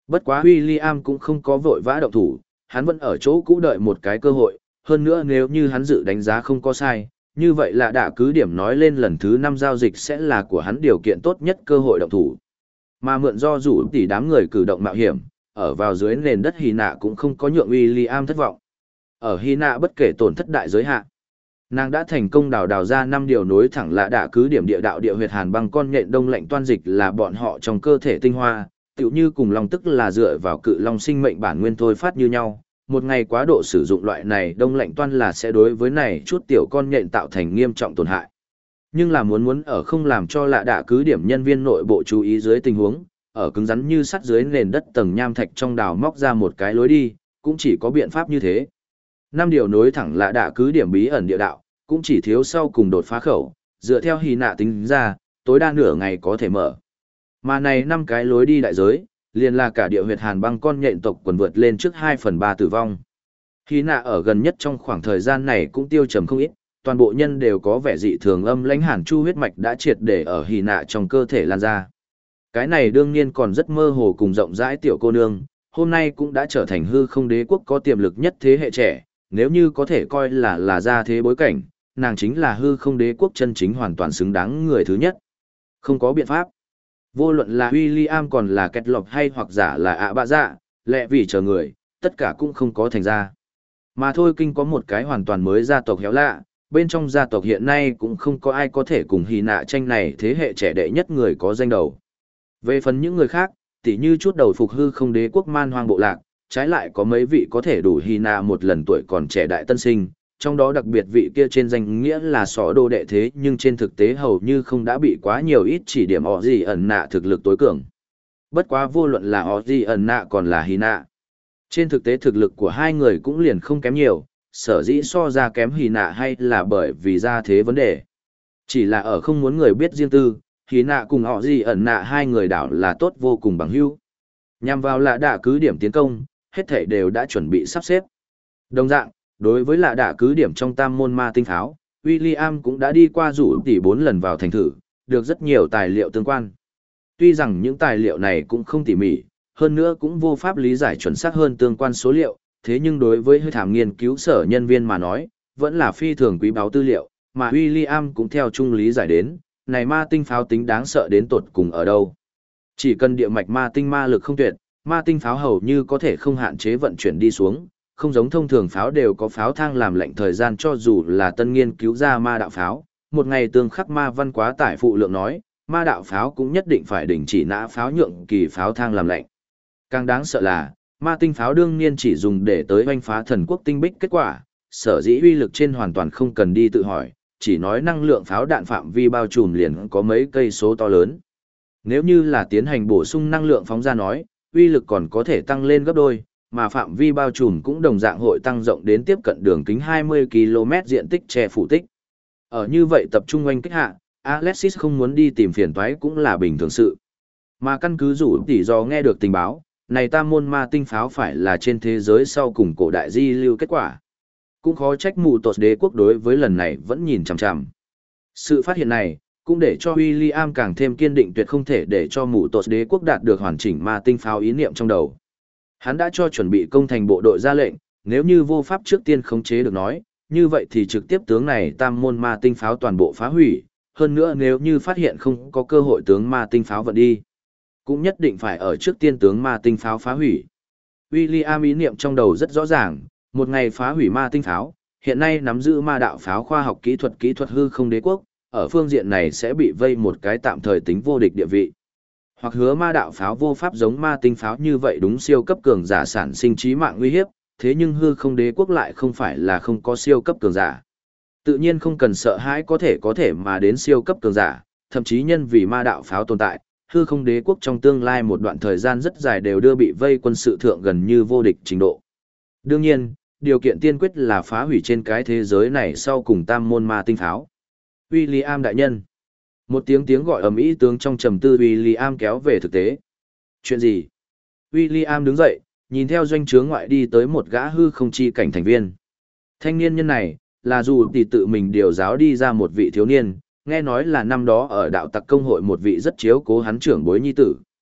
Bất quá William cũng không có vội vã động thủ, hắn vẫn ở chỗ cũ đợi một cái cơ hội, hơn nữa nếu như hắn dự đánh giá không có sai, như vậy là đã cứ điểm nói lên lần thứ 5 giao dịch sẽ là của hắn điều kiện tốt nhất cơ hội động thủ. Mà mượn do rủ tỷ đám người cử động mạo hiểm, ở vào dưới nền đất Hy Nạ cũng không có nhượng William thất vọng. Ở Hy Nạ bất kể tổn thất đại giới hạn, nàng đã thành công đào ra 5 điều nối thẳng lạ đạ cứ điểm địa đạo địa huyệt hàn băng con nhện đông lạnh toan dịch là bọn họ trong cơ thể tinh hoa, tựu như cùng long tức là dựa vào cự long sinh mệnh bản nguyên thôi phát như nhau. Một ngày quá độ sử dụng loại này đông lạnh toan là sẽ đối với này chút tiểu con nhện tạo thành nghiêm trọng tổn hại. Nhưng là muốn ở không làm cho lạ đạ cứ điểm nhân viên nội bộ chú ý dưới tình huống, ở cứng rắn như sắt dưới nền đất tầng nham thạch trong đào móc ra một cái lối đi, cũng chỉ có biện pháp như thế. 5 điều nối thẳng lạ đạ cứ điểm bí ẩn địa đạo, cũng chỉ thiếu sau cùng đột phá khẩu, dựa theo Hy Nạ tính ra, tối đa nửa ngày có thể mở. Mà này 5 cái lối đi đại giới, liền là cả địa huyệt hàn băng con nhện tộc quần vượt lên trước 2/3 tử vong. Hy Nạ ở gần nhất trong khoảng thời gian này cũng tiêu trầm không ít, toàn bộ nhân đều có vẻ dị thường âm lãnh hàn chu huyết mạch đã triệt để ở Hy Nạ trong cơ thể lan ra. Cái này đương nhiên còn rất mơ hồ cùng rộng rãi tiểu cô nương, hôm nay cũng đã trở thành hư không đế quốc có tiềm lực nhất thế hệ trẻ, nếu như có thể coi là ra thế bối cảnh, nàng chính là hư không đế quốc chân chính hoàn toàn xứng đáng người thứ nhất. Không có biện pháp. Vô luận là William còn là Kẹt Lộc hay hoặc giả là ạ bạ dạ, lẽ vì chờ người, tất cả cũng không có thành ra. Mà thôi kinh có một cái hoàn toàn mới gia tộc héo lạ, bên trong gia tộc hiện nay cũng không có ai có thể cùng Hy Nạ tranh này thế hệ trẻ đệ nhất người có danh đầu. Về phần những người khác, tỉ như chút đầu phục hư không đế quốc man hoang bộ lạc, trái lại có mấy vị có thể đủ Hy Nạ một lần tuổi còn trẻ đại tân sinh, trong đó đặc biệt vị kia trên danh nghĩa là sọ đô đệ thế nhưng trên thực tế hầu như không đã bị quá nhiều ít chỉ điểm họ gì ẩn nạ thực lực tối cường. Bất quá vô luận là họ gì ẩn nạ còn là Hy Nạ. Trên thực tế thực lực của hai người cũng liền không kém nhiều, sở dĩ so ra kém Hy Nạ hay là bởi vì ra thế vấn đề. Chỉ là ở không muốn người biết riêng tư, Hy Nạ cùng họ gì ẩn nạ hai người đảo là tốt vô cùng bằng hữu. Nhằm vào lạ đạ cứ điểm tiến công, hết thảy đều đã chuẩn bị sắp xếp. Đồng dạng, đối với lạ đạ cứ điểm trong tam môn ma tinh pháo, William cũng đã đi qua rủ tỷ 4 lần vào thành thử, được rất nhiều tài liệu tương quan. Tuy rằng những tài liệu này cũng không tỉ mỉ, hơn nữa cũng vô pháp lý giải chuẩn xác hơn tương quan số liệu, thế nhưng đối với hơi thảm nghiên cứu sở nhân viên mà nói, vẫn là phi thường quý báu tư liệu, mà William cũng theo chung lý giải đến, này ma tinh pháo tính đáng sợ đến tột cùng ở đâu. Chỉ cần địa mạch ma tinh ma lực không tuyệt, ma tinh pháo hầu như có thể không hạn chế vận chuyển đi xuống, không giống thông thường pháo đều có pháo thang làm lệnh thời gian cho dù là tân nghiên cứu ra ma đạo pháo, một ngày tương khắc ma văn quá tải phụ lượng nói, ma đạo pháo cũng nhất định phải đình chỉ nã pháo nhượng kỳ pháo thang làm lệnh. Càng đáng sợ là, ma tinh pháo đương nhiên chỉ dùng để tới oanh phá thần quốc tinh bích kết quả, sở dĩ uy lực trên hoàn toàn không cần đi tự hỏi, chỉ nói năng lượng pháo đạn phạm vi bao trùm liền có mấy cây số to lớn. Nếu như là tiến hành bổ sung năng lượng phóng ra nói, uy lực còn có thể tăng lên gấp đôi, mà phạm vi bao trùm cũng đồng dạng hội tăng rộng đến tiếp cận đường kính 20 km diện tích che phủ tích. Ở như vậy tập trung oanh kích hạ, Alexis không muốn đi tìm phiền toái cũng là bình thường sự. Mà căn cứ rủ tỉ do nghe được tình báo, này tam môn ma tinh pháo phải là trên thế giới sau cùng cổ đại di lưu kết quả. Cũng khó trách mù tột đế quốc đối với lần này vẫn nhìn chằm chằm. Sự phát hiện này, cũng để cho William càng thêm kiên định tuyệt không thể để cho mù tột đế quốc đạt được hoàn chỉnh ma tinh pháo ý niệm trong đầu. Hắn đã cho chuẩn bị công thành bộ đội ra lệnh, nếu như vô pháp trước tiên khống chế được nói, như vậy thì trực tiếp tướng này tam môn ma tinh pháo toàn bộ phá hủy, hơn nữa nếu như phát hiện không có cơ hội tướng ma tinh pháo vận đi, cũng nhất định phải ở trước tiên tướng ma tinh pháo phá hủy. William ý niệm trong đầu rất rõ ràng, một ngày phá hủy ma tinh pháo, hiện nay nắm giữ ma đạo pháo khoa học kỹ thuật hư không đế quốc, ở phương diện này sẽ bị vây một cái tạm thời tính vô địch địa vị. Hoặc hứa ma đạo pháo vô pháp giống ma tinh pháo như vậy đúng siêu cấp cường giả sản sinh chí mạng nguy hiếp, thế nhưng hư không đế quốc lại không phải là không có siêu cấp cường giả. Tự nhiên không cần sợ hãi có thể mà đến siêu cấp cường giả, thậm chí nhân vì ma đạo pháo tồn tại, hư không đế quốc trong tương lai một đoạn thời gian rất dài đều đưa bị vây quân sự thượng gần như vô địch trình độ. Đương nhiên, điều kiện tiên quyết là phá hủy trên cái thế giới này sau cùng tam môn ma tinh pháo. William đại nhân. Một tiếng gọi ầm ĩ tướng trong trầm tư William kéo về thực tế. Chuyện gì? William đứng dậy, nhìn theo doanh trướng ngoại đi tới một gã hư không chi cảnh thành viên. Thanh niên nhân này, là dù tỷ tự mình điều giáo đi ra một vị thiếu niên, nghe nói là năm đó ở đạo tặc công hội một vị rất chiếu cố hắn trưởng bối nhi tử.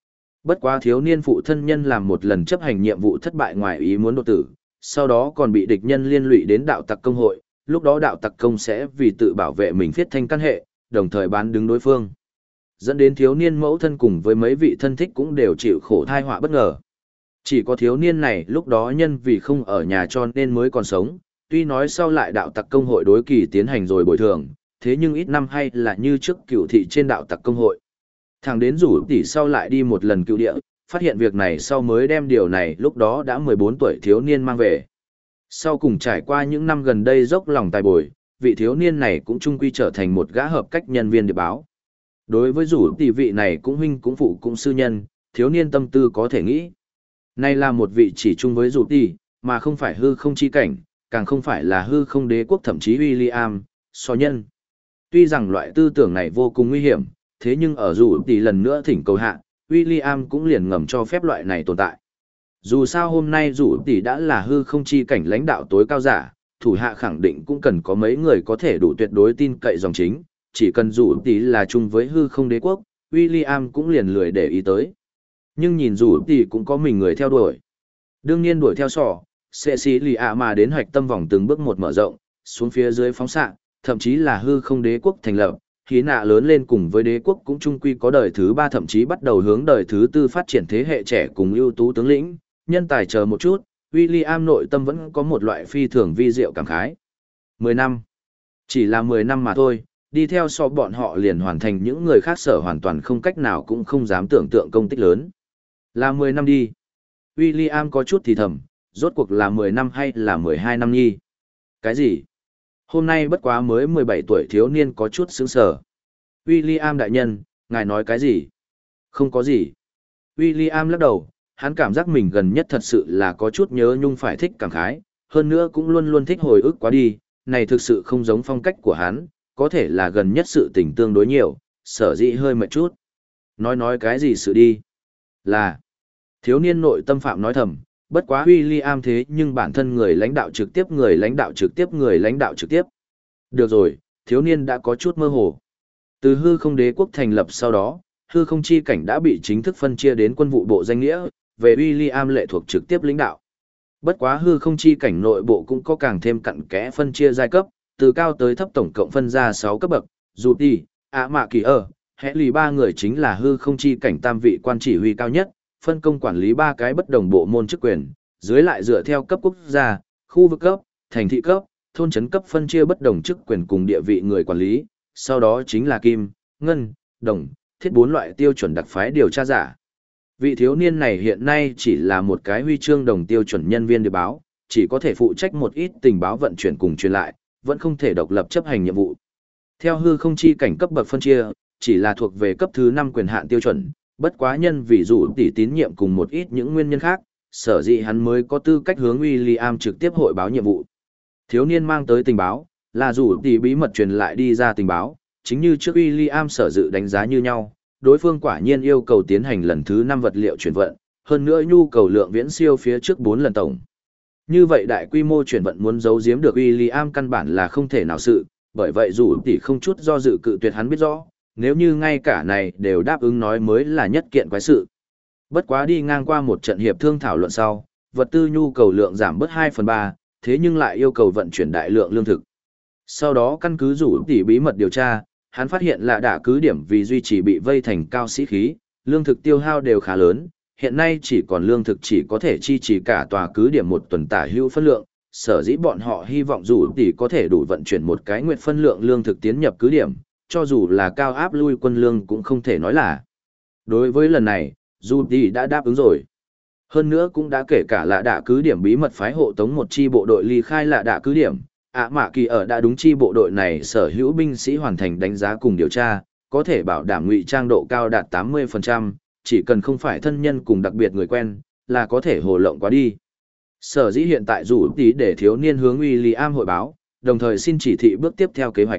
Bất quá thiếu niên phụ thân nhân làm một lần chấp hành nhiệm vụ thất bại ngoài ý muốn đột tử, sau đó còn bị địch nhân liên lụy đến đạo tặc công hội, lúc đó đạo tặc công sẽ vì tự bảo vệ mình viết thanh căn hệ, đồng thời bán đứng đối phương. Dẫn đến thiếu niên mẫu thân cùng với mấy vị thân thích cũng đều chịu khổ thai họa bất ngờ. Chỉ có thiếu niên này lúc đó nhân vì không ở nhà cho nên mới còn sống, tuy nói sau lại đạo tặc công hội đối kỳ tiến hành rồi bồi thường, thế nhưng ít năm hay là như trước cựu thị trên đạo tặc công hội. Thằng đến rủ tỷ sau lại đi một lần cựu địa, phát hiện việc này sau mới đem điều này lúc đó đã 14 tuổi thiếu niên mang về. Sau cùng trải qua những năm gần đây dốc lòng tài bồi, vị thiếu niên này cũng chung quy trở thành một gã hợp cách nhân viên điệp báo. Đối với rủ tỷ vị này cũng huynh cũng phụ cũng sư nhân, thiếu niên tâm tư có thể nghĩ. Này là một vị chỉ chung với rủ tỷ, mà không phải hư không chi cảnh, càng không phải là hư không đế quốc thậm chí William, so nhân. Tuy rằng loại tư tưởng này vô cùng nguy hiểm, thế nhưng ở rủ tỷ lần nữa thỉnh cầu hạ, William cũng liền ngầm cho phép loại này tồn tại. Dù sao hôm nay rủ tỷ đã là hư không chi cảnh lãnh đạo tối cao giả, thủ hạ khẳng định cũng cần có mấy người có thể đủ tuyệt đối tin cậy dòng chính, chỉ cần rủ tỷ là chung với hư không đế quốc, William cũng liền lười để ý tới. Nhưng nhìn rủ tỷ cũng có mình người theo đuổi. Đương nhiên đuổi theo sỏ, Cecilia mà đến hoạch tâm vòng từng bước một mở rộng, xuống phía dưới phóng xạ, thậm chí là hư không đế quốc thành lập, khí nạ lớn lên cùng với đế quốc cũng chung quy có đời thứ 3 thậm chí bắt đầu hướng đời thứ 4 phát triển thế hệ trẻ cùng ưu tú tướng lĩnh, nhân tài chờ một chút, William nội tâm vẫn có một loại phi thường vi diệu cảm khái. 10 năm. Chỉ là 10 năm mà thôi, đi theo so bọn họ liền hoàn thành những người khác sở hoàn toàn không cách nào cũng không dám tưởng tượng công tích lớn. Là 10 năm đi. William có chút thì thầm, rốt cuộc là 10 năm hay là 12 năm nhi? Cái gì? Hôm nay bất quá mới 17 tuổi thiếu niên có chút sững sờ. William đại nhân, ngài nói cái gì? Không có gì. William lắc đầu, hắn cảm giác mình gần nhất thật sự là có chút nhớ nhung phải thích cảm khái, hơn nữa cũng luôn luôn thích hồi ức quá đi, này thực sự không giống phong cách của hắn, có thể là gần nhất sự tình tương đối nhiều, sở dĩ hơi mệt chút. Nói cái gì sự đi? Là, thiếu niên nội tâm phạm nói thầm, bất quá William thế nhưng bản thân người lãnh đạo trực tiếp người lãnh đạo trực tiếp người lãnh đạo trực tiếp. Được rồi, thiếu niên đã có chút mơ hồ. Từ hư không đế quốc thành lập sau đó, hư không chi cảnh đã bị chính thức phân chia đến quân vụ bộ danh nghĩa, về William lệ thuộc trực tiếp lãnh đạo. Bất quá hư không chi cảnh nội bộ cũng có càng thêm cặn kẽ phân chia giai cấp, từ cao tới thấp tổng cộng phân ra 6 cấp bậc, dù tỷ, ạ mạ kỳ ở, hẽ lì 3 người chính là hư không chi cảnh tam vị quan chỉ huy cao nhất, phân công quản lý 3 cái bất đồng bộ môn chức quyền, dưới lại dựa theo cấp quốc gia, khu vực cấp, thành thị cấp, thôn trấn cấp phân chia bất đồng chức quyền cùng địa vị người quản lý, sau đó chính là kim, ngân, đồng, thiết 4 loại tiêu chuẩn đặc phái điều tra giả. Vị thiếu niên này hiện nay chỉ là một cái huy chương đồng tiêu chuẩn nhân viên điệp báo, chỉ có thể phụ trách một ít tình báo vận chuyển cùng truyền lại, vẫn không thể độc lập chấp hành nhiệm vụ. Theo hư không chi cảnh cấp bậc phân chia, chỉ là thuộc về cấp thứ 5 quyền hạn tiêu chuẩn, bất quá nhân vì dù tỷ tín nhiệm cùng một ít những nguyên nhân khác, sở dĩ hắn mới có tư cách hướng William trực tiếp hội báo nhiệm vụ. Thiếu niên mang tới tình báo, là dù tỷ bí mật truyền lại đi ra tình báo, chính như trước William sở dự đánh giá như nhau, đối phương quả nhiên yêu cầu tiến hành lần thứ 5 vật liệu chuyển vận, hơn nữa nhu cầu lượng viễn siêu phía trước 4 lần tổng. Như vậy đại quy mô chuyển vận muốn giấu giếm được William căn bản là không thể nào sự, bởi vậy dù tỷ không chút do dự cự tuyệt hắn biết rõ, nếu như ngay cả này đều đáp ứng nói mới là nhất kiện quái sự. Bất quá đi ngang qua một trận hiệp thương thảo luận sau, vật tư nhu cầu lượng giảm bớt 2/3, thế nhưng lại yêu cầu vận chuyển đại lượng lương thực. Sau đó căn cứ rủ tỷ bí mật điều tra, hắn phát hiện là đã cứ điểm vì duy trì bị vây thành cao sĩ khí, lương thực tiêu hao đều khá lớn, hiện nay chỉ còn lương thực chỉ có thể chi trì cả tòa cứ điểm một tuần tả hữu phân lượng, sở dĩ bọn họ hy vọng rủ tỷ có thể đủ vận chuyển một cái nguyệt phân lượng lương thực tiến nhập cứ điểm, cho dù là cao áp lui quân lương cũng không thể nói là. Đối với lần này, dù tỷ đã đáp ứng rồi. Hơn nữa cũng đã kể cả là đã cứ điểm bí mật phái hộ tống một chi bộ đội ly khai là đã cứ điểm. Mạ kỳ ở đã đúng chi bộ đội này sở hữu binh sĩ hoàn thành đánh giá cùng điều tra, có thể bảo đảm ngụy trang độ cao đạt 80%, chỉ cần không phải thân nhân cùng đặc biệt người quen, là có thể hồ lộng qua đi. Sở dĩ hiện tại dù tí để thiếu niên hướng William hội báo, đồng thời xin chỉ thị bước tiếp theo kế hoạch.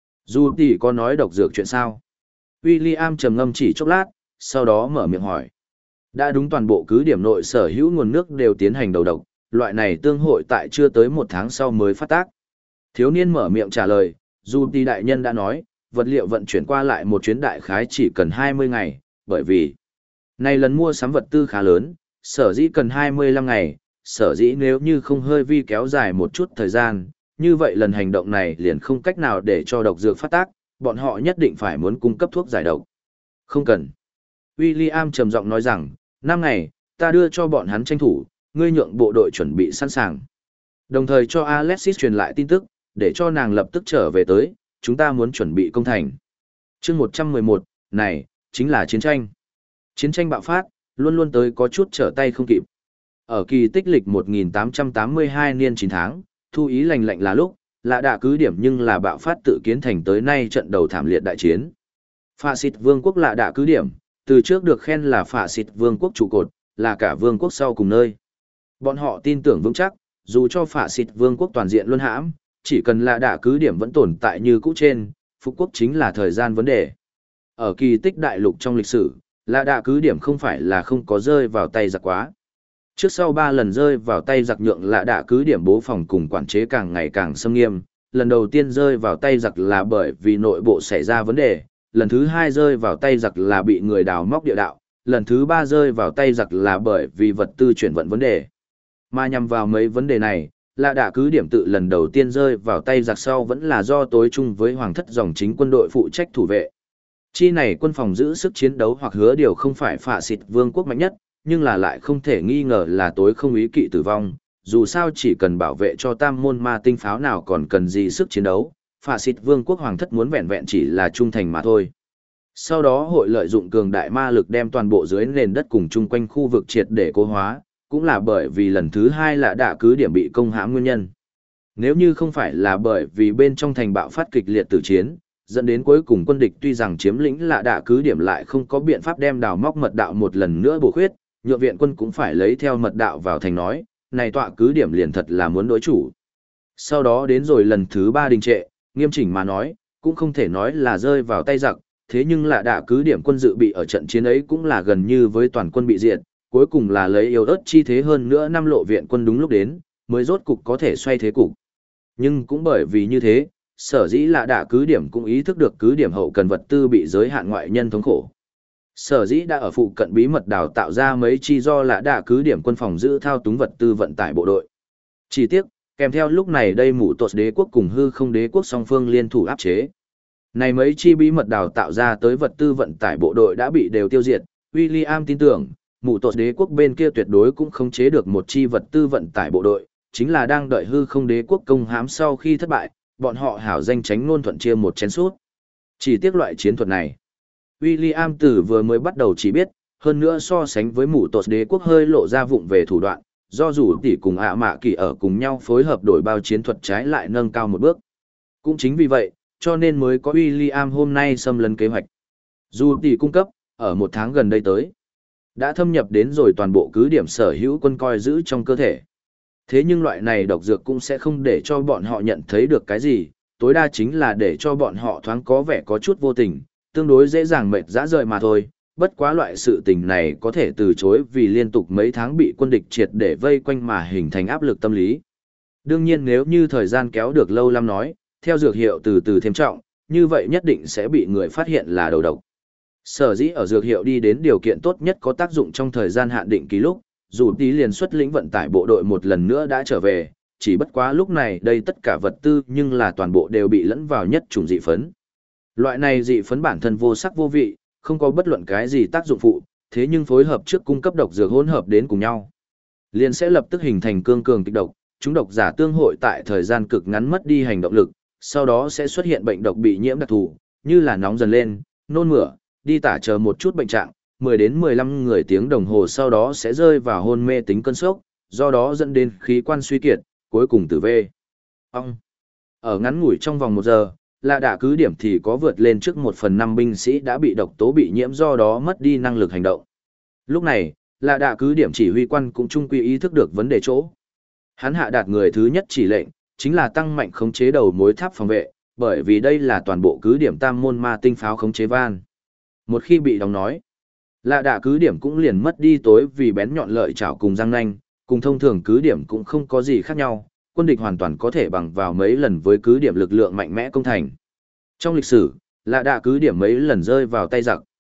Dù tí có nói độc dược chuyện sao? William trầm ngâm chỉ chốc lát, sau đó mở miệng hỏi. Đã đúng toàn bộ cứ điểm nội sở hữu nguồn nước đều tiến hành đầu độc, loại này tương hội tại chưa tới 1 tháng sau mới phát tác. Thiếu niên mở miệng trả lời, dù tí đại nhân đã nói, vật liệu vận chuyển qua lại một chuyến đại khái chỉ cần 20 ngày, bởi vì Này lần mua sắm vật tư khá lớn, sở dĩ cần 25 ngày, sở dĩ nếu như không hơi vi kéo dài một chút thời gian, như vậy lần hành động này liền không cách nào để cho độc dược phát tác, bọn họ nhất định phải muốn cung cấp thuốc giải độc. Không cần. William trầm giọng nói rằng, 5 ngày, ta đưa cho bọn hắn tranh thủ, ngươi nhượng bộ đội chuẩn bị sẵn sàng. Đồng thời cho Alexis truyền lại tin tức, để cho nàng lập tức trở về tới, chúng ta muốn chuẩn bị công thành. Chương 111, này, chính là chiến tranh. Chiến tranh bạo phát, luôn luôn tới có chút trở tay không kịp. Ở kỳ tích lịch 1882 niên 9 tháng, thu ý lành lạnh là lúc, lạ đạ cứ điểm nhưng là bạo phát tự kiến thành tới nay trận đầu thảm liệt đại chiến. Phạ xịt vương quốc lạ đạ cứ điểm, từ trước được khen là phạ xịt vương quốc trụ cột, là cả vương quốc sau cùng nơi. Bọn họ tin tưởng vững chắc, dù cho phạ xịt vương quốc toàn diện luân hãm, chỉ cần lạ đạ cứ điểm vẫn tồn tại như cũ trên, phục quốc chính là thời gian vấn đề. Ở kỳ tích đại lục trong lịch sử, lạ đạ cứ điểm không phải là không có rơi vào tay giặc quá. Trước sau 3 lần rơi vào tay giặc nhượng lạ đạ cứ điểm bố phòng cùng quản chế càng ngày càng xâm nghiêm. Lần đầu tiên rơi vào tay giặc là bởi vì nội bộ xảy ra vấn đề, lần thứ 2 rơi vào tay giặc là bị người đào móc địa đạo, lần thứ 3 rơi vào tay giặc là bởi vì vật tư chuyển vận vấn đề. Mà nhằm vào mấy vấn đề này, lạ đạ cứ điểm tự lần đầu tiên rơi vào tay giặc sau vẫn là do tối chung với hoàng thất dòng chính quân đội phụ trách thủ vệ. Chi này quân phòng giữ sức chiến đấu hoặc hứa điều không phải phạ xịt vương quốc mạnh nhất, nhưng là lại không thể nghi ngờ là tối không ý kỵ tử vong, dù sao chỉ cần bảo vệ cho tam môn ma tinh pháo nào còn cần gì sức chiến đấu, phạ xịt vương quốc hoàng thất muốn vẹn vẹn chỉ là trung thành mà thôi. Sau đó hội lợi dụng cường đại ma lực đem toàn bộ dưới nền đất cùng chung quanh khu vực triệt để cố hóa, cũng là bởi vì lần thứ 2 là đã cứ điểm bị công hãm nguyên nhân. Nếu như không phải là bởi vì bên trong thành bạo phát kịch liệt tử chiến, dẫn đến cuối cùng quân địch tuy rằng chiếm lĩnh lạ đạ cứ điểm lại không có biện pháp đem đào móc mật đạo một lần nữa bổ khuyết, nhượng viện quân cũng phải lấy theo mật đạo vào thành nói, này tọa cứ điểm liền thật là muốn đối chủ. Sau đó đến rồi lần thứ 3 đình trệ, nghiêm chỉnh mà nói, cũng không thể nói là rơi vào tay giặc, thế nhưng lạ đạ cứ điểm quân dự bị ở trận chiến ấy cũng là gần như với toàn quân bị diệt, cuối cùng là lấy yếu ớt chi thế hơn nữa năm lộ viện quân đúng lúc đến, mới rốt cục có thể xoay thế cục. Nhưng cũng bởi vì như thế, sở dĩ lạ đạ cứ điểm cũng ý thức được cứ điểm hậu cần vật tư bị giới hạn ngoại nhân thống khổ. Sở dĩ đã ở phụ cận bí mật đào tạo ra mấy chi do lạ đạ cứ điểm quân phòng giữ thao túng vật tư vận tải bộ đội. Chỉ tiếc, kèm theo lúc này đây mụ tột đế quốc cùng hư không đế quốc song phương liên thủ áp chế. Này mấy chi bí mật đào tạo ra tới vật tư vận tải bộ đội đã bị đều tiêu diệt, William tin tưởng, mụ tột đế quốc bên kia tuyệt đối cũng không chế được một chi vật tư vận tải bộ đội, chính là đang đợi hư không đế quốc công hãm sau khi thất bại, bọn họ hảo danh tránh ngôn thuận chia một chén suốt. Chỉ tiếc loại chiến thuật này, William từ vừa mới bắt đầu chỉ biết, hơn nữa so sánh với mụ tột đế quốc hơi lộ ra vụng về thủ đoạn, do dù tỷ cùng ạ mạ kỳ ở cùng nhau phối hợp đổi bao chiến thuật trái lại nâng cao một bước. Cũng chính vì vậy, cho nên mới có William hôm nay xâm lấn kế hoạch. Dù tỷ cung cấp, ở một tháng gần đây tới, đã thâm nhập đến rồi toàn bộ cứ điểm sở hữu quân coi giữ trong cơ thể. Thế nhưng loại này độc dược cũng sẽ không để cho bọn họ nhận thấy được cái gì, tối đa chính là để cho bọn họ thoáng có vẻ có chút vô tình, tương đối dễ dàng mệt dã rời mà thôi. Bất quá loại sự tình này có thể từ chối vì liên tục mấy tháng bị quân địch triệt để vây quanh mà hình thành áp lực tâm lý. Đương nhiên nếu như thời gian kéo được lâu lắm nói, theo dược hiệu từ từ thêm trọng, như vậy nhất định sẽ bị người phát hiện là đầu độc. Sở dĩ ở dược hiệu đi đến điều kiện tốt nhất có tác dụng trong thời gian hạn định kỳ lúc, dù tí liền xuất lĩnh vận tải bộ đội một lần nữa đã trở về, chỉ bất quá lúc này đây tất cả vật tư nhưng là toàn bộ đều bị lẫn vào nhất chủng dị phấn. Loại này dị phấn bản thân vô sắc vô vị, không có bất luận cái gì tác dụng phụ, thế nhưng phối hợp trước cung cấp độc dược hỗn hợp đến cùng nhau, liền sẽ lập tức hình thành cương cường kịch độc, chúng độc giả tương hội tại thời gian cực ngắn mất đi hành động lực, sau đó sẽ xuất hiện bệnh độc bị nhiễm đặc thù, như là nóng dần lên, nôn mửa, đi tả chờ một chút bệnh trạng, 10 đến 15 người tiếng đồng hồ sau đó sẽ rơi vào hôn mê tính cơn sốc, do đó dẫn đến khí quan suy kiệt, cuối cùng tử vong. Ở ngắn ngủi trong vòng 1 giờ, lạ đạ cứ điểm thì có vượt lên trước 1/5 binh sĩ đã bị độc tố bị nhiễm do đó mất đi năng lực hành động. Lúc này, lạ đạ cứ điểm chỉ huy quan cũng trung quy ý thức được vấn đề chỗ. Hắn hạ đạt người thứ nhất chỉ lệnh, chính là tăng mạnh khống chế đầu mối tháp phòng vệ, bởi vì đây là toàn bộ cứ điểm tam môn ma tinh pháo khống chế van. Một khi bị đóng nói, lạ đạ cứ điểm cũng liền mất đi tối vì bén nhọn lợi chảo cùng răng nanh, cùng thông thường cứ điểm cũng không có gì khác nhau, quân địch hoàn toàn có thể bằng vào mấy lần với cứ điểm lực lượng mạnh mẽ công thành. Trong lịch sử, lạ đạ cứ điểm mấy lần rơi vào tay giặc.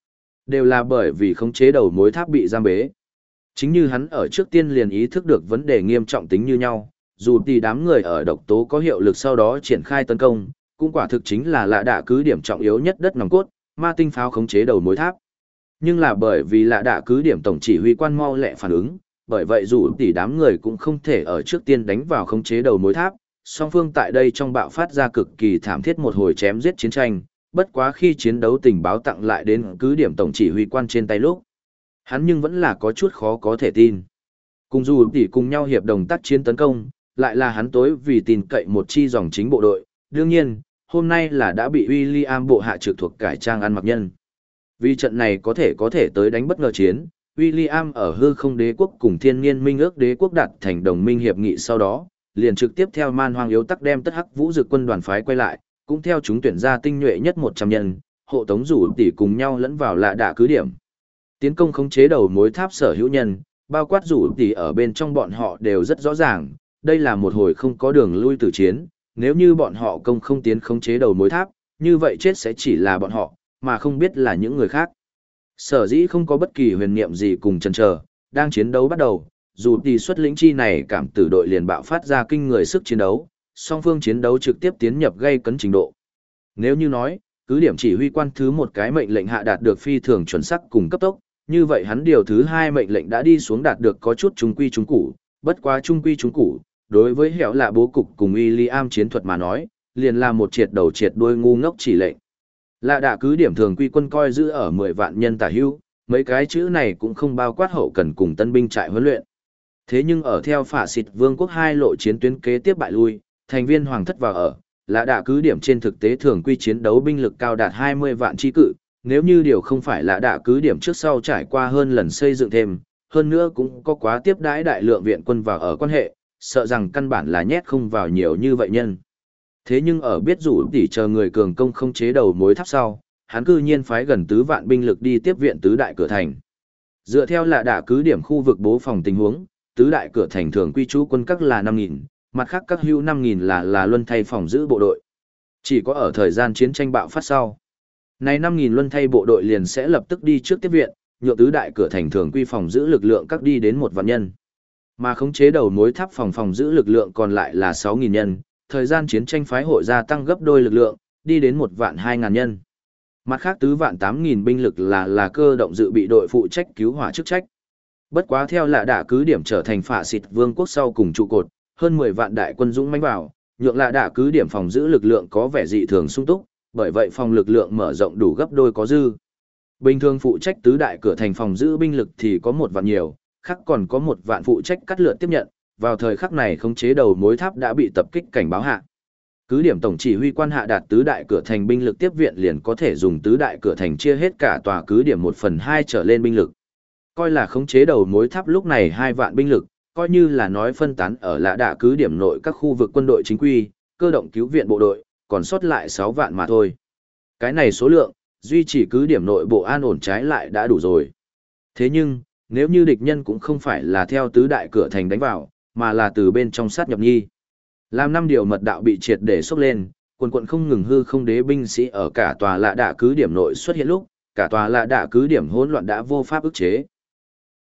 Đều là bởi vì khống chế đầu mối tháp bị giam bế. Chính như hắn ở trước tiên liền ý thức được vấn đề nghiêm trọng tính như nhau, dù thì đám người ở độc tố có hiệu lực sau đó triển khai tấn công, cũng quả thực chính là lạ đạ cứ điểm trọng yếu nhất đất nòng cốt, ma tinh pháo khống chế đầu mối tháp. Nhưng là bởi vì lạ đạ cứ điểm tổng chỉ huy quan mau lẹ phản ứng, bởi vậy dù tỷ đám người cũng không thể ở trước tiên đánh vào khống chế đầu mối tháp, song phương tại đây trong bạo phát ra cực kỳ thảm thiết một hồi chém giết chiến tranh, bất quá khi chiến đấu tình báo tặng lại đến cứ điểm tổng chỉ huy quan trên tay lúc. Hắn nhưng vẫn là có chút khó có thể tin. Cùng dù tỷ cùng nhau hiệp đồng tác chiến tấn công, lại là hắn tối vì tin cậy một chi dòng chính bộ đội, đương nhiên, hôm nay là đã bị William bộ hạ trực thuộc cải trang ăn mặc nhân. Vì trận này có thể tới đánh bất ngờ chiến, William ở hư không đế quốc cùng thiên niên minh ước đế quốc đạt thành đồng minh hiệp nghị sau đó, liền trực tiếp theo man hoang yếu tắc đem tất hắc vũ dực quân đoàn phái quay lại, cũng theo chúng tuyển ra tinh nhuệ nhất 100 nhân, hộ tống rủ tỷ cùng nhau lẫn vào lạ đạ cứ điểm. Tiến công khống chế đầu mối tháp sở hữu nhân, bao quát rủ tỷ ở bên trong bọn họ đều rất rõ ràng, đây là một hồi không có đường lui tử chiến, nếu như bọn họ công không tiến khống chế đầu mối tháp, như vậy chết sẽ chỉ là bọn họ, mà không biết là những người khác. Sở dĩ không có bất kỳ huyền niệm gì cùng chần chờ, đang chiến đấu bắt đầu, dù tỷ xuất lĩnh chi này cảm tử đội liền bạo phát ra kinh người sức chiến đấu, song phương chiến đấu trực tiếp tiến nhập gây cấn trình độ. Nếu như nói, cứ điểm chỉ huy quan thứ một cái mệnh lệnh hạ đạt được phi thường chuẩn xác cùng cấp tốc, như vậy hắn điều thứ hai mệnh lệnh đã đi xuống đạt được có chút trung quy trung củ, bất quá trung quy trung củ, đối với hẻo lạ bố cục cùng William chiến thuật mà nói, liền là một triệt đầu triệt đuôi ngu ngốc chỉ lệnh. Lạ đạ cứ điểm thường quy quân coi giữ ở 10 vạn nhân tả hưu, mấy cái chữ này cũng không bao quát hậu cần cùng tân binh trại huấn luyện. Thế nhưng ở theo phả xịt vương quốc hai lộ chiến tuyến kế tiếp bại lui, thành viên hoàng thất vào ở, lạ đạ cứ điểm trên thực tế thường quy chiến đấu binh lực cao đạt 20 vạn chi cự, nếu như điều không phải lạ đạ cứ điểm trước sau trải qua hơn lần xây dựng thêm, hơn nữa cũng có quá tiếp đãi đại lượng viện quân vào ở quan hệ, sợ rằng căn bản là nhét không vào nhiều như vậy nhân. Thế nhưng ở biết rủ tỷ chờ người cường công không chế đầu mối tháp sau, hắn cư nhiên phái gần tứ vạn binh lực đi tiếp viện tứ đại cửa thành. Dựa theo lạ đạ cứ điểm khu vực bố phòng tình huống, tứ đại cửa thành thường quy trú quân các là 5.000, mặt khác các hữu 5.000 là luân thay phòng giữ bộ đội. Chỉ có ở thời gian chiến tranh bạo phát sau, này 5.000 luân thay bộ đội liền sẽ lập tức đi trước tiếp viện, nhượng tứ đại cửa thành thường quy phòng giữ lực lượng các đi đến 1 vạn nhân. Mà khống chế đầu mối tháp phòng giữ lực lượng còn lại là 6.000 nhân, thời gian chiến tranh phái hội gia tăng gấp đôi lực lượng, đi đến 1 vạn 2.000 nhân. Mặt khác tứ vạn 8.000 binh lực là cơ động dự bị đội phụ trách cứu hỏa chức trách. Bất quá theo lạ đạ cứ điểm trở thành phả xịt vương quốc sau cùng trụ cột, hơn 10 vạn đại quân dũng mãnh vào, nhượng lạ đạ cứ điểm phòng giữ lực lượng có vẻ dị thường sung túc, bởi vậy phòng lực lượng mở rộng đủ gấp đôi có dư. Bình thường phụ trách tứ đại cửa thành phòng giữ binh lực thì có 1 vạn nhiều, khác còn có 1 vạn phụ trách cắt lượt tiếp nhận, vào thời khắc này khống chế đầu mối tháp đã bị tập kích cảnh báo hạ. Cứ điểm tổng chỉ huy quan hạ đạt tứ đại cửa thành binh lực tiếp viện liền có thể dùng tứ đại cửa thành chia hết cả tòa cứ điểm 1/2 trở lên binh lực. Coi là khống chế đầu mối tháp lúc này 2 vạn binh lực, coi như là nói phân tán ở lạ đạ cứ điểm nội các khu vực quân đội chính quy, cơ động cứu viện bộ đội, còn sót lại 6 vạn mà thôi. Cái này số lượng, duy trì cứ điểm nội bộ an ổn trái lại đã đủ rồi. Thế nhưng, nếu như địch nhân cũng không phải là theo tứ đại cửa thành đánh vào, mà là từ bên trong sát nhập nhi. Làm 5 điều mật đạo bị triệt để xốc lên, quần không ngừng hư không đế binh sĩ ở cả tòa lạ đạ cứ điểm nội xuất hiện lúc, cả tòa lạ đạ cứ điểm hỗn loạn đã vô pháp ức chế.